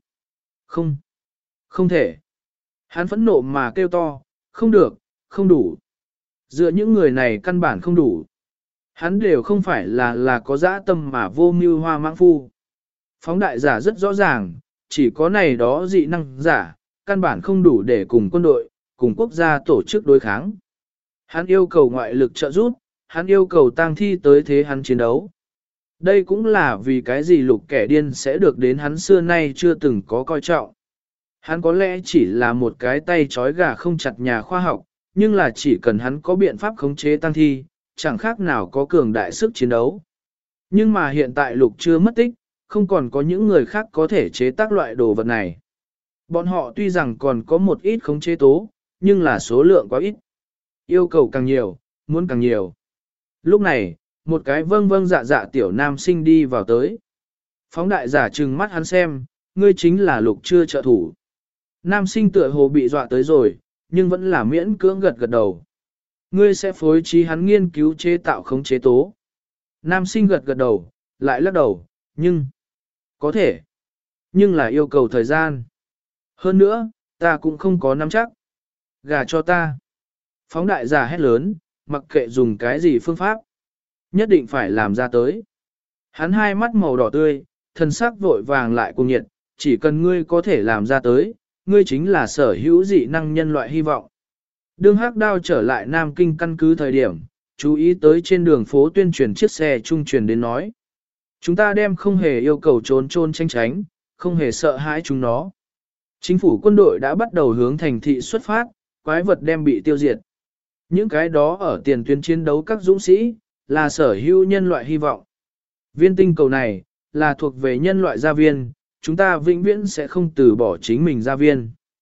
Không thể. Hắn phẫn nộ mà kêu to, không được, không đủ. Dựa những người này căn bản không đủ. Hắn đều không phải là có dã tâm mà vô mưu hoa mãng phu. Phóng đại giả rất rõ ràng, chỉ có này đó dị năng giả, căn bản không đủ để cùng quân đội, cùng quốc gia tổ chức đối kháng. Hắn yêu cầu ngoại lực trợ giúp, hắn yêu cầu tang thi tới thế hắn chiến đấu. Đây cũng là vì cái gì lục kẻ điên sẽ được đến hắn xưa nay chưa từng có coi trọng. Hắn có lẽ chỉ là một cái tay trói gà không chặt nhà khoa học, nhưng là chỉ cần hắn có biện pháp khống chế tang thi, chẳng khác nào có cường đại sức chiến đấu. Nhưng mà hiện tại lục chưa mất tích, không còn có những người khác có thể chế tác loại đồ vật này. Bọn họ tuy rằng còn có một ít khống chế tố, nhưng là số lượng quá ít. Yêu cầu càng nhiều, muốn càng nhiều. Lúc này, một cái vâng dạ dạ tiểu nam sinh đi vào tới. Phóng đại giả trừng mắt hắn xem, ngươi chính là lục chưa trợ thủ. Nam sinh tựa hồ bị dọa tới rồi, nhưng vẫn là miễn cưỡng gật gật đầu. Ngươi sẽ phối trí hắn nghiên cứu chế tạo khống chế tố. Nam sinh gật gật đầu, lại lắc đầu, nhưng... Có thể. Nhưng là yêu cầu thời gian. Hơn nữa, ta cũng không có nắm chắc. Gà cho ta. Phóng đại giả hét lớn, mặc kệ dùng cái gì phương pháp. Nhất định phải làm ra tới. Hắn hai mắt màu đỏ tươi, thân sắc vội vàng lại cuồng nhiệt, chỉ cần ngươi có thể làm ra tới, ngươi chính là sở hữu dị năng nhân loại hy vọng. Đương Hắc Đao trở lại Nam Kinh căn cứ thời điểm, chú ý tới trên đường phố tuyên truyền chiếc xe trung truyền đến nói. Chúng ta đem không hề yêu cầu trốn tránh, không hề sợ hãi chúng nó. Chính phủ quân đội đã bắt đầu hướng thành thị xuất phát, quái vật đem bị tiêu diệt. Những cái đó ở tiền tuyến chiến đấu các dũng sĩ, là sở hữu nhân loại hy vọng. Viên tinh cầu này, là thuộc về nhân loại gia viên, chúng ta vĩnh viễn sẽ không từ bỏ chính mình gia viên.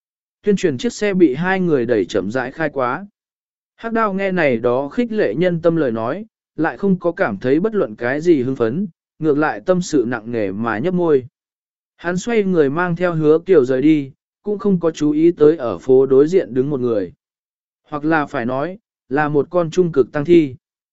tuyên truyền chiếc xe bị hai người đẩy chậm rãi khai quá. Hắc Đao nghe này đó khích lệ nhân tâm lời nói, lại không có cảm thấy bất luận cái gì hưng phấn, ngược lại tâm sự nặng nề mà nhấp môi. Hắn xoay người mang theo Hứa Kiều rời đi, cũng không có chú ý tới ở phố đối diện đứng một người. Hoặc là phải nói, là một con trung cực tăng thi.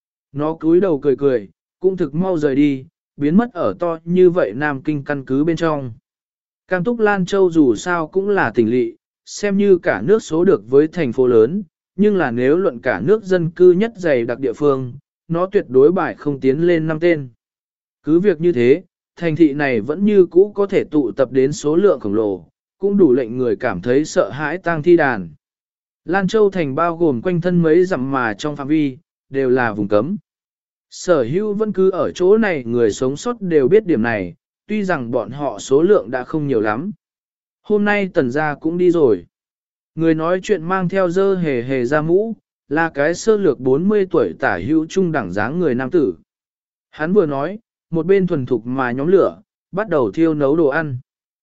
Nó cúi đầu cười cười, cũng thực mau rời đi, biến mất ở to như vậy Nam Kinh căn cứ bên trong. Cam Túc Lan Châu dù sao cũng là tỉnh lỵ, xem như cả nước số được với thành phố lớn, nhưng là nếu luận cả nước dân cư nhất dày đặc địa phương, nó tuyệt đối bại không tiến lên 5 tên. Cứ việc như thế, thành thị này vẫn như cũ có thể tụ tập đến số lượng khổng lồ, cũng đủ lệnh người cảm thấy sợ hãi tang thi đàn. Lan Châu thành bao gồm quanh thân mấy dặm mà trong phạm vi, đều là vùng cấm. Sở hữu vẫn cứ ở chỗ này người sống sót đều biết điểm này, tuy rằng bọn họ số lượng đã không nhiều lắm. Hôm nay tần gia cũng đi rồi. Người nói chuyện mang theo dơ hề hề ra mũ, là cái sơ lược 40 tuổi tả hữu trung đẳng dáng người nam tử. Hắn vừa nói, một bên thuần thục mà nhóm lửa, bắt đầu thiêu nấu đồ ăn.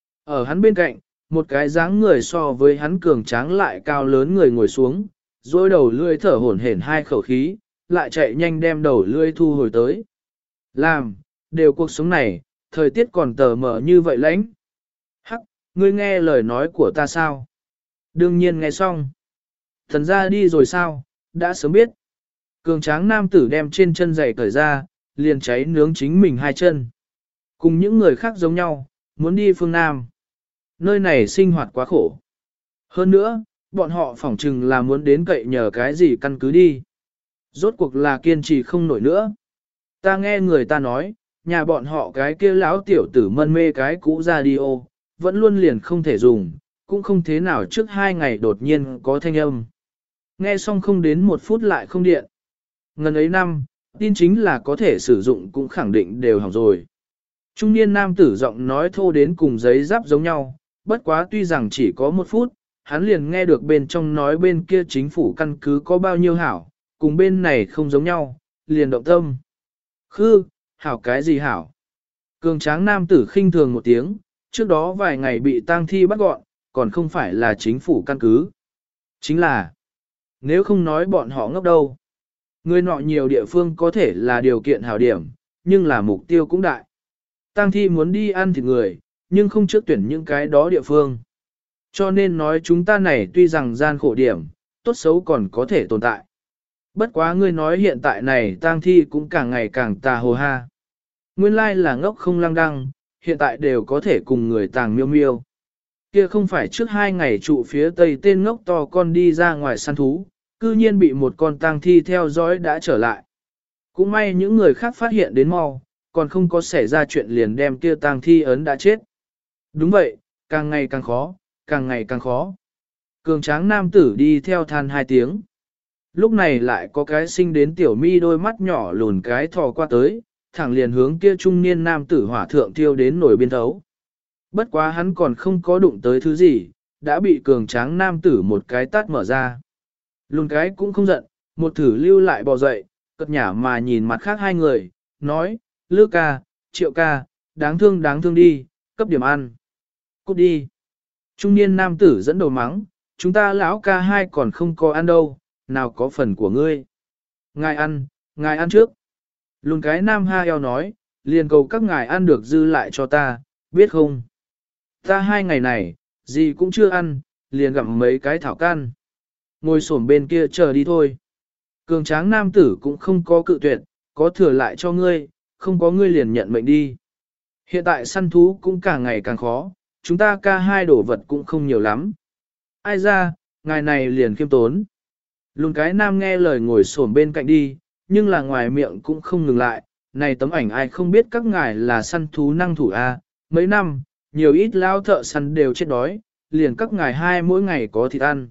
Ở hắn bên cạnh, một cái dáng người so với hắn cường tráng lại cao lớn người ngồi xuống, dôi đầu lưỡi thở hổn hển hai khẩu khí, lại chạy nhanh đem đầu lưỡi thu hồi tới. Làm, đều cuộc sống này, thời tiết còn tờ mờ như vậy lãnh. Hắc, ngươi nghe lời nói của ta sao? Đương nhiên nghe xong. Thần ra đi rồi sao, đã sớm biết. Cường tráng nam tử đem trên chân giày cởi ra, liền cháy nướng chính mình hai chân. Cùng những người khác giống nhau, muốn đi phương Nam. Nơi này sinh hoạt quá khổ. Hơn nữa, bọn họ phỏng chừng là muốn đến cậy nhờ cái gì căn cứ đi. Rốt cuộc là kiên trì không nổi nữa. Ta nghe người ta nói, nhà bọn họ cái kia lão tiểu tử mân mê cái cũ radio, vẫn luôn liền không thể dùng, cũng không thế nào trước 2 ngày đột nhiên có thanh âm. Nghe xong không đến 1 phút lại không điện. Ngần ấy năm, tin chính là có thể sử dụng cũng khẳng định đều hỏng rồi. Trung niên nam tử giọng nói thô đến cùng giấy giáp giống nhau, bất quá tuy rằng chỉ có 1 phút, hắn liền nghe được bên trong nói bên kia chính phủ căn cứ có bao nhiêu hảo, cùng bên này không giống nhau, liền động tâm. Khư, hảo cái gì hảo? Cường tráng nam tử khinh thường một tiếng, trước đó vài ngày bị tang thi bắt gọn, còn không phải là chính phủ căn cứ. Chính là, nếu không nói bọn họ ngốc đâu. Người nọ nhiều địa phương có thể là điều kiện hảo điểm, nhưng là mục tiêu cũng đại. Tang thi muốn đi ăn thịt người, nhưng không trước tuyển những cái đó địa phương. Cho nên nói chúng ta này tuy rằng gian khổ điểm, tốt xấu còn có thể tồn tại. Bất quá ngươi nói hiện tại này tang thi cũng càng ngày càng tà hồ ha. Nguyên lai là ngốc không lăng đăng, hiện tại đều có thể cùng người tàng miêu miêu. Kia không phải trước 2 ngày trụ phía tây tên ngốc to con đi ra ngoài săn thú, cư nhiên bị một con tang thi theo dõi đã trở lại. Cũng may những người khác phát hiện đến mau, còn không có xảy ra chuyện liền đem kia tang thi ấn đã chết. Đúng vậy, càng ngày càng khó, càng ngày càng khó. Cường tráng nam tử đi theo than 2 tiếng. Lúc này lại có cái sinh đến tiểu mi đôi mắt nhỏ lùn cái thò qua tới, thẳng liền hướng kia trung niên nam tử hỏa thượng thiêu đến nổi biên thấu. Bất quá hắn còn không có đụng tới thứ gì, đã bị cường tráng nam tử một cái tát mở ra. Lùn cái cũng không giận, một thử lưu lại bò dậy, cất nhả mà nhìn mặt khác 2 người, nói, Lư ca, Triệu ca, đáng thương đi, cấp điểm ăn. Cút đi. Trung niên nam tử dẫn đầu mắng, chúng ta lão ca 2 còn không có ăn đâu, nào có phần của ngươi. Ngài ăn trước. Lùn cái nam ha eo nói, liền cầu các ngài ăn được dư lại cho ta, biết không? Ta 2 ngày này, gì cũng chưa ăn, liền gặm mấy cái thảo can. Ngồi xổm bên kia chờ đi thôi. Cường tráng nam tử cũng không có cự tuyệt, có thừa lại cho ngươi, không có ngươi liền nhận mệnh đi. Hiện tại săn thú cũng càng ngày càng khó, chúng ta ca 2 đổ vật cũng không nhiều lắm. Ai ra, ngài này liền khiêm tốn. Lùn cái nam nghe lời ngồi xổm bên cạnh đi, nhưng là ngoài miệng cũng không ngừng lại. Này tấm ảnh ai không biết các ngài là săn thú năng thủ a? Mấy năm, nhiều ít lao thợ săn đều chết đói, liền các ngài 2 mỗi ngày có thịt ăn.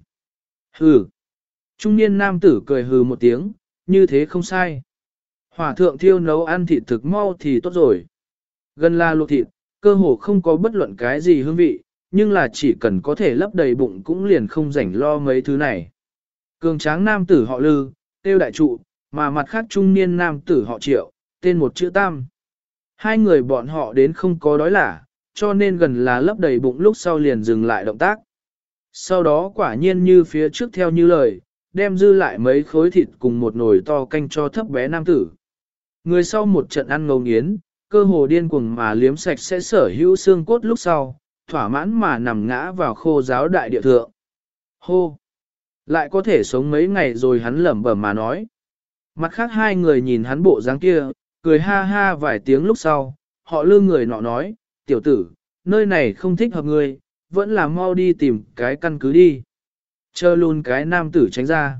Hừ. Trung niên nam tử cười hừ một tiếng, như thế không sai. Hỏa thượng thiêu nấu ăn thịt thực mau thì tốt rồi. Gần là luộc thịt, cơ hồ không có bất luận cái gì hương vị, nhưng là chỉ cần có thể lấp đầy bụng cũng liền không rảnh lo mấy thứ này. Cường tráng nam tử họ Lư, tiêu đại trụ, mà mặt khác trung niên nam tử họ Triệu, tên một chữ Tam. 2 người bọn họ đến không có đói lả, cho nên gần là lấp đầy bụng lúc sau liền dừng lại động tác. Sau đó quả nhiên như phía trước theo như lời, đem dư lại mấy khối thịt cùng một nồi to canh cho thấp bé nam tử. Người sau một trận ăn ngấu nghiến, cơ hồ điên cuồng mà liếm sạch sẽ sở hữu xương cốt lúc sau, thỏa mãn mà nằm ngã vào khô giáo đại địa thượng. Hô! Lại có thể sống mấy ngày rồi hắn lẩm bẩm mà nói. Mặt khác hai người nhìn hắn bộ dáng kia, cười ha ha vài tiếng lúc sau, họ lương người nọ nói, tiểu tử, nơi này không thích hợp ngươi, vẫn là mau đi tìm cái căn cứ đi. Chờ luôn cái nam tử tránh ra.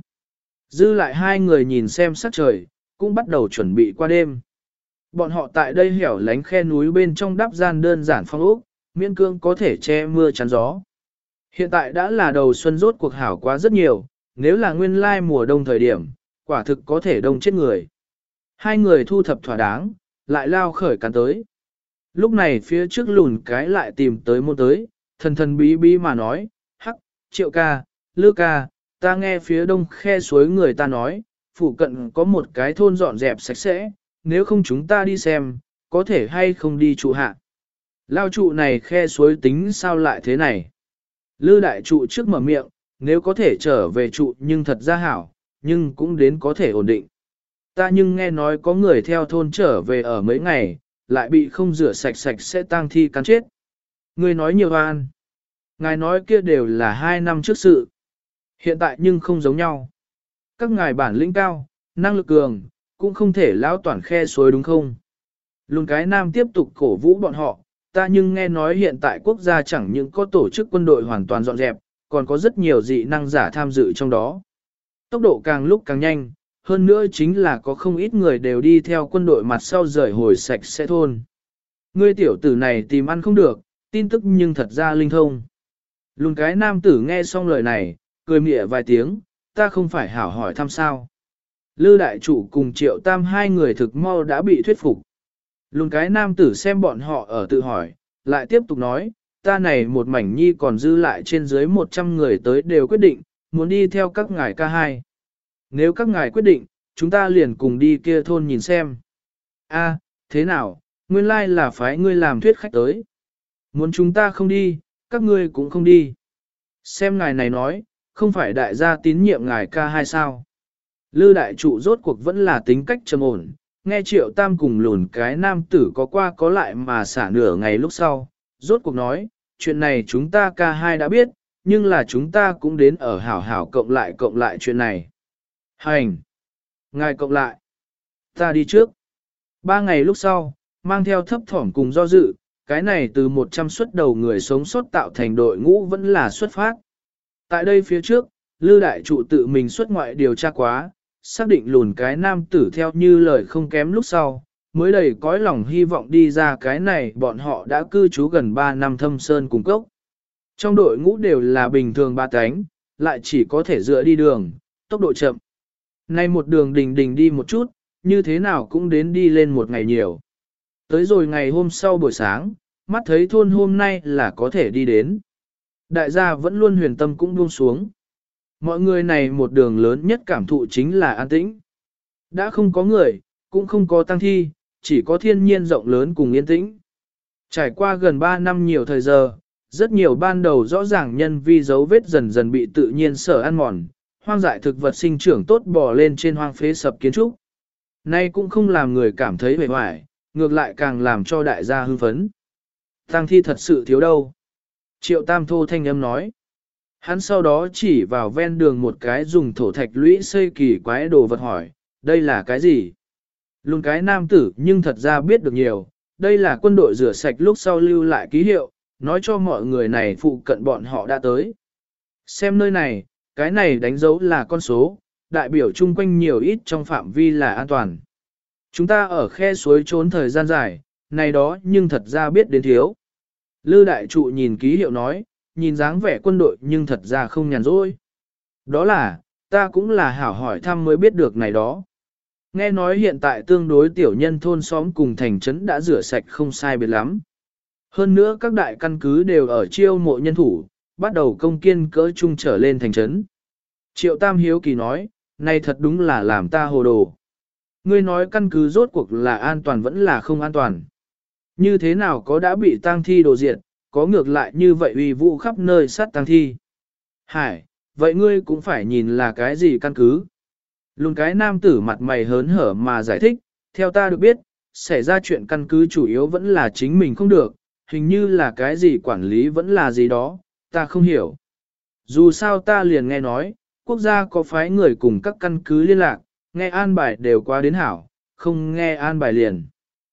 Dư lại hai người nhìn xem sắc trời, cũng bắt đầu chuẩn bị qua đêm. Bọn họ tại đây hẻo lánh khe núi bên trong đắp gian đơn giản phong ốc, miễn cương có thể che mưa chắn gió. Hiện tại đã là đầu xuân rốt cuộc hảo quá rất nhiều, nếu là nguyên lai mùa đông thời điểm, quả thực có thể đông chết người. Hai người thu thập thỏa đáng, lại lao khởi cắn tới. Lúc này phía trước lùn cái lại tìm tới môn tới, thần thần bí bí mà nói, hắc, Triệu ca, Lư ca, ta nghe phía đông khe suối người ta nói, phụ cận có một cái thôn dọn dẹp sạch sẽ, nếu không chúng ta đi xem, có thể hay không đi trụ hạ. Lao trụ này khe suối tính sao lại thế này? Lư đại trụ trước mở miệng, nếu có thể trở về trụ nhưng thật ra hảo, nhưng cũng đến có thể ổn định. Ta nhưng nghe nói có người theo thôn trở về ở mấy ngày, lại bị không rửa sạch sạch sẽ tang thi cắn chết. Người nói nhiều an. Ngài nói kia đều là 2 năm trước sự. Hiện tại nhưng không giống nhau. Các ngài bản lĩnh cao, năng lực cường, cũng không thể lão toàn khe suối đúng không? Lùn cái nam tiếp tục cổ vũ bọn họ, ta nhưng nghe nói hiện tại quốc gia chẳng những có tổ chức quân đội hoàn toàn dọn dẹp, còn có rất nhiều dị năng giả tham dự trong đó. Tốc độ càng lúc càng nhanh, hơn nữa chính là có không ít người đều đi theo quân đội mặt sau rời hồi sạch sẽ thôn. Ngươi tiểu tử này tìm ăn không được, tin tức nhưng thật ra linh thông. Lùn cái nam tử nghe xong lời này, cười mỉa vài tiếng, ta không phải hảo hỏi thăm sao. Lư đại chủ cùng Triệu Tam hai người thực mau đã bị thuyết phục. Lùn cái nam tử xem bọn họ ở tự hỏi, lại tiếp tục nói, ta này một mảnh nhi còn dư lại trên dưới 100 người tới đều quyết định, muốn đi theo các ngài ca hai. Nếu các ngài quyết định, chúng ta liền cùng đi kia thôn nhìn xem. A, thế nào, nguyên lai là phái ngươi làm thuyết khách tới. Muốn chúng ta không đi, các ngươi cũng không đi. Xem ngài này nói, không phải đại gia tín nhiệm ngài ca hai sao. Lư đại trụ rốt cuộc vẫn là tính cách trầm ổn, nghe Triệu Tam cùng lùn cái nam tử có qua có lại mà xả nửa ngày lúc sau, rốt cuộc nói, chuyện này chúng ta ca hai đã biết, nhưng là chúng ta cũng đến ở hảo hảo cộng lại chuyện này. Hành! Ngài cộng lại! Ta đi trước! 3 ngày lúc sau, mang theo thấp thỏm cùng do dự, cái này từ 100 xuất đầu người sống sót tạo thành đội ngũ vẫn là xuất phát. Tại đây phía trước, Lư đại trụ tự mình xuất ngoại điều tra quá, xác định lùn cái nam tử theo như lời không kém lúc sau, mới đầy cõi lòng hy vọng đi ra cái này bọn họ đã cư trú gần 3 năm thâm sơn cùng cốc. Trong đội ngũ đều là bình thường ba cánh, lại chỉ có thể dựa đi đường, tốc độ chậm. Nay một đường đình đi một chút, như thế nào cũng đến đi lên một ngày nhiều. Tới rồi ngày hôm sau buổi sáng, mắt thấy thôn hôm nay là có thể đi đến. Đại gia vẫn luôn huyền tâm cũng buông xuống. Mọi người này một đường lớn nhất cảm thụ chính là an tĩnh. Đã không có người, cũng không có tang thi, chỉ có thiên nhiên rộng lớn cùng yên tĩnh. Trải qua gần 3 năm nhiều thời giờ, rất nhiều ban đầu rõ ràng nhân vi dấu vết dần dần bị tự nhiên sở ăn mòn, hoang dại thực vật sinh trưởng tốt bò lên trên hoang phế sập kiến trúc. Nay cũng không làm người cảm thấy bề hoài, ngược lại càng làm cho đại gia hưng phấn. Tang thi thật sự thiếu đâu. Triệu Tam thô thanh âm nói. Hắn sau đó chỉ vào ven đường một cái dùng thổ thạch lũy xây kỳ quái đồ vật hỏi, đây là cái gì? Luôn cái nam tử nhưng thật ra biết được nhiều, đây là quân đội rửa sạch lúc sau lưu lại ký hiệu, nói cho mọi người này phụ cận bọn họ đã tới. Xem nơi này, cái này đánh dấu là con số, đại biểu chung quanh nhiều ít trong phạm vi là an toàn. Chúng ta ở khe suối trốn thời gian dài, này đó nhưng thật ra biết đến thiếu. Lư đại trụ nhìn ký hiệu nói, nhìn dáng vẻ quân đội nhưng thật ra không nhàn rỗi. Đó là, ta cũng là hảo hỏi thăm mới biết được này đó. Nghe nói hiện tại tương đối tiểu nhân thôn xóm cùng thành trấn đã rửa sạch không sai biệt lắm. Hơn nữa các đại căn cứ đều ở chiêu mộ nhân thủ, bắt đầu công kiên cỡ chung trở lên thành trấn. Triệu Tam hiếu kỳ nói, này thật đúng là làm ta hồ đồ. Ngươi nói căn cứ rốt cuộc là an toàn vẫn là không an toàn. Như thế nào có đã bị tang thi đồ diệt, có ngược lại như vậy uy vũ khắp nơi sát tang thi. Hải, vậy ngươi cũng phải nhìn là cái gì căn cứ. Lùn cái nam tử mặt mày hớn hở mà giải thích, theo ta được biết, xảy ra chuyện căn cứ chủ yếu vẫn là chính mình không được, hình như là cái gì quản lý vẫn là gì đó, ta không hiểu. Dù sao ta liền nghe nói, quốc gia có phái người cùng các căn cứ liên lạc, nghe an bài đều qua đến hảo, không nghe an bài liền.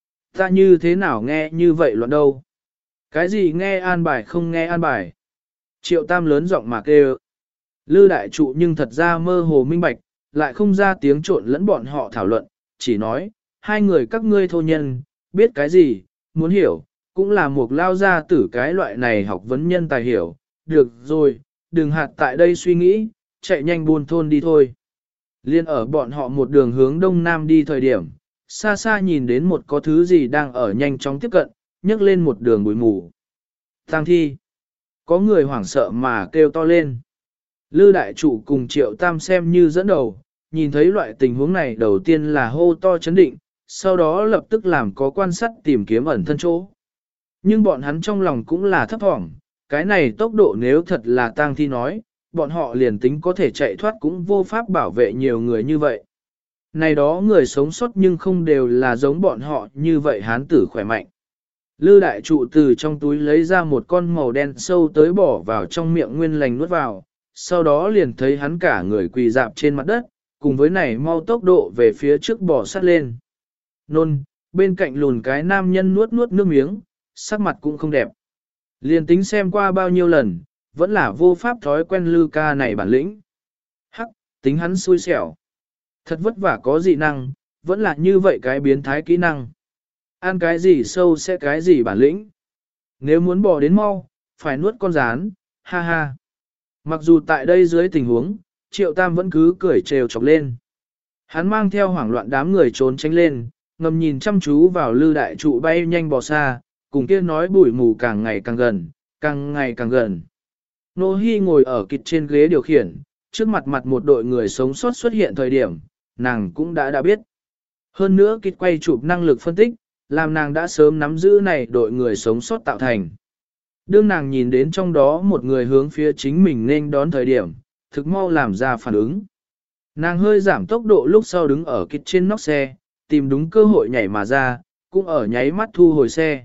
Ta như thế nào nghe như vậy loạn đâu? Cái gì nghe an bài không nghe an bài? Triệu Tam lớn giọng mà kêu. Lư đại trụ nhưng thật ra mơ hồ minh bạch, lại không ra tiếng trộn lẫn bọn họ thảo luận, chỉ nói, hai người các ngươi thô nhân, biết cái gì, muốn hiểu, cũng là một lao gia tử cái loại này học vấn nhân tài hiểu, được rồi, đừng hạt tại đây suy nghĩ, chạy nhanh buôn thôn đi thôi. Liên ở bọn họ một đường hướng đông nam đi thời điểm, xa xa nhìn đến một có thứ gì đang ở nhanh chóng tiếp cận, nhấc lên một đường bụi mù. Tang thi. Có người hoảng sợ mà kêu to lên. Lư đại trụ cùng Triệu Tam xem như dẫn đầu, nhìn thấy loại tình huống này đầu tiên là hô to chấn định, sau đó lập tức làm có quan sát tìm kiếm ẩn thân chỗ. Nhưng bọn hắn trong lòng cũng là thấp thỏm, cái này tốc độ nếu thật là tang thi nói, bọn họ liền tính có thể chạy thoát cũng vô pháp bảo vệ nhiều người như vậy. Này đó người sống sót nhưng không đều là giống bọn họ như vậy hán tử khỏe mạnh. Lư đại trụ từ trong túi lấy ra một con màu đen sâu tới bỏ vào trong miệng nguyên lành nuốt vào, sau đó liền thấy hắn cả người quỳ dạp trên mặt đất, cùng với này mau tốc độ về phía trước bỏ sát lên. Nôn, bên cạnh lùn cái nam nhân nuốt nuốt nước miếng, sắc mặt cũng không đẹp. Liền tính xem qua bao nhiêu lần, vẫn là vô pháp thói quen Lư ca này bản lĩnh. Hắc, tính hắn xui xẻo. Thật vất vả có dị năng, vẫn là như vậy cái biến thái kỹ năng. Ăn cái gì sâu sẽ cái gì bản lĩnh. Nếu muốn bỏ đến mau, phải nuốt con rán, ha ha. Mặc dù tại đây dưới tình huống, Triệu Tam vẫn cứ cười trêu chọc lên. Hắn mang theo hoảng loạn đám người trốn tránh lên, ngầm nhìn chăm chú vào Lư đại trụ bay nhanh bò xa, cùng kia nói bụi mù càng ngày càng gần, càng ngày càng gần. Nô Hi ngồi ở kịch trên ghế điều khiển, trước mặt mặt một đội người sống sót xuất hiện thời điểm, nàng cũng đã biết. Hơn nữa kịch quay chụp năng lực phân tích, làm nàng đã sớm nắm giữ này đội người sống sót tạo thành. Đương nàng nhìn đến trong đó một người hướng phía chính mình nên đón thời điểm, thực mau làm ra phản ứng. Nàng hơi giảm tốc độ lúc sau đứng ở kịch trên nóc xe, tìm đúng cơ hội nhảy mà ra, cũng ở nháy mắt thu hồi xe.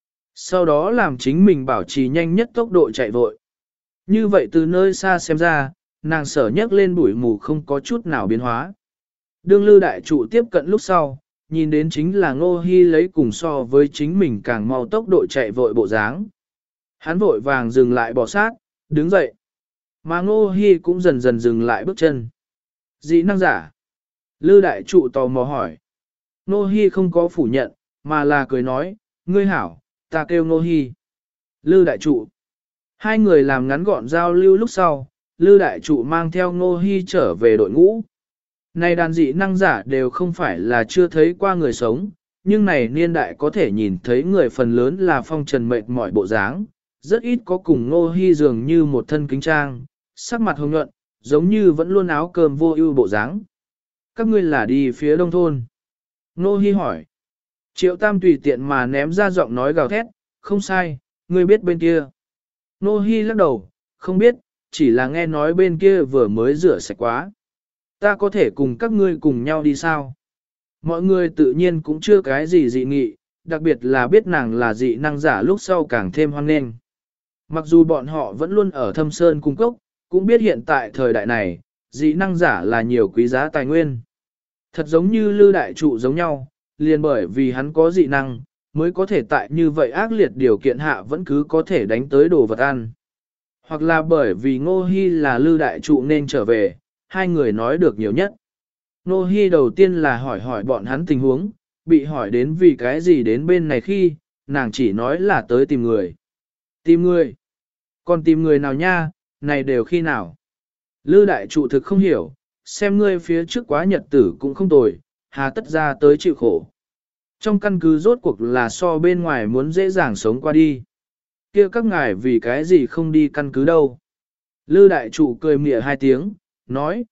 Sau đó làm chính mình bảo trì nhanh nhất tốc độ chạy vội. Như vậy từ nơi xa xem ra, nàng sở nhấc lên bụi mù không có chút nào biến hóa. Đương Lư đại trụ tiếp cận lúc sau, nhìn đến chính là Ngô Hi lấy cùng so với chính mình càng mau tốc độ chạy vội bộ dáng. Hắn vội vàng dừng lại bỏ sát, đứng dậy. Mà Ngô Hi cũng dần dần dừng lại bước chân. Dị năng giả? Lư đại trụ tò mò hỏi. Ngô Hi không có phủ nhận, mà là cười nói, ngươi hảo, ta kêu Ngô Hi. Lư đại trụ. Hai người làm ngắn gọn giao lưu lúc sau, Lư đại trụ mang theo Ngô Hi trở về đội ngũ. Này đàn dị năng giả đều không phải là chưa thấy qua người sống, nhưng này niên đại có thể nhìn thấy người phần lớn là phong trần mệt mỏi bộ dáng, rất ít có cùng Ngô Hi dường như một thân kính trang, sắc mặt hồng nhuận, giống như vẫn luôn áo cơm vô ưu bộ dáng. Các ngươi là đi phía đông thôn. Ngô Hi hỏi. Triệu Tam tùy tiện mà ném ra giọng nói gào thét, không sai, ngươi biết bên kia. Ngô Hi lắc đầu, không biết, chỉ là nghe nói bên kia vừa mới rửa sạch quá. Ta có thể cùng các ngươi cùng nhau đi sao? Mọi người tự nhiên cũng chưa cái gì dị nghị, đặc biệt là biết nàng là dị năng giả lúc sau càng thêm hoan nghênh. Mặc dù bọn họ vẫn luôn ở thâm sơn cung cốc, cũng biết hiện tại thời đại này, dị năng giả là nhiều quý giá tài nguyên. Thật giống như Lư đại trụ giống nhau, liền bởi vì hắn có dị năng, mới có thể tại như vậy ác liệt điều kiện hạ vẫn cứ có thể đánh tới đồ vật ăn. Hoặc là bởi vì Ngô Hi là Lư đại trụ nên trở về, hai người nói được nhiều nhất. Ngô Hi đầu tiên là hỏi bọn hắn tình huống, bị hỏi đến vì cái gì đến bên này khi, nàng chỉ nói là tới tìm người. Tìm người? Còn tìm người nào nha, này đều khi nào? Lư đại trụ thực không hiểu, xem ngươi phía trước quá nhật tử cũng không tồi, hà tất ra tới chịu khổ. Trong căn cứ rốt cuộc là so bên ngoài muốn dễ dàng sống qua đi. Kia các ngài vì cái gì không đi căn cứ đâu? Lư đại trụ cười mỉa hai tiếng, nói,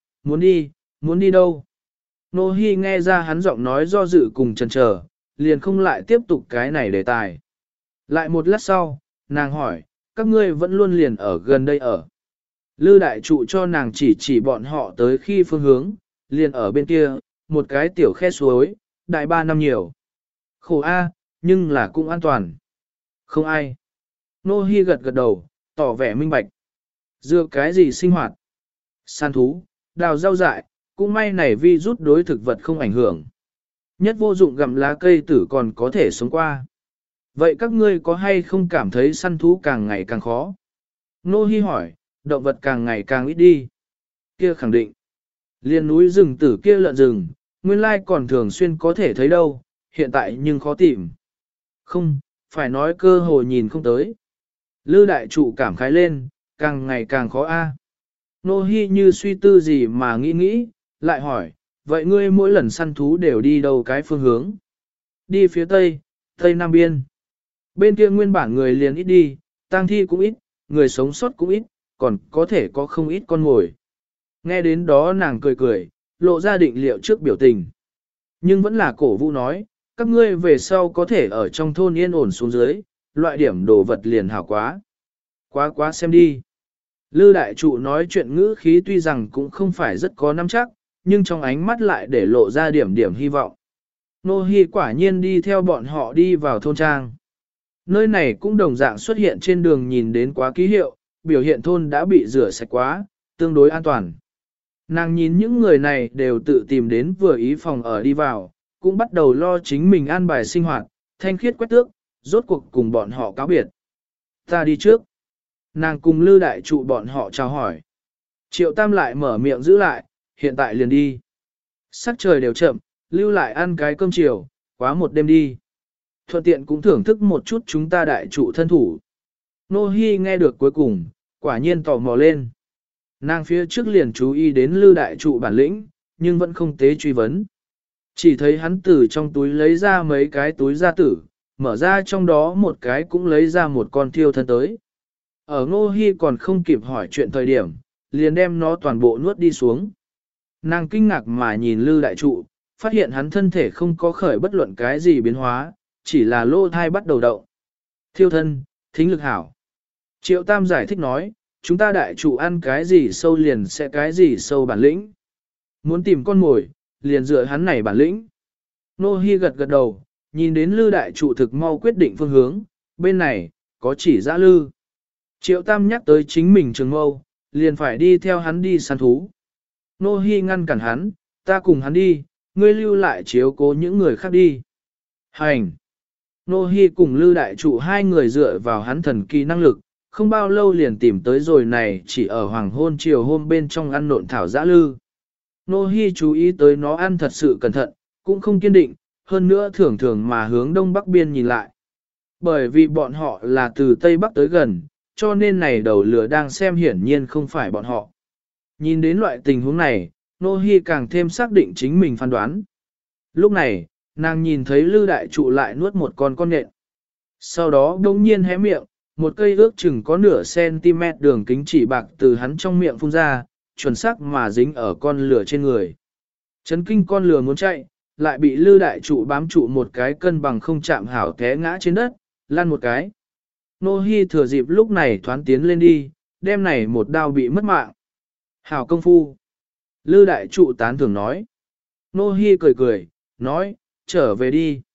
muốn đi đâu? Nô Hi nghe ra hắn giọng nói do dự cùng chần chờ, liền không lại tiếp tục cái này đề tài. Lại một lát sau, nàng hỏi, các ngươi vẫn luôn liền ở gần đây ở. Lư đại trụ cho nàng chỉ chỉ bọn họ tới khi phương hướng, liền ở bên kia, một cái tiểu khe suối, đại 3 năm nhiều. Khổ a, nhưng là cũng an toàn. Không ai. Nô Hi gật gật đầu, tỏ vẻ minh bạch. Dựa cái gì sinh hoạt? Săn thú, đào rau dại, cũng may này vi rút đối thực vật không ảnh hưởng. Nhất vô dụng gặm lá cây tử còn có thể sống qua. Vậy các ngươi có hay không cảm thấy săn thú càng ngày càng khó? Nô Hi hỏi, động vật càng ngày càng ít đi. Kia khẳng định. Liên núi rừng tử kia lợn rừng, nguyên lai còn thường xuyên có thể thấy đâu, hiện tại nhưng khó tìm. Không, phải nói cơ hội nhìn không tới. Lư đại trụ cảm khái lên, càng ngày càng khó a. Nô Hi như suy tư gì mà nghĩ, lại hỏi, vậy ngươi mỗi lần săn thú đều đi đâu cái phương hướng? Đi phía tây, tây nam biên. Bên kia nguyên bản người liền ít đi, tang thi cũng ít, người sống sót cũng ít, còn có thể có không ít con ngồi. Nghe đến đó nàng cười cười, lộ ra định liệu trước biểu tình. Nhưng vẫn là cổ vũ nói, các ngươi về sau có thể ở trong thôn yên ổn xuống dưới, loại điểm đồ vật liền hảo quá. Quá xem đi. Lư đại trụ nói chuyện ngữ khí tuy rằng cũng không phải rất có nắm chắc, nhưng trong ánh mắt lại để lộ ra điểm hy vọng. Nô Hi quả nhiên đi theo bọn họ đi vào thôn trang. Nơi này cũng đồng dạng xuất hiện trên đường nhìn đến quá ký hiệu, biểu hiện thôn đã bị rửa sạch quá, tương đối an toàn. Nàng nhìn những người này đều tự tìm đến vừa ý phòng ở đi vào, cũng bắt đầu lo chính mình an bài sinh hoạt, thanh khiết quét tước, rốt cuộc cùng bọn họ cáo biệt. Ta đi trước. Nàng cùng Lư đại trụ bọn họ chào hỏi. Triệu Tam lại mở miệng giữ lại, hiện tại liền đi. Sắc trời đều chậm, lưu lại ăn cái cơm chiều, quá một đêm đi. Thuận tiện cũng thưởng thức một chút chúng ta đại trụ thân thủ. Nô Hi nghe được cuối cùng, quả nhiên tò mò lên. Nàng phía trước liền chú ý đến Lư đại trụ bản lĩnh, nhưng vẫn không tế truy vấn. Chỉ thấy hắn từ trong túi lấy ra mấy cái túi gia tử, mở ra trong đó một cái cũng lấy ra một con thiêu thân tới. Ở Ngô Hi còn không kịp hỏi chuyện thời điểm, liền đem nó toàn bộ nuốt đi xuống. Nàng kinh ngạc mà nhìn Lư đại trụ, phát hiện hắn thân thể không có khởi bất luận cái gì biến hóa, chỉ là lỗ thai bắt đầu động. Thiêu thân, thính lực hảo. Triệu Tam giải thích nói, chúng ta đại trụ ăn cái gì sâu liền sẽ cái gì sâu bản lĩnh. Muốn tìm con mồi, liền dựa hắn này bản lĩnh. Nô Hi gật gật đầu, nhìn đến Lư đại trụ thực mau quyết định phương hướng, bên này, có chỉ dã lư. Triệu Tam nhắc tới chính mình trường mâu, liền phải đi theo hắn đi săn thú. Nô Hi ngăn cản hắn, ta cùng hắn đi, ngươi lưu lại chiếu cố những người khác đi. Hành! Nô Hi cùng Lư đại trụ hai người dựa vào hắn thần kỳ năng lực, không bao lâu liền tìm tới rồi này chỉ ở hoàng hôn chiều hôm bên trong ăn nộn thảo dã lư. Nô Hi chú ý tới nó ăn thật sự cẩn thận, cũng không kiên định, hơn nữa thường thường mà hướng đông bắc biên nhìn lại. Bởi vì bọn họ là từ tây bắc tới gần, cho nên này đầu lửa đang xem hiển nhiên không phải bọn họ. Nhìn đến loại tình huống này, Nô Hi càng thêm xác định chính mình phán đoán. Lúc này, nàng nhìn thấy Lư đại trụ lại nuốt một con nhện. Sau đó đông nhiên hé miệng, một cây ước chừng có nửa cm đường kính chỉ bạc từ hắn trong miệng phun ra, chuẩn xác mà dính ở con lửa trên người. Chấn kinh con lửa muốn chạy, lại bị Lư đại trụ bám trụ một cái cân bằng không chạm hảo té ngã trên đất, lăn một cái. Nô Hi thừa dịp lúc này thoán tiến lên đi, đem này một đao bị mất mạng. Hảo công phu. Lư đại trụ tán thưởng nói. Nô Hi cười cười, nói, trở về đi.